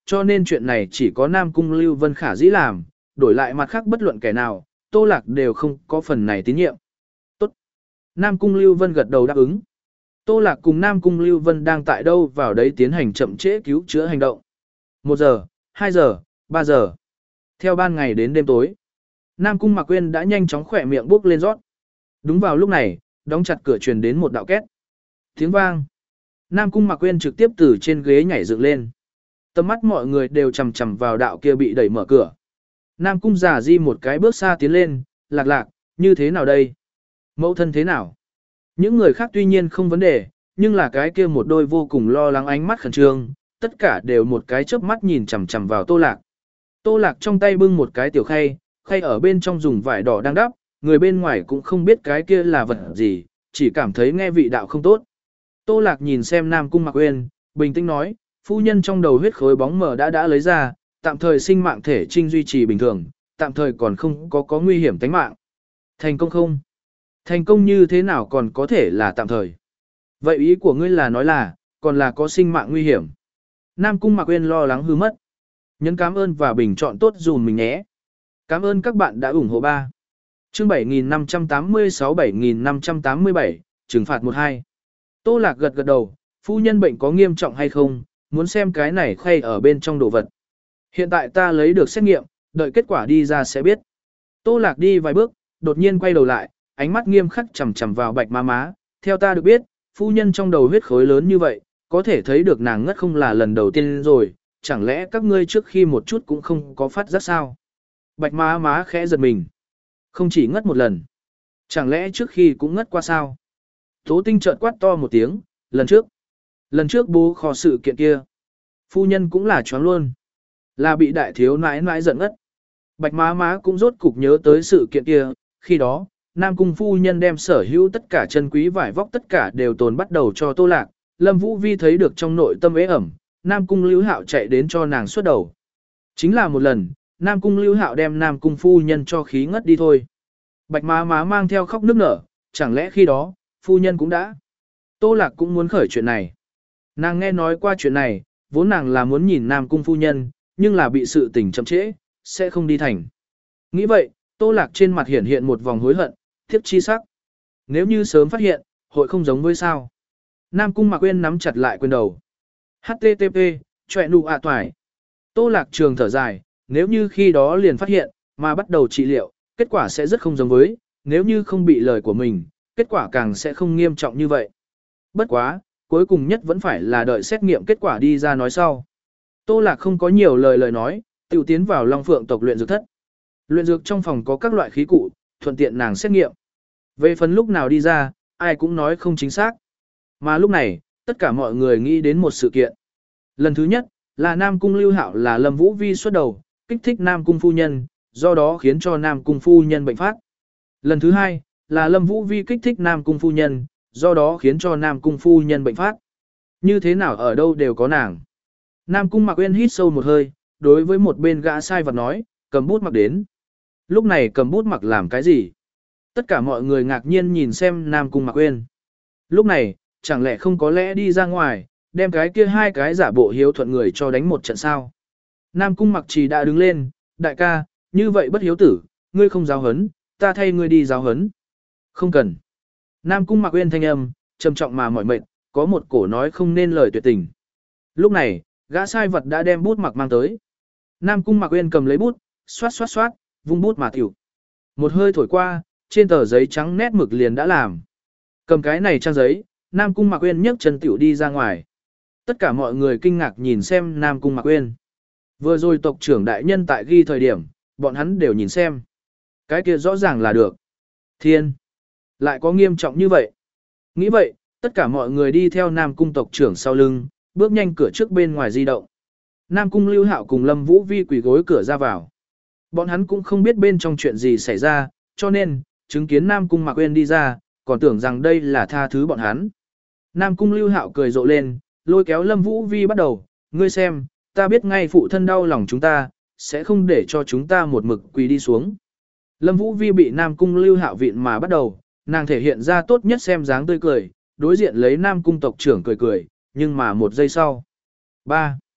cho nên chuyện này chỉ có Nam Cung Lưu Vân khả dĩ làm, đổi lại mặt khác bất luận kẻ nào, Tô Lạc đều không có phần này tín nhiệm. Tốt. Nam Cung Lưu Vân gật đầu đáp ứng. Tô Lạc cùng Nam Cung Lưu Vân đang tại đâu vào đấy tiến hành chậm trễ cứu chữa hành động. Một giờ, hai giờ, ba giờ. Theo ban ngày đến đêm tối, Nam Cung Mạc Quyên đã nhanh chóng khỏe miệng bước lên rót. Đúng vào lúc này, đóng chặt cửa truyền đến một đạo két. Tiếng vang. Nam Cung Mạc Quyên trực tiếp từ trên ghế nhảy dựng lên. Tầm mắt mọi người đều chầm chầm vào đạo kia bị đẩy mở cửa. Nam Cung giả di một cái bước xa tiến lên, lạc lạc, như thế nào đây? Mẫu thân thế nào? Những người khác tuy nhiên không vấn đề, nhưng là cái kia một đôi vô cùng lo lắng ánh mắt khẩn trương, tất cả đều một cái chớp mắt nhìn chằm chằm vào Tô Lạc. Tô Lạc trong tay bưng một cái tiểu khay, khay ở bên trong dùng vải đỏ đang đắp, người bên ngoài cũng không biết cái kia là vật gì, chỉ cảm thấy nghe vị đạo không tốt. Tô Lạc nhìn xem Nam Cung Mạc Uyên, bình tĩnh nói, phu nhân trong đầu huyết khối bóng mờ đã đã lấy ra, tạm thời sinh mạng thể trinh duy trì bình thường, tạm thời còn không có có nguy hiểm tính mạng. Thành công không? Thành công như thế nào còn có thể là tạm thời? Vậy ý của ngươi là nói là, còn là có sinh mạng nguy hiểm. Nam Cung Mạc Uyên lo lắng hư mất. Nhấn cảm ơn và bình chọn tốt dùm mình nhé. Cảm ơn các bạn đã ủng hộ ba. Chương bảy nghìn năm trăm tám mươi sáu bảy nghìn năm trăm tám mươi bảy, trừng phạt một hai. Tô Lạc gật gật đầu, phu nhân bệnh có nghiêm trọng hay không, muốn xem cái này khay ở bên trong đồ vật. Hiện tại ta lấy được xét nghiệm, đợi kết quả đi ra sẽ biết. Tô Lạc đi vài bước, đột nhiên quay đầu lại, ánh mắt nghiêm khắc chằm chằm vào Bạch Má Má, theo ta được biết, phu nhân trong đầu huyết khối lớn như vậy, có thể thấy được nàng ngất không là lần đầu tiên rồi, chẳng lẽ các ngươi trước khi một chút cũng không có phát giác sao? Bạch Má Má khẽ giật mình. Không chỉ ngất một lần. Chẳng lẽ trước khi cũng ngất qua sao? Tố Tinh trợn quát to một tiếng, lần trước. Lần trước bố kho sự kiện kia. Phu nhân cũng là choáng luôn. Là bị đại thiếu nãi nãi giận ngất. Bạch Má Má cũng rốt cục nhớ tới sự kiện kia, khi đó, Nam Cung phu nhân đem sở hữu tất cả chân quý vải vóc tất cả đều tồn bắt đầu cho Tô Lạc, Lâm Vũ Vi thấy được trong nội tâm ế ẩm, Nam Cung Lưu Hạo chạy đến cho nàng xuất đầu. Chính là một lần, Nam Cung Lưu Hạo đem Nam Cung phu nhân cho khí ngất đi thôi. Bạch Má Má mang theo khóc nức nở, chẳng lẽ khi đó, phu nhân cũng đã. Tô Lạc cũng muốn khởi chuyện này. Nàng nghe nói qua chuyện này, vốn nàng là muốn nhìn Nam Cung phu nhân, nhưng là bị sự tình chậm trễ, sẽ không đi thành. Nghĩ vậy, Tô Lạc trên mặt hiện hiện một vòng hối hận, tiếc chi sắc. Nếu như sớm phát hiện, hội không giống với sao. Nam Cung Mạc Uyên nắm chặt lại quyền đầu. hát tê tê pê, chọe nụ ạ toài. Tô Lạc trường thở dài, nếu như khi đó liền phát hiện, mà bắt đầu trị liệu, kết quả sẽ rất không giống với, nếu như không bị lời của mình, kết quả càng sẽ không nghiêm trọng như vậy. Bất quá, cuối cùng nhất vẫn phải là đợi xét nghiệm kết quả đi ra nói sau. Tô Lạc không có nhiều lời lời nói, tiểu tiến vào Long Phượng tộc luyện dược thất. Luyện dược trong phòng có các loại khí cụ, thuận tiện nàng xét nghiệm. Về phần lúc nào đi ra, ai cũng nói không chính xác. Mà lúc này, tất cả mọi người nghĩ đến một sự kiện. Lần thứ nhất, là Nam Cung Lưu Hạo là Lâm Vũ Vi xuất đầu, kích thích Nam Cung phu nhân, do đó khiến cho Nam Cung phu nhân bệnh phát. Lần thứ hai, là Lâm Vũ Vi kích thích Nam Cung phu nhân, do đó khiến cho Nam Cung phu nhân bệnh phát. Như thế nào ở đâu đều có nàng. Nam Cung Mạc Uyên hít sâu một hơi, đối với một bên gã sai vật nói, cầm bút mặc đến. Lúc này cầm bút mặc làm cái gì? Tất cả mọi người ngạc nhiên nhìn xem Nam Cung Mạc Uyên. Lúc này, chẳng lẽ không có lẽ đi ra ngoài, đem cái kia hai cái giả bộ hiếu thuận người cho đánh một trận sao? Nam Cung Mặc Trì đã đứng lên, đại ca, như vậy bất hiếu tử, ngươi không giáo hấn, ta thay ngươi đi giáo hấn. Không cần. Nam Cung Mạc Uyên thanh âm, trầm trọng mà mỏi mệt, có một cổ nói không nên lời tuyệt tình. Lúc này, gã sai vật đã đem bút mặc mang tới. Nam Cung Mạc Uyên cầm lấy bút, xoát xoát xoát, vung bút mà tiểu. Một hơi thổi qua, trên tờ giấy trắng nét mực liền đã làm. Cầm cái này trang giấy, Nam Cung Mạc Uyên nhấc chân tiểu đi ra ngoài. Tất cả mọi người kinh ngạc nhìn xem Nam Cung Mạc Uyên. Vừa rồi tộc trưởng đại nhân tại ghi thời điểm, bọn hắn đều nhìn xem. Cái kia rõ ràng là được. Thiên! Lại có nghiêm trọng như vậy. Nghĩ vậy, tất cả mọi người đi theo Nam Cung tộc trưởng sau lưng, bước nhanh cửa trước bên ngoài di động. Nam Cung Lưu Hạo cùng Lâm Vũ Vi quỳ gối cửa ra vào. Bọn hắn cũng không biết bên trong chuyện gì xảy ra, cho nên, chứng kiến Nam Cung Mạc Uyên đi ra, còn tưởng rằng đây là tha thứ bọn hắn. Nam Cung Lưu Hạo cười rộ lên, lôi kéo Lâm Vũ Vi bắt đầu, ngươi xem, ta biết ngay phụ thân đau lòng chúng ta, sẽ không để cho chúng ta một mực quỳ đi xuống. Lâm Vũ Vi bị Nam Cung Lưu Hạo vịn mà bắt đầu, nàng thể hiện ra tốt nhất xem dáng tươi cười, đối diện lấy Nam Cung tộc trưởng cười cười, nhưng mà một giây sau. ba.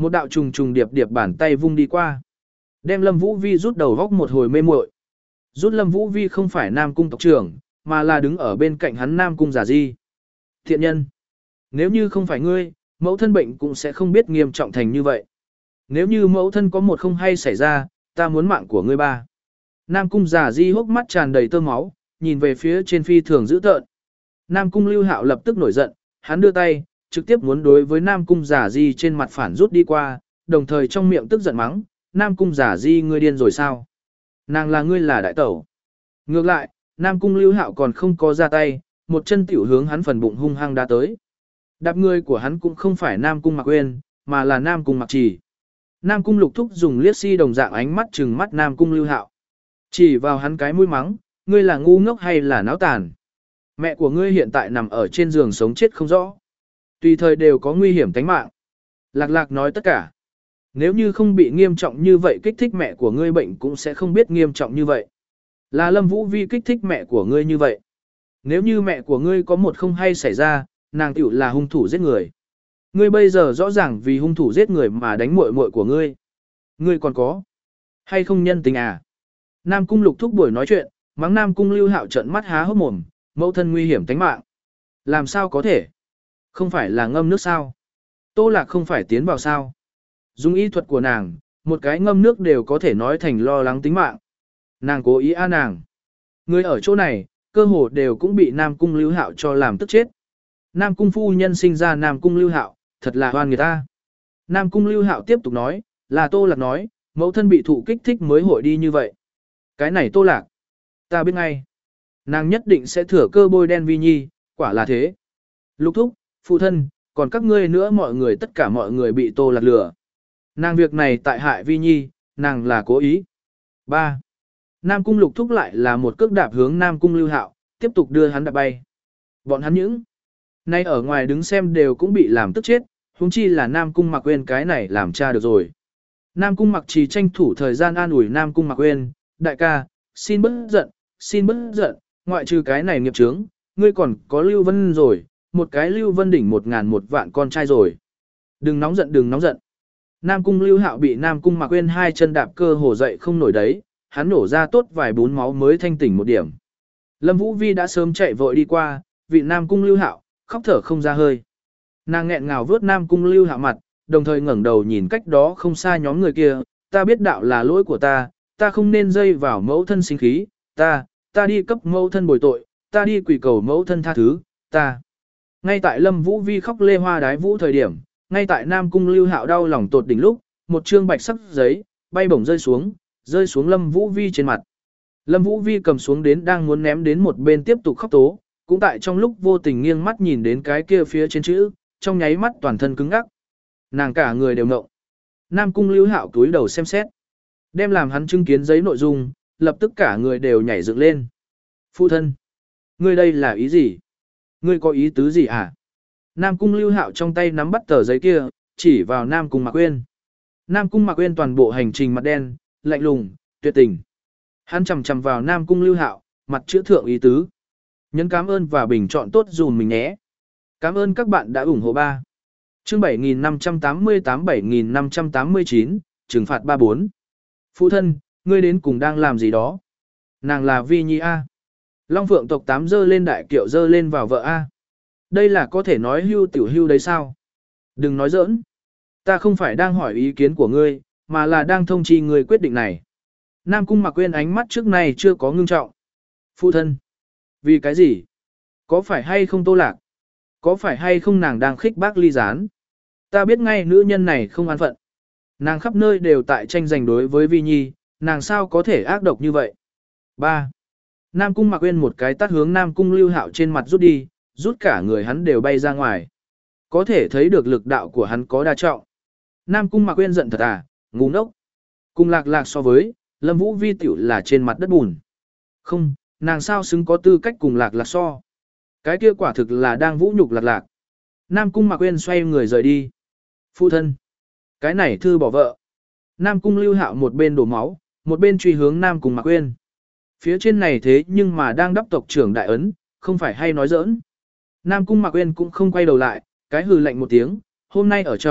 Một đạo trùng trùng điệp điệp bàn tay vung đi qua. Đem Lâm Vũ Vi rút đầu góc một hồi mê muội. Rút Lâm Vũ Vi không phải Nam Cung tộc trưởng, mà là đứng ở bên cạnh hắn Nam Cung Giả Di. Thiện nhân, nếu như không phải ngươi, mẫu thân bệnh cũng sẽ không biết nghiêm trọng thành như vậy. Nếu như mẫu thân có một không hay xảy ra, ta muốn mạng của ngươi ba. Nam Cung Giả Di hốc mắt tràn đầy tơ máu, nhìn về phía trên phi thường dữ tợn. Nam Cung Lưu Hạo lập tức nổi giận, hắn đưa tay, trực tiếp muốn đối với Nam Cung Giả Di trên mặt phản rút đi qua, đồng thời trong miệng tức giận mắng, Nam Cung Giả Di ngươi điên rồi sao? Nàng là ngươi là đại tẩu. Ngược lại, Nam Cung Lưu Hạo còn không có ra tay, một chân tiểu hướng hắn phần bụng hung hăng đá tới. Đạp người của hắn cũng không phải Nam Cung Mặc Uyên, mà là Nam Cung Mặc Trì. Nam Cung Lục Thúc dùng liếc si đồng dạng ánh mắt trừng mắt Nam Cung Lưu Hạo. Chỉ vào hắn cái mũi mắng, ngươi là ngu ngốc hay là náo tàn? Mẹ của ngươi hiện tại nằm ở trên giường sống chết không rõ. Tùy thời đều có nguy hiểm tính mạng. Lạc Lạc nói tất cả. Nếu như không bị nghiêm trọng như vậy kích thích mẹ của ngươi bệnh cũng sẽ không biết nghiêm trọng như vậy. Là Lâm Vũ Vi kích thích mẹ của ngươi như vậy. Nếu như mẹ của ngươi có một không hay xảy ra, nàng tiểu là hung thủ giết người. Ngươi bây giờ rõ ràng vì hung thủ giết người mà đánh muội muội của ngươi. Ngươi còn có hay không nhân tình à? Nam Cung Lục Thúc buổi nói chuyện, mắng Nam Cung Lưu Hạo trợn mắt há hốc mồm, mẫu thân nguy hiểm tính mạng. Làm sao có thể? Không phải là ngâm nước sao? Tô Lạc không phải tiến vào sao? Dùng y thuật của nàng, một cái ngâm nước đều có thể nói thành lo lắng tính mạng. Nàng cố ý a nàng. Người ở chỗ này, cơ hồ đều cũng bị Nam Cung Lưu Hạo cho làm tức chết. Nam Cung phu nhân sinh ra Nam Cung Lưu Hạo, thật là hoan người ta. Nam Cung Lưu Hạo tiếp tục nói, là Tô Lạc nói, mẫu thân bị thụ kích thích mới hội đi như vậy. Cái này Tô Lạc, ta biết ngay. Nàng nhất định sẽ thừa cơ bôi đen Vi Nhi, quả là thế. Lục Thúc, phụ thân, còn các ngươi nữa mọi người tất cả mọi người bị Tô Lạc lừa. Nàng việc này tại hại Vi Nhi, nàng là cố ý. ba. Nam Cung Lục Thúc lại là một cước đạp hướng Nam Cung Lưu Hạo, tiếp tục đưa hắn đạp bay. Bọn hắn những nay ở ngoài đứng xem đều cũng bị làm tức chết, huống chi là Nam Cung Mặc Uyên cái này làm cha được rồi. Nam Cung Mặc Trì tranh thủ thời gian an ủi Nam Cung Mặc Uyên, đại ca, xin bớt giận, xin bớt giận, ngoại trừ cái này nghiệp chướng, ngươi còn có Lưu Vân rồi, một cái Lưu Vân đỉnh một ngàn một vạn con trai rồi. Đừng nóng giận đừng nóng giận. Nam Cung Lưu Hạo bị Nam Cung Mặc Uyên hai chân đạp cơ hồ dậy không nổi đấy, hắn nổ ra tốt vài bún máu mới thanh tỉnh một điểm. Lâm Vũ Vi đã sớm chạy vội đi qua, vị Nam Cung Lưu Hạo, khóc thở không ra hơi. Nàng nghẹn ngào vớt Nam Cung Lưu Hạo mặt, đồng thời ngẩng đầu nhìn cách đó không xa nhóm người kia, ta biết đạo là lỗi của ta, ta không nên dây vào mẫu thân sinh khí, ta, ta đi cấp mẫu thân bồi tội, ta đi quỳ cầu mẫu thân tha thứ, ta. Ngay tại Lâm Vũ Vi khóc lê hoa đái vũ thời điểm, ngay tại Nam Cung Lưu Hạo đau lòng tột đỉnh lúc, một trương bạch sắc giấy, bay bổng rơi xuống, rơi xuống Lâm Vũ Vi trên mặt. Lâm Vũ Vi cầm xuống đến đang muốn ném đến một bên tiếp tục khóc tố, cũng tại trong lúc vô tình nghiêng mắt nhìn đến cái kia phía trên chữ, trong nháy mắt toàn thân cứng ngắc. Nàng cả người đều ngộng. Nam Cung Lưu Hạo cúi đầu xem xét, đem làm hắn chứng kiến giấy nội dung, lập tức cả người đều nhảy dựng lên. Phụ thân, ngươi đây là ý gì? Ngươi có ý tứ gì hả? Nam Cung Lưu Hạo trong tay nắm bắt tờ giấy kia, chỉ vào Nam Cung Mặc Uyên. Nam Cung Mặc Uyên toàn bộ hành trình mặt đen, lạnh lùng, tuyệt tình. Hắn chằm chằm vào Nam Cung Lưu Hạo, mặt chữ thượng ý tứ. Nhấn cảm ơn và bình chọn tốt dùm mình nhé. Cảm ơn các bạn đã ủng hộ ba. Chương bảy nghìn năm trăm tám mươi tám bảy nghìn năm trăm tám mươi chín, trừng phạt ba bốn. Phụ thân, ngươi đến cùng đang làm gì đó? Nàng là Vi Nhi A. Long Phượng tộc tám dơ lên đại kiệu dơ lên vào vợ A. Đây là có thể nói hưu tiểu hưu đấy sao? Đừng nói giỡn. Ta không phải đang hỏi ý kiến của ngươi, mà là đang thông chi ngươi quyết định này. Nam Cung Mặc Uyên ánh mắt trước này chưa có ngưng trọng. Phụ thân. Vì cái gì? Có phải hay không Tô Lạc? Có phải hay không nàng đang khích bác ly gián? Ta biết ngay nữ nhân này không an phận. Nàng khắp nơi đều tại tranh giành đối với Vi Nhi, nàng sao có thể ác độc như vậy? ba. Nam Cung Mặc Uyên một cái tát hướng Nam Cung Lưu Hạo trên mặt rút đi, rút cả người hắn đều bay ra ngoài. Có thể thấy được lực đạo của hắn có đa trọng. Nam Cung Mặc Uyên giận thật à, ngu ngốc. Cùng Lạc Lạc so với, Lâm Vũ Vi tiểu là trên mặt đất bùn. Không, nàng sao xứng có tư cách cùng Lạc Lạc so. Cái kia quả thực là đang vũ nhục Lạc Lạc. Nam Cung Mặc Uyên xoay người rời đi. Phụ thân. Cái này thư bỏ vợ. Nam Cung Lưu Hạo một bên đổ máu, một bên truy hướng Nam Cung Mặc Uyên. Phía trên này thế nhưng mà đang đắp tộc trưởng đại ấn, không phải hay nói giỡn. Nam Cung Mặc Uyên cũng không quay đầu lại, cái hừ lạnh một tiếng, hôm nay ở trong,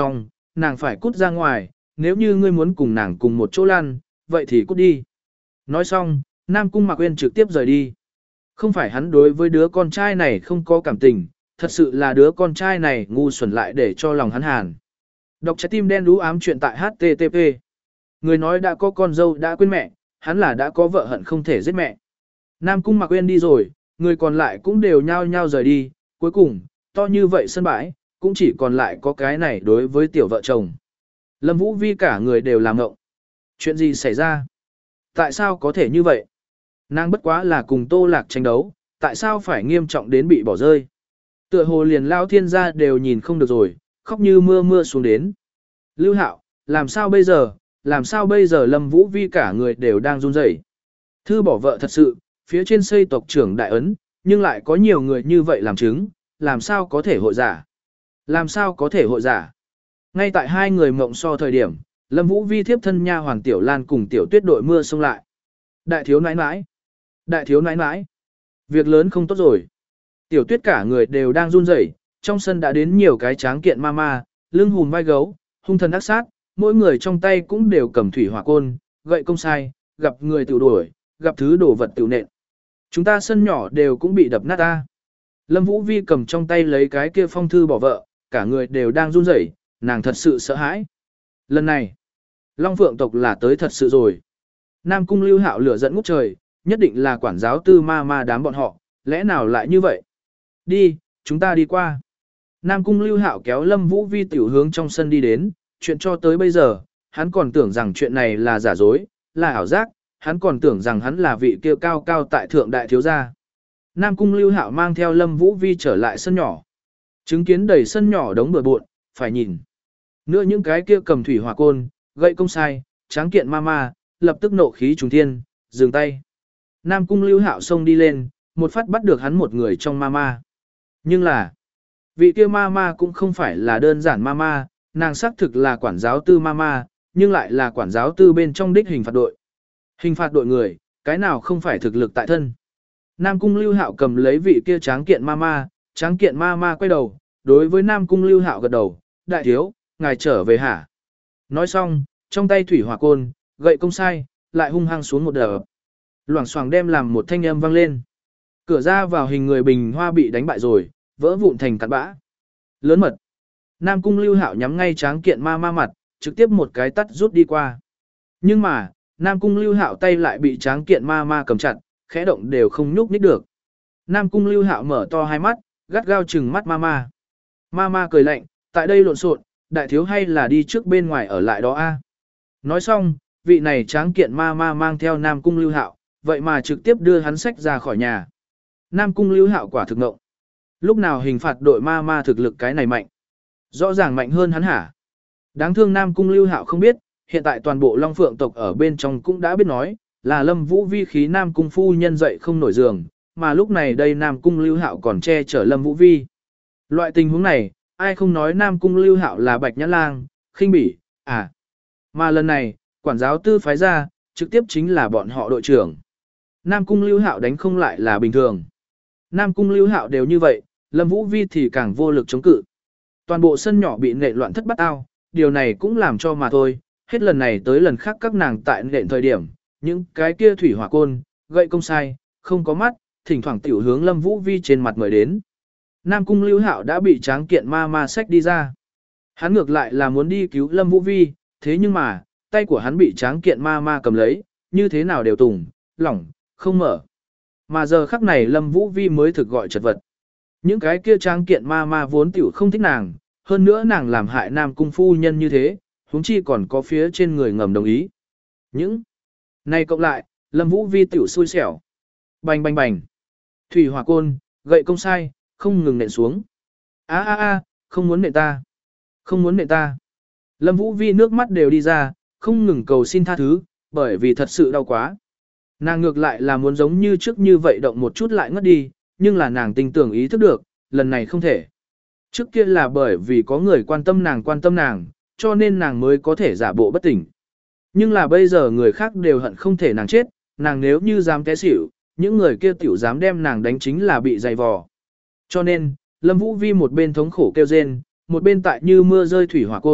nàng phải cút ra ngoài, nếu như ngươi muốn cùng nàng cùng một chỗ lăn, vậy thì cút đi. Nói xong, Nam Cung Mạc Uyên trực tiếp rời đi. Không phải hắn đối với đứa con trai này không có cảm tình, thật sự là đứa con trai này ngu xuẩn lại để cho lòng hắn hàn. Đọc trái tim đen đú ám chuyện tại H T T P. Người nói đã có con dâu đã quên mẹ, hắn là đã có vợ hận không thể giết mẹ. Nam Cung Mạc Uyên đi rồi, người còn lại cũng đều nhao nhao rời đi, cuối cùng, to như vậy sân bãi, cũng chỉ còn lại có cái này đối với tiểu vợ chồng. Lâm Vũ Vi cả người đều làm ngộng. Chuyện gì xảy ra? Tại sao có thể như vậy? Nàng bất quá là cùng Tô Lạc tranh đấu, tại sao phải nghiêm trọng đến bị bỏ rơi? Tựa hồ liền lao thiên gia đều nhìn không được rồi, khóc như mưa mưa xuống đến. Lưu Hạo, làm sao bây giờ, làm sao bây giờ Lâm Vũ Vi cả người đều đang run rẩy. Thư bỏ vợ thật sự, phía trên xây tộc trưởng đại ấn, nhưng lại có nhiều người như vậy làm chứng, làm sao có thể hội giả? Làm sao có thể hội giả? Ngay tại hai người mộng so thời điểm, Lâm Vũ Vi thiếp thân nha hoàng Tiểu Lan cùng Tiểu Tuyết đội mưa xông lại. Đại thiếu nãi nãi, đại thiếu nãi nãi, việc lớn không tốt rồi. Tiểu Tuyết cả người đều đang run rẩy, trong sân đã đến nhiều cái tráng kiện ma ma, lưng hùm vai gấu, hung thần ác sát, mỗi người trong tay cũng đều cầm thủy hỏa côn, gậy công sai, gặp người tiểu đuổi, gặp thứ đồ vật tiểu nện. Chúng ta sân nhỏ đều cũng bị đập nát ta. Lâm Vũ Vi cầm trong tay lấy cái kia phong thư bỏ vợ, cả người đều đang run rẩy, nàng thật sự sợ hãi. Lần này, Long Phượng tộc là tới thật sự rồi. Nam Cung Lưu Hạo lửa giận ngút trời, nhất định là quản giáo tư ma ma đám bọn họ, lẽ nào lại như vậy? Đi, chúng ta đi qua. Nam Cung Lưu Hạo kéo Lâm Vũ Vi tiểu hướng trong sân đi đến, chuyện cho tới bây giờ, hắn còn tưởng rằng chuyện này là giả dối, là ảo giác, hắn còn tưởng rằng hắn là vị kia cao cao tại thượng đại thiếu gia. Nam Cung Lưu Hạo mang theo Lâm Vũ Vi trở lại sân nhỏ. Chứng kiến đầy sân nhỏ đống bừa bộn, phải nhìn. Nữa những cái kia cầm thủy hỏa côn, gậy công sai, tráng kiện ma ma, lập tức nộ khí trùng thiên, dừng tay. Nam Cung Lưu Hạo xông đi lên, một phát bắt được hắn một người trong ma ma. Nhưng là, vị kia ma ma cũng không phải là đơn giản ma ma, nàng xác thực là quản giáo tư ma ma, nhưng lại là quản giáo tư bên trong đích hình phạt đội. Hình phạt đội người, cái nào không phải thực lực tại thân. Nam Cung Lưu Hạo cầm lấy vị kia tráng kiện ma ma, tráng kiện ma ma quay đầu, đối với Nam Cung Lưu Hạo gật đầu, đại thiếu, ngài trở về hả? Nói xong, trong tay thủy hỏa côn, gậy công sai, lại hung hăng xuống một đợt. Loảng xoảng đem làm một thanh âm vang lên. Cửa ra vào hình người bình hoa bị đánh bại rồi, vỡ vụn thành cát bã. Lớn mật. Nam Cung Lưu Hạo nhắm ngay tráng kiện ma ma mặt, trực tiếp một cái tắt rút đi qua. Nhưng mà, Nam Cung Lưu Hạo tay lại bị tráng kiện ma ma cầm chặt, khẽ động đều không nhúc nhích được. Nam Cung Lưu Hạo mở to hai mắt, gắt gao trừng mắt ma ma. Ma ma cười lạnh, tại đây lộn xộn, đại thiếu hay là đi trước bên ngoài ở lại đó a. Nói xong, vị này tráng kiện ma ma mang theo Nam Cung Lưu Hạo, vậy mà trực tiếp đưa hắn xách ra khỏi nhà. Nam Cung Lưu Hạo quả thực ngộng. Lúc nào hình phạt đội ma ma thực lực cái này mạnh? Rõ ràng mạnh hơn hắn hả? Đáng thương Nam Cung Lưu Hạo không biết, hiện tại toàn bộ Long Phượng tộc ở bên trong cũng đã biết nói, là Lâm Vũ Vi khí Nam Cung phu nhân dậy không nổi giường, mà lúc này đây Nam Cung Lưu Hạo còn che chở Lâm Vũ Vi. Loại tình huống này, ai không nói Nam Cung Lưu Hạo là Bạch Nhã Lang, khinh bỉ, à. Mà lần này, quản giáo tư phái ra, trực tiếp chính là bọn họ đội trưởng. Nam Cung Lưu Hạo đánh không lại là bình thường. Nam Cung Lưu Hạo đều như vậy, Lâm Vũ Vi thì càng vô lực chống cự. Toàn bộ sân nhỏ bị nện loạn thất bát ao, điều này cũng làm cho mà thôi, hết lần này tới lần khác các nàng tại nện thời điểm, những cái kia thủy hỏa côn, gậy công sai, không có mắt, thỉnh thoảng tiểu hướng Lâm Vũ Vi trên mặt mời đến. Nam Cung Lưu Hạo đã bị tráng kiện ma ma xách đi ra. Hắn ngược lại là muốn đi cứu Lâm Vũ Vi, thế nhưng mà, tay của hắn bị tráng kiện ma ma cầm lấy, như thế nào đều tùng, lỏng, không mở. Mà giờ khắc này Lâm Vũ Vi mới thực gọi chật vật. Những cái kia tráng kiện ma ma vốn tiểu không thích nàng, hơn nữa nàng làm hại Nam Cung phu nhân như thế, huống chi còn có phía trên người ngầm đồng ý. Những này cộng lại, Lâm Vũ Vi tiểu xui xẻo. Bành bành bành. Thủy hỏa côn, gậy công sai, không ngừng nện xuống. A a a, không muốn nện ta. Không muốn nện ta. Lâm Vũ Vi nước mắt đều đi ra, không ngừng cầu xin tha thứ, bởi vì thật sự đau quá. Nàng ngược lại là muốn giống như trước như vậy động một chút lại ngất đi, nhưng là nàng tin tưởng ý thức được, lần này không thể. Trước kia là bởi vì có người quan tâm nàng quan tâm nàng, cho nên nàng mới có thể giả bộ bất tỉnh. Nhưng là bây giờ người khác đều hận không thể nàng chết, nàng nếu như dám té xỉu, những người kia tiểu dám đem nàng đánh chính là bị dày vò. Cho nên, Lâm Vũ Vi một bên thống khổ kêu rên, một bên tại như mưa rơi thủy hỏa côn,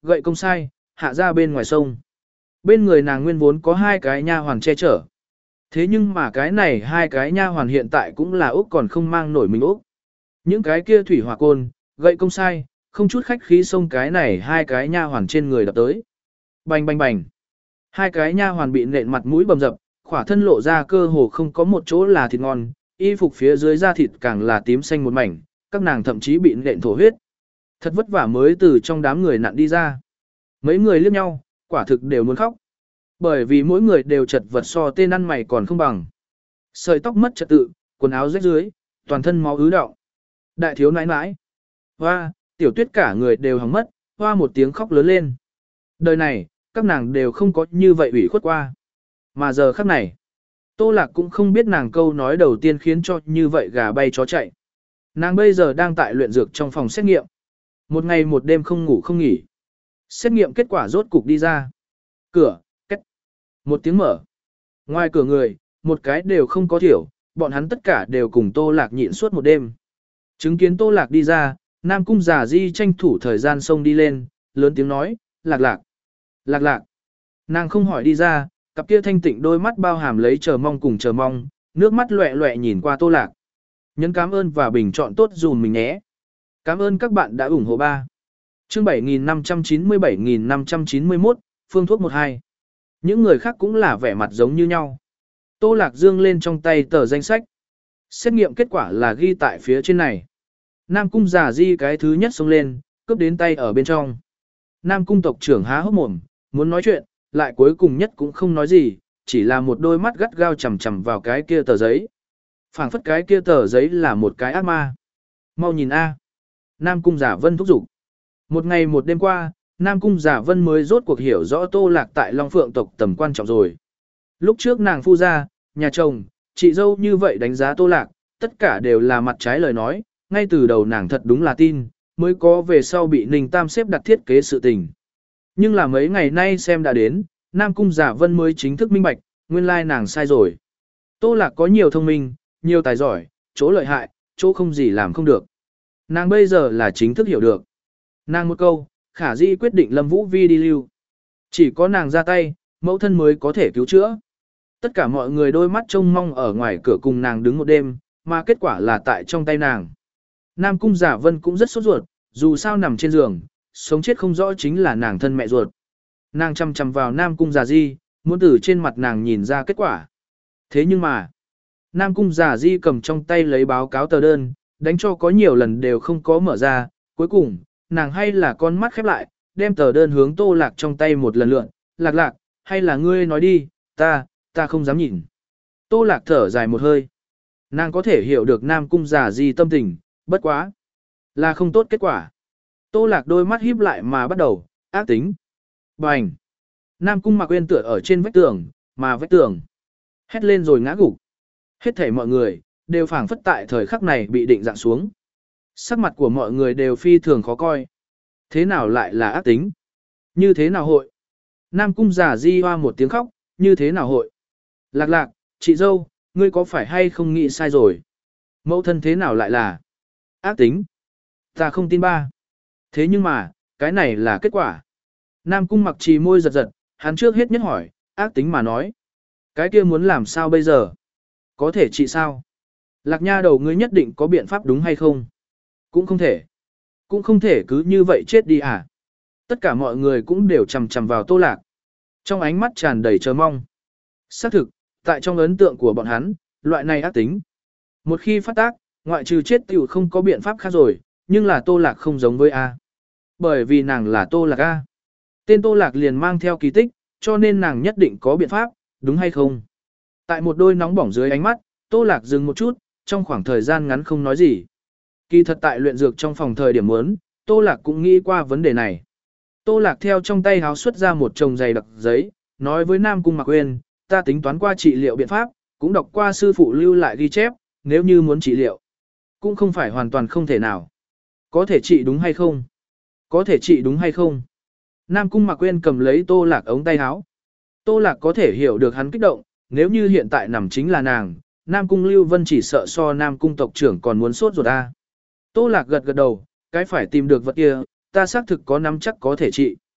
gậy công sai, hạ ra bên ngoài sông. Bên người nàng nguyên vốn có hai cái nha hoàn che chở. Thế nhưng mà cái này hai cái nha hoàn hiện tại cũng là Úc còn không mang nổi mình Úc. Những cái kia thủy hỏa côn, gậy công sai, không chút khách khí xông cái này hai cái nha hoàn trên người đập tới. Bành bành bành. Hai cái nha hoàn bị nện mặt mũi bầm dập, khỏa thân lộ ra cơ hồ không có một chỗ là thịt ngon, y phục phía dưới da thịt càng là tím xanh một mảnh, các nàng thậm chí bị nện thổ huyết. Thật vất vả mới từ trong đám người nặn đi ra. Mấy người liếc nhau, quả thực đều muốn khóc. Bởi vì mỗi người đều chật vật so tên ăn mày còn không bằng. Sợi tóc mất trật tự, quần áo rách dưới, toàn thân máu ứ đọng. Đại thiếu nãi nãi. Hoa, tiểu tuyết cả người đều hỏng mất, hoa một tiếng khóc lớn lên. Đời này, các nàng đều không có như vậy ủy khuất qua. Mà giờ khắc này, Tô Lạc cũng không biết nàng câu nói đầu tiên khiến cho như vậy gà bay chó chạy. Nàng bây giờ đang tại luyện dược trong phòng xét nghiệm. Một ngày một đêm không ngủ không nghỉ. Xét nghiệm kết quả rốt cục đi ra. Cửa, két. Một tiếng mở. Ngoài cửa người, một cái đều không có thiểu, bọn hắn tất cả đều cùng Tô Lạc nhịn suốt một đêm. Chứng kiến Tô Lạc đi ra, Nam Cung Giả Di tranh thủ thời gian xông đi lên, lớn tiếng nói, Lạc Lạc, Lạc Lạc. Nàng không hỏi đi ra, cặp kia thanh tịnh đôi mắt bao hàm lấy chờ mong cùng chờ mong, nước mắt loẹ loẹ nhìn qua Tô Lạc. Nhấn cảm ơn và bình chọn tốt dùm mình nhé. Cảm ơn các bạn đã ủng hộ ba. Chương bảy nghìn năm trăm chín mươi bảy nghìn năm trăm chín mươi mốt, phương thuốc một hai. Những người khác cũng là vẻ mặt giống như nhau. Tô Lạc dương lên trong tay tờ danh sách. Xét nghiệm kết quả là ghi tại phía trên này. Nam Cung Giả Di cái thứ nhất xông lên, cướp đến tay ở bên trong. Nam Cung tộc trưởng há hốc mồm, muốn nói chuyện, lại cuối cùng nhất cũng không nói gì, chỉ là một đôi mắt gắt gao chằm chằm vào cái kia tờ giấy. Phảng phất cái kia tờ giấy là một cái ác ma. Mau nhìn a. Nam Cung Giả Vân thúc giục. Một ngày một đêm qua, Nam Cung Giả Vân mới rốt cuộc hiểu rõ Tô Lạc tại Long Phượng tộc tầm quan trọng rồi. Lúc trước nàng phu gia, nhà chồng, chị dâu như vậy đánh giá Tô Lạc, tất cả đều là mặt trái lời nói, ngay từ đầu nàng thật đúng là tin, mới có về sau bị Ninh Tam xếp đặt thiết kế sự tình. Nhưng là mấy ngày nay xem đã đến, Nam Cung Giả Vân mới chính thức minh bạch, nguyên lai nàng sai rồi. Tô Lạc có nhiều thông minh, nhiều tài giỏi, chỗ lợi hại, chỗ không gì làm không được. Nàng bây giờ là chính thức hiểu được. Nàng một câu, khả dĩ quyết định Lâm Vũ Vi đi lưu. Chỉ có nàng ra tay, mẫu thân mới có thể cứu chữa. Tất cả mọi người đôi mắt trông mong ở ngoài cửa cùng nàng đứng một đêm, mà kết quả là tại trong tay nàng. Nam Cung Giả Vân cũng rất sốt ruột, dù sao nằm trên giường, sống chết không rõ chính là nàng thân mẹ ruột. Nàng chăm chăm vào Nam Cung Giả Di, muốn từ trên mặt nàng nhìn ra kết quả. Thế nhưng mà, Nam Cung Giả Di cầm trong tay lấy báo cáo tờ đơn, đánh cho có nhiều lần đều không có mở ra, cuối cùng, nàng hay là con mắt khép lại, đem tờ đơn hướng Tô Lạc trong tay một lần lượn, Lạc Lạc, hay là ngươi nói đi, ta, ta không dám nhìn. Tô Lạc thở dài một hơi. Nàng có thể hiểu được Nam Cung Giả Di tâm tình, bất quá. Là không tốt kết quả. Tô Lạc đôi mắt híp lại mà bắt đầu, ác tính. Bành. Nam Cung Mạc Uyên tựa ở trên vách tường, mà vách tường. Hét lên rồi ngã gục. Hết thảy mọi người, đều phảng phất tại thời khắc này bị định dạng xuống. Sắc mặt của mọi người đều phi thường khó coi. Thế nào lại là ác tính? Như thế nào hội? Nam Cung Giả Di hoa một tiếng khóc, như thế nào hội? Lạc Lạc, chị dâu, ngươi có phải hay không nghĩ sai rồi? Mẫu thân thế nào lại là ác tính? Ta không tin ba. Thế nhưng mà, cái này là kết quả. Nam Cung Mặc Trì môi giật giật, hắn trước hết nhất hỏi, ác tính mà nói. Cái kia muốn làm sao bây giờ? Có thể trị sao? Lạc nha đầu ngươi nhất định có biện pháp đúng hay không? Cũng không thể. Cũng không thể cứ như vậy chết đi à? Tất cả mọi người cũng đều chằm chằm vào Tô Lạc. Trong ánh mắt tràn đầy chờ mong. Xác thực, tại trong ấn tượng của bọn hắn, loại này ác tính. Một khi phát tác, ngoại trừ chết tiểu không có biện pháp khác rồi, nhưng là Tô Lạc không giống với A. Bởi vì nàng là Tô Lạc A. Tên Tô Lạc liền mang theo kỳ tích, cho nên nàng nhất định có biện pháp, đúng hay không? Tại một đôi nóng bỏng dưới ánh mắt, Tô Lạc dừng một chút, trong khoảng thời gian ngắn không nói gì. Kỳ thật tại luyện dược trong phòng thời điểm muốn, Tô Lạc cũng nghĩ qua vấn đề này. Tô Lạc theo trong tay háo xuất ra một chồng dày đặc giấy, nói với Nam Cung Mạc Uyên, ta tính toán qua trị liệu biện pháp, cũng đọc qua sư phụ lưu lại ghi chép, nếu như muốn trị liệu, cũng không phải hoàn toàn không thể nào. Có thể trị đúng hay không? Có thể trị đúng hay không? Nam Cung Mạc Uyên cầm lấy Tô Lạc ống tay áo. Tô Lạc có thể hiểu được hắn kích động, nếu như hiện tại nằm chính là nàng, Nam Cung Lưu Vân chỉ sợ so Nam Cung tộc trưởng còn muốn sốt ruột a. Tô Lạc gật gật đầu, cái phải tìm được vật kia, ta xác thực có nắm chắc có thể trị.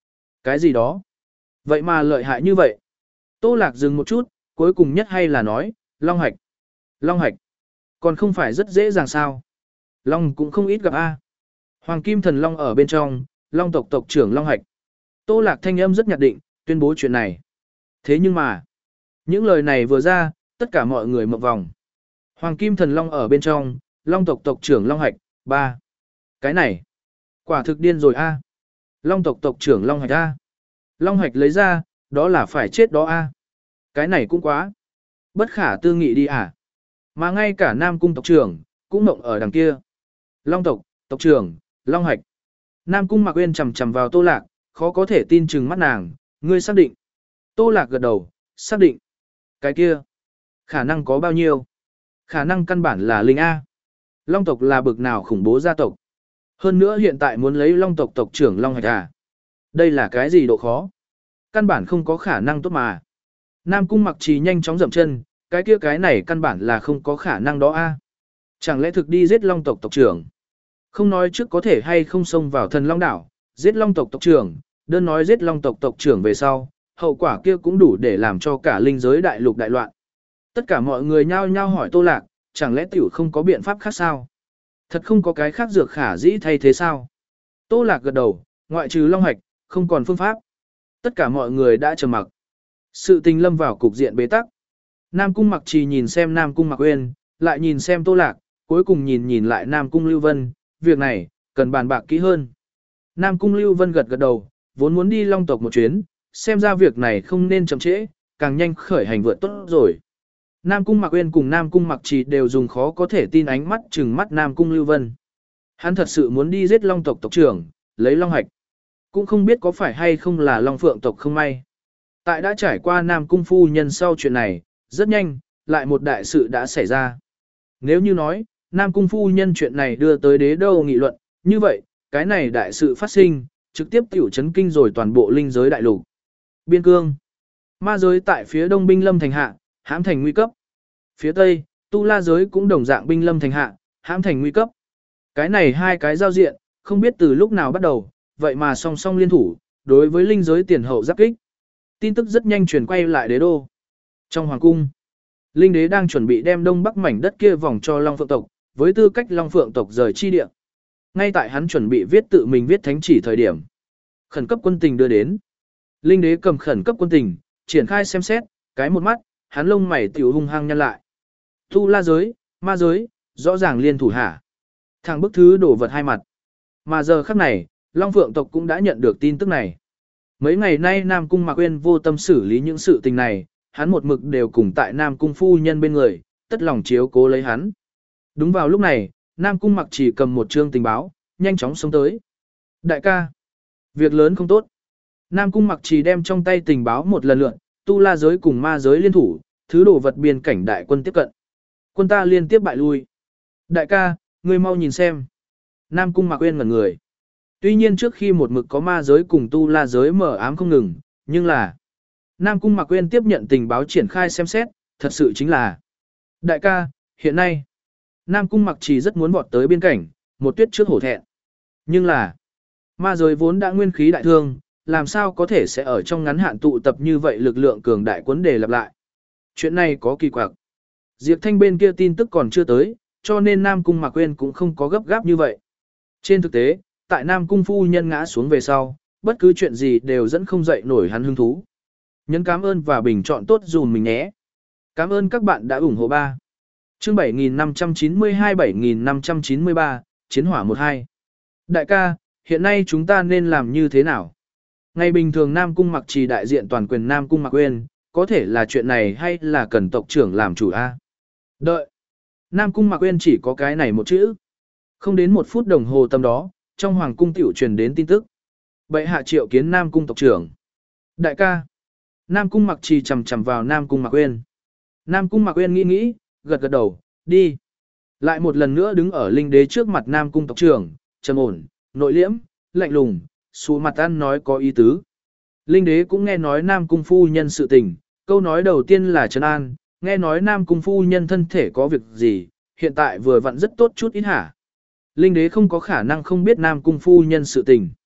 Cái gì đó? Vậy mà lợi hại như vậy. Tô Lạc dừng một chút, cuối cùng nhất hay là nói, Long Hạch. Long Hạch. Còn không phải rất dễ dàng sao. Long cũng không ít gặp a. Hoàng Kim Thần Long ở bên trong, Long tộc tộc trưởng Long Hạch. Tô Lạc thanh âm rất nhạt định, tuyên bố chuyện này. Thế nhưng mà, những lời này vừa ra, tất cả mọi người mộng vòng. Hoàng Kim Thần Long ở bên trong, Long tộc tộc trưởng Long Hạch, ba. Cái này, quả thực điên rồi a. Long tộc tộc trưởng Long Hạch a. Long Hạch lấy ra, đó là phải chết đó a. Cái này cũng quá. Bất khả tư nghị đi à. Mà ngay cả Nam Cung tộc trưởng, cũng mộng ở đằng kia. Long tộc, tộc trưởng, Long Hạch. Nam Cung Mạc Uyên chầm chầm vào Tô Lạc, khó có thể tin chừng mắt nàng, ngươi xác định. Tô Lạc gật đầu, xác định. Cái kia, khả năng có bao nhiêu? Khả năng căn bản là linh A. Long tộc là bực nào khủng bố gia tộc. Hơn nữa hiện tại muốn lấy Long tộc tộc trưởng Long Hạch à. Đây là cái gì độ khó? Căn bản không có khả năng tốt mà. Nam Cung Mặc Trì nhanh chóng dậm chân, cái kia cái này căn bản là không có khả năng đó a. Chẳng lẽ thực đi giết Long tộc tộc trưởng? Không nói trước có thể hay không xông vào Thần Long đảo, giết Long tộc tộc trưởng, đơn nói giết Long tộc tộc trưởng về sau, hậu quả kia cũng đủ để làm cho cả linh giới đại lục đại loạn. Tất cả mọi người nhao nhao hỏi Tô Lạc, chẳng lẽ tiểu không có biện pháp khác sao? Thật không có cái khác dược khả dĩ thay thế sao? Tô Lạc gật đầu, ngoại trừ Long Hạch, không còn phương pháp. Tất cả mọi người đã trầm mặc. Sự tình lâm vào cục diện bế tắc. Nam Cung Mặc Trì nhìn xem Nam Cung Mạc Uyên, lại nhìn xem Tô Lạc, cuối cùng nhìn nhìn lại Nam Cung Lưu Vân, việc này, cần bàn bạc kỹ hơn. Nam Cung Lưu Vân gật gật đầu, vốn muốn đi Long tộc một chuyến, xem ra việc này không nên chậm trễ, càng nhanh khởi hành vượt tốt rồi. Nam Cung Mạc Uyên cùng Nam Cung Mặc Trì đều dùng khó có thể tin ánh mắt trừng mắt Nam Cung Lưu Vân. Hắn thật sự muốn đi giết Long tộc tộc trưởng, lấy Long Hạch. Cũng không biết có phải hay không là Long Phượng tộc không may. Tại đã trải qua Nam Cung phu nhân sau chuyện này, rất nhanh, lại một đại sự đã xảy ra. Nếu như nói, Nam Cung phu nhân chuyện này đưa tới đế đô nghị luận, như vậy, cái này đại sự phát sinh, trực tiếp tiểu chấn kinh rồi toàn bộ linh giới đại lục. Biên cương, ma giới tại phía đông binh lâm thành hạ, hãm thành nguy cấp. Phía tây, tu la giới cũng đồng dạng binh lâm thành hạ, hãm thành nguy cấp. Cái này hai cái giao diện, không biết từ lúc nào bắt đầu, vậy mà song song liên thủ, đối với linh giới tiền hậu giáp kích. Tin tức rất nhanh truyền quay lại đế đô. Trong hoàng cung, linh đế đang chuẩn bị đem đông bắc mảnh đất kia vòng cho Long Phượng tộc, với tư cách Long Phượng tộc rời chi địa. Ngay tại hắn chuẩn bị viết tự mình viết thánh chỉ thời điểm, khẩn cấp quân tình đưa đến. Linh đế cầm khẩn cấp quân tình, triển khai xem xét, cái một mắt, hắn lông mày tiểu hung hăng nhăn lại. Tu la giới, ma giới, rõ ràng liên thủ hả? Thằng bức thứ đổ vật hai mặt. Mà giờ khắc này, Long Phượng tộc cũng đã nhận được tin tức này. Mấy ngày nay Nam Cung Mạc Uyên vô tâm xử lý những sự tình này, hắn một mực đều cùng tại Nam Cung phu nhân bên người, tất lòng chiếu cố lấy hắn. Đúng vào lúc này, Nam Cung Mặc chỉ cầm một chương tình báo, nhanh chóng xông tới. Đại ca, việc lớn không tốt. Nam Cung Mặc chỉ đem trong tay tình báo một lần lượn, tu la giới cùng ma giới liên thủ, thứ đồ vật biên cảnh đại quân tiếp cận. Quân ta liên tiếp bại lui. Đại ca, ngươi mau nhìn xem. Nam Cung Mạc Uyên ngẩn người. Tuy nhiên trước khi một mực có ma giới cùng tu la giới mở ám không ngừng, nhưng là Nam Cung Mạc Uyên tiếp nhận tình báo triển khai xem xét, thật sự chính là đại ca, hiện nay Nam Cung Mặc Trì rất muốn vọt tới biên cảnh, một tuyết trước hổ thẹn. Nhưng là ma giới vốn đã nguyên khí đại thương, làm sao có thể sẽ ở trong ngắn hạn tụ tập như vậy lực lượng cường đại quấn đề lặp lại. Chuyện này có kỳ quặc. Diệp Thanh bên kia tin tức còn chưa tới, cho nên Nam Cung Mạc Uyên cũng không có gấp gáp như vậy. Trên thực tế, tại Nam Cung phu nhân ngã xuống về sau, bất cứ chuyện gì đều dẫn không dậy nổi hắn hứng thú. Nhấn cảm ơn và bình chọn tốt dùm mình nhé. Cảm ơn các bạn đã ủng hộ ba. Chương bảy nghìn năm trăm chín mươi hai bảy nghìn năm trăm chín mươi ba, Chiến hỏa một hai. Đại ca, hiện nay chúng ta nên làm như thế nào? Ngày bình thường Nam Cung Mặc Trì đại diện toàn quyền Nam Cung Mạc Uyên, có thể là chuyện này hay là cần tộc trưởng làm chủ a? Đợi. Nam Cung Mạc Uyên chỉ có cái này một chữ. Không đến một phút đồng hồ tầm đó, trong hoàng cung tiểu truyền đến tin tức. Bệ hạ triệu kiến Nam Cung tộc trưởng. Đại ca. Nam Cung Mặc Trì chầm chầm vào Nam Cung Mạc Uyên. Nam Cung Mạc Uyên nghĩ nghĩ, gật gật đầu, đi. Lại một lần nữa đứng ở linh đế trước mặt Nam Cung tộc trưởng, trầm ổn, nội liễm, lạnh lùng, xù mặt ăn nói có ý tứ. Linh đế cũng nghe nói Nam Cung phu nhân sự tình, câu nói đầu tiên là trấn an, nghe nói Nam Cung phu nhân thân thể có việc gì, hiện tại vừa vặn rất tốt chút ít hả. Linh đế không có khả năng không biết Nam Cung phu nhân sự tình.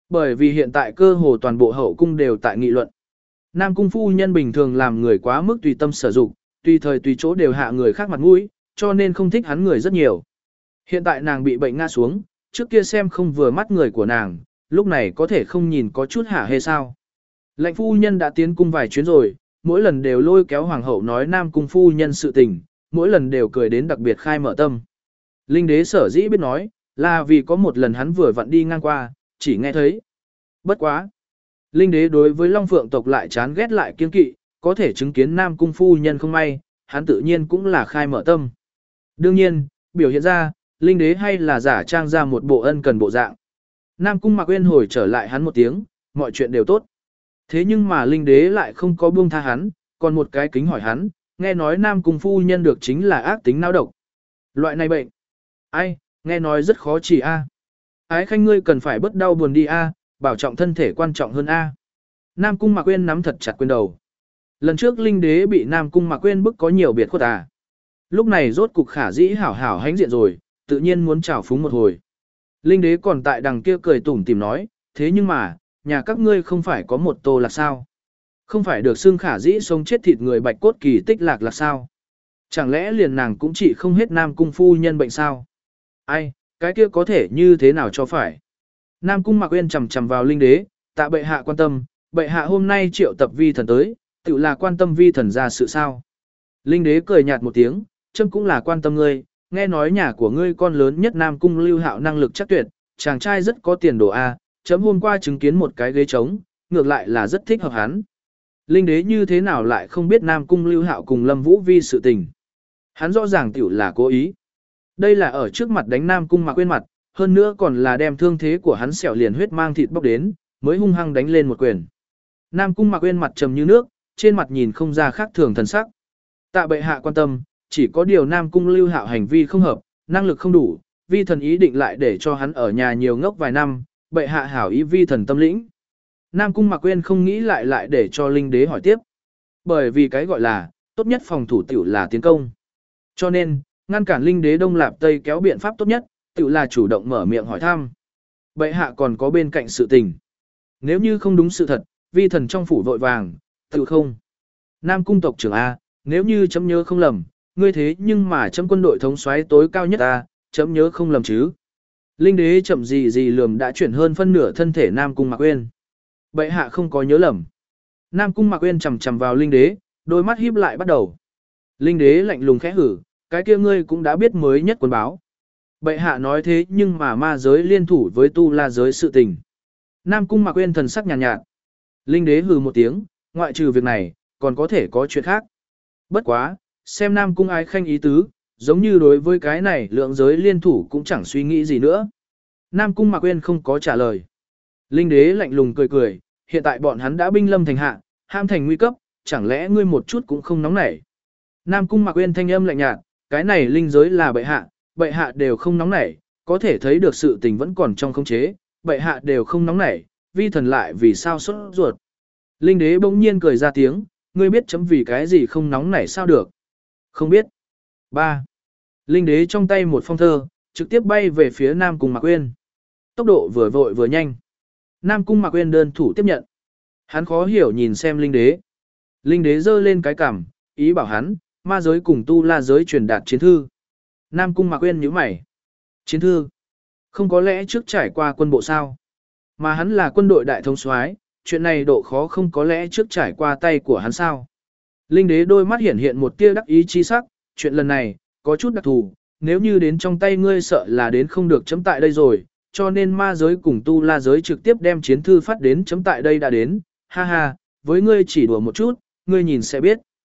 Bởi vì hiện tại cơ hồ toàn bộ hậu cung đều tại nghị luận. Nam cung phu nhân bình thường làm người quá mức tùy tâm sở dụng, tùy thời tùy chỗ đều hạ người khác mặt mũi, cho nên không thích hắn người rất nhiều. Hiện tại nàng bị bệnh ngã xuống, trước kia xem không vừa mắt người của nàng, lúc này có thể không nhìn có chút hả hê sao. Lệnh phu nhân đã tiến cung vài chuyến rồi, mỗi lần đều lôi kéo hoàng hậu nói Nam cung phu nhân sự tình, mỗi lần đều cười đến đặc biệt khai mở tâm. Linh đế sở dĩ biết nói, là vì có một lần hắn vừa vặn đi ngang qua, chỉ nghe thấy. Bất quá. Linh đế đối với Long Phượng tộc lại chán ghét lại kiên kỵ, có thể chứng kiến Nam cung phu nhân không may, hắn tự nhiên cũng là khai mở tâm. Đương nhiên, biểu hiện ra, Linh đế hay là giả trang ra một bộ ân cần bộ dạng. Nam cung Mạc Uyên hồi trở lại hắn một tiếng, mọi chuyện đều tốt. Thế nhưng mà Linh đế lại không có buông tha hắn, còn một cái kính hỏi hắn, nghe nói Nam cung phu nhân được chính là ác tính não độc. Loại này bệnh. Ai, nghe nói rất khó trị a. Ái khanh ngươi cần phải bớt đau buồn đi a, bảo trọng thân thể quan trọng hơn a. Nam cung Mạc Uyên nắm thật chặt quyền đầu. Lần trước Linh đế bị Nam cung Mạc Uyên bức có nhiều biệt khuất à. Lúc này rốt cục khả dĩ hảo hảo hãnh diện rồi, tự nhiên muốn chào phúng một hồi. Linh đế còn tại đằng kia cười tủm tỉm nói, thế nhưng mà, nhà các ngươi không phải có một tô lạc sao? Không phải được xưng khả dĩ sống chết thịt người bạch cốt kỳ tích lạc là sao? Chẳng lẽ liền nàng cũng chỉ không hết Nam cung phu nhân bệnh sao? Ai, cái kia có thể như thế nào cho phải? Nam cung Mạc Uyên chầm chầm vào Linh đế, tạ bệ hạ quan tâm, bệ hạ hôm nay triệu tập vi thần tới, tự là quan tâm vi thần ra sự sao? Linh đế cười nhạt một tiếng, châm cũng là quan tâm ngươi, nghe nói nhà của ngươi con lớn nhất Nam cung Lưu Hạo năng lực chắc tuyệt, chàng trai rất có tiền đồ a, chấm hôm qua chứng kiến một cái ghế trống, ngược lại là rất thích hợp hắn. Linh đế như thế nào lại không biết Nam cung Lưu Hạo cùng Lâm Vũ Vi sự tình? Hắn rõ ràng tiểu là cố ý. Đây là ở trước mặt đánh Nam cung Mạc Uyên mặt, hơn nữa còn là đem thương thế của hắn xẻo liền huyết mang thịt bóc đến, mới hung hăng đánh lên một quyền. Nam cung Mạc Uyên mặt trầm như nước, trên mặt nhìn không ra khác thường thần sắc. Tạ bệ hạ quan tâm, chỉ có điều Nam cung Lưu Hạo hành vi không hợp, năng lực không đủ, vi thần ý định lại để cho hắn ở nhà nhiều ngốc vài năm, bệ hạ hảo ý vi thần tâm lĩnh. Nam cung Mạc Uyên không nghĩ lại lại để cho Linh đế hỏi tiếp. Bởi vì cái gọi là, tốt nhất phòng thủ tiểu là tiến công. Cho nên, ngăn cản Linh đế Đông Lạp Tây kéo biện pháp tốt nhất, tiểu là chủ động mở miệng hỏi thăm. Bệ hạ còn có bên cạnh sự tình. Nếu như không đúng sự thật, vi thần trong phủ vội vàng, tiểu không. Nam cung tộc trưởng A, nếu như chấm nhớ không lầm, ngươi thế nhưng mà chấm quân đội thống soái tối cao nhất ta, chấm nhớ không lầm chứ. Linh đế chậm gì gì lườm đã chuyển hơn phân nửa thân thể Nam cung Mạc Uyên. Bệ hạ không có nhớ lầm. Nam cung Mạc Uyên chằm chằm vào Linh đế, đôi mắt híp lại bắt đầu. Linh đế lạnh lùng khẽ hử, cái kia ngươi cũng đã biết mới nhất quân báo. Bệ hạ nói thế nhưng mà ma giới liên thủ với tu la giới sự tình. Nam cung Mạc Uyên thần sắc nhàn nhạt, nhạt. Linh đế hừ một tiếng, ngoại trừ việc này, còn có thể có chuyện khác. Bất quá, xem Nam cung ái khanh ý tứ, giống như đối với cái này lượng giới liên thủ cũng chẳng suy nghĩ gì nữa. Nam cung Mạc Uyên không có trả lời. Linh đế lạnh lùng cười cười, hiện tại bọn hắn đã binh lâm thành hạ, ham thành nguy cấp, chẳng lẽ ngươi một chút cũng không nóng nảy. Nam cung Mạc Uyên thanh âm lạnh nhạt, cái này linh giới là bệ hạ, bệ hạ đều không nóng nảy, có thể thấy được sự tình vẫn còn trong khống chế, bệ hạ đều không nóng nảy, vi thần lại vì sao sốt ruột. Linh đế bỗng nhiên cười ra tiếng, ngươi biết chấm vì cái gì không nóng nảy sao được? Không biết. ba. Linh đế trong tay một phong thơ, trực tiếp bay về phía Nam cung Mạc Uyên. Tốc độ vừa vội vừa nhanh. Nam cung Mạc Uyên đơn thủ tiếp nhận. Hắn khó hiểu nhìn xem linh đế. Linh đế giơ lên cái cằm, ý bảo hắn, ma giới cùng tu la giới truyền đạt chiến thư. Nam cung Mạc Uyên nhíu mày. Chiến thư? Không có lẽ trước trải qua quân bộ sao? Mà hắn là quân đội đại thống soái, chuyện này độ khó không có lẽ trước trải qua tay của hắn sao? Linh đế đôi mắt hiển hiện một tia đắc ý chi sắc, chuyện lần này, có chút đặc thù, nếu như đến trong tay ngươi sợ là đến không được chấm tại đây rồi, cho nên ma giới cùng tu la giới trực tiếp đem chiến thư phát đến chấm tại đây đã đến, ha ha, với ngươi chỉ đùa một chút, ngươi nhìn sẽ biết.